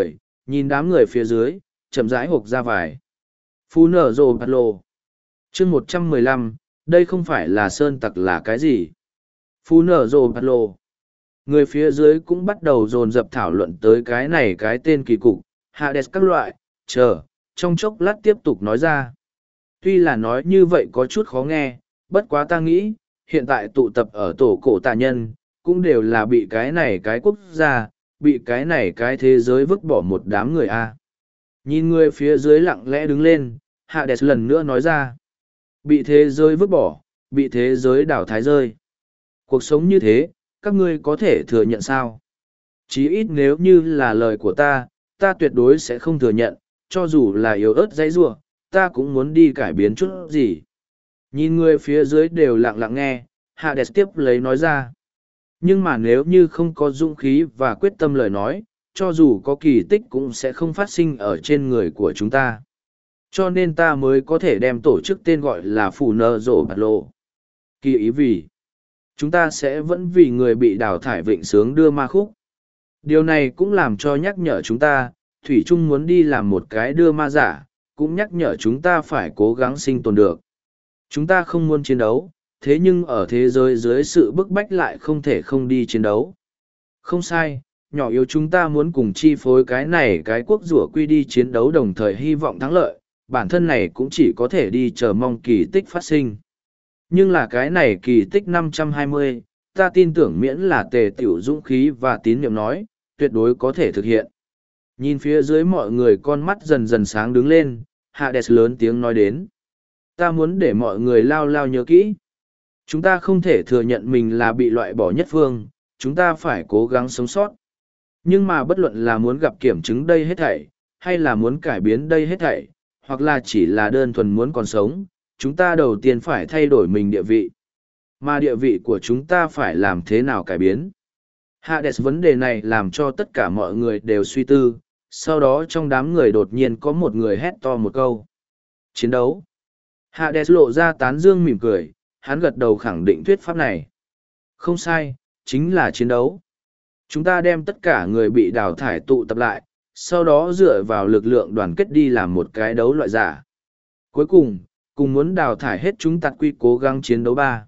nhìn đám người phía dưới, chậm rãi hộp ra vải. Phú nở rồ bạt lộ. chương 115, đây không phải là sơn tặc là cái gì. Phú nở rồ bạt lộ. Người phía dưới cũng bắt đầu dồn dập thảo luận tới cái này cái tên kỳ cục, Hades các loại, trong chốc lát tiếp tục nói ra. Tuy là nói như vậy có chút khó nghe, bất quá ta nghĩ, hiện tại tụ tập ở tổ cổ tà nhân, cũng đều là bị cái này cái quốc gia, bị cái này cái thế giới vứt bỏ một đám người a. Nhìn người phía dưới lặng lẽ đứng lên, Hades lần nữa nói ra. Bị thế giới vứt bỏ, bị thế giới đảo thái rơi. Cuộc sống như thế, các ngươi có thể thừa nhận sao? Chí ít nếu như là lời của ta tuyệt đối sẽ không thừa nhận, cho dù là yếu ớt dãy giụa, ta cũng muốn đi cải biến chút gì. Nhìn người phía dưới đều lặng lặng nghe, Hades tiếp lấy nói ra. Nhưng mà nếu như không có dũng khí và quyết tâm lời nói, cho dù có kỳ tích cũng sẽ không phát sinh ở trên người của chúng ta. Cho nên ta mới có thể đem tổ chức tên gọi là Phù Nơ Rộ Bạt Lộ. Kỳ ý vì, chúng ta sẽ vẫn vì người bị đào thải vịnh sướng đưa ma khúc. Điều này cũng làm cho nhắc nhở chúng ta, Thủy Trung muốn đi làm một cái đưa ma giả, cũng nhắc nhở chúng ta phải cố gắng sinh tồn được. Chúng ta không muốn chiến đấu, thế nhưng ở thế giới dưới sự bức bách lại không thể không đi chiến đấu. Không sai, nhỏ yếu chúng ta muốn cùng chi phối cái này cái quốc rủa quy đi chiến đấu đồng thời hy vọng thắng lợi, bản thân này cũng chỉ có thể đi chờ mong kỳ tích phát sinh. Nhưng là cái này kỳ tích 520, ta tin tưởng miễn là tề tiểu dũng khí và tín nhiệm nói, tuyệt đối có thể thực hiện. Nhìn phía dưới mọi người con mắt dần dần sáng đứng lên, Hades lớn tiếng nói đến. Ta muốn để mọi người lao lao nhớ kỹ. Chúng ta không thể thừa nhận mình là bị loại bỏ nhất phương, chúng ta phải cố gắng sống sót. Nhưng mà bất luận là muốn gặp kiểm chứng đây hết thảy, hay là muốn cải biến đây hết thảy, hoặc là chỉ là đơn thuần muốn còn sống, chúng ta đầu tiên phải thay đổi mình địa vị. Mà địa vị của chúng ta phải làm thế nào cải biến? Hades vấn đề này làm cho tất cả mọi người đều suy tư, sau đó trong đám người đột nhiên có một người hét to một câu. Chiến đấu. Hades lộ ra tán dương mỉm cười, hắn gật đầu khẳng định thuyết pháp này. Không sai, chính là chiến đấu. Chúng ta đem tất cả người bị đào thải tụ tập lại, sau đó dựa vào lực lượng đoàn kết đi làm một cái đấu loại giả. Cuối cùng muốn đào thải hết chúng tạt quy cố gắng chiến đấu ba.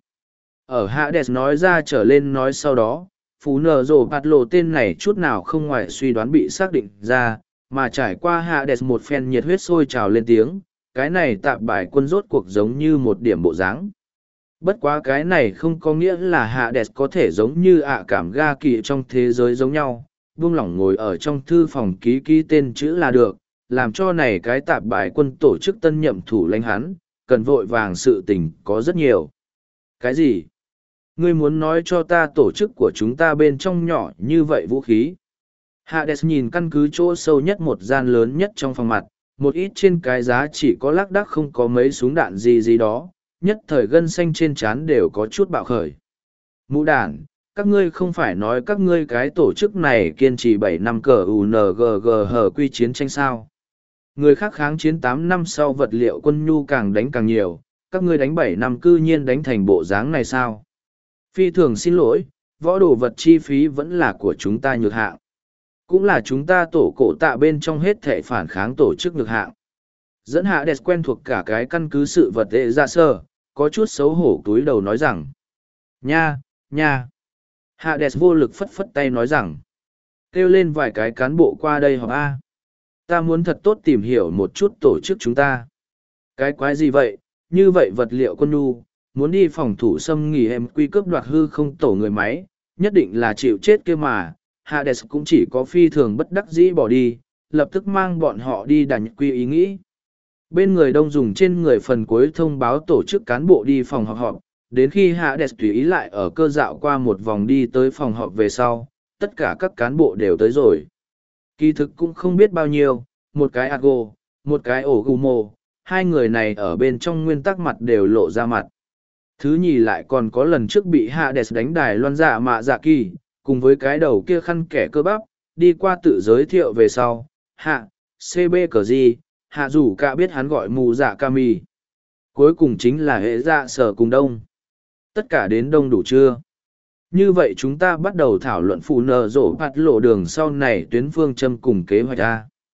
Ở Hades nói ra trở lên nói sau đó, Phú Nở Rồ Bạt Lộ tên này chút nào không ngoài suy đoán bị xác định ra, mà trải qua Hades một phen nhiệt huyết sôi trào lên tiếng, cái này tạp bài quân rốt cuộc giống như một điểm bộ dáng. Bất quá cái này không có nghĩa là Hades có thể giống như cảm ga kỳ trong thế giới giống nhau, buông lỏng ngồi ở trong thư phòng ký tên chữ là được, làm cho này cái tạp bài quân tổ chức tân nhậm thủ lãnh hắn, cần vội vàng sự tình có rất nhiều. Cái gì? Ngươi muốn nói cho ta tổ chức của chúng ta bên trong nhỏ như vậy vũ khí? Hades nhìn căn cứ chỗ sâu nhất một gian lớn nhất trong phòng mặt, một ít trên cái giá chỉ có lác đác không có mấy súng đạn gì đó, nhất thời gân xanh trên trán đều có chút bạo khởi. Mũ đản, các ngươi không phải nói các ngươi cái tổ chức này kiên trì 7 năm cờ UNGG hở quy chiến tranh sao? Người khác kháng chiến 8 năm sau vật liệu quân nhu càng đánh càng nhiều, các ngươi đánh 7 năm cư nhiên đánh thành bộ dáng này sao? Phi thường xin lỗi, võ đồ vật chi phí vẫn là của chúng ta nhược hạng. Cũng là chúng ta tổ cổ tạ bên trong hết thể phản kháng tổ chức nhược hạng. Dẫn Hades quen thuộc cả cái căn cứ sự vật hệ ra sơ, có chút xấu hổ túi đầu nói rằng. Nha. Hades vô lực phất phất tay nói rằng. Kêu lên vài cái cán bộ qua đây họp A. Ta muốn thật tốt tìm hiểu một chút tổ chức chúng ta. Cái quái gì vậy, như vậy vật liệu quân nhu, muốn đi phòng thủ xâm nghỉ em quy cướp đoạt hư không tổ người máy, nhất định là chịu chết kia mà. Hades cũng chỉ có phi thường bất đắc dĩ bỏ đi, lập tức mang bọn họ đi đành quy ý nghĩ. Bên người đông dùng trên người phần cuối thông báo tổ chức cán bộ đi phòng họp, đến khi Hades tùy ý lại ở cơ dạo qua một vòng đi tới phòng họp về sau, tất cả các cán bộ đều tới rồi. Kỳ thực cũng không biết bao nhiêu, một cái Ago, một cái Ogumo, hai người này ở bên trong nguyên tắc mặt đều lộ ra mặt. Thứ nhì lại còn có lần trước bị Hades đánh đài loan dạ mạ dạ kỳ, cùng với cái đầu kia khăn kẻ cơ bắp, đi qua tự giới thiệu về sau, CB cờ gì, hạ dù cả biết hắn gọi mù dạ kami. Cuối cùng chính là hệ dạ sở cùng đông. Tất cả đến đông đủ chưa? Như vậy chúng ta bắt đầu thảo luận Phù Nở Rộ Bạt Lộ đường sau này tuyến phương châm cùng kế hoạch A.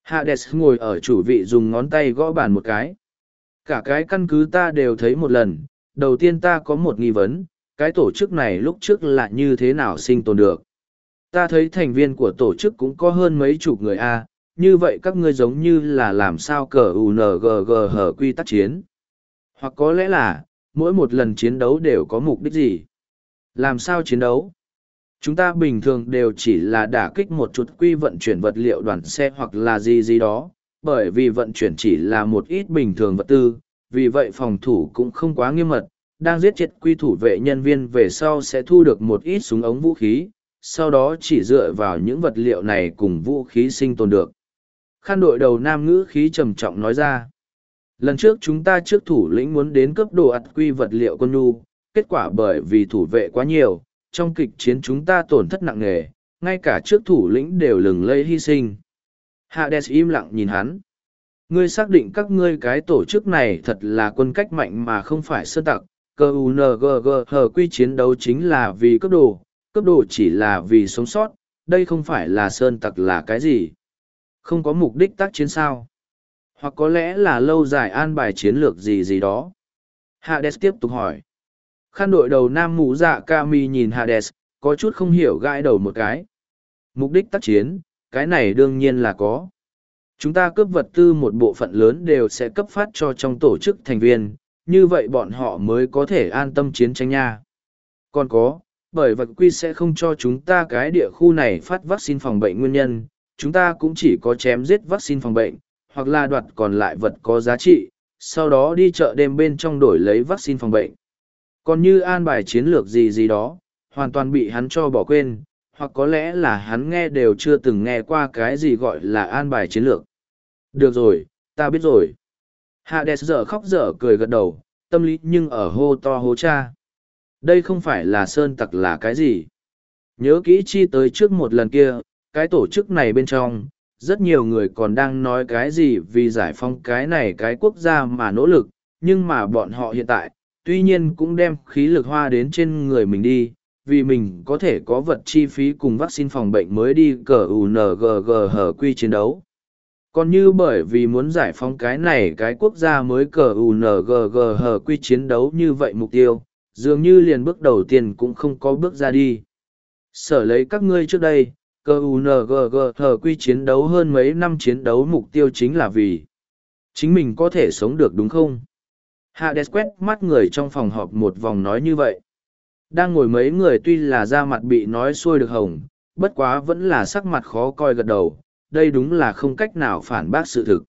Hades ngồi ở chủ vị dùng ngón tay gõ bàn một cái. Cả cái căn cứ ta đều thấy một lần, đầu tiên ta có một nghi vấn, cái tổ chức này lúc trước là như thế nào sinh tồn được. Ta thấy thành viên của tổ chức cũng có hơn mấy chục người a, như vậy các ngươi giống như là làm sao cờ UNGG hở quy tắc chiến. Hoặc có lẽ là, mỗi một lần chiến đấu đều có mục đích gì. Làm sao chiến đấu? Chúng ta bình thường đều chỉ là đả kích một chút quy vận chuyển vật liệu đoàn xe hoặc là gì gì đó, bởi vì vận chuyển chỉ là một ít bình thường vật tư, vì vậy phòng thủ cũng không quá nghiêm mật, đang giết chết quy thủ vệ nhân viên về sau sẽ thu được một ít súng ống vũ khí, sau đó chỉ dựa vào những vật liệu này cùng vũ khí sinh tồn được. Khăn đội đầu nam ngữ khí trầm trọng nói ra. Lần trước chúng ta trước thủ lĩnh muốn đến cấp độ ạt quy vật liệu quân nhu, kết quả bởi vì thủ vệ quá nhiều, trong kịch chiến chúng ta tổn thất nặng nề, ngay cả trước thủ lĩnh đều lừng lây hy sinh. Hades im lặng nhìn hắn. Ngươi xác định các ngươi cái tổ chức này thật là quân cách mạnh mà không phải sơn tặc, cơ UNGG hờ quy chiến đấu chính là vì cấp độ chỉ là vì sống sót, đây không phải là sơn tặc là cái gì. Không có mục đích tác chiến sao. Hoặc có lẽ là lâu dài an bài chiến lược gì gì đó. Hades tiếp tục hỏi. Khăn đội đầu nam mũ dạ Kami nhìn Hades, có chút không hiểu gãi đầu một cái. Mục đích tác chiến, cái này đương nhiên là có. Chúng ta cướp vật tư một bộ phận lớn đều sẽ cấp phát cho trong tổ chức thành viên, như vậy bọn họ mới có thể an tâm chiến tranh nha. Còn có, bởi vật quy sẽ không cho chúng ta cái địa khu này phát vaccine phòng bệnh nguyên nhân, chúng ta cũng chỉ có chém giết vaccine phòng bệnh, hoặc là đoạt còn lại vật có giá trị, sau đó đi chợ đêm bên trong đổi lấy vaccine phòng bệnh. Còn như an bài chiến lược gì gì đó, hoàn toàn bị hắn cho bỏ quên, hoặc có lẽ là hắn nghe đều chưa từng nghe qua cái gì gọi là an bài chiến lược. Được rồi, ta biết rồi. Hades dở khóc dở cười gật đầu, tâm lý nhưng ở hô to hô cha. Đây không phải là sơn tặc là cái gì. Nhớ kỹ chi tới trước một lần kia, cái tổ chức này bên trong, rất nhiều người còn đang nói cái gì vì giải phóng cái này cái quốc gia mà nỗ lực, nhưng mà bọn họ hiện tại, tuy nhiên cũng đem khí lực hoa đến trên người mình đi, vì mình có thể có vật chi phí cùng vaccine phòng bệnh mới đi cờ UNGG hở quy chiến đấu. Còn như bởi vì muốn giải phóng cái này cái quốc gia mới cờ UNGG hở quy chiến đấu như vậy mục tiêu, dường như liền bước đầu tiên cũng không có bước ra đi. Sở lấy các ngươi trước đây, cờ UNGG hở quy chiến đấu hơn mấy năm chiến đấu mục tiêu chính là vì chính mình có thể sống được đúng không? Hades quét mắt người trong phòng họp một vòng nói như vậy. Đang ngồi mấy người tuy là da mặt bị nói xuôi được hồng, bất quá vẫn là sắc mặt khó coi gật đầu, đây đúng là không cách nào phản bác sự thực.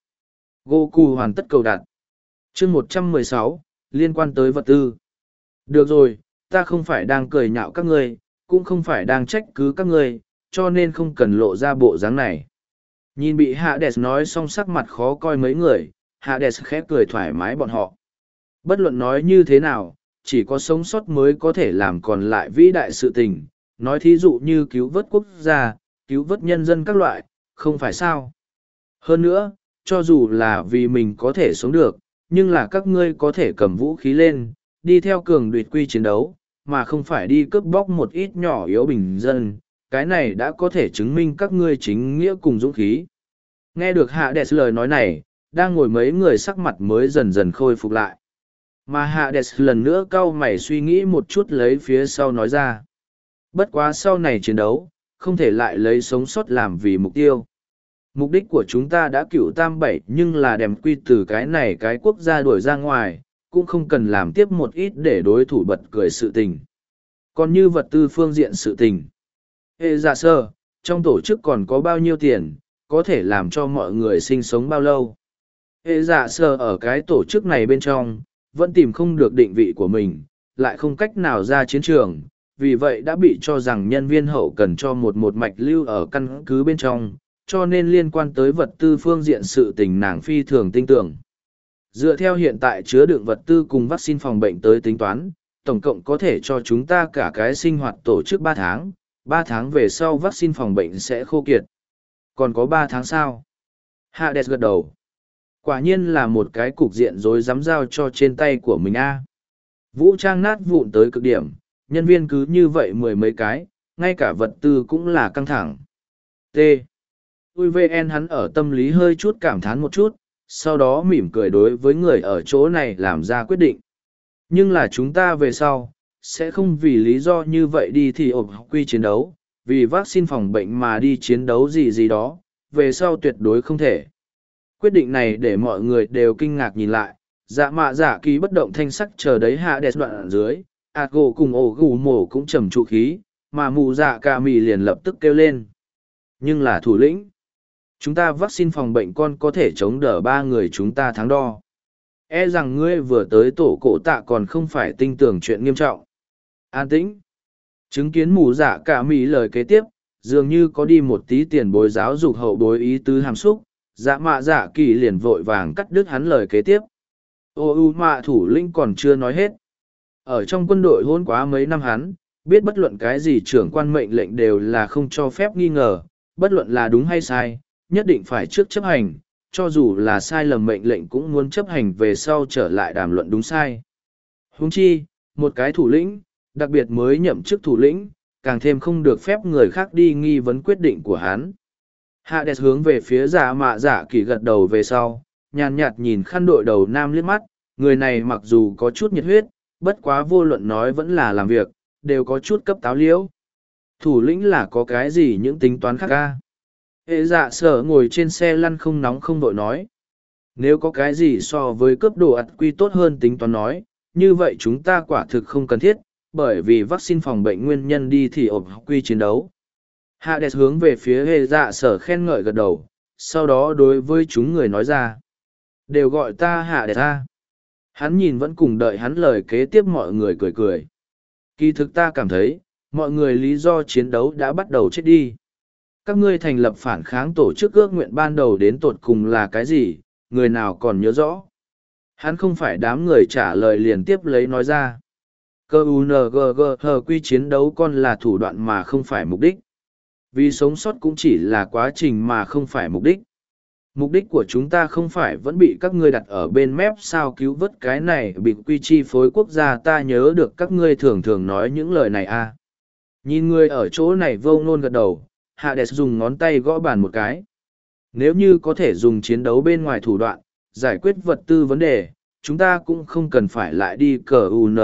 Goku hoàn tất cầu đặt. Chương 116, liên quan tới vật tư. Được rồi, ta không phải đang cười nhạo các ngươi, cũng không phải đang trách cứ các ngươi, cho nên không cần lộ ra bộ dáng này. Nhìn bị Hades nói xong sắc mặt khó coi mấy người, Hades khẽ cười thoải mái bọn họ. Bất luận nói như thế nào, chỉ có sống sót mới có thể làm còn lại vĩ đại sự tình, nói thí dụ như cứu vớt quốc gia, cứu vớt nhân dân các loại, không phải sao. Hơn nữa, cho dù là vì mình có thể sống được, nhưng là các ngươi có thể cầm vũ khí lên, đi theo cường địch quy chiến đấu, mà không phải đi cướp bóc một ít nhỏ yếu bình dân, cái này đã có thể chứng minh các ngươi chính nghĩa cùng dũng khí. Nghe được Hades lời nói này, đang ngồi mấy người sắc mặt mới dần dần khôi phục lại. Mà Hades lần nữa cau mày suy nghĩ một chút lấy phía sau nói ra. Bất quá sau này chiến đấu, không thể lại lấy sống sót làm vì mục tiêu. Mục đích của chúng ta đã cựu tam bảy nhưng là đem quy từ cái này cái quốc gia đuổi ra ngoài, cũng không cần làm tiếp một ít để đối thủ bật cười sự tình. Còn như vật tư phương diện sự tình. Ê dạ sơ, trong tổ chức còn có bao nhiêu tiền, có thể làm cho mọi người sinh sống bao lâu. Ê dạ sơ ở cái tổ chức này bên trong, vẫn tìm không được định vị của mình, lại không cách nào ra chiến trường, vì vậy đã bị cho rằng nhân viên hậu cần cho một mạch lưu ở căn cứ bên trong, cho nên liên quan tới vật tư phương diện sự tình nàng phi thường tin tưởng. Dựa theo hiện tại chứa đựng vật tư cùng vaccine phòng bệnh tới tính toán, tổng cộng có thể cho chúng ta cả cái sinh hoạt tổ chức 3 tháng, 3 tháng về sau vaccine phòng bệnh sẽ khô kiệt. Còn có 3 tháng sau. Hades gật đầu. Quả nhiên là một cái cục diện rối rắm giao cho trên tay của mình a. Vũ trang nát vụn tới cực điểm, nhân viên cứ như vậy mười mấy cái, ngay cả vật tư cũng là căng thẳng. T. Ui VN hắn ở tâm lý hơi chút cảm thán một chút, sau đó mỉm cười đối với người ở chỗ này làm ra quyết định. Nhưng là chúng ta về sau, sẽ không vì lý do như vậy đi thì ổn quy chiến đấu, vì vaccine phòng bệnh mà đi chiến đấu gì gì đó, về sau tuyệt đối không thể. Quyết định này để mọi người đều kinh ngạc nhìn lại, dạ mạ dạ kỳ bất động thanh sắc chờ đấy hạ đẹp đoạn ở dưới, ạt gỗ cùng ổ gù mổ cũng trầm trụ khí, mà mù dạ cả mì liền lập tức kêu lên. Nhưng là thủ lĩnh. Chúng ta vaccine phòng bệnh con có thể chống đỡ 3 người chúng ta thắng đo. E rằng ngươi vừa tới tổ cổ tạ còn không phải tin tưởng chuyện nghiêm trọng. An tĩnh. Chứng kiến mù dạ cả mì lời kế tiếp, dường như có đi một tí tiền bối giáo dục hậu bối ý tứ hàm xúc, dạ mạ dạ kỳ liền vội vàng cắt đứt hắn lời kế tiếp. Ô u mạ thủ lĩnh còn chưa nói hết. Ở trong quân đội hôn quá mấy năm hắn, biết bất luận cái gì trưởng quan mệnh lệnh đều là không cho phép nghi ngờ, bất luận là đúng hay sai, nhất định phải trước chấp hành, cho dù là sai lầm mệnh lệnh cũng muốn chấp hành về sau trở lại đàm luận đúng sai. Huống chi, một cái thủ lĩnh, đặc biệt mới nhậm chức thủ lĩnh, càng thêm không được phép người khác đi nghi vấn quyết định của hắn. Hades hướng về phía giả mạ giả kỳ gật đầu về sau, nhàn nhạt nhìn khăn đội đầu nam liếc mắt, người này mặc dù có chút nhiệt huyết, bất quá vô luận nói vẫn là làm việc, đều có chút cấp táo liễu. Thủ lĩnh là có cái gì những tính toán khác ca? Hệ dạ sở ngồi trên xe lăn không nóng không vội nói. Nếu có cái gì so với cướp đồ ặt quy tốt hơn tính toán nói, như vậy chúng ta quả thực không cần thiết, bởi vì vaccine phòng bệnh nguyên nhân đi thì ổn quy chiến đấu. Hades hướng về phía hệ dạ sở khen ngợi gật đầu, sau đó đối với chúng người nói ra. Đều gọi ta Hades ta. Hắn nhìn vẫn cùng đợi hắn lời kế tiếp mọi người cười cười. Kỳ thực ta cảm thấy, mọi người lý do chiến đấu đã bắt đầu chết đi. Các ngươi thành lập phản kháng tổ chức ước nguyện ban đầu đến tột cùng là cái gì, người nào còn nhớ rõ. Hắn không phải đám người trả lời liền tiếp lấy nói ra. Cơ UNGG quy chiến đấu con là thủ đoạn mà không phải mục đích. Vì sống sót cũng chỉ là quá trình mà không phải mục đích. Mục đích của chúng ta không phải vẫn bị các ngươi đặt ở bên mép sao cứu vớt cái này bị quy chi phối quốc gia ta nhớ được các ngươi thường thường nói những lời này à. Nhìn người ở chỗ này vô ngôn gật đầu, Hades dùng ngón tay gõ bàn một cái. Nếu như có thể dùng chiến đấu bên ngoài thủ đoạn, giải quyết vật tư vấn đề, chúng ta cũng không cần phải lại đi cờ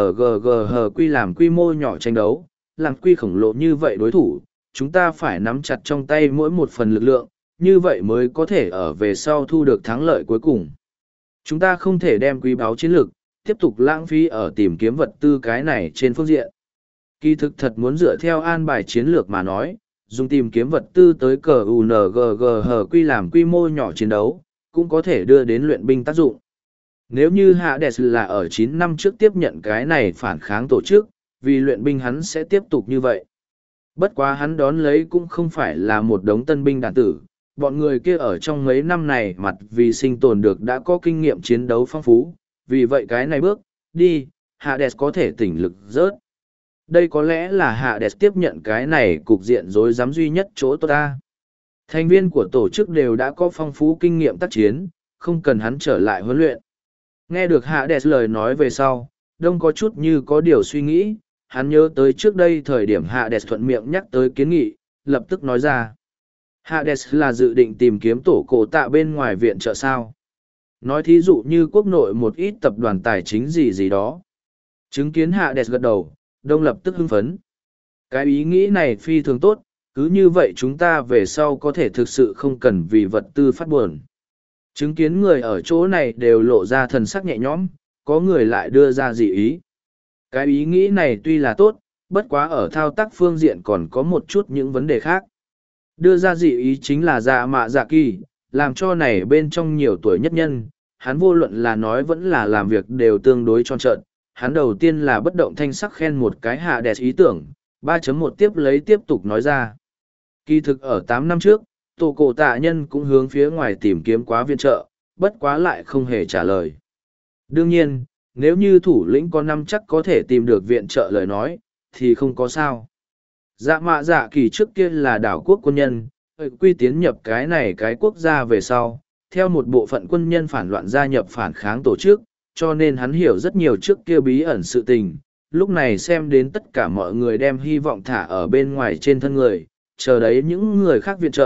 UNGG quy làm quy mô nhỏ tranh đấu, làm quy khổng lồ như vậy đối thủ, chúng ta phải nắm chặt trong tay mỗi một phần lực lượng, như vậy mới có thể ở về sau thu được thắng lợi cuối cùng. Chúng ta không thể đem quý báu chiến lược, tiếp tục lãng phí ở tìm kiếm vật tư cái này trên phương diện. Kỳ thực thật muốn dựa theo an bài chiến lược mà nói, dùng tìm kiếm vật tư tới cờ UNGG quy làm quy mô nhỏ chiến đấu, cũng có thể đưa đến luyện binh tác dụng. Nếu như Hades là ở 9 năm trước tiếp nhận cái này phản kháng tổ chức, vì luyện binh hắn sẽ tiếp tục như vậy. Bất quá hắn đón lấy cũng không phải là một đống tân binh đàn tử, bọn người kia ở trong mấy năm này mặt vì sinh tồn được đã có kinh nghiệm chiến đấu phong phú, vì vậy cái này bước, đi, Hades có thể tỉnh lực rớt. Đây có lẽ là Hades tiếp nhận cái này cục diện rối rắm duy nhất chỗ tốt ta. Thành viên của tổ chức đều đã có phong phú kinh nghiệm tác chiến, không cần hắn trở lại huấn luyện. Nghe được Hades lời nói về sau, Đông có chút như có điều suy nghĩ, hắn nhớ tới trước đây thời điểm Hades thuận miệng nhắc tới kiến nghị, lập tức nói ra. Hades là dự định tìm kiếm tổ cổ tạ bên ngoài viện trợ sao. Nói thí dụ như quốc nội một ít tập đoàn tài chính gì gì đó. Chứng kiến Hades gật đầu, Đông lập tức hưng phấn. Cái ý nghĩ này phi thường tốt, cứ như vậy chúng ta về sau có thể thực sự không cần vì vật tư phát buồn. Chứng kiến người ở chỗ này đều lộ ra thần sắc nhẹ nhõm, có người lại đưa ra dị ý. Cái ý nghĩ này tuy là tốt, bất quá ở thao tác phương diện còn có một chút những vấn đề khác. Đưa ra dị ý chính là dạ mạ dạ kỳ, làm cho này bên trong nhiều tuổi nhất nhân, hắn vô luận là nói vẫn là làm việc đều tương đối tròn trợn. Hắn đầu tiên là bất động thanh sắc khen một cái Hades ý tưởng, 3.1 tiếp lấy tiếp tục nói ra. Kỳ thực ở 8 năm trước, tổ cổ tạ nhân cũng hướng phía ngoài tìm kiếm quá viện trợ, bất quá lại không hề trả lời. Đương nhiên, nếu như thủ lĩnh có năm chắc có thể tìm được viện trợ lời nói, thì không có sao. Dạ mạ dạ kỳ trước kia là đảo quốc quân nhân, quy tiến nhập cái này cái quốc gia về sau, theo một bộ phận quân nhân phản loạn gia nhập phản kháng tổ chức, cho nên hắn hiểu rất nhiều trước kia bí ẩn sự tình. Lúc này xem đến tất cả mọi người đem hy vọng thả ở bên ngoài trên thân người, chờ đấy những người khác viện trợ,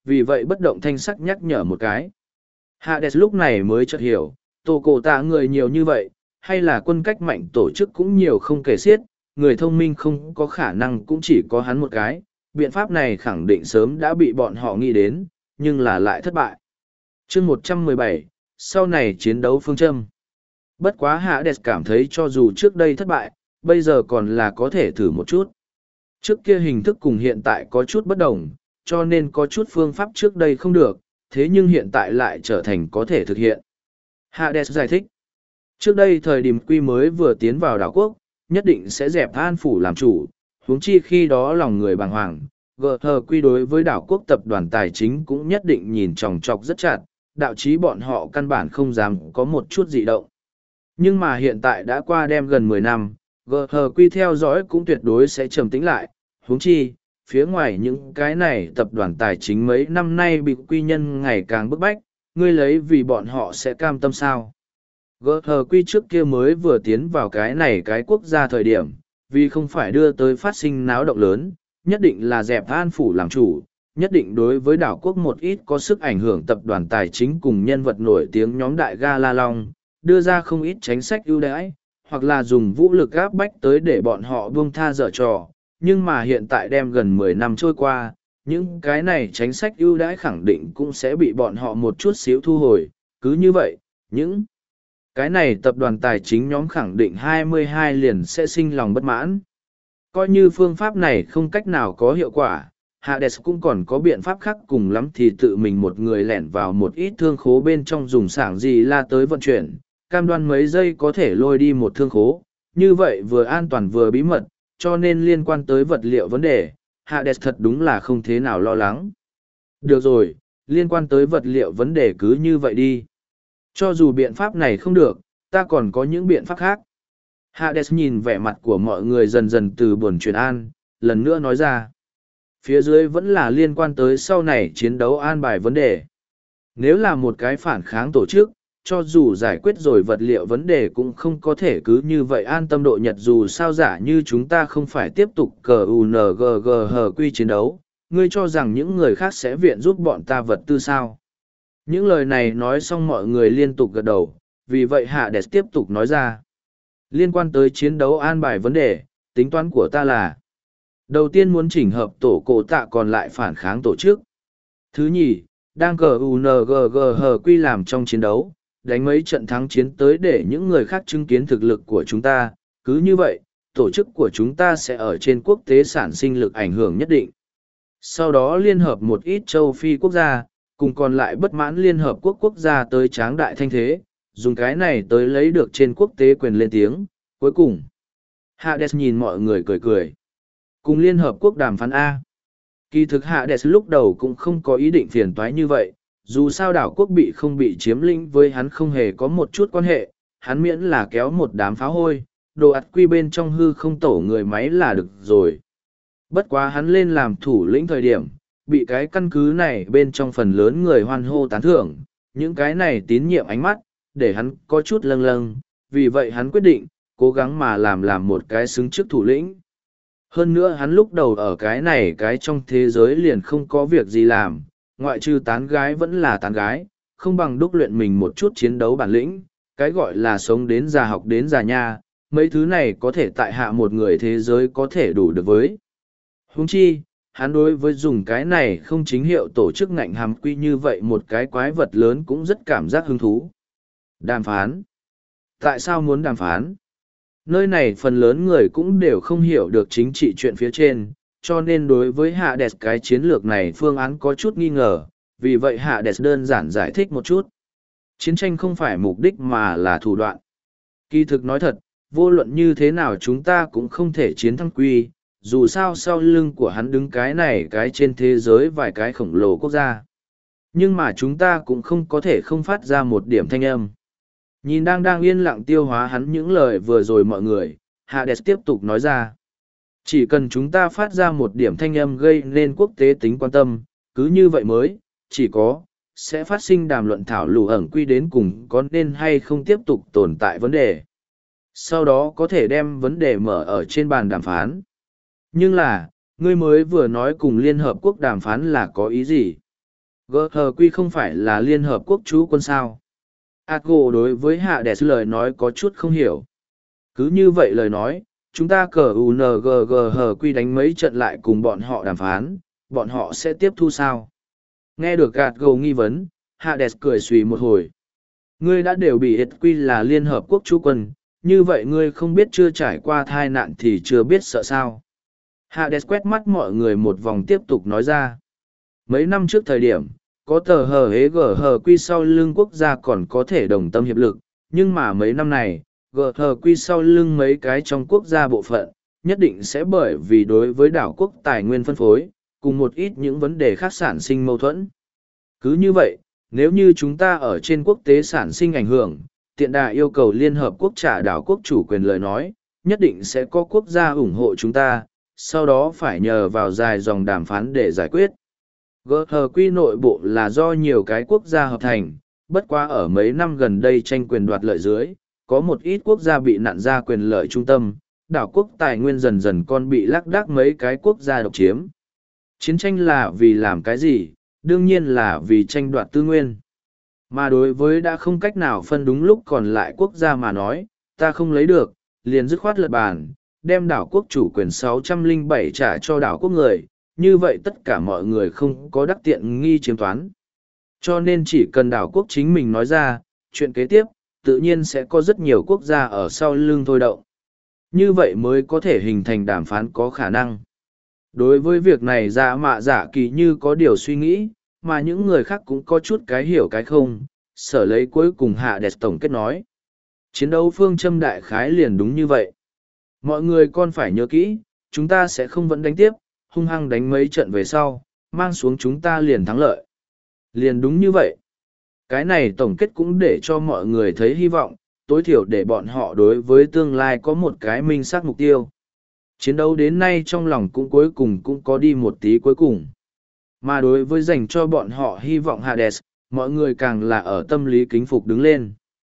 vì vậy bất động thanh sắc nhắc nhở một cái. Hades lúc này mới chợt hiểu, tổ cổ tạ người nhiều như vậy, hay là quân cách mạnh tổ chức cũng nhiều không kể xiết, người thông minh không có khả năng cũng chỉ có hắn một cái, biện pháp này khẳng định sớm đã bị bọn họ nghĩ đến, nhưng là lại thất bại. Chương 117, sau này chiến đấu phương châm. Bất quá Hades cảm thấy cho dù trước đây thất bại, bây giờ còn là có thể thử một chút. Trước kia hình thức cùng hiện tại có chút bất đồng, cho nên có chút phương pháp trước đây không được, thế nhưng hiện tại lại trở thành có thể thực hiện. Hades giải thích. Trước đây thời điểm quy mới vừa tiến vào đảo quốc, nhất định sẽ dẹp An Phủ làm chủ, huống chi khi đó lòng người bàng hoàng. GT quy đối với đảo quốc tập đoàn tài chính cũng nhất định nhìn chòng chọc rất chặt, đạo chí bọn họ căn bản không dám có một chút dị động. Nhưng mà hiện tại đã qua đem gần 10 năm, GT quy theo dõi cũng tuyệt đối sẽ trầm tĩnh lại, huống chi, phía ngoài những cái này tập đoàn tài chính mấy năm nay bị quy nhân ngày càng bức bách, ngươi lấy vì bọn họ sẽ cam tâm sao. GT quy trước kia mới vừa tiến vào cái này cái quốc gia thời điểm, vì không phải đưa tới phát sinh náo động lớn, nhất định là dẹp An Phủ làm chủ, nhất định đối với đảo quốc một ít có sức ảnh hưởng tập đoàn tài chính cùng nhân vật nổi tiếng nhóm đại ga La Long, đưa ra không ít chính sách ưu đãi, hoặc là dùng vũ lực áp bách tới để bọn họ buông tha dở trò. Nhưng mà hiện tại đem gần 10 năm trôi qua, những cái này chính sách ưu đãi khẳng định cũng sẽ bị bọn họ một chút xíu thu hồi. Cứ như vậy, những cái này tập đoàn tài chính nhóm khẳng định 22 liền sẽ sinh lòng bất mãn. Coi như phương pháp này không cách nào có hiệu quả, Hades cũng còn có biện pháp khác, cùng lắm thì tự mình một người lẻn vào một ít thương khố bên trong dùng sảng gì la tới vận chuyển, cam đoan mấy giây có thể lôi đi một thương khố, như vậy vừa an toàn vừa bí mật, cho nên liên quan tới vật liệu vấn đề, Hades thật đúng là không thế nào lo lắng. Được rồi, liên quan tới vật liệu vấn đề cứ như vậy đi. Cho dù biện pháp này không được, ta còn có những biện pháp khác. Hades nhìn vẻ mặt của mọi người dần dần từ buồn chuyển an, lần nữa nói ra. Phía dưới vẫn là liên quan tới sau này chiến đấu an bài vấn đề. Nếu là một cái phản kháng tổ chức, cho dù giải quyết rồi vật liệu vấn đề cũng không có thể cứ như vậy an tâm độ nhật, dù sao giả như chúng ta không phải tiếp tục CUNGGHQ chiến đấu, ngươi cho rằng những người khác sẽ viện giúp bọn ta vật tư sao. Những lời này nói xong mọi người liên tục gật đầu, vì vậy Hades tiếp tục nói ra. Liên quan tới chiến đấu an bài vấn đề, tính toán của ta là đầu tiên muốn chỉnh hợp tổ cổ tạ còn lại phản kháng tổ chức. Thứ nhì, đang CUNGGHQ làm trong chiến đấu, đánh mấy trận thắng chiến tới để những người khác chứng kiến thực lực của chúng ta, cứ như vậy, tổ chức của chúng ta sẽ ở trên quốc tế sản sinh lực ảnh hưởng nhất định. Sau đó liên hợp một ít châu Phi quốc gia, cùng còn lại bất mãn Liên Hợp Quốc quốc gia tới tráng đại thanh thế, dùng cái này tới lấy được trên quốc tế quyền lên tiếng. Cuối cùng, Hades nhìn mọi người cười cười. Cùng Liên Hợp Quốc đàm phán A. Kỳ thực Hades lúc đầu cũng không có ý định phiền toái như vậy, dù sao đảo quốc bị không bị chiếm lĩnh với hắn không hề có một chút quan hệ, hắn miễn là kéo một đám pháo hôi, đồ ạt quy bên trong hư không tổ người máy là được rồi. Bất quá hắn lên làm thủ lĩnh thời điểm, bị cái căn cứ này bên trong phần lớn người hoan hô tán thưởng, những cái này tín nhiệm ánh mắt, để hắn có chút lâng lâng, vì vậy hắn quyết định, cố gắng mà làm một cái xứng trước thủ lĩnh. Hơn nữa hắn lúc đầu ở cái này cái trong thế giới liền không có việc gì làm, ngoại trừ tán gái vẫn là tán gái, không bằng đúc luyện mình một chút chiến đấu bản lĩnh, cái gọi là sống đến già học đến già nha, mấy thứ này có thể tại hạ một người thế giới có thể đủ được với. Huống chi, hắn đối với dùng cái này không chính hiệu tổ chức ngạnh hàm quy như vậy một cái quái vật lớn cũng rất cảm giác hứng thú. Đàm phán? Tại sao muốn đàm phán? Nơi này phần lớn người cũng đều không hiểu được chính trị chuyện phía trên, cho nên đối với Hades cái chiến lược này phương án có chút nghi ngờ, vì vậy Hades đơn giản giải thích một chút. Chiến tranh không phải mục đích mà là thủ đoạn. Kỳ thực nói thật, vô luận như thế nào chúng ta cũng không thể chiến thắng quy, dù sao sau lưng của hắn đứng cái này cái trên thế giới vài cái khổng lồ quốc gia. Nhưng mà chúng ta cũng không có thể không phát ra một điểm thanh âm. Nhìn đang yên lặng tiêu hóa hắn những lời vừa rồi mọi người, Hades tiếp tục nói ra. Chỉ cần chúng ta phát ra một điểm thanh âm gây nên quốc tế tính quan tâm, cứ như vậy mới, chỉ có, sẽ phát sinh đàm luận thảo lù ẩn quy đến cùng có nên hay không tiếp tục tồn tại vấn đề. Sau đó có thể đem vấn đề mở ở trên bàn đàm phán. Nhưng là, ngươi mới vừa nói cùng Liên Hợp Quốc đàm phán là có ý gì? GHQ không phải là Liên Hợp Quốc trú quân sao? Atgo đối với Hades lời nói có chút không hiểu. Cứ như vậy lời nói, chúng ta cờ UNGGHQ đánh mấy trận lại cùng bọn họ đàm phán, bọn họ sẽ tiếp thu sao? Nghe được Atgo nghi vấn, Hades cười xùy một hồi. Ngươi đã đều bị HQ là Liên Hợp Quốc trú quân, như vậy ngươi không biết chưa trải qua tai nạn thì chưa biết sợ sao? Hades quét mắt mọi người một vòng tiếp tục nói ra. Mấy năm trước thời điểm, có tờ hờ hế gờ hờ quy sau lưng quốc gia còn có thể đồng tâm hiệp lực, nhưng mà mấy năm này, gờ hờ quy sau lưng mấy cái trong quốc gia bộ phận, nhất định sẽ bởi vì đối với đảo quốc tài nguyên phân phối, cùng một ít những vấn đề khác sản sinh mâu thuẫn. Cứ như vậy, nếu như chúng ta ở trên quốc tế sản sinh ảnh hưởng, tiện đà yêu cầu Liên Hợp Quốc trả đảo quốc chủ quyền lời nói, nhất định sẽ có quốc gia ủng hộ chúng ta, sau đó phải nhờ vào dài dòng đàm phán để giải quyết. GHQ nội bộ là do nhiều cái quốc gia hợp thành, bất quá ở mấy năm gần đây tranh quyền đoạt lợi dưới, có một ít quốc gia bị nặn ra quyền lợi trung tâm, đảo quốc tài nguyên dần dần còn bị lác đác mấy cái quốc gia độc chiếm. Chiến tranh là vì làm cái gì? Đương nhiên là vì tranh đoạt tư nguyên. Mà đối với đã không cách nào phân đúng lúc còn lại quốc gia mà nói, ta không lấy được, liền dứt khoát lật bàn, đem đảo quốc chủ quyền 607 trả cho đảo quốc người, như vậy tất cả mọi người không có đắc tiện nghi chiếm toán. Cho nên chỉ cần đảo quốc chính mình nói ra, chuyện kế tiếp, tự nhiên sẽ có rất nhiều quốc gia ở sau lưng thôi động. Như vậy mới có thể hình thành đàm phán có khả năng. Đối với việc này Dạ Mạ Dạ Kỳ như có điều suy nghĩ, mà những người khác cũng có chút cái hiểu cái không, sở lấy cuối cùng Hades tổng kết nói. Chiến đấu phương châm đại khái liền đúng như vậy. Mọi người còn phải nhớ kỹ, chúng ta sẽ không vẫn đánh tiếp, hung hăng đánh mấy trận về sau, mang xuống chúng ta liền thắng lợi. Liền đúng như vậy. Cái này tổng kết cũng để cho mọi người thấy hy vọng, tối thiểu để bọn họ đối với tương lai có một cái minh xác mục tiêu. Chiến đấu đến nay trong lòng cũng cuối cùng cũng có đi một tí cuối cùng. Mà đối với dành cho bọn họ hy vọng Hades, mọi người càng là ở tâm lý kính phục đứng lên.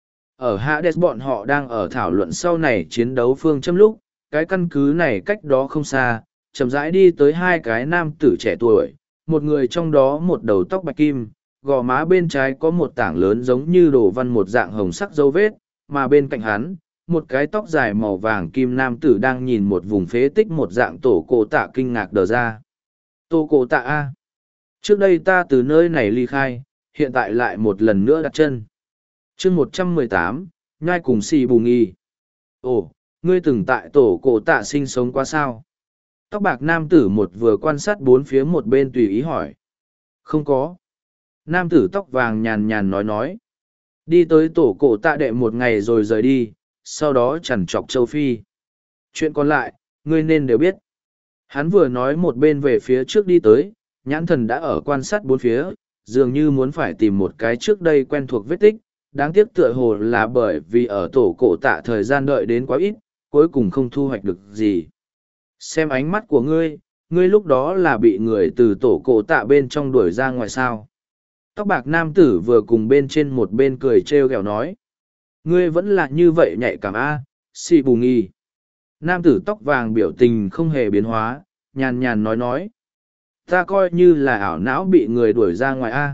Ở Hades bọn họ đang ở thảo luận sau này chiến đấu phương châm lúc, cái căn cứ này cách đó không xa, chậm rãi đi tới hai cái nam tử trẻ tuổi, một người trong đó một đầu tóc bạch kim, gò má bên trái có một tảng lớn giống như đồ văn một dạng hồng sắc dấu vết, mà bên cạnh hắn, một cái tóc dài màu vàng kim nam tử đang nhìn một vùng phế tích một dạng tổ cổ tạ kinh ngạc đờ ra. Tổ cổ tạ A. Trước đây ta từ nơi này ly khai, hiện tại lại một lần nữa đặt chân. chương 118, nhai cùng xì bù nghi. Ồ, ngươi từng tại tổ cổ tạ sinh sống qua sao? Tóc bạc nam tử một vừa quan sát bốn phía một bên tùy ý hỏi. Không có. Nam tử tóc vàng nhàn nhàn nói. Đi tới tổ cổ tạ đệ một ngày rồi rời đi, sau đó chằn chọc châu Phi. Chuyện còn lại, ngươi nên đều biết. Hắn vừa nói một bên về phía trước đi tới, nhãn thần đã ở quan sát bốn phía, dường như muốn phải tìm một cái trước đây quen thuộc vết tích, đáng tiếc tựa hồ là bởi vì ở tổ cổ tạ thời gian đợi đến quá ít, cuối cùng không thu hoạch được gì. Xem ánh mắt của ngươi, ngươi lúc đó là bị người từ tổ cổ tạ bên trong đuổi ra ngoài sao. Tóc bạc nam tử vừa cùng bên trên một bên cười trêu ghẹo nói. Ngươi vẫn là như vậy nhạy cảm a, xì bù nghi. Nam tử tóc vàng biểu tình không hề biến hóa, nhàn nhàn nói. Ta coi như là ảo não bị người đuổi ra ngoài a.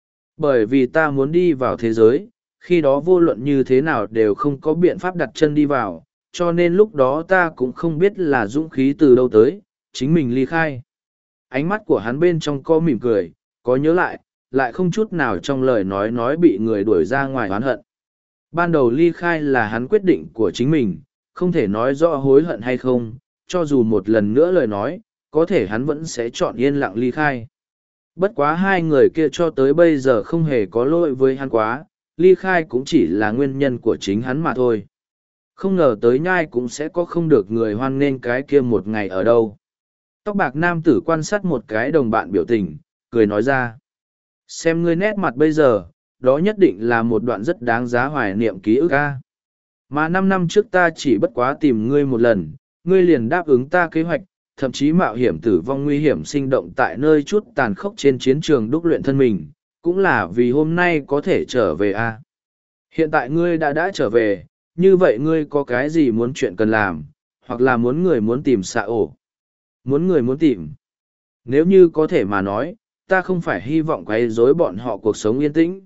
Bởi vì ta muốn đi vào thế giới, khi đó vô luận như thế nào đều không có biện pháp đặt chân đi vào, cho nên lúc đó ta cũng không biết là dũng khí từ đâu tới, chính mình ly khai. Ánh mắt của hắn bên trong có mỉm cười, có nhớ lại không chút nào trong lời nói bị người đuổi ra ngoài oán hận. Ban đầu ly khai là hắn quyết định của chính mình, không thể nói rõ hối hận hay không, cho dù một lần nữa lời nói, có thể hắn vẫn sẽ chọn yên lặng ly khai. Bất quá hai người kia cho tới bây giờ không hề có lỗi với hắn quá, ly khai cũng chỉ là nguyên nhân của chính hắn mà thôi. Không ngờ tới nhai cũng sẽ có không được người hoan nghênh cái kia một ngày ở đâu. Tóc bạc nam tử quan sát một cái đồng bạn biểu tình, cười nói ra. Xem ngươi nét mặt bây giờ, đó nhất định là một đoạn rất đáng giá hoài niệm ký ức a. Mà 5 năm trước ta chỉ bất quá tìm ngươi một lần, ngươi liền đáp ứng ta kế hoạch, thậm chí mạo hiểm tử vong nguy hiểm sinh động tại nơi chút tàn khốc trên chiến trường đúc luyện thân mình, cũng là vì hôm nay có thể trở về a. Hiện tại ngươi đã trở về, như vậy ngươi có cái gì muốn chuyện cần làm, hoặc là muốn người muốn tìm xạ ổ. Muốn người muốn tìm. Nếu như có thể mà nói, ta không phải hy vọng quấy rối bọn họ cuộc sống yên tĩnh.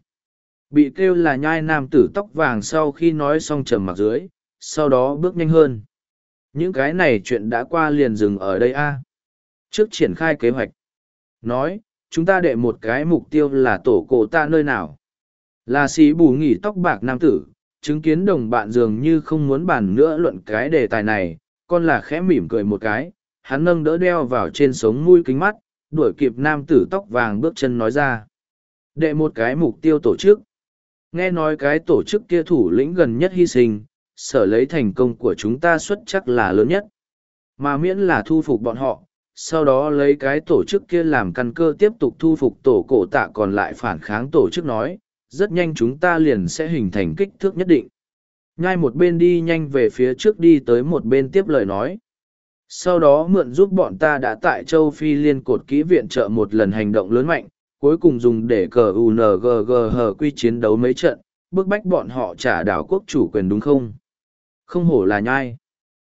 Bị kêu là nhai nam tử tóc vàng sau khi nói xong trầm mặc dưới, sau đó bước nhanh hơn. Những cái này chuyện đã qua liền dừng ở đây a. Trước triển khai kế hoạch. Nói, chúng ta đệ một cái mục tiêu là tổ cổ tạ nơi nào. Là xí bù nghỉ tóc bạc nam tử, chứng kiến đồng bạn dường như không muốn bàn nữa luận cái đề tài này, con là khẽ mỉm cười một cái, hắn nâng đỡ đeo vào trên sống mũi kính mắt, đuổi kịp nam tử tóc vàng bước chân nói ra. Đệ một cái mục tiêu tổ chức. Nghe nói cái tổ chức kia thủ lĩnh gần nhất hy sinh, sở lấy thành công của chúng ta xuất chắc là lớn nhất. Mà miễn là thu phục bọn họ, sau đó lấy cái tổ chức kia làm căn cơ tiếp tục thu phục tổ cổ tạ còn lại phản kháng tổ chức nói, rất nhanh chúng ta liền sẽ hình thành kích thước nhất định. Nhai một bên đi nhanh về phía trước đi tới một bên tiếp lời nói. Sau đó mượn giúp bọn ta đã tại châu Phi liên cột kỹ viện trợ một lần hành động lớn mạnh, cuối cùng dùng để cờ UNGG quy chiến đấu mấy trận, bức bách bọn họ trả đảo quốc chủ quyền đúng không? Không hổ là nhai.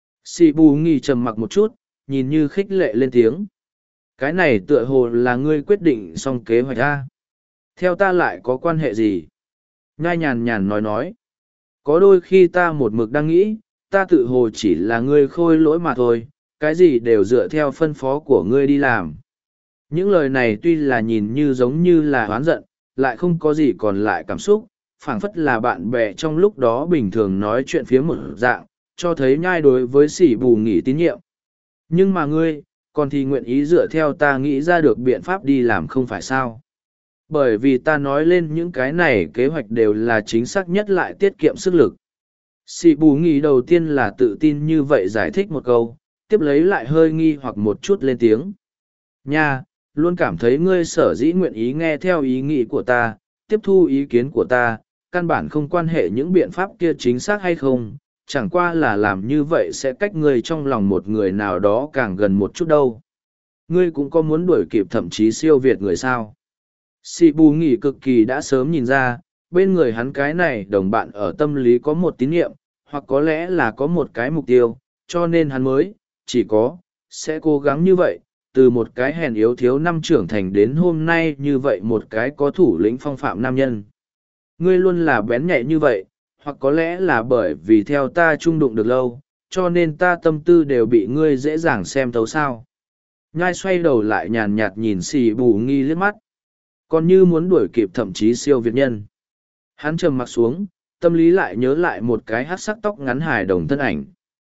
Sĩ bù nghi trầm mặc một chút, nhìn như khích lệ lên tiếng. Cái này tựa hồ là ngươi quyết định xong kế hoạch a. Theo ta lại có quan hệ gì? Nhai nhàn nhàn nói. Có đôi khi ta một mực đang nghĩ, ta tự hồ chỉ là ngươi khôi lỗi mà thôi, cái gì đều dựa theo phân phó của ngươi đi làm. Những lời này tuy là nhìn giống như là oán giận, lại không có gì còn lại cảm xúc, phảng phất là bạn bè trong lúc đó bình thường nói chuyện phía một dạng, cho thấy nhai đối với sỉ bù nghỉ tín nhiệm. Nhưng mà ngươi, còn thì nguyện ý dựa theo ta nghĩ ra được biện pháp đi làm không phải sao. Bởi vì ta nói lên những cái này kế hoạch đều là chính xác nhất lại tiết kiệm sức lực. Sỉ bù nghỉ đầu tiên là tự tin như vậy giải thích một câu, tiếp lấy lại hơi nghi hoặc một chút lên tiếng. Nha, luôn cảm thấy ngươi sở dĩ nguyện ý nghe theo ý nghĩ của ta, tiếp thu ý kiến của ta, căn bản không quan hệ những biện pháp kia chính xác hay không, chẳng qua là làm như vậy sẽ cách ngươi trong lòng một người nào đó càng gần một chút đâu. Ngươi cũng có muốn đuổi kịp thậm chí siêu việt người sao. Sĩ bù nghỉ cực kỳ đã sớm nhìn ra, bên người hắn cái này đồng bạn ở tâm lý có một tín nhiệm, hoặc có lẽ là có một cái mục tiêu, cho nên hắn mới, sẽ cố gắng như vậy, từ một cái hèn yếu thiếu năm trưởng thành đến hôm nay như vậy một cái có thủ lĩnh phong phạm nam nhân. Ngươi luôn là bén nhạy như vậy, hoặc có lẽ là bởi vì theo ta chung đụng được lâu, cho nên ta tâm tư đều bị ngươi dễ dàng xem thấu sao. Nhai xoay đầu lại nhàn nhạt nhìn xì bù nghi liếc mắt, còn như muốn đuổi kịp thậm chí siêu việt nhân. Hắn trầm mặc xuống, tâm lý lại nhớ lại một cái hát sắc tóc ngắn hài đồng thân ảnh.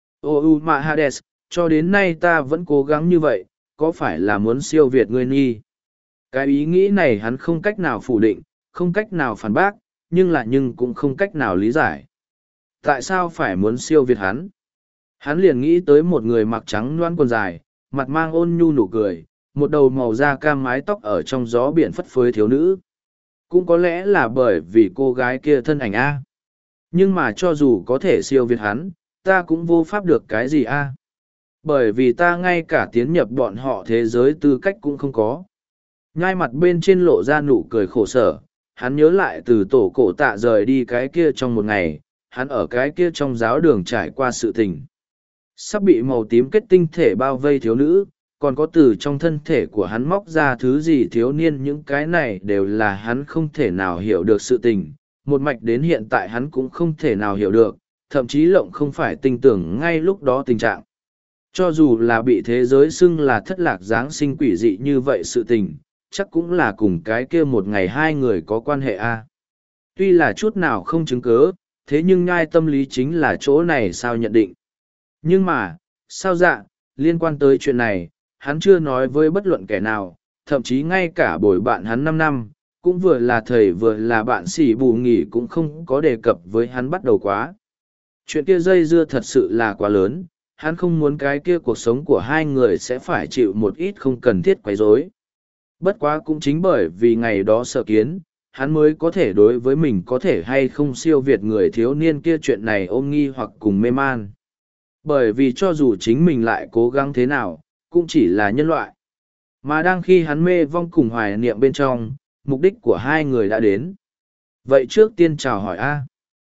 Ouma Hades, cho đến nay ta vẫn cố gắng như vậy, có phải là muốn siêu việt ngươi nghi? Cái ý nghĩ này hắn không cách nào phủ định, không cách nào phản bác, nhưng cũng không cách nào lý giải. Tại sao phải muốn siêu việt hắn? Hắn liền nghĩ tới một người mặc trắng loan quần dài, mặt mang ôn nhu nụ cười, một đầu màu da cam mái tóc ở trong gió biển phất phới thiếu nữ. Cũng có lẽ là bởi vì cô gái kia thân ảnh A. Nhưng mà cho dù có thể siêu việt hắn, ta cũng vô pháp được cái gì A. Bởi vì ta ngay cả tiến nhập bọn họ thế giới tư cách cũng không có. Nhai mặt bên trên lộ ra nụ cười khổ sở, hắn nhớ lại từ tổ cổ tạ rời đi cái kia trong một ngày, hắn ở cái kia trong giáo đường trải qua sự tình. Sắp bị màu tím kết tinh thể bao vây thiếu nữ, còn có từ trong thân thể của hắn móc ra thứ gì thiếu niên, những cái này đều là hắn không thể nào hiểu được sự tình. Một mạch đến hiện tại hắn cũng không thể nào hiểu được, thậm chí lộng không phải tin tưởng ngay lúc đó tình trạng. Cho dù là bị thế giới xưng là thất lạc giáng sinh quỷ dị như vậy sự tình, chắc cũng là cùng cái kia một ngày hai người có quan hệ a. Tuy là chút nào không chứng cớ, thế nhưng nhai tâm lý chính là chỗ này sao nhận định. Nhưng mà, sao dạ, liên quan tới chuyện này, hắn chưa nói với bất luận kẻ nào, thậm chí ngay cả bồi bạn hắn 5 năm, cũng vừa là thầy vừa là bạn xỉ bù nghỉ cũng không có đề cập với hắn bắt đầu quá. Chuyện kia dây dưa thật sự là quá lớn, hắn không muốn cái kia cuộc sống của hai người sẽ phải chịu một ít không cần thiết quấy rối. Bất quá cũng chính bởi vì ngày đó sợ kiến, hắn mới có thể đối với mình có thể hay không siêu việt người thiếu niên kia chuyện này ôm nghi hoặc cùng mê man. Bởi vì cho dù chính mình lại cố gắng thế nào, cũng chỉ là nhân loại. Mà đang khi hắn mê vong cùng hoài niệm bên trong, mục đích của hai người đã đến. Vậy trước tiên chào hỏi A.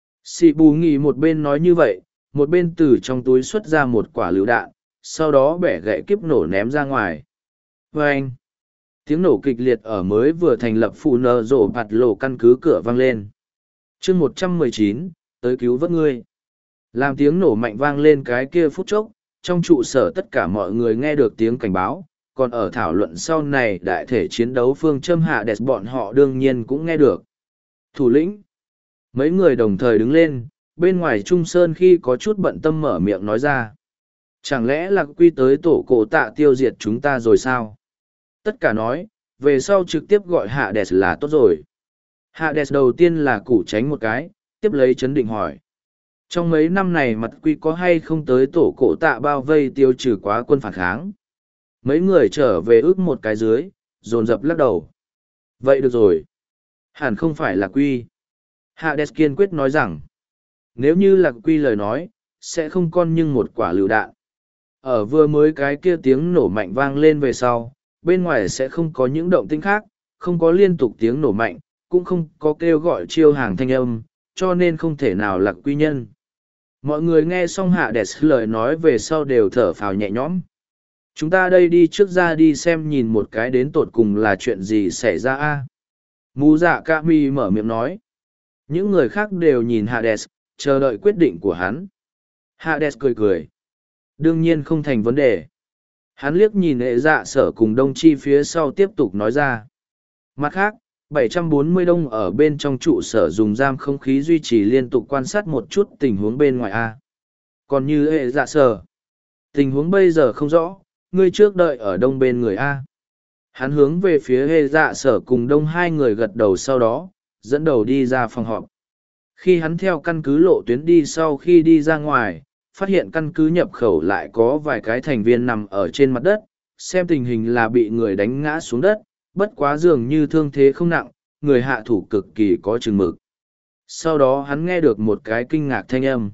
Sĩ bù nghỉ một bên nói như vậy, một bên từ trong túi xuất ra một quả lựu đạn, sau đó bẻ gậy kiếp nổ ném ra ngoài. Vâng! Tiếng nổ kịch liệt ở mới vừa thành lập phụ nờ rổ bạt lộ căn cứ cửa vang lên. chương 119, tới cứu vớt ngươi. Làm tiếng nổ mạnh vang lên cái kia phút chốc, trong trụ sở tất cả mọi người nghe được tiếng cảnh báo, còn ở thảo luận sau này đại thể chiến đấu phương châm hạ đẹp bọn họ đương nhiên cũng nghe được. Thủ lĩnh. Mấy người đồng thời đứng lên, bên ngoài Trung Sơn khi có chút bận tâm mở miệng nói ra. Chẳng lẽ là quy tới tổ cổ tạ tiêu diệt chúng ta rồi sao? Tất cả nói, về sau trực tiếp gọi hạ đẹp là tốt rồi. Hạ đẹp đầu tiên là củ tránh một cái, tiếp lấy chấn định hỏi. Trong mấy năm này mặt quy có hay không tới tổ cổ tạ bao vây tiêu trừ quá quân phản kháng? Mấy người trở về ước một cái dưới, dồn dập lắc đầu. Vậy được rồi. Hẳn không phải là quy. Hades kiên quyết nói rằng, nếu như là quy lời nói, sẽ không con nhưng một quả lựu đạn. Ở vừa mới cái kia tiếng nổ mạnh vang lên về sau, bên ngoài sẽ không có những động tĩnh khác, không có liên tục tiếng nổ mạnh, cũng không có kêu gọi chiêu hàng thanh âm, cho nên không thể nào là quy nhân. Mọi người nghe xong Hades lời nói về sau đều thở phào nhẹ nhõm. Chúng ta đây đi trước ra đi xem nhìn một cái đến tột cùng là chuyện gì xảy ra a. Mù dạ ca mi mở miệng nói. Những người khác đều nhìn Hades, chờ đợi quyết định của hắn. Hades cười cười. Đương nhiên không thành vấn đề. Hắn liếc nhìn hệ dạ sở cùng đông chi phía sau tiếp tục nói ra. Mặt khác, 740 đông ở bên trong trụ sở dùng giam không khí duy trì liên tục quan sát một chút tình huống bên ngoài A. Còn như hệ dạ sở, tình huống bây giờ không rõ, ngươi trước đợi ở đông bên người A. Hắn hướng về phía hệ dạ sở cùng đông hai người gật đầu sau đó, dẫn đầu đi ra phòng họp. Khi hắn theo căn cứ lộ tuyến đi sau khi đi ra ngoài, phát hiện căn cứ nhập khẩu lại có vài cái thành viên nằm ở trên mặt đất, xem tình hình là bị người đánh ngã xuống đất, bất quá dường như thương thế không nặng, người hạ thủ cực kỳ có chừng mực. Sau đó hắn nghe được một cái kinh ngạc thanh âm.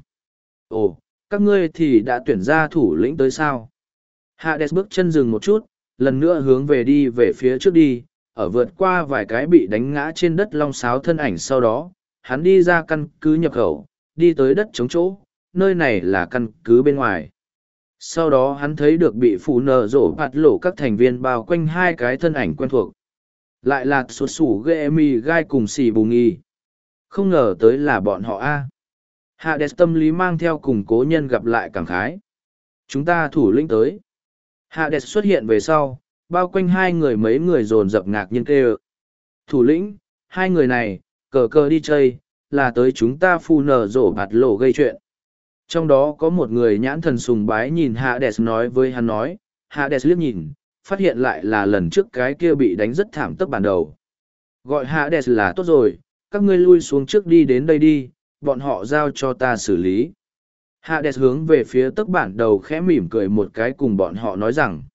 Ồ, các ngươi thì đã tuyển ra thủ lĩnh tới sao? Hades bước chân dừng một chút, lần nữa hướng về đi về phía trước đi, ở vượt qua vài cái bị đánh ngã trên đất long sáo thân ảnh sau đó, hắn đi ra căn cứ nhập khẩu, đi tới đất trống chỗ, nơi này là căn cứ bên ngoài. Sau đó hắn thấy được bị phụ nở rổ bạt lộ các thành viên bao quanh hai cái thân ảnh quen thuộc. Lại là sột sủ ghê mì gai cùng xì bù nghi. Không ngờ tới là bọn họ a. Hades tâm lý mang theo cùng cố nhân gặp lại cảm khái. Chúng ta thủ lĩnh tới. Hades xuất hiện về sau, bao quanh hai người mấy người dồn dập ngạc nhiên kêu. Thủ lĩnh, hai người này, cờ cờ đi chơi, là tới chúng ta phụ nở rổ bạt lộ gây chuyện. Trong đó có một người nhãn thần sùng bái nhìn Hades nói với hắn nói, Hades liếc nhìn, phát hiện lại là lần trước cái kia bị đánh rất thảm tức bản đầu. Gọi Hades là tốt rồi, các ngươi lui xuống trước đi đến đây đi, bọn họ giao cho ta xử lý. Hades hướng về phía tức bản đầu khẽ mỉm cười một cái cùng bọn họ nói rằng,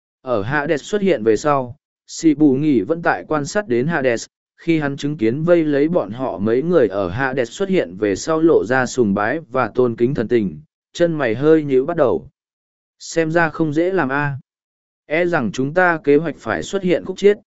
ở Hades xuất hiện về sau, Sĩ Bù Nghỉ vẫn tại quan sát đến Hades, khi hắn chứng kiến vây lấy bọn họ mấy người ở Hades xuất hiện về sau lộ ra sùng bái và tôn kính thần tình, chân mày hơi nhíu bắt đầu. Xem ra không dễ làm a. E rằng chúng ta kế hoạch phải xuất hiện khúc chiết.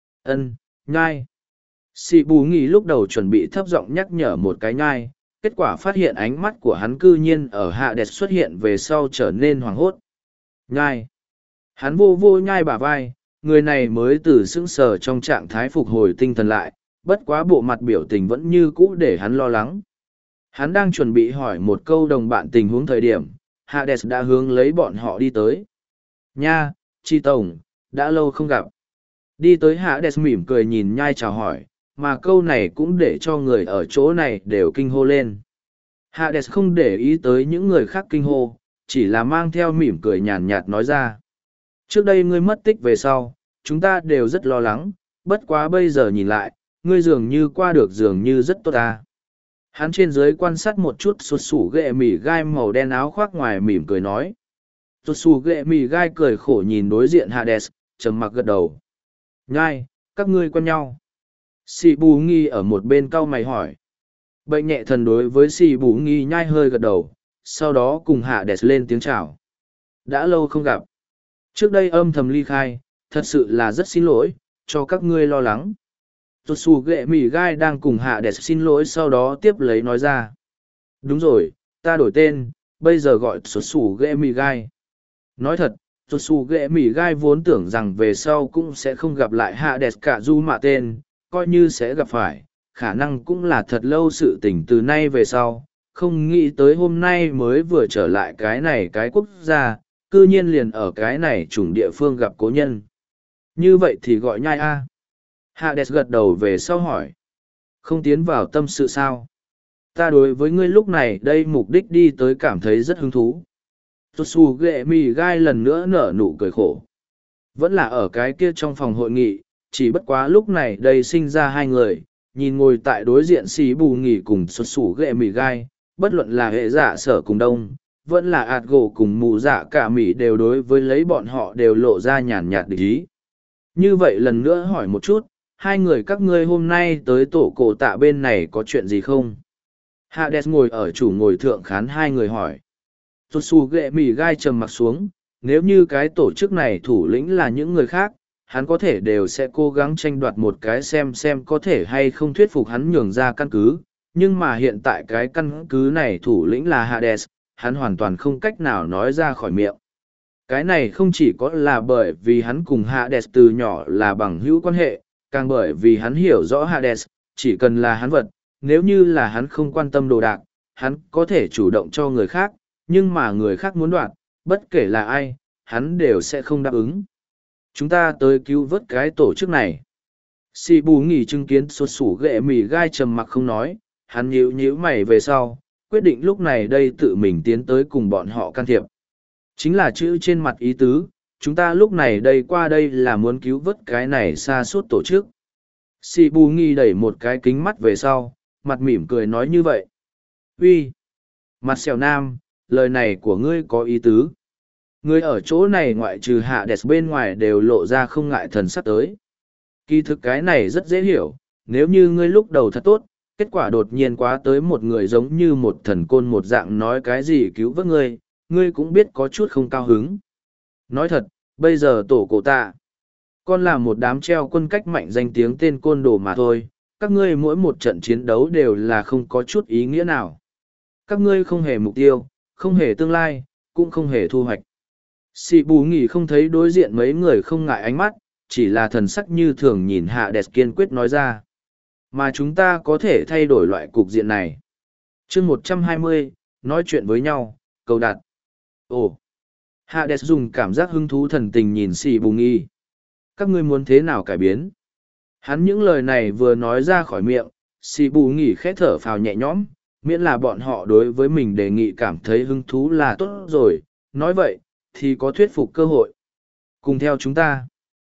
Nhai. Sĩ Bù Nghỉ lúc đầu chuẩn bị thấp giọng nhắc nhở một cái nhai, kết quả phát hiện ánh mắt của hắn cư nhiên ở Hades xuất hiện về sau trở nên hoảng hốt. Nhai. Hắn vô vô nhai bả vai, người này mới từ sững sờ trong trạng thái phục hồi tinh thần lại, bất quá bộ mặt biểu tình vẫn như cũ để hắn lo lắng. Hắn đang chuẩn bị hỏi một câu đồng bạn tình huống thời điểm, Hades đã hướng lấy bọn họ đi tới. Nha, Chi Tổng, đã lâu không gặp. Đi tới Hades mỉm cười nhìn nhai chào hỏi, mà câu này cũng để cho người ở chỗ này đều kinh hô lên. Hades không để ý tới những người khác kinh hô, chỉ là mang theo mỉm cười nhàn nhạt nói ra. Trước đây ngươi mất tích về sau, chúng ta đều rất lo lắng, bất quá bây giờ nhìn lại, ngươi dường như qua được dường như rất tốt ta. Hắn trên dưới quan sát một chút sụt sủ ghệ mì gai màu đen áo khoác ngoài mỉm cười nói. Sụt sủ ghệ mì gai cười khổ nhìn đối diện Hades, trầm mặc gật đầu. Nhai, các ngươi quen nhau. Sĩ Bù Nghi ở một bên cau mày hỏi. Bệnh nhẹ thần đối với Sĩ Bù Nghi nhai hơi gật đầu, sau đó cùng Hades lên tiếng chào. Đã lâu không gặp. Trước đây âm thầm ly khai, thật sự là rất xin lỗi, cho các ngươi lo lắng. Tốt xù ghệ mì gai đang cùng Hades xin lỗi sau đó tiếp lấy nói ra. Đúng rồi, ta đổi tên, bây giờ gọi sụt sủ ghệ mì gai. Nói thật, Tốt xù ghệ mỉ gai vốn tưởng rằng về sau cũng sẽ không gặp lại hạ đẹp cả du mạ tên, coi như sẽ gặp phải, khả năng cũng là thật lâu sự tình từ nay về sau, không nghĩ tới hôm nay mới vừa trở lại cái này cái quốc gia, cư nhiên liền ở cái này chủng địa phương gặp cố nhân. Như vậy thì gọi nhai a. Hades gật đầu về sau hỏi. Không tiến vào tâm sự sao? Ta đối với ngươi lúc này đây mục đích đi tới cảm thấy rất hứng thú. Tosu ghệ mì gai lần nữa nở nụ cười khổ. Vẫn là ở cái kia trong phòng hội nghị, chỉ bất quá lúc này đây sinh ra hai người, nhìn ngồi tại đối diện xì bù nghỉ cùng xuất sủ ghệ mì gai, bất luận là hệ giả sở cùng đông, vẫn là ạt gỗ cùng mù dạ cả mì đều đối với lấy bọn họ đều lộ ra nhàn nhạt địch ý. Như vậy lần nữa hỏi một chút, hai người các ngươi hôm nay tới tổ cổ tạ bên này có chuyện gì không? Hades ngồi ở chủ ngồi thượng khán hai người hỏi. Tosu ghệ mì gai trầm mặt xuống, nếu như cái tổ chức này thủ lĩnh là những người khác, hắn có thể đều sẽ cố gắng tranh đoạt một cái xem có thể hay không thuyết phục hắn nhường ra căn cứ, nhưng mà hiện tại cái căn cứ này thủ lĩnh là Hades, hắn hoàn toàn không cách nào nói ra khỏi miệng. Cái này không chỉ có là bởi vì hắn cùng Hades từ nhỏ là bằng hữu quan hệ, càng bởi vì hắn hiểu rõ Hades, chỉ cần là hắn vật, nếu như là hắn không quan tâm đồ đạc, hắn có thể chủ động cho người khác, nhưng mà người khác muốn đoạt, bất kể là ai, hắn đều sẽ không đáp ứng. Chúng ta tới cứu vớt cái tổ chức này. Sĩ bù nghỉ chứng kiến sốt sủ ghệ mì gai trầm mặc không nói, hắn nhíu mày về sau, quyết định lúc này đây tự mình tiến tới cùng bọn họ can thiệp. Chính là chữ trên mặt ý tứ, chúng ta lúc này đây qua đây là muốn cứu vớt cái này xa suốt tổ chức. Sĩ bù nghỉ đẩy một cái kính mắt về sau, mặt mỉm cười nói như vậy. Uy, mặt xẻo nam, lời này của ngươi có ý tứ. Ngươi ở chỗ này ngoại trừ hạ đẹp bên ngoài đều lộ ra không ngại thần sắc tới. Kỳ thực cái này rất dễ hiểu, nếu như ngươi lúc đầu thật tốt, kết quả đột nhiên quá tới một người giống như một thần côn một dạng nói cái gì cứu vớt ngươi, ngươi cũng biết có chút không cao hứng. Nói thật, bây giờ tổ cổ tạ, con là một đám treo quân cách mạnh danh tiếng tên côn đồ mà thôi, các ngươi mỗi một trận chiến đấu đều là không có chút ý nghĩa nào. Các ngươi không hề mục tiêu, không hề tương lai, cũng không hề thu hoạch. Sĩ bù nghỉ không thấy đối diện mấy người không ngại ánh mắt, chỉ là thần sắc như thường nhìn hạ đẹp kiên quyết nói ra. Mà chúng ta có thể thay đổi loại cục diện này. chương 120, nói chuyện với nhau, cầu đặt. Ồ! Hạ đẹp dùng cảm giác hứng thú thần tình nhìn sĩ bù nghỉ. Các ngươi muốn thế nào cải biến? Hắn những lời này vừa nói ra khỏi miệng, sĩ bù nghỉ khẽ thở phào nhẹ nhõm, miễn là bọn họ đối với mình đề nghị cảm thấy hứng thú là tốt rồi, nói vậy, thì có thuyết phục cơ hội. Cùng theo chúng ta.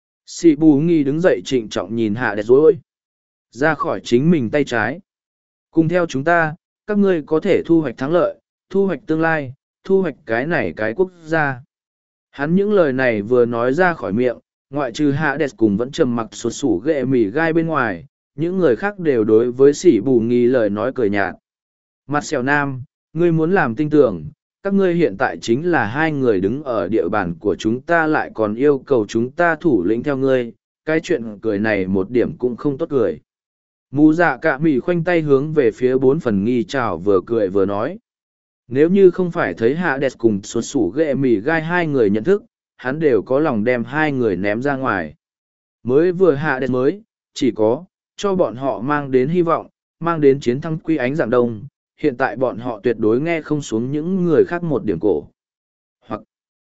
Sĩ bù nghi đứng dậy trịnh trọng nhìn hạ đẹp rối. Ra khỏi chính mình tay trái. Cùng theo chúng ta, các ngươi có thể thu hoạch thắng lợi, thu hoạch tương lai, thu hoạch cái này cái quốc gia. Hắn những lời này vừa nói ra khỏi miệng, ngoại trừ hạ đẹp cùng vẫn trầm mặc sụt sủ ghệ mỉ gai bên ngoài, những người khác đều đối với sĩ bù nghi lời nói cười nhạt. Mặt xèo nam, ngươi muốn làm tin tưởng, các ngươi hiện tại chính là hai người đứng ở địa bàn của chúng ta lại còn yêu cầu chúng ta thủ lĩnh theo ngươi, cái chuyện cười này một điểm cũng không tốt cười. Mù dạ cả mỉ khoanh tay hướng về phía bốn phần nghi chào vừa cười vừa nói. Nếu như không phải thấy hạ đẹp cùng xuất sủ ghệ mỉ gai hai người nhận thức, hắn đều có lòng đem hai người ném ra ngoài. Mới vừa hạ đẹp mới, chỉ có, cho bọn họ mang đến hy vọng, mang đến chiến thắng quy ánh dạng đông. Hiện tại bọn họ tuyệt đối nghe không xuống những người khác một điểm cổ. Hoặc,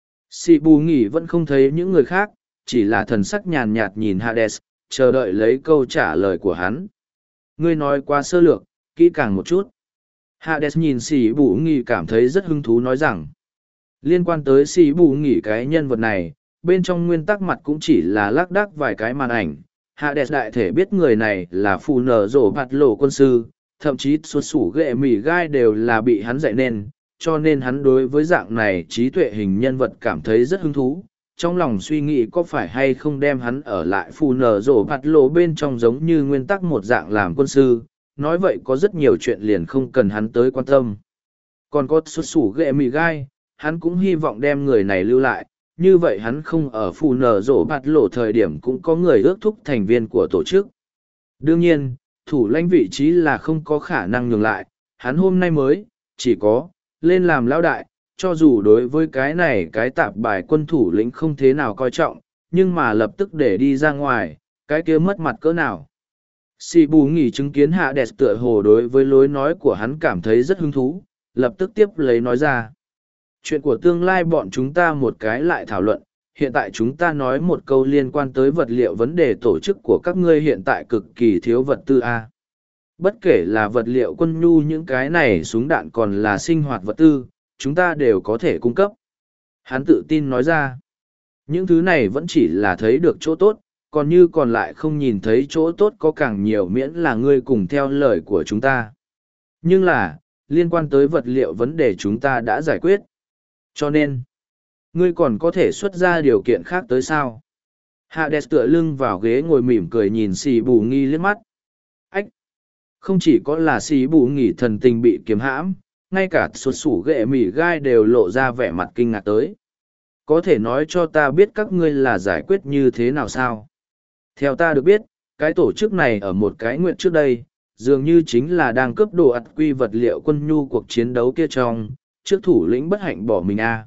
Sĩ bù nghỉ vẫn không thấy những người khác, chỉ là thần sắc nhàn nhạt nhìn Hades, chờ đợi lấy câu trả lời của hắn. Ngươi nói quá sơ lược, kỹ càng một chút. Hades nhìn Sĩ bù nghỉ cảm thấy rất hứng thú nói rằng, liên quan tới Sĩ bù nghỉ cái nhân vật này, bên trong nguyên tắc mặt cũng chỉ là lác đác vài cái màn ảnh. Hades đại thể biết người này là phù nở rổ bạt lộ quân sư, thậm chí xuất sủ ghệ mỉ gai đều là bị hắn dạy nên, cho nên hắn đối với dạng này trí tuệ hình nhân vật cảm thấy rất hứng thú. Trong lòng suy nghĩ có phải hay không đem hắn ở lại phù nở rổ bạt lộ bên trong giống như nguyên tắc một dạng làm quân sư, nói vậy có rất nhiều chuyện liền không cần hắn tới quan tâm. Còn có xuất sủ ghệ mỉ gai, hắn cũng hy vọng đem người này lưu lại, như vậy hắn không ở phù nở rổ bạt lộ thời điểm cũng có người ước thúc thành viên của tổ chức. Đương nhiên, thủ lãnh vị trí là không có khả năng nhường lại, hắn hôm nay mới, chỉ có, lên làm lão đại, cho dù đối với cái này cái tạp bài quân thủ lĩnh không thế nào coi trọng, nhưng mà lập tức để đi ra ngoài, cái kia mất mặt cỡ nào. Sĩ bù nghỉ chứng kiến hạ đẹp tựa hồ đối với lối nói của hắn cảm thấy rất hứng thú, lập tức tiếp lấy nói ra. Chuyện của tương lai bọn chúng ta một cái lại thảo luận, hiện tại chúng ta nói một câu liên quan tới vật liệu vấn đề tổ chức của các ngươi hiện tại cực kỳ thiếu vật tư A. Bất kể là vật liệu quân nhu những cái này súng đạn còn là sinh hoạt vật tư, chúng ta đều có thể cung cấp. Hắn tự tin nói ra, những thứ này vẫn chỉ là thấy được chỗ tốt, còn như còn lại không nhìn thấy chỗ tốt có càng nhiều miễn là ngươi cùng theo lời của chúng ta. Nhưng là, liên quan tới vật liệu vấn đề chúng ta đã giải quyết. Cho nên, ngươi còn có thể xuất ra điều kiện khác tới sao? Hades tựa lưng vào ghế ngồi mỉm cười nhìn xì bù nghi liếc mắt. Ách! Không chỉ có là xì bù nghỉ thần tình bị kiếm hãm, ngay cả sụt sủ ghệ mỉ gai đều lộ ra vẻ mặt kinh ngạc tới. Có thể nói cho ta biết các ngươi là giải quyết như thế nào sao? Theo ta được biết, cái tổ chức này ở một cái nguyện trước đây, dường như chính là đang cướp đồ ắt quy vật liệu quân nhu cuộc chiến đấu kia trong, trước thủ lĩnh bất hạnh bỏ mình a.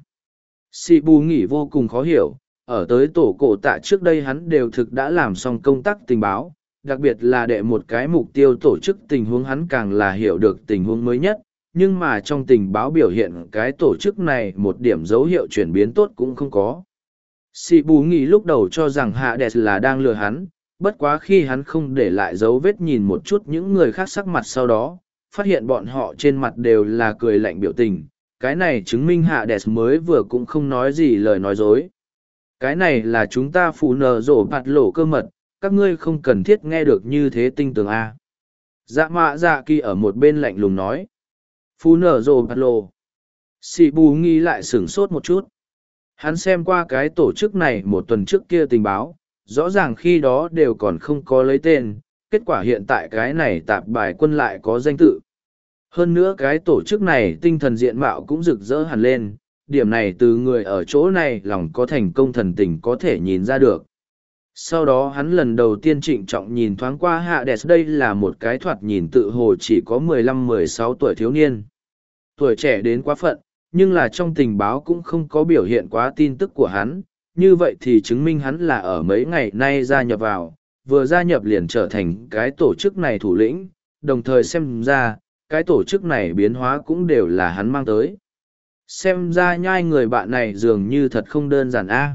Sĩ bù nghỉ vô cùng khó hiểu, ở tới tổ cổ tạ trước đây hắn đều thực đã làm xong công tác tình báo, đặc biệt là đệ một cái mục tiêu tổ chức tình huống hắn càng là hiểu được tình huống mới nhất, nhưng mà trong tình báo biểu hiện cái tổ chức này một điểm dấu hiệu chuyển biến tốt cũng không có. Sĩ bù nghỉ lúc đầu cho rằng Hades là đang lừa hắn, bất quá khi hắn không để lại dấu vết nhìn một chút những người khác sắc mặt sau đó, phát hiện bọn họ trên mặt đều là cười lạnh biểu tình. Cái này chứng minh Hades mới vừa cũng không nói gì lời nói dối. Cái này là chúng ta phụ nở rổ bạt lộ cơ mật, các ngươi không cần thiết nghe được như thế tinh tường A. Dạ mạ dạ kỳ ở một bên lạnh lùng nói. Phụ nở rổ bạt lộ. Sĩ bù nghi lại sửng sốt một chút. Hắn xem qua cái tổ chức này một tuần trước kia tình báo, rõ ràng khi đó đều còn không có lấy tên, kết quả hiện tại cái này tạp bài quân lại có danh tự. Hơn nữa cái tổ chức này tinh thần diện mạo cũng rực rỡ hẳn lên, điểm này từ người ở chỗ này lòng có thành công thần tình có thể nhìn ra được. Sau đó hắn lần đầu tiên trịnh trọng nhìn thoáng qua Hades, đây là một cái thoạt nhìn tự hồ chỉ có 15-16 tuổi thiếu niên. Tuổi trẻ đến quá phận, nhưng là trong tình báo cũng không có biểu hiện quá tin tức của hắn, như vậy thì chứng minh hắn là ở mấy ngày nay gia nhập vào, vừa gia nhập liền trở thành cái tổ chức này thủ lĩnh, đồng thời xem ra, cái tổ chức này biến hóa cũng đều là hắn mang tới. Xem ra nhai người bạn này dường như thật không đơn giản a.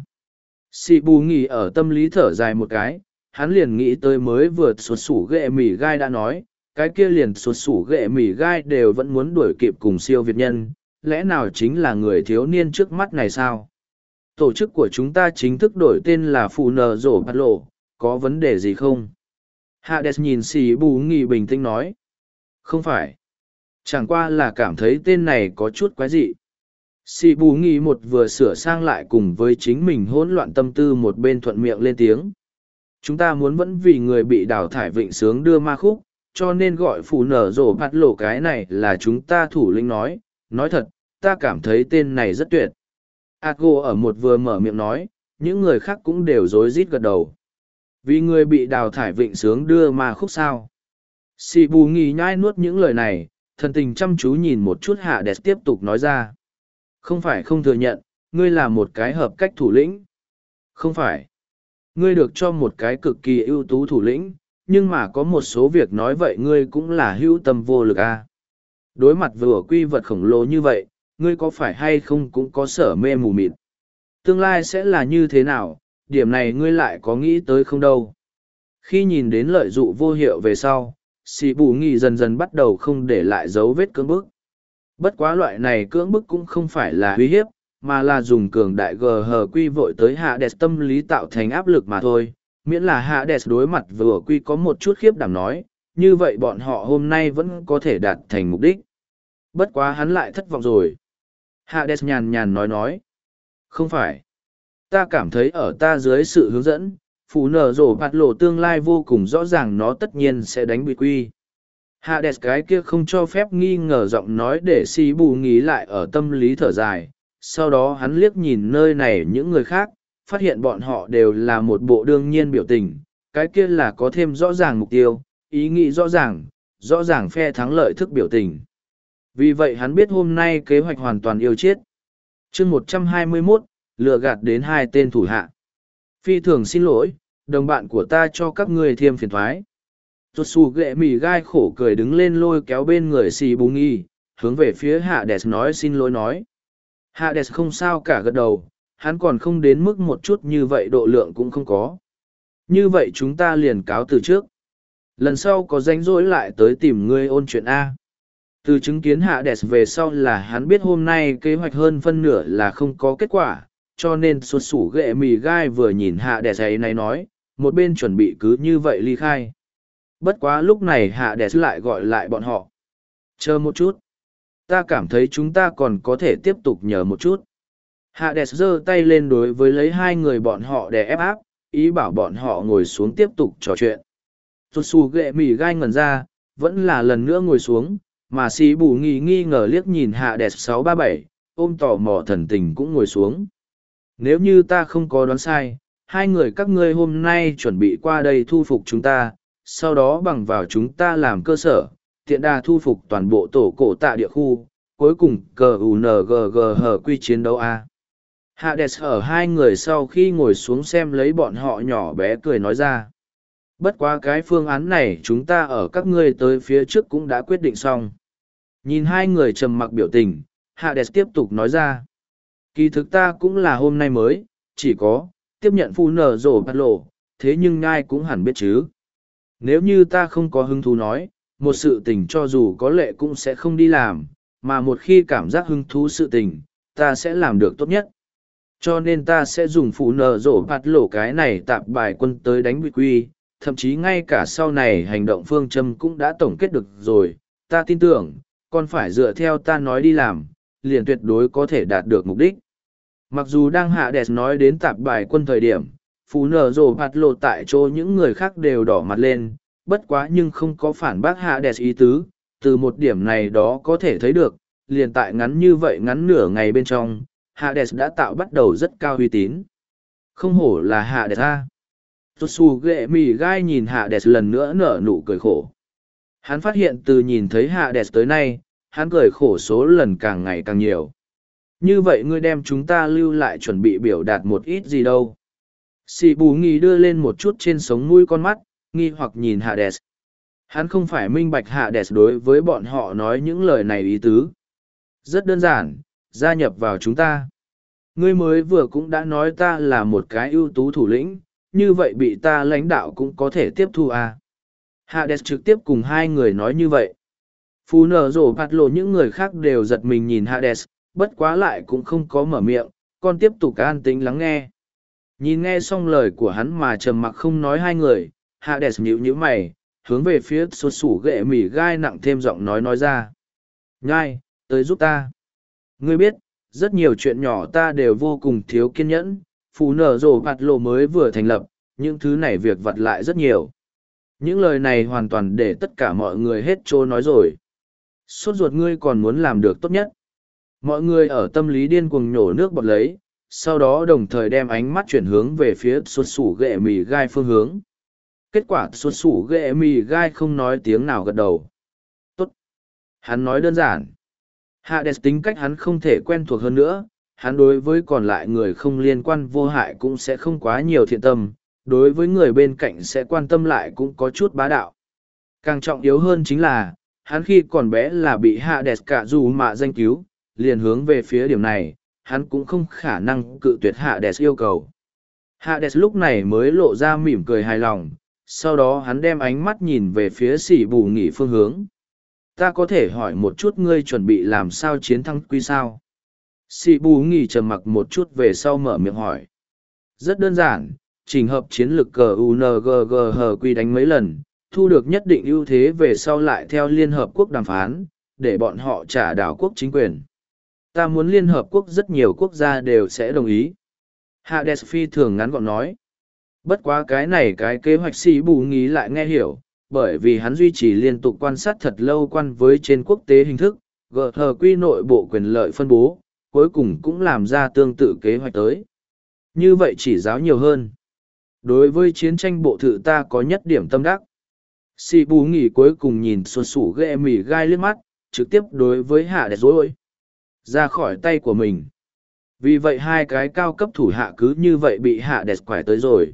Sĩ bù nghỉ ở tâm lý thở dài một cái, hắn liền nghĩ tới mới vừa sụt sủ ghệ mỉ gai đã nói, cái kia liền sụt sủ ghệ mỉ gai đều vẫn muốn đuổi kịp cùng siêu việt nhân, lẽ nào chính là người thiếu niên trước mắt này sao? Tổ chức của chúng ta chính thức đổi tên là Phụ Nở Rổ Bạt Lộ, có vấn đề gì không? Hades nhìn Sĩ bù nghỉ bình tĩnh nói. Không phải. Chẳng qua là cảm thấy tên này có chút quái dị. Sĩ bù nghỉ một vừa sửa sang lại cùng với chính mình hỗn loạn tâm tư một bên thuận miệng lên tiếng. Chúng ta muốn vẫn vì người bị đào thải vịnh sướng đưa ma khúc, cho nên gọi Phụ Nở Rổ Bạt Lộ cái này là chúng ta thủ lĩnh nói. Nói thật, ta cảm thấy tên này rất tuyệt. Atgo ở một vừa mở miệng nói, những người khác cũng đều rối rít gật đầu. Vì người bị đào thải vịnh sướng đưa ma khúc sao. Sĩ bù nghỉ nhai nuốt những lời này, thần tình chăm chú nhìn một chút Hades tiếp tục nói ra. Không phải không thừa nhận, ngươi là một cái hợp cách thủ lĩnh. Không phải. Ngươi được cho một cái cực kỳ ưu tú thủ lĩnh, nhưng mà có một số việc nói vậy ngươi cũng là hữu tâm vô lực a. Đối mặt vừa quy vật khổng lồ như vậy, ngươi có phải hay không cũng có sở mê mù mịt. Tương lai sẽ là như thế nào, điểm này ngươi lại có nghĩ tới không đâu. Khi nhìn đến lợi dụ vô hiệu về sau, Sĩ bù nghỉ dần dần bắt đầu không để lại dấu vết cưỡng bức. Bất quá loại này cưỡng bức cũng không phải là uy hiếp, mà là dùng cường đại quy vội tới Hades tâm lý tạo thành áp lực mà thôi. Miễn là Hades đối mặt vừa quy có một chút khiếp đảm nói, như vậy bọn họ hôm nay vẫn có thể đạt thành mục đích. Bất quá hắn lại thất vọng rồi. Hades nhàn nhàn nói. Không phải. Ta cảm thấy ở ta dưới sự hướng dẫn, Phụ Nở Rổ Bạt Lộ tương lai vô cùng rõ ràng nó tất nhiên sẽ đánh bị quy. Hades cái kia không cho phép nghi ngờ giọng nói để Sĩ bù nghĩ lại ở tâm lý thở dài. Sau đó hắn liếc nhìn nơi này những người khác, phát hiện bọn họ đều là một bộ đương nhiên biểu tình. Cái kia là có thêm rõ ràng mục tiêu, ý nghĩ rõ ràng phe thắng lợi thức biểu tình. Vì vậy hắn biết hôm nay kế hoạch hoàn toàn yêu chết. chương 121, lừa gạt đến hai tên thủ hạ. Phi thường xin lỗi, đồng bạn của ta cho các ngươi thêm phiền thoái. Rốt xù ghệ mì gai khổ cười đứng lên lôi kéo bên người xì bù nghi, hướng về phía Hades nói xin lỗi nói. Hades không sao cả gật đầu, hắn còn không đến mức một chút như vậy độ lượng cũng không có. Như vậy chúng ta liền cáo từ trước. Lần sau có rảnh rỗi lại tới tìm ngươi ôn chuyện A. Từ chứng kiến Hades về sau là hắn biết hôm nay kế hoạch hơn phân nửa là không có kết quả, cho nên xuất sủ ghệ mì gai vừa nhìn Hades ấy này nói, một bên chuẩn bị cứ như vậy ly khai. Bất quá lúc này Hades lại gọi lại bọn họ. Chờ một chút. Ta cảm thấy chúng ta còn có thể tiếp tục nhờ một chút. Hades giơ tay lên đối với lấy hai người bọn họ để ép áp, ý bảo bọn họ ngồi xuống tiếp tục trò chuyện. Rốt xù ghệ mì gai ngẩn ra, vẫn là lần nữa ngồi xuống, mà xì bù nghi ngờ liếc nhìn Hades 637, ôm tò mò thần tình cũng ngồi xuống. Nếu như ta không có đoán sai, hai người các ngươi hôm nay chuẩn bị qua đây thu phục chúng ta, sau đó bằng vào chúng ta làm cơ sở, tiện đà thu phục toàn bộ tổ cổ tạ địa khu, cuối cùng cờ UNGG hở quy chiến đấu A. Hades ở hai người sau khi ngồi xuống xem lấy bọn họ nhỏ bé cười nói ra. Bất quá cái phương án này chúng ta ở các ngươi tới phía trước cũng đã quyết định xong. Nhìn hai người trầm mặc biểu tình, Hades tiếp tục nói ra. Kỳ thực ta cũng là hôm nay mới, chỉ có, tiếp nhận phu nở rổ bắt lộ, thế nhưng ai cũng hẳn biết chứ. Nếu như ta không có hứng thú nói, một sự tình cho dù có lệ cũng sẽ không đi làm, mà một khi cảm giác hứng thú sự tình, ta sẽ làm được tốt nhất. Cho nên ta sẽ dùng phụ nở rổ bạt lộ cái này tạp bài quân tới đánh bị quy, thậm chí ngay cả sau này hành động phương châm cũng đã tổng kết được rồi, ta tin tưởng, còn phải dựa theo ta nói đi làm, liền tuyệt đối có thể đạt được mục đích. Mặc dù đang Hades nói đến tạp bài quân thời điểm, phụ nở rổ bạt lộ tại chỗ những người khác đều đỏ mặt lên, bất quá nhưng không có phản bác Hades ý tứ, từ một điểm này đó có thể thấy được, liền tại ngắn như vậy ngắn nửa ngày bên trong, Hades đã tạo bắt đầu rất cao uy tín. Không hổ là Hades A. Tosu ghệ mì gai nhìn Hades lần nữa nở nụ cười khổ. Hắn phát hiện từ nhìn thấy Hades tới nay, hắn cười khổ số lần càng ngày càng nhiều. Như vậy ngươi đem chúng ta lưu lại chuẩn bị biểu đạt một ít gì đâu. Sĩ bù nghi đưa lên một chút trên sống mũi con mắt, nghi hoặc nhìn Hades. Hắn không phải minh bạch Hades đối với bọn họ nói những lời này ý tứ. Rất đơn giản, gia nhập vào chúng ta. Ngươi mới vừa cũng đã nói ta là một cái ưu tú thủ lĩnh, như vậy bị ta lãnh đạo cũng có thể tiếp thu à. Hades trực tiếp cùng hai người nói như vậy. Phù nở rổ bạt lộ những người khác đều giật mình nhìn Hades, bất quá lại cũng không có mở miệng, còn tiếp tục an tĩnh lắng nghe. Nhìn nghe xong lời của hắn mà trầm mặc không nói hai người, Hades nhíu mày, hướng về phía sốt sủ ghệ mỉ gai nặng thêm giọng nói ra. Nhai, tới giúp ta. Ngươi biết, rất nhiều chuyện nhỏ ta đều vô cùng thiếu kiên nhẫn, phù nở rổ bạt lộ mới vừa thành lập, những thứ này việc vặt lại rất nhiều. Những lời này hoàn toàn để tất cả mọi người hết trô nói rồi. Sốt ruột ngươi còn muốn làm được tốt nhất. Mọi người ở tâm lý điên cuồng nhổ nước bọt lấy, sau đó đồng thời đem ánh mắt chuyển hướng về phía sốt sủ ghệ mì gai phương hướng. Kết quả sốt sủ ghệ mì gai không nói tiếng nào gật đầu. Tốt. Hắn nói đơn giản. Hades tính cách hắn không thể quen thuộc hơn nữa, hắn đối với còn lại người không liên quan vô hại cũng sẽ không quá nhiều thiện tâm, đối với người bên cạnh sẽ quan tâm lại cũng có chút bá đạo. Càng trọng yếu hơn chính là, hắn khi còn bé là bị Hades cả dù mạ danh cứu, liền hướng về phía điểm này, hắn cũng không khả năng cự tuyệt Hades yêu cầu. Hades lúc này mới lộ ra mỉm cười hài lòng, sau đó hắn đem ánh mắt nhìn về phía Sĩ Bù Nghỉ phương hướng. Ta có thể hỏi một chút ngươi chuẩn bị làm sao chiến thắng quy sao? Sĩ Bù Nghỉ trầm mặc một chút về sau mở miệng hỏi. Rất đơn giản, chỉnh hợp chiến lược cờ UNGG hờ quy đánh mấy lần, thu được nhất định ưu thế về sau lại theo Liên Hợp Quốc đàm phán, để bọn họ trả đảo quốc chính quyền. Ta muốn Liên Hợp Quốc rất nhiều quốc gia đều sẽ đồng ý. Hades phi thường ngắn gọn nói. Bất quá cái này cái kế hoạch Sĩ Bù Nghỉ lại nghe hiểu, bởi vì hắn duy trì liên tục quan sát thật lâu quan với trên quốc tế hình thức, GHQ nội bộ quyền lợi phân bố, cuối cùng cũng làm ra tương tự kế hoạch tới. Như vậy chỉ giáo nhiều hơn. Đối với chiến tranh bộ thự ta có nhất điểm tâm đắc. Sĩ Bù Nghỉ cuối cùng nhìn xuân sủ ghệ mỉ gai liếc mắt, trực tiếp đối với Hades rồi. Ra khỏi tay của mình. Vì vậy hai cái cao cấp thủ hạ cứ như vậy bị hạ đẹp quải tới rồi.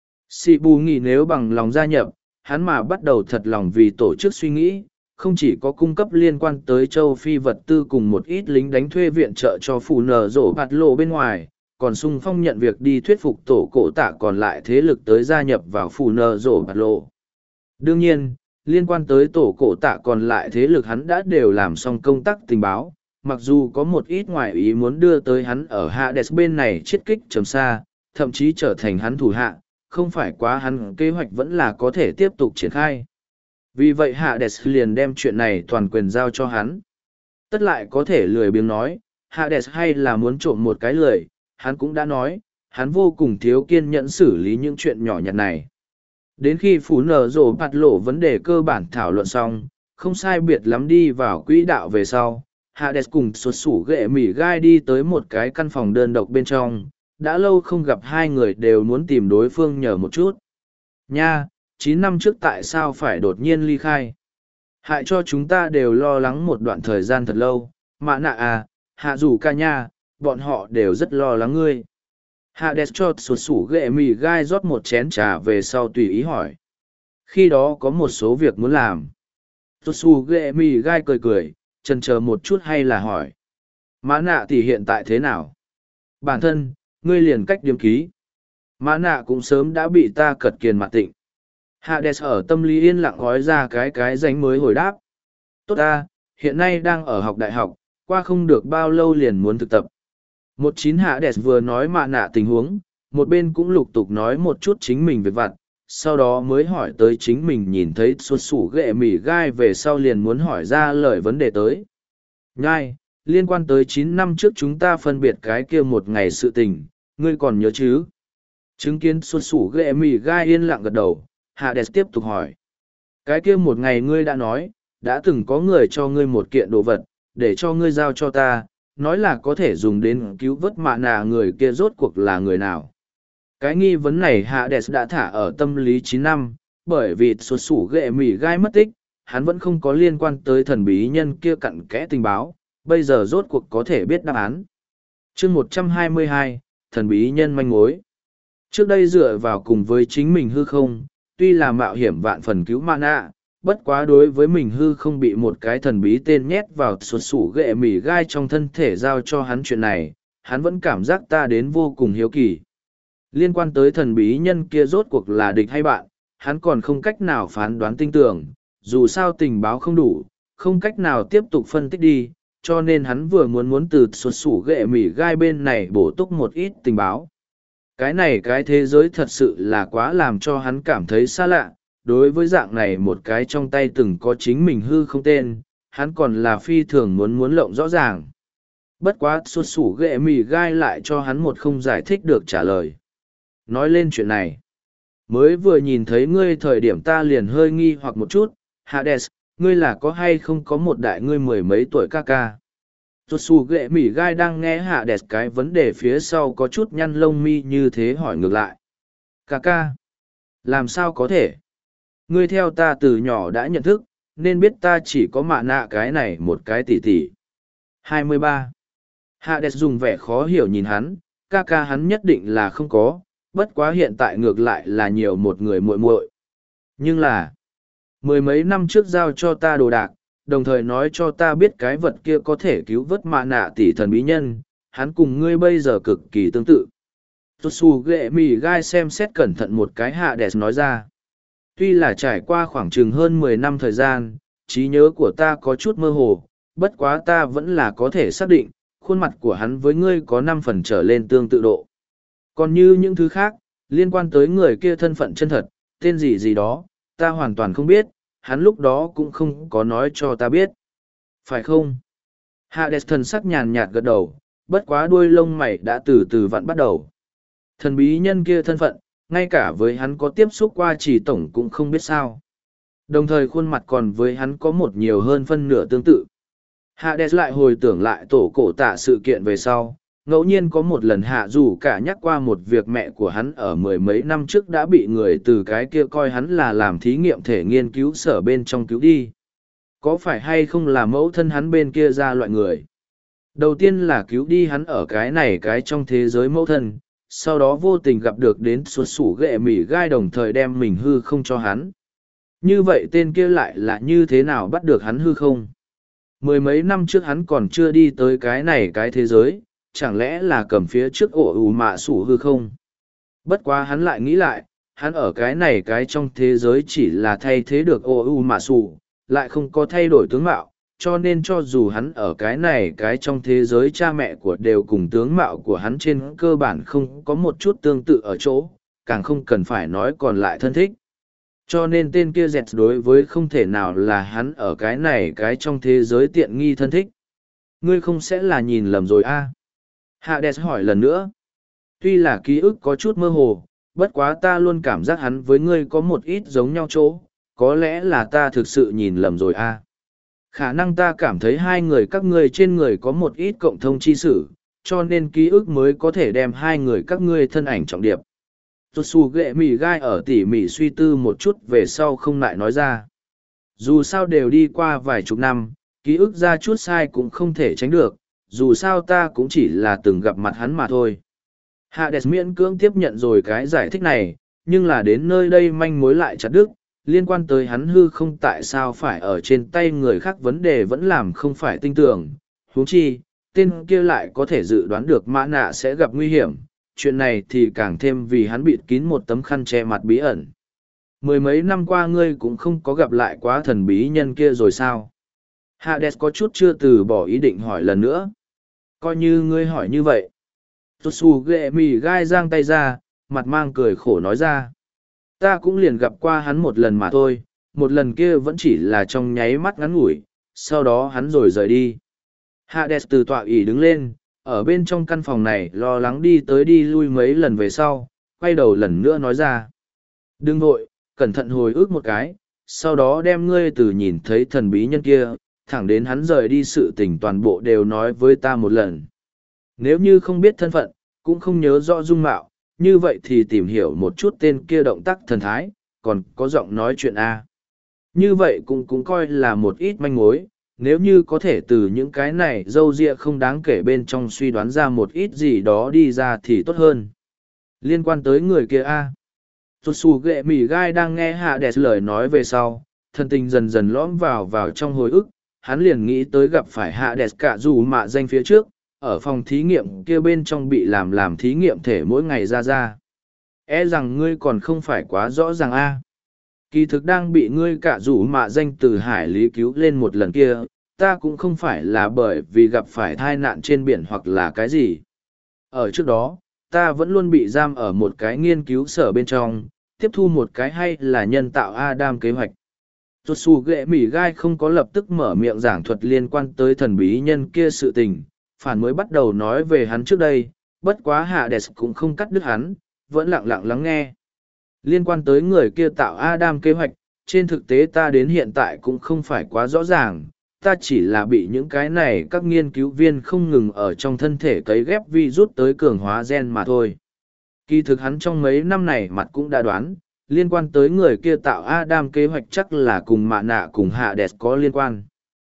Sĩ bù nghĩ nếu bằng lòng gia nhập, hắn mà bắt đầu thật lòng vì tổ chức suy nghĩ, không chỉ có cung cấp liên quan tới châu Phi vật tư cùng một ít lính đánh thuê viện trợ cho phù nở rổ bạt lộ bên ngoài, còn sung phong nhận việc đi thuyết phục tổ cổ tạ còn lại thế lực tới gia nhập vào phù nở rổ bạt lộ. Đương nhiên, liên quan tới tổ cổ tạ còn lại thế lực hắn đã đều làm xong công tác tình báo, mặc dù có một ít ngoại ý muốn đưa tới hắn ở Hades bên này chiết kích chấm xa, thậm chí trở thành hắn thủ hạ, không phải quá hắn kế hoạch vẫn là có thể tiếp tục triển khai. Vì vậy Hades liền đem chuyện này toàn quyền giao cho hắn. Tất lại có thể lười biếng nói, Hades hay là muốn trộm một cái lười, hắn cũng đã nói, hắn vô cùng thiếu kiên nhẫn xử lý những chuyện nhỏ nhặt này. Đến khi phú nở rổ bạt lộ vấn đề cơ bản thảo luận xong, không sai biệt lắm đi vào quỹ đạo về sau, Hades cùng xuất sủ ghệ mỉ gai đi tới một cái căn phòng đơn độc bên trong, đã lâu không gặp hai người đều muốn tìm đối phương nhờ một chút. Nha, 9 năm trước tại sao phải đột nhiên ly khai? Hại cho chúng ta đều lo lắng một đoạn thời gian thật lâu, mạ nạ à, hạ dù ca nha, bọn họ đều rất lo lắng ngươi. Hades cho sụt sủ ghệ mì gai rót một chén trà về sau tùy ý hỏi. Khi đó có một số việc muốn làm. Sụt sủ ghệ mì gai cười cười, chần chờ một chút hay là hỏi. Mã nạ thì hiện tại thế nào? Bản thân, ngươi liền cách điếm ký. Mã nạ cũng sớm đã bị ta cật kiền mặt tịnh. Hades ở tâm lý yên lặng gói ra cái ránh mới hồi đáp. Tốt ta, hiện nay đang ở học đại học, qua không được bao lâu liền muốn thực tập. 19 Hades vừa nói mạ nạ tình huống, một bên cũng lục tục nói một chút chính mình việc vặt, sau đó mới hỏi tới chính mình nhìn thấy xuất sủ ghệ mỉ gai về sau liền muốn hỏi ra lời vấn đề tới. Ngai, liên quan tới 9 năm trước chúng ta phân biệt cái kia một ngày sự tình, ngươi còn nhớ chứ? Chứng kiến xuất sủ ghệ mỉ gai yên lặng gật đầu, Hades tiếp tục hỏi. Cái kia một ngày ngươi đã nói, đã từng có người cho ngươi một kiện đồ vật, để cho ngươi giao cho ta, nói là có thể dùng đến cứu vớt mạ nạ người kia rốt cuộc là người nào. Cái nghi vấn này Hades đã thả ở tâm lý 9 năm, bởi vì xuất sủ ghệ mỉ gai mất tích, hắn vẫn không có liên quan tới thần bí nhân kia cặn kẽ tình báo, bây giờ rốt cuộc có thể biết đáp án. Chương 122, thần bí nhân manh mối. Trước đây dựa vào cùng với chính mình hư không, tuy là mạo hiểm vạn phần cứu mạ nạ, bất quá đối với mình hư không bị một cái thần bí tên nhét vào sụt sủ ghệ mỉ gai trong thân thể giao cho hắn chuyện này, hắn vẫn cảm giác ta đến vô cùng hiếu kỳ. Liên quan tới thần bí nhân kia rốt cuộc là địch hay bạn, hắn còn không cách nào phán đoán tinh tưởng, dù sao tình báo không đủ, không cách nào tiếp tục phân tích đi, cho nên hắn vừa muốn từ sụt sủ ghệ mỉ gai bên này bổ túc một ít tình báo. Cái thế giới thật sự là quá làm cho hắn cảm thấy xa lạ, đối với dạng này một cái trong tay từng có chính mình hư không tên, hắn còn là phi thường muốn lộng rõ ràng. Bất quá xuất sủ ghệ mì gai lại cho hắn một không giải thích được trả lời. Nói lên chuyện này, mới vừa nhìn thấy ngươi thời điểm ta liền hơi nghi hoặc một chút, Hades, ngươi là có hay không có một đại ngươi mười mấy tuổi ca ca. Xuất sủ ghệ mì gai đang nghe Hades cái vấn đề phía sau có chút nhăn lông mi như thế hỏi ngược lại. Ca ca, làm sao có thể? Ngươi theo ta từ nhỏ đã nhận thức, nên biết ta chỉ có mạ nạ cái này một cái tỉ tỉ. 23. Hades dùng vẻ khó hiểu nhìn hắn, ca ca hắn nhất định là không có, bất quá hiện tại ngược lại là nhiều một người muội muội. Nhưng là, mười mấy năm trước giao cho ta đồ đạc, đồng thời nói cho ta biết cái vật kia có thể cứu vớt mạ nạ tỷ thần bí nhân, hắn cùng ngươi bây giờ cực kỳ tương tự. Tutsu ghệ mì gai xem xét cẩn thận một cái Hades nói ra. Tuy là trải qua khoảng chừng hơn 10 năm thời gian, trí nhớ của ta có chút mơ hồ, bất quá ta vẫn là có thể xác định, khuôn mặt của hắn với ngươi có 5 phần trở lên tương tự độ. Còn như những thứ khác, liên quan tới người kia thân phận chân thật, tên gì gì đó, ta hoàn toàn không biết, hắn lúc đó cũng không có nói cho ta biết. Phải không? Hades thần sắc nhàn nhạt gật đầu, bất quá đuôi lông mày đã từ từ vặn bắt đầu. Thần bí nhân kia thân phận, ngay cả với hắn có tiếp xúc qua chỉ tổng cũng không biết sao. Đồng thời khuôn mặt còn với hắn có một nhiều hơn phân nửa tương tự. Hades lại hồi tưởng lại tổ cổ tạ sự kiện về sau, ngẫu nhiên có một lần hạ dù cả nhắc qua một việc mẹ của hắn ở mười mấy năm trước đã bị người từ cái kia coi hắn là làm thí nghiệm thể nghiên cứu sở bên trong cứu đi. Có phải hay không là mẫu thân hắn bên kia ra loại người? Đầu tiên là cứu đi hắn ở cái này cái trong thế giới mẫu thân, sau đó vô tình gặp được đến xuất sủ ghệ mỉ gai đồng thời đem mình hư không cho hắn. Như vậy tên kia lại là như thế nào bắt được hắn hư không? Mười mấy năm trước hắn còn chưa đi tới cái này cái thế giới, chẳng lẽ là cầm phía trước ổ ủ mạ sủ hư không? Bất quá hắn lại nghĩ lại, hắn ở cái này cái trong thế giới chỉ là thay thế được ổ ủ mạ sủ, lại không có thay đổi tướng mạo, cho nên cho dù hắn ở cái này cái trong thế giới cha mẹ của đều cùng tướng mạo của hắn trên cơ bản không có một chút tương tự ở chỗ, càng không cần phải nói còn lại thân thích. Cho nên tên kia dẹt đối với không thể nào là hắn ở cái này cái trong thế giới tiện nghi thân thích. Ngươi không sẽ là nhìn lầm rồi a? Hades hỏi lần nữa. Tuy là ký ức có chút mơ hồ, bất quá ta luôn cảm giác hắn với ngươi có một ít giống nhau chỗ, có lẽ là ta thực sự nhìn lầm rồi a. Khả năng ta cảm thấy hai người các ngươi trên người có một ít cộng thông chi sử, cho nên ký ức mới có thể đem hai người các ngươi thân ảnh trọng điệp. Tốt xù ghệ mì gai ở tỉ mỉ suy tư một chút về sau không lại nói ra. Dù sao đều đi qua vài chục năm, ký ức ra chút sai cũng không thể tránh được, dù sao ta cũng chỉ là từng gặp mặt hắn mà thôi. Hades miễn cưỡng tiếp nhận rồi cái giải thích này, nhưng là đến nơi đây manh mối lại chặt đứt, liên quan tới hắn hư không tại sao phải ở trên tay người khác vấn đề vẫn làm không phải tinh tưởng. Huống chi, tên kia lại có thể dự đoán được mã nạ sẽ gặp nguy hiểm, chuyện này thì càng thêm vì hắn bịt kín một tấm khăn che mặt bí ẩn. Mười mấy năm qua ngươi cũng không có gặp lại quá thần bí nhân kia rồi sao? Hades có chút chưa từ bỏ ý định hỏi lần nữa. Coi như ngươi hỏi như vậy. Tutsu ghệ mì gai giang tay ra, mặt mang cười khổ nói ra. Ta cũng liền gặp qua hắn một lần mà thôi, một lần kia vẫn chỉ là trong nháy mắt ngắn ngủi, sau đó hắn rồi rời đi. Hades từ tọa ỷ đứng lên, ở bên trong căn phòng này lo lắng đi tới đi lui mấy lần về sau, quay đầu lần nữa nói ra. Đừng vội, cẩn thận hồi ức một cái, sau đó đem ngươi từ nhìn thấy thần bí nhân kia, thẳng đến hắn rời đi sự tình toàn bộ đều nói với ta một lần. Nếu như không biết thân phận, cũng không nhớ rõ dung mạo, như vậy thì tìm hiểu một chút tên kia động tác thần thái, còn có giọng nói chuyện A. Như vậy cũng coi là một ít manh mối, nếu như có thể từ những cái này dâu ria không đáng kể bên trong suy đoán ra một ít gì đó đi ra thì tốt hơn. Liên quan tới người kia A. Tốt xù ghệ mỉ gai đang nghe Hades lời nói về sau, thân tình dần dần lõm vào trong hồi ức, hắn liền nghĩ tới gặp phải Hades cả dù mạ danh phía trước, ở phòng thí nghiệm kia bên trong bị làm thí nghiệm thể mỗi ngày ra. E rằng ngươi còn không phải quá rõ ràng a. Kỳ thực đang bị ngươi cả rủ mạ danh từ hải lý cứu lên một lần kia, ta cũng không phải là bởi vì gặp phải tai nạn trên biển hoặc là cái gì. Ở trước đó, ta vẫn luôn bị giam ở một cái nghiên cứu sở bên trong, tiếp thu một cái hay là nhân tạo Adam kế hoạch. Tốt xù ghệ mỉ gai không có lập tức mở miệng giảng thuật liên quan tới thần bí nhân kia sự tình, phản mới bắt đầu nói về hắn trước đây, bất quá Hades cũng không cắt đứt hắn, vẫn lặng lặng lắng nghe. Liên quan tới người kia tạo Adam kế hoạch, trên thực tế ta đến hiện tại cũng không phải quá rõ ràng, ta chỉ là bị những cái này các nghiên cứu viên không ngừng ở trong thân thể cấy ghép virus tới cường hóa gen mà thôi. Kỳ thực hắn trong mấy năm này mặt cũng đã đoán, liên quan tới người kia tạo Adam kế hoạch chắc là cùng mạ nạ cùng Hades có liên quan.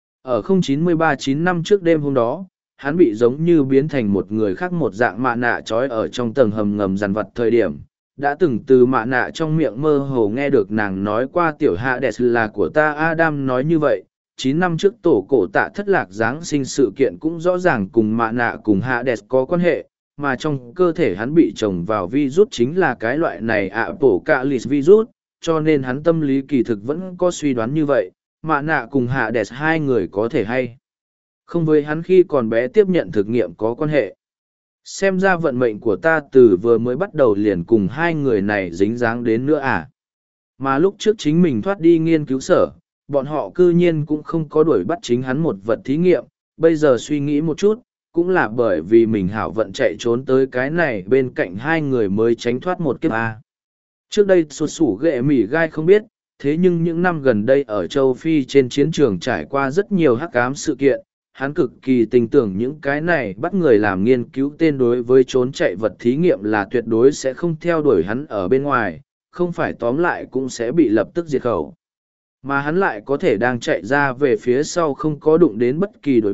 Ở 0939 năm trước đêm hôm đó, hắn bị giống như biến thành một người khác một dạng mạ nạ trói ở trong tầng hầm ngầm dằn vặt thời điểm. Đã từng từ mạ nạ trong miệng mơ hồ nghe được nàng nói qua tiểu Hades là của ta Adam nói như vậy. 9 năm trước tổ cổ tạ thất lạc Giáng sinh sự kiện cũng rõ ràng cùng mạ nạ cùng Hades có quan hệ, mà trong cơ thể hắn bị trồng vào virus chính là cái loại này Apocalypse virus, cho nên hắn tâm lý kỳ thực vẫn có suy đoán như vậy, mạ nạ cùng Hades hai người có thể hay không với hắn khi còn bé tiếp nhận thực nghiệm có quan hệ. Xem ra vận mệnh của ta từ vừa mới bắt đầu liền cùng hai người này dính dáng đến nữa à. Mà lúc trước chính mình thoát đi nghiên cứu sở, bọn họ cư nhiên cũng không có đuổi bắt chính hắn một vật thí nghiệm, bây giờ suy nghĩ một chút, cũng là bởi vì mình hảo vận chạy trốn tới cái này bên cạnh hai người mới tránh thoát một kiếp A. Trước đây sụt sủ ghệ mỉ gai không biết, thế nhưng những năm gần đây ở châu Phi trên chiến trường trải qua rất nhiều hắc ám sự kiện, hắn cực kỳ tin tưởng những cái này bắt người làm nghiên cứu tên đối với trốn chạy vật thí nghiệm là tuyệt đối sẽ không theo đuổi hắn ở bên ngoài, không phải tóm lại cũng sẽ bị lập tức diệt khẩu. Mà hắn lại có thể đang chạy ra về phía sau không có đụng đến bất kỳ đuổi bắt,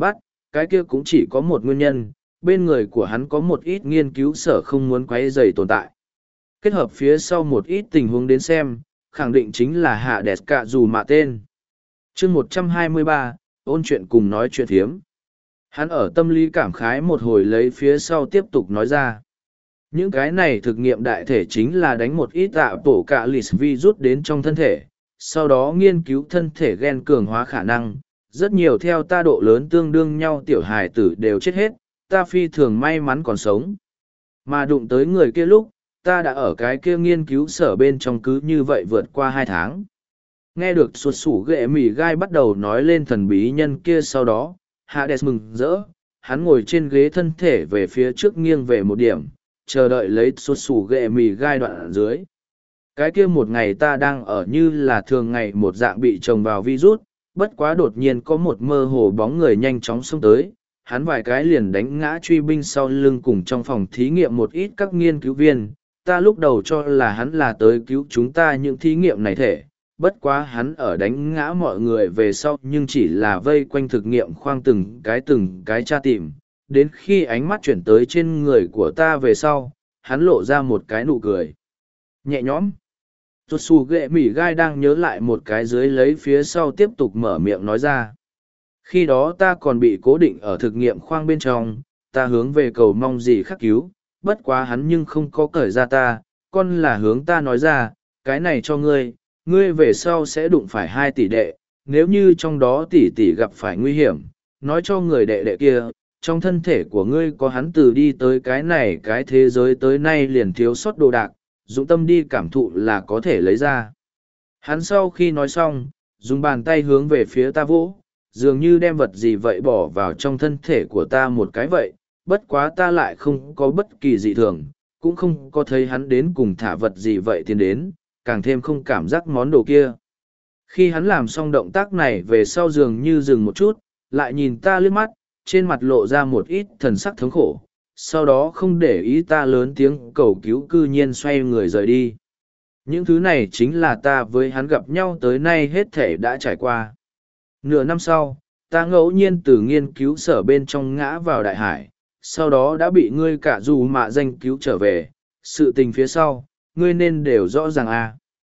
cái kia cũng chỉ có một nguyên nhân, bên người của hắn có một ít nghiên cứu sở không muốn quấy rầy tồn tại. Kết hợp phía sau một ít tình huống đến xem, khẳng định chính là hạ đẹp cả dù mà tên. chương 123, ôn chuyện cùng nói chuyện thiếm. Hắn ở tâm lý cảm khái một hồi lấy phía sau tiếp tục nói ra. Những cái này thực nghiệm đại thể chính là đánh một ít tạ bổ cả lì virus đến trong thân thể, sau đó nghiên cứu thân thể gen cường hóa khả năng. Rất nhiều theo ta độ lớn tương đương nhau tiểu hài tử đều chết hết, ta phi thường may mắn còn sống. Mà đụng tới người kia lúc, ta đã ở cái kia nghiên cứu sở bên trong cứ như vậy vượt qua 2 tháng. Nghe được sụt sủ ghệ mì gai bắt đầu nói lên thần bí nhân kia sau đó, Hades mừng rỡ, hắn ngồi trên ghế thân thể về phía trước nghiêng về một điểm, chờ đợi lấy sụt sủ ghệ mì gai đoạn ở dưới. Cái kia một ngày ta đang ở như là thường ngày một dạng bị trồng vào virus, bất quá đột nhiên có một mơ hồ bóng người nhanh chóng xông tới, hắn vài cái liền đánh ngã truy binh sau lưng cùng trong phòng thí nghiệm một ít các nghiên cứu viên. Ta lúc đầu cho là hắn là tới cứu chúng ta những thí nghiệm này thể, bất quá hắn ở đánh ngã mọi người về sau nhưng chỉ là vây quanh thực nghiệm khoang từng cái tra tìm. Đến khi ánh mắt chuyển tới trên người của ta về sau, hắn lộ ra một cái nụ cười nhẹ nhõm. Rốt xù ghệ mỉ gai đang nhớ lại một cái dưới lấy phía sau tiếp tục mở miệng nói ra. Khi đó ta còn bị cố định ở thực nghiệm khoang bên trong, ta hướng về cầu mong gì khắc cứu, bất quá hắn nhưng không có cởi ra ta, con là hướng ta nói ra, cái này cho ngươi, ngươi về sau sẽ đụng phải 2 tỷ đệ, nếu như trong đó tỷ tỷ gặp phải nguy hiểm, nói cho người đệ đệ kia, trong thân thể của ngươi có hắn từ đi tới cái này cái thế giới tới nay liền thiếu sót đồ đạc, dụng tâm đi cảm thụ là có thể lấy ra. Hắn sau khi nói xong, dùng bàn tay hướng về phía ta vỗ, dường như đem vật gì vậy bỏ vào trong thân thể của ta một cái vậy, bất quá ta lại không có bất kỳ dị thường, cũng không có thấy hắn đến cùng thả vật gì vậy tiến đến, càng thêm không cảm giác món đồ kia. Khi hắn làm xong động tác này về sau dường như dừng một chút, lại nhìn ta liếc mắt, trên mặt lộ ra một ít thần sắc thống khổ, sau đó không để ý ta lớn tiếng cầu cứu cư nhiên xoay người rời đi. Những thứ này chính là ta với hắn gặp nhau tới nay hết thể đã trải qua. Nửa năm sau, ta ngẫu nhiên từ nghiên cứu sở bên trong ngã vào đại hải, sau đó đã bị ngươi cả dù mạ danh cứu trở về, sự tình phía sau, ngươi nên đều rõ ràng à.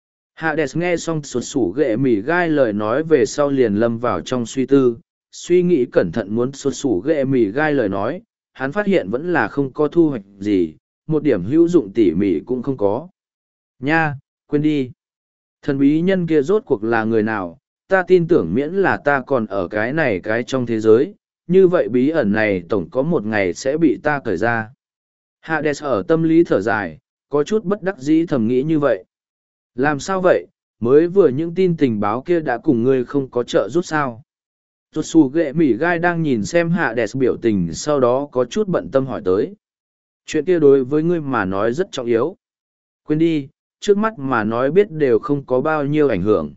Hades nghe xong sụt sủ ghệ mỉ gai lời nói về sau liền lâm vào trong suy tư, suy nghĩ cẩn thận muốn sụt sủ ghệ mỉ gai lời nói, hắn phát hiện vẫn là không có thu hoạch gì, một điểm hữu dụng tỉ mỉ cũng không có. Nha, quên đi. Thần bí nhân kia rốt cuộc là người nào, ta tin tưởng miễn là ta còn ở cái này cái trong thế giới, như vậy bí ẩn này tổng có một ngày sẽ bị ta cởi ra. Hades ở tâm lý thở dài, có chút bất đắc dĩ thầm nghĩ như vậy. Làm sao vậy, mới vừa những tin tình báo kia đã cùng ngươi không có trợ giúp sao? Rốt xù ghệ mỉ gai đang nhìn xem Hades biểu tình sau đó có chút bận tâm hỏi tới. Chuyện kia đối với ngươi mà nói rất trọng yếu. Quên đi, trước mắt mà nói biết đều không có bao nhiêu ảnh hưởng.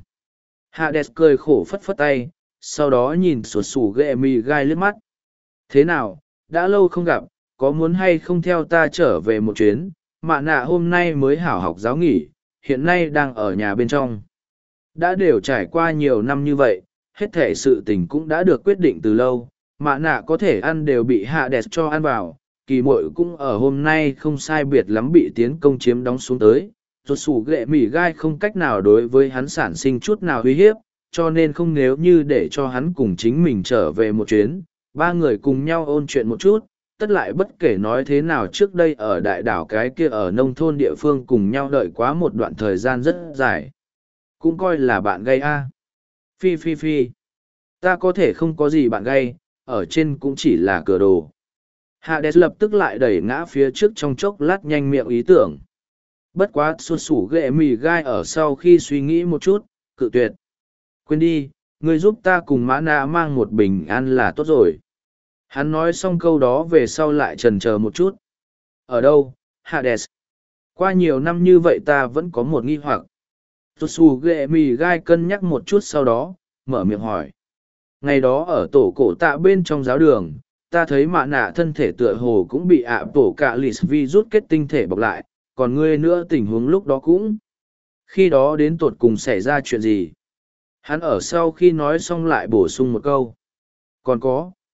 Hades cười khổ phất phất tay, sau đó nhìn sụt sủ ghệ mì gai liếc mắt. Thế nào, đã lâu không gặp, có muốn hay không theo ta trở về một chuyến, mạ nạ hôm nay mới hảo học giáo nghỉ, hiện nay đang ở nhà bên trong. Đã đều trải qua nhiều năm như vậy, hết thể sự tình cũng đã được quyết định từ lâu, mạ nạ có thể ăn đều bị Hades cho ăn vào, kỳ muội cũng ở hôm nay không sai biệt lắm bị tiến công chiếm đóng xuống tới. Rốt sủ ghệ mỉ gai không cách nào đối với hắn sản sinh chút nào uy hiếp, cho nên không nếu như để cho hắn cùng chính mình trở về một chuyến, 3 người cùng nhau ôn chuyện một chút, tất lại bất kể nói thế nào trước đây ở đại đảo cái kia ở nông thôn địa phương cùng nhau đợi quá một đoạn thời gian rất dài. Cũng coi là bạn gây a. Phi phi phi. Ta có thể không có gì bạn gây, ở trên cũng chỉ là cửa đồ. Hades lập tức lại đẩy ngã phía trước trong chốc lát nhanh miệng ý tưởng. Bất quá sụt sủ ghệ mì gai ở sau khi suy nghĩ một chút, cự tuyệt. Quên đi, ngươi giúp ta cùng mã nạ mang một bình ăn là tốt rồi. Hắn nói xong câu đó về sau lại chần chờ một chút. Ở đâu, Hades? Qua nhiều năm như vậy ta vẫn có một nghi hoặc. Sụt sủ ghệ mì gai cân nhắc một chút sau đó, mở miệng hỏi. Ngày đó ở tổ cổ tạ bên trong giáo đường, ta thấy mạ nạ thân thể tựa hồ cũng bị tổ cạ lì virus kết tinh thể bọc lại, còn ngươi nữa tình huống lúc đó cũng. Khi đó đến tột cùng xảy ra chuyện gì? Hắn ở sau khi nói xong lại bổ sung một câu. Còn có.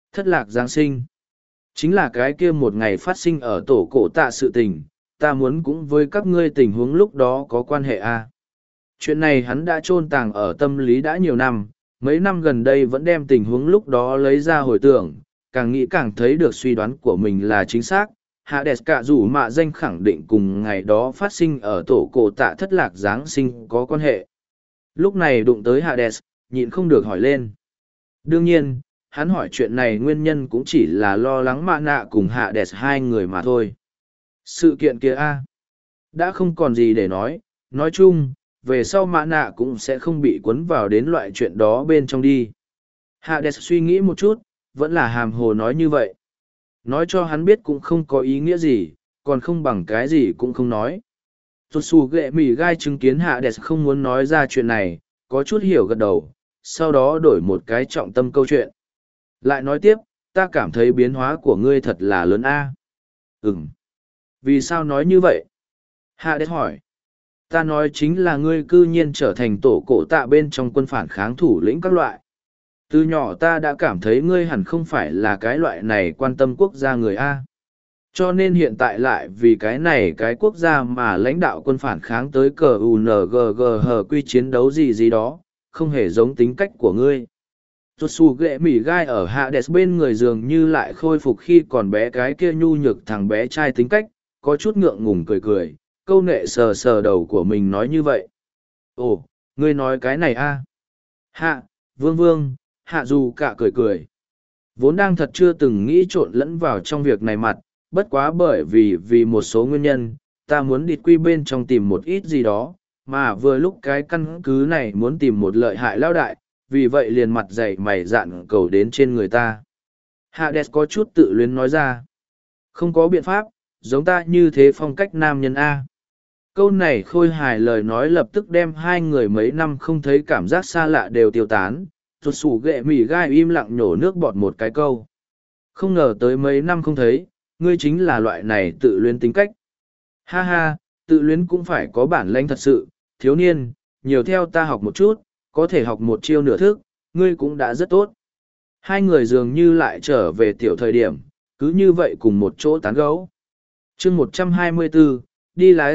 Thất lạc Giáng sinh. Chính là cái kia một ngày phát sinh ở tổ cổ tạ sự tình, ta muốn cũng với các ngươi tình huống lúc đó có quan hệ a. Chuyện này hắn đã chôn tàng ở tâm lý đã nhiều năm, mấy năm gần đây vẫn đem tình huống lúc đó lấy ra hồi tưởng, càng nghĩ càng thấy được suy đoán của mình là chính xác. Hades cả dù mạ danh khẳng định cùng ngày đó phát sinh ở tổ cổ tạ thất lạc Giáng sinh có quan hệ. Lúc này đụng tới Hades, nhịn không được hỏi lên. Đương nhiên, hắn hỏi chuyện này nguyên nhân cũng chỉ là lo lắng mạ nạ cùng Hades hai người mà thôi. Sự kiện kia a, đã không còn gì để nói chung, về sau mạ nạ cũng sẽ không bị cuốn vào đến loại chuyện đó bên trong đi. Hades suy nghĩ một chút, vẫn là hàm hồ nói như vậy. Nói cho hắn biết cũng không có ý nghĩa gì, còn không bằng cái gì cũng không nói. Tốt xù ghệ mỉ gai chứng kiến Hades không muốn nói ra chuyện này, có chút hiểu gật đầu, sau đó đổi một cái trọng tâm câu chuyện. Lại nói tiếp, ta cảm thấy biến hóa của ngươi thật là lớn a. Vì sao nói như vậy? Hades hỏi. Ta nói chính là ngươi cư nhiên trở thành tổ cổ tạ bên trong quân phản kháng thủ lĩnh các loại. Từ nhỏ ta đã cảm thấy ngươi hẳn không phải là cái loại này quan tâm quốc gia người A. Cho nên hiện tại lại vì cái này cái quốc gia mà lãnh đạo quân phản kháng tới cờ UNGG hờ quy chiến đấu gì gì đó, không hề giống tính cách của ngươi. Rốt xù ghệ mỉ gai ở Hades bên người dường như lại khôi phục khi còn bé cái kia nhu nhược thằng bé trai tính cách, có chút ngượng ngùng cười cười, câu nệ sờ sờ đầu của mình nói như vậy. Ồ, ngươi nói cái này a? Hạ, vương, hạ dù cả cười cười. Vốn đang thật chưa từng nghĩ trộn lẫn vào trong việc này mặt, bất quá bởi vì một số nguyên nhân, ta muốn đi quy bên trong tìm một ít gì đó, mà vừa lúc cái căn cứ này muốn tìm một lợi hại lao đại, vì vậy liền mặt dày mày dạn cầu đến trên người ta. Hades có chút tự luyến nói ra. Không có biện pháp, giống ta như thế phong cách nam nhân A. Câu này khôi hài lời nói lập tức đem hai người mấy năm không thấy cảm giác xa lạ đều tiêu tán, rụt sủ ghệ mỉ gai im lặng nhổ nước bọt một cái câu. Không ngờ tới mấy năm không thấy, ngươi chính là loại này tự luyến tính cách. Ha ha, tự luyến cũng phải có bản lĩnh thật sự, thiếu niên, nhiều theo ta học một chút, có thể học một chiêu nửa thức, ngươi cũng đã rất tốt. Hai người dường như lại trở về tiểu thời điểm, cứ như vậy cùng một chỗ tán gấu. chương 124, đi lái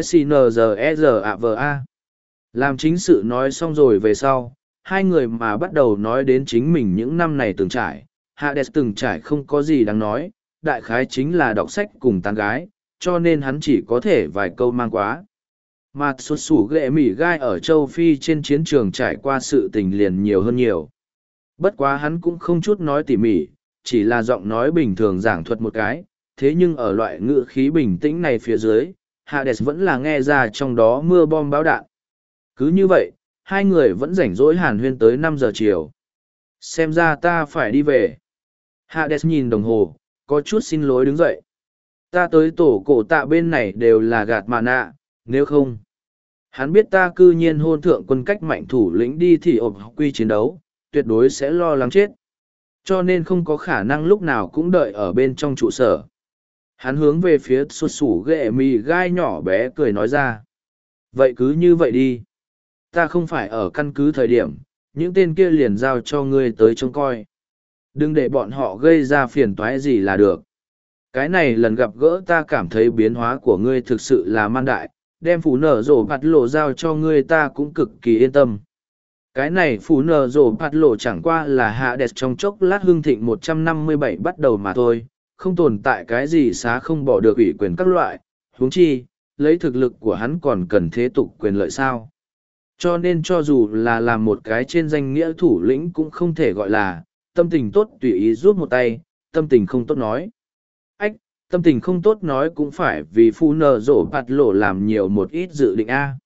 CNZERAVA. Làm chính sự nói xong rồi về sau, hai người mà bắt đầu nói đến chính mình những năm này từng trải. Hades từng trải không có gì đáng nói, đại khái chính là đọc sách cùng tán gái, cho nên hắn chỉ có thể vài câu mang quá. Mà xuất sủ ghệ mỉ gai ở châu Phi trên chiến trường trải qua sự tình liền nhiều hơn nhiều. Bất quá hắn cũng không chút nói tỉ mỉ, chỉ là giọng nói bình thường giảng thuật một cái, thế nhưng ở loại ngữ khí bình tĩnh này phía dưới, Hades vẫn là nghe ra trong đó mưa bom báo đạn. Cứ như vậy, hai người vẫn rảnh rỗi hàn huyên tới 5 giờ chiều. Xem ra ta phải đi về. Hades nhìn đồng hồ, có chút xin lỗi đứng dậy. Ta tới tổ cổ tạ bên này đều là gạt mà nạ, nếu không. Hắn biết ta cư nhiên hôn thượng quân cách mạnh thủ lĩnh đi thì ộp quy chiến đấu, tuyệt đối sẽ lo lắng chết. Cho nên không có khả năng lúc nào cũng đợi ở bên trong trụ sở. Hắn hướng về phía xuất sủ ghệ mì gai nhỏ bé cười nói ra. Vậy cứ như vậy đi. Ta không phải ở căn cứ thời điểm, những tên kia liền giao cho ngươi tới trông coi. Đừng để bọn họ gây ra phiền toái gì là được. Cái này lần gặp gỡ ta cảm thấy biến hóa của ngươi thực sự là man đại, đem phú nở rổ bạt lộ giao cho ngươi ta cũng cực kỳ yên tâm. Cái này phú nở rổ bạt lộ chẳng qua là hạ đẹp trong chốc lát hương thịnh 157 bắt đầu mà thôi, không tồn tại cái gì xá không bỏ được ủy quyền các loại, huống chi, lấy thực lực của hắn còn cần thế tục quyền lợi sao. Cho nên cho dù là làm một cái trên danh nghĩa thủ lĩnh cũng không thể gọi là, tâm tình tốt tùy ý giúp một tay, tâm tình không tốt nói. Ách, tâm tình không tốt nói cũng phải vì phu nở rổ bạt lộ làm nhiều một ít dự định A.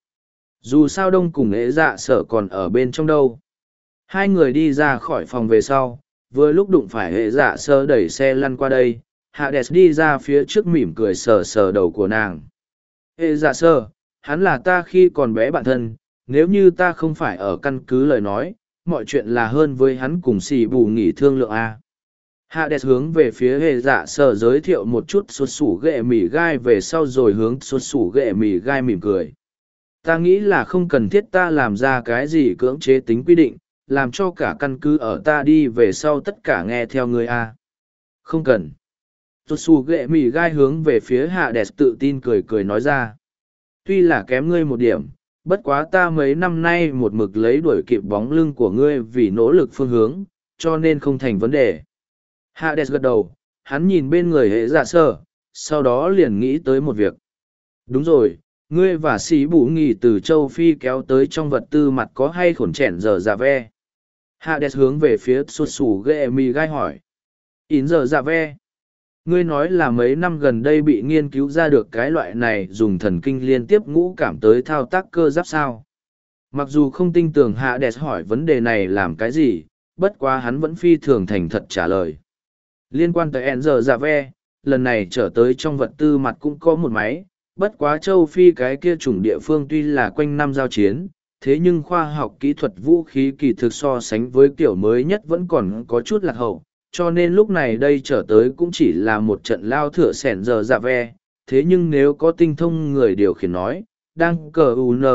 Dù sao đông cùng ế dạ sở còn ở bên trong đâu. Hai người đi ra khỏi phòng về sau, vừa lúc đụng phải hệ dạ sơ đẩy xe lăn qua đây, Hades đi ra phía trước mỉm cười sờ sờ đầu của nàng. Hệ dạ sơ, hắn là ta khi còn bé bạn thân, nếu như ta không phải ở căn cứ lời nói, mọi chuyện là hơn với hắn cùng xì bù nghỉ thương lượng A. Hades hướng về phía hệ dạ sơ giới thiệu một chút xuất sủ ghệ mì gai về sau rồi hướng xuất sủ ghệ mì gai mỉm cười. Ta nghĩ là không cần thiết ta làm ra cái gì cưỡng chế tính quy định, làm cho cả căn cứ ở ta đi về sau tất cả nghe theo người A. Không cần. Tuột xù ghệ mì gai hướng về phía hạ đẹp tự tin cười cười nói ra. Tuy là kém ngươi một điểm, bất quá ta mấy năm nay một mực lấy đuổi kịp bóng lưng của ngươi vì nỗ lực phương hướng, cho nên không thành vấn đề. Hạ đẹp gật đầu, hắn nhìn bên người hệ dạ sơ, sau đó liền nghĩ tới một việc. Đúng rồi, ngươi và sĩ bù nghỉ từ châu Phi kéo tới trong vật tư mặt có hay khổn chẻn giờ dạ ve. Hạ đẹp hướng về phía sụt sủ ghệ mì gai hỏi. In giờ dạ ve. Ngươi nói là mấy năm gần đây bị nghiên cứu ra được cái loại này dùng thần kinh liên tiếp ngũ cảm tới thao tác cơ giáp sao. Mặc dù không tin tưởng Hạ đẹp hỏi vấn đề này làm cái gì, bất quá hắn vẫn phi thường thành thật trả lời. Liên quan tới En giờ dạ ve, lần này trở tới trong vật tư mặt cũng có một máy, bất quá châu Phi cái kia chủng địa phương tuy là quanh năm giao chiến, thế nhưng khoa học kỹ thuật vũ khí kỳ thực so sánh với kiểu mới nhất vẫn còn có chút lạc hậu, cho nên lúc này đây trở tới cũng chỉ là một trận lao thửa sẻn giờ dạ ve, thế nhưng nếu có tinh thông người điều khiển nói, đang cờ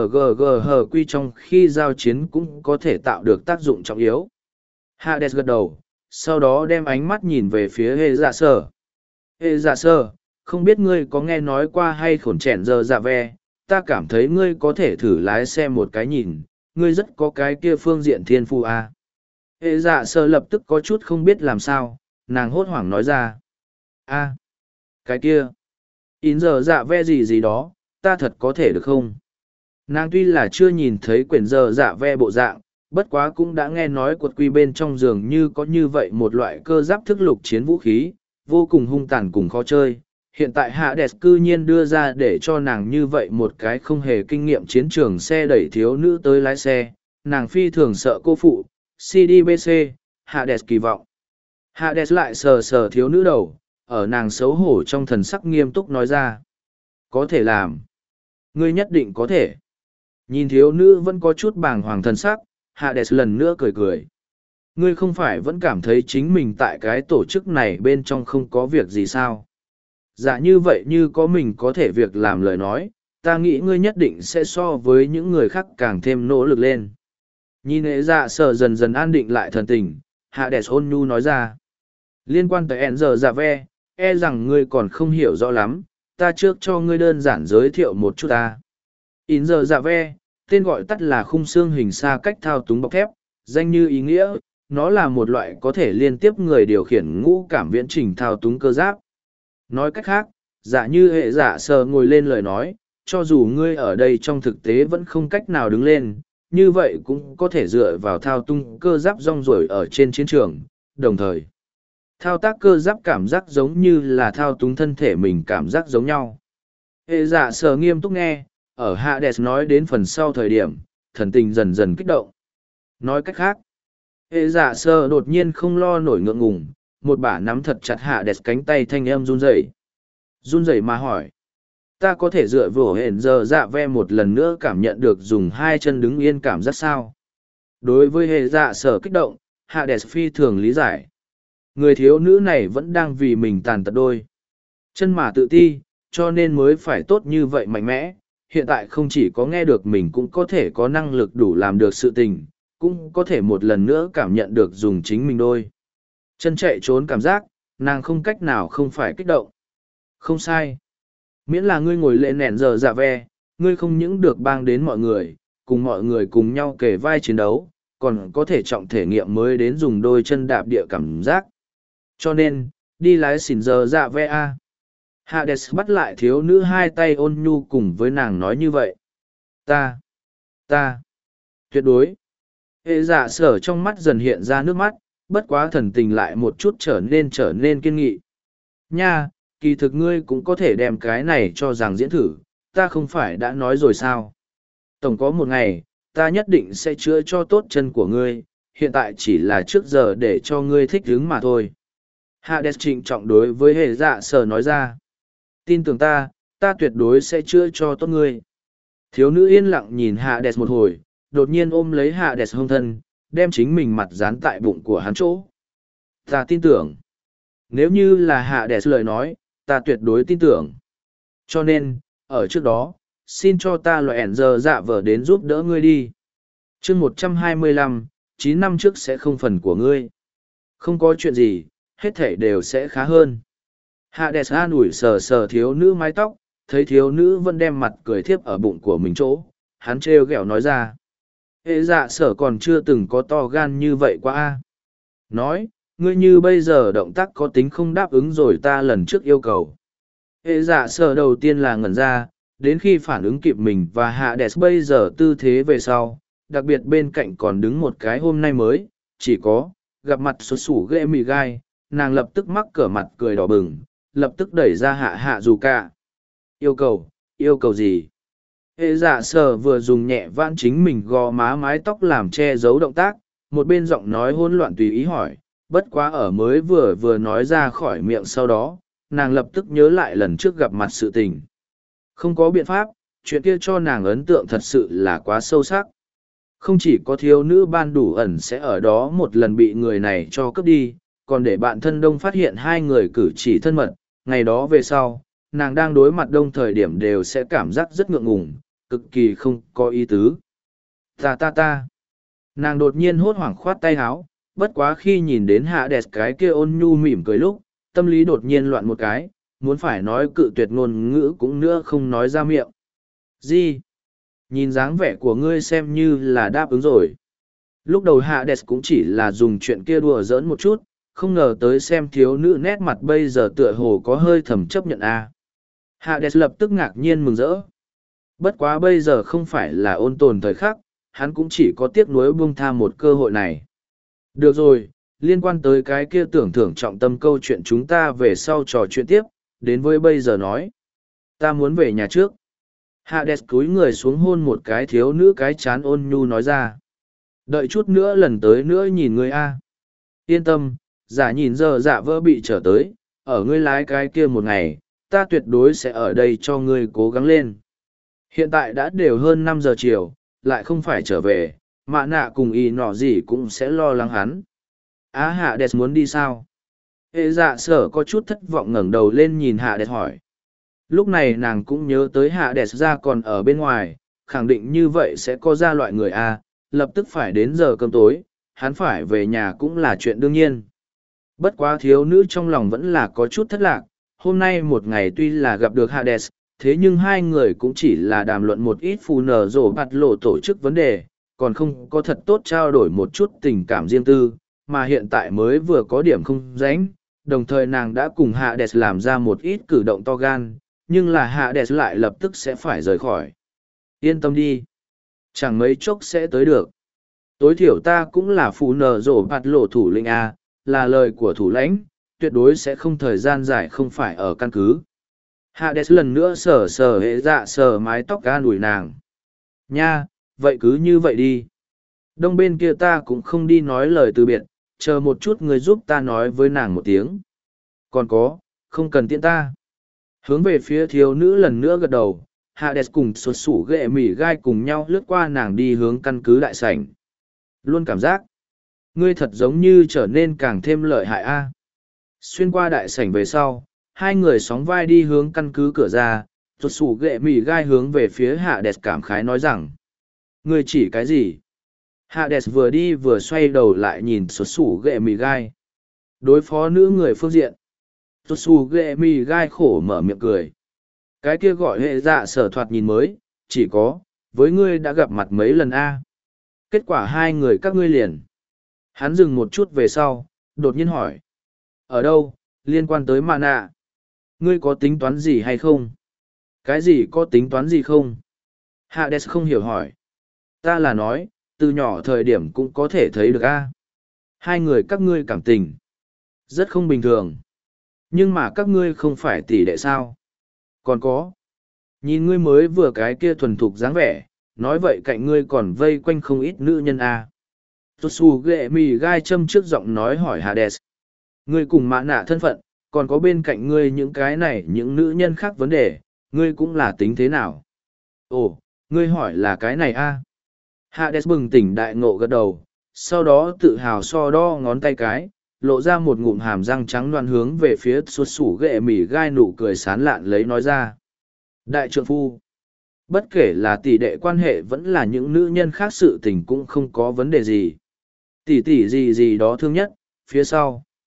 UNGG quy trong khi giao chiến cũng có thể tạo được tác dụng trọng yếu. Hades gật đầu, sau đó đem ánh mắt nhìn về phía Hê Dạ Sơ. Hê Dạ Sơ, không biết ngươi có nghe nói qua hay khổn chẻn giờ dạ ve, ta cảm thấy ngươi có thể thử lái xe một cái nhìn, ngươi rất có cái kia phương diện thiên phu à. Hê Dạ Sơ lập tức có chút không biết làm sao, nàng hốt hoảng nói ra. A, cái kia, in giờ dạ ve gì gì đó, ta thật có thể được không? Nàng tuy là chưa nhìn thấy quyển giờ dạ ve bộ dạng, bất quá cũng đã nghe nói quật quy bên trong giường như có như vậy một loại cơ giáp thức lục chiến vũ khí, vô cùng hung tàn cùng khó chơi. Hiện tại Hạ Đẹp cư nhiên đưa ra để cho nàng như vậy một cái không hề kinh nghiệm chiến trường xe đẩy thiếu nữ tới lái xe, nàng phi thường sợ cô phụ, CDBC, Hạ Đẹp kỳ vọng. Hạ Đẹp lại sờ sờ thiếu nữ đầu, ở nàng xấu hổ trong thần sắc nghiêm túc nói ra. Có thể làm. Ngươi nhất định có thể. Nhìn thiếu nữ vẫn có chút bàng hoàng thần sắc, Hades lần nữa cười cười. Ngươi không phải vẫn cảm thấy chính mình tại cái tổ chức này bên trong không có việc gì sao? Dạ như vậy như có mình có thể việc làm lời nói, ta nghĩ ngươi nhất định sẽ so với những người khác càng thêm nỗ lực lên. Nhìn hệ dạ sở dần dần an định lại thần tình, Hades ôn nhu nói ra. Liên quan tới En giờ dạ ve, e rằng ngươi còn không hiểu rõ lắm, ta trước cho ngươi đơn giản giới thiệu một chút ta. In giờ dạ ve, tên gọi tắt là khung xương hình xa cách thao túng bọc thép, danh như ý nghĩa, nó là một loại có thể liên tiếp người điều khiển ngũ cảm viễn trình thao túng cơ giáp. Nói cách khác, giả như hệ giả sờ ngồi lên lời nói, cho dù ngươi ở đây trong thực tế vẫn không cách nào đứng lên, như vậy cũng có thể dựa vào thao túng cơ giáp rong ruổi ở trên chiến trường, đồng thời. Thao tác cơ giáp cảm giác giống như là thao túng thân thể mình cảm giác giống nhau. Hệ giả sờ nghiêm túc nghe, ở Hades nói đến phần sau thời điểm, thần tình dần dần kích động. Nói cách khác, hệ giả sơ đột nhiên không lo nổi ngượng ngùng, một bả nắm thật chặt Hades cánh tay thanh em run rẩy. Run rẩy mà hỏi. Ta có thể dựa vào hển giờ dạ ve một lần nữa cảm nhận được dùng hai chân đứng yên cảm giác sao? Đối với hệ dạ sở kích động, Hades phi thường lý giải. Người thiếu nữ này vẫn đang vì mình tàn tật đôi. Chân mà tự ti, cho nên mới phải tốt như vậy mạnh mẽ. Hiện tại không chỉ có nghe được mình cũng có thể có năng lực đủ làm được sự tình, cũng có thể một lần nữa cảm nhận được dùng chính mình đôi. Chân chạy trốn cảm giác, nàng không cách nào không phải kích động. Không sai. Miễn là ngươi ngồi lệ nẹn giờ dạ ve, ngươi không những được bang đến mọi người cùng nhau kề vai chiến đấu, còn có thể trọng thể nghiệm mới đến dùng đôi chân đạp địa cảm giác. Cho nên, đi lái xỉn giờ dạ ve a. Hades bắt lại thiếu nữ hai tay ôn nhu cùng với nàng nói như vậy. Ta, tuyệt đối. Hệ dạ sở trong mắt dần hiện ra nước mắt, bất quá thần tình lại một chút trở nên kiên nghị. Nha, kỳ thực ngươi cũng có thể đem cái này cho rằng diễn thử, ta không phải đã nói rồi sao. Tổng có một ngày, ta nhất định sẽ chữa cho tốt chân của ngươi, hiện tại chỉ là trước giờ để cho ngươi thích ứng mà thôi. Hades trịnh trọng đối với hệ dạ sở nói ra. Tin tưởng ta tuyệt đối sẽ chữa cho tốt ngươi. Thiếu nữ yên lặng nhìn Hades một hồi, đột nhiên ôm lấy Hades hông thân, đem chính mình mặt dán tại bụng của hắn chỗ. Ta tin tưởng. Nếu như là Hades lời nói, ta tuyệt đối tin tưởng. Cho nên, ở trước đó, xin cho ta loại ẻn giờ dạ vờ đến giúp đỡ ngươi đi. chương 125, 9 năm trước sẽ không phần của ngươi. Không có chuyện gì, hết thảy đều sẽ khá hơn. Hades an ủi sờ sờ thiếu nữ mái tóc, thấy thiếu nữ vẫn đem mặt cười thiếp ở bụng của mình chỗ, hắn trêu ghẹo nói ra. Hệ dạ sở còn chưa từng có to gan như vậy qua a. Nói, ngươi như bây giờ động tác có tính không đáp ứng rồi ta lần trước yêu cầu. Hệ dạ sở đầu tiên là ngẩn ra, đến khi phản ứng kịp mình và Hades bây giờ tư thế về sau, đặc biệt bên cạnh còn đứng một cái hôm nay mới, chỉ có, gặp mặt sốt sủ ghê mì gai, nàng lập tức mắc cỡ mặt cười đỏ bừng, lập tức đẩy ra hạ dù cả. Yêu cầu gì? Hệ dạ sở vừa dùng nhẹ vãn chính mình gò má mái tóc làm che giấu động tác, một bên giọng nói hỗn loạn tùy ý hỏi, bất quá ở mới vừa nói ra khỏi miệng sau đó, nàng lập tức nhớ lại lần trước gặp mặt sự tình. Không có biện pháp, chuyện kia cho nàng ấn tượng thật sự là quá sâu sắc. Không chỉ có thiếu nữ ban đủ ẩn sẽ ở đó một lần bị người này cho cướp đi, còn để bạn thân đông phát hiện hai người cử chỉ thân mật, ngày đó về sau, nàng đang đối mặt đông thời điểm đều sẽ cảm giác rất ngượng ngùng, cực kỳ không có ý tứ. Ta. Nàng đột nhiên hốt hoảng khoát tay háo, bất quá khi nhìn đến hạ đẹp cái kia ôn nhu mỉm cười lúc, tâm lý đột nhiên loạn một cái, muốn phải nói cự tuyệt ngôn ngữ cũng nữa không nói ra miệng. Gì? Nhìn dáng vẻ của ngươi xem như là đáp ứng rồi. Lúc đầu Hades cũng chỉ là dùng chuyện kia đùa giỡn một chút, không ngờ tới xem thiếu nữ nét mặt bây giờ tựa hồ có hơi thầm chấp nhận a. Hades lập tức ngạc nhiên mừng rỡ. Bất quá bây giờ không phải là ôn tồn thời khắc, hắn cũng chỉ có tiếc nuối buông tha một cơ hội này. Được rồi, liên quan tới cái kia tưởng thưởng trọng tâm câu chuyện chúng ta về sau trò chuyện tiếp, đến với bây giờ nói. Ta muốn về nhà trước. Hades cúi người xuống hôn một cái thiếu nữ cái chán ôn nhu nói ra. Đợi chút nữa lần tới nữa nhìn ngươi a. Yên tâm, giả nhìn giờ dạ vỡ bị trở tới, ở ngươi lái cái kia một ngày, ta tuyệt đối sẽ ở đây cho ngươi cố gắng lên. Hiện tại đã đều hơn 5 giờ chiều, lại không phải trở về, mạ nạ cùng y nọ gì cũng sẽ lo lắng hắn. Hades muốn đi sao? Hệ dạ sở có chút thất vọng ngẩng đầu lên nhìn Hades hỏi. Lúc này nàng cũng nhớ tới Hades ra còn ở bên ngoài, khẳng định như vậy sẽ có ra loại người A, lập tức phải đến giờ cơm tối, hắn phải về nhà cũng là chuyện đương nhiên. Bất quá thiếu nữ trong lòng vẫn là có chút thất lạc, hôm nay một ngày tuy là gặp được Hades, thế nhưng hai người cũng chỉ là đàm luận một ít phù nở rổ bạt lộ tổ chức vấn đề, còn không có thật tốt trao đổi một chút tình cảm riêng tư, mà hiện tại mới vừa có điểm không rảnh, đồng thời nàng đã cùng Hades làm ra một ít cử động to gan, nhưng là Hades lại lập tức sẽ phải rời khỏi. Yên tâm đi. Chẳng mấy chốc sẽ tới được. Tối thiểu ta cũng là phù nở rổ bạt lộ thủ lĩnh A, là lời của thủ lãnh, tuyệt đối sẽ không thời gian dài không phải ở căn cứ. Hades lần nữa sờ hệ dạ sờ mái tóc ga đuổi nàng. Nha, vậy cứ như vậy đi. Đông bên kia ta cũng không đi nói lời từ biệt, chờ một chút người giúp ta nói với nàng một tiếng. Còn có, không cần tiễn ta. Hướng về phía thiếu nữ lần nữa gật đầu, Hades cùng sột sủ ghệ mỉ gai cùng nhau lướt qua nàng đi hướng căn cứ đại sảnh. Luôn cảm giác, ngươi thật giống như trở nên càng thêm lợi hại a. Xuyên qua đại sảnh về sau, hai người sóng vai đi hướng căn cứ cửa ra, sột sủ ghệ mỉ gai hướng về phía Hades cảm khái nói rằng. Ngươi chỉ cái gì? Hades vừa đi vừa xoay đầu lại nhìn sột sủ ghệ mỉ gai. Đối phó nữ người phương diện. Sột sủ ghệ mỉ gai khổ mở miệng cười. Cái kia gọi hệ dạ sở thoạt nhìn mới, chỉ có, với ngươi đã gặp mặt mấy lần a. Kết quả hai người các ngươi liền. Hắn dừng một chút về sau, đột nhiên hỏi. Ở đâu, liên quan tới mạ nạ? Ngươi có tính toán gì hay không? Cái gì có tính toán gì không? Hades không hiểu hỏi. Ta là nói, từ nhỏ thời điểm cũng có thể thấy được a. Hai người các ngươi cảm tình. Rất không bình thường. Nhưng mà các ngươi không phải tỷ đệ sao? Còn có. Nhìn ngươi mới vừa cái kia thuần thục dáng vẻ, nói vậy cạnh ngươi còn vây quanh không ít nữ nhân a. Tosu ghệ mì gai châm trước giọng nói hỏi Hades. Ngươi cùng mạ nạ thân phận, còn có bên cạnh ngươi những cái này những nữ nhân khác vấn đề, ngươi cũng là tính thế nào? Ồ, ngươi hỏi là cái này a? Hades bừng tỉnh đại ngộ gật đầu, sau đó tự hào so đo ngón tay cái, lộ ra một ngụm hàm răng trắng loan hướng về phía xuất sủ ghệ mỉ gai nụ cười sán lạn lấy nói ra. Đại trượng phu, bất kể là tỷ đệ quan hệ vẫn là những nữ nhân khác sự tình cũng không có vấn đề gì. Tỷ tỷ gì gì đó thương nhất, phía sau.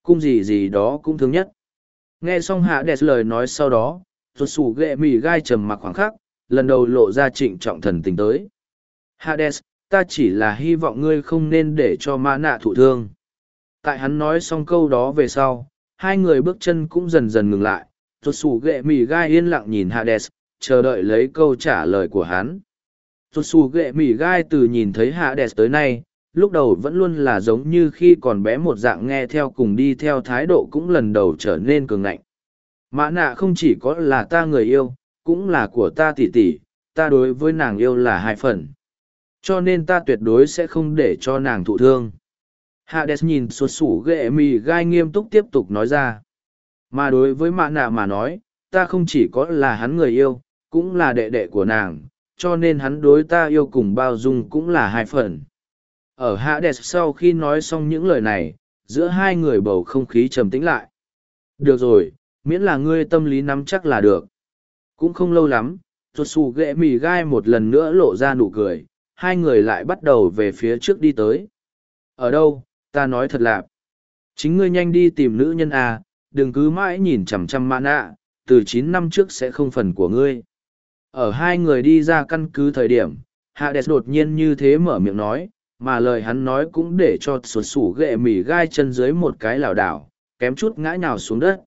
Cung gì gì đó cũng thương nhất. Nghe xong Hades lời nói sau đó, rụt sủ ghệ mì gai trầm mặc khoảng khắc, lần đầu lộ ra trịnh trọng thần tình tới. Hades, ta chỉ là hy vọng ngươi không nên để cho mã nạ thụ thương. Tại hắn nói xong câu đó về sau, hai người bước chân cũng dần dần ngừng lại, rụt sủ ghệ mì gai yên lặng nhìn Hades, chờ đợi lấy câu trả lời của hắn. Rụt sủ ghệ mì gai từ nhìn thấy Hades tới nay, lúc đầu vẫn luôn là giống như khi còn bé một dạng nghe theo cùng đi theo thái độ cũng lần đầu trở nên cường ngạnh. Mã nạ không chỉ có là ta người yêu, cũng là của ta tỷ tỷ, ta đối với nàng yêu là hai phần. Cho nên ta tuyệt đối sẽ không để cho nàng thụ thương. Hades nhìn sụt sủ ghệ mì gai nghiêm túc tiếp tục nói ra. Mà đối với mã nạ mà nói, ta không chỉ có là hắn người yêu, cũng là đệ đệ của nàng, cho nên hắn đối ta yêu cùng bao dung cũng là hai phần. Ở Hades sau khi nói xong những lời này, giữa hai người bầu không khí trầm tĩnh lại. Được rồi, miễn là ngươi tâm lý nắm chắc là được. Cũng không lâu lắm, tuột xù ghệ mì gai một lần nữa lộ ra nụ cười, hai người lại bắt đầu về phía trước đi tới. Ở đâu, ta nói thật lạp. Chính ngươi nhanh đi tìm nữ nhân à, đừng cứ mãi nhìn chằm chằm mã nạ, từ 9 năm trước sẽ không phần của ngươi. Ở hai người đi ra căn cứ thời điểm, Hades đột nhiên như thế mở miệng nói, mà lời hắn nói cũng để cho sụt sủ ghệ mỉ gai chân dưới một cái lảo đảo, kém chút ngã nhào xuống đất.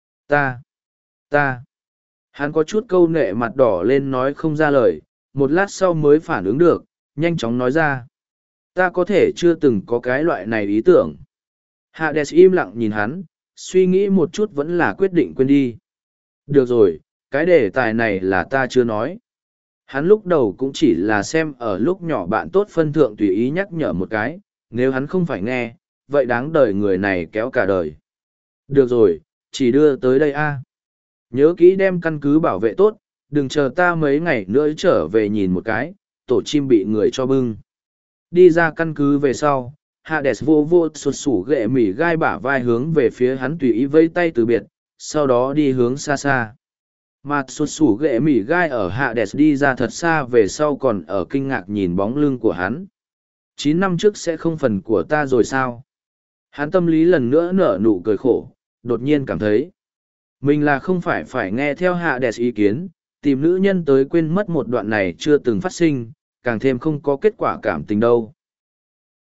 Ta. Hắn có chút câu nệ mặt đỏ lên nói không ra lời, một lát sau mới phản ứng được, nhanh chóng nói ra. Ta có thể chưa từng có cái loại này ý tưởng. Hades im lặng nhìn hắn, suy nghĩ một chút vẫn là quyết định quên đi. Được rồi, cái đề tài này là ta chưa nói. Hắn lúc đầu cũng chỉ là xem ở lúc nhỏ bạn tốt phân thượng tùy ý nhắc nhở một cái, nếu hắn không phải nghe, vậy đáng đời người này kéo cả đời. Được rồi, chỉ đưa tới đây a. Nhớ kỹ đem căn cứ bảo vệ tốt, đừng chờ ta mấy ngày nữa trở về nhìn một cái, tổ chim bị người cho bưng. Đi ra căn cứ về sau, Hades vô vô sụt sủ ghệ mỉ gai bả vai hướng về phía hắn tùy ý vây tay từ biệt, sau đó đi hướng xa xa. Mà sụt sủ ghệ mỉ gai ở Hades đi ra thật xa về sau còn ở kinh ngạc nhìn bóng lưng của hắn. 9 năm trước sẽ không phần của ta rồi sao? Hắn tâm lý lần nữa nở nụ cười khổ, đột nhiên cảm thấy mình là không phải nghe theo Hades ý kiến, tìm nữ nhân tới quên mất một đoạn này chưa từng phát sinh, càng thêm không có kết quả cảm tình đâu.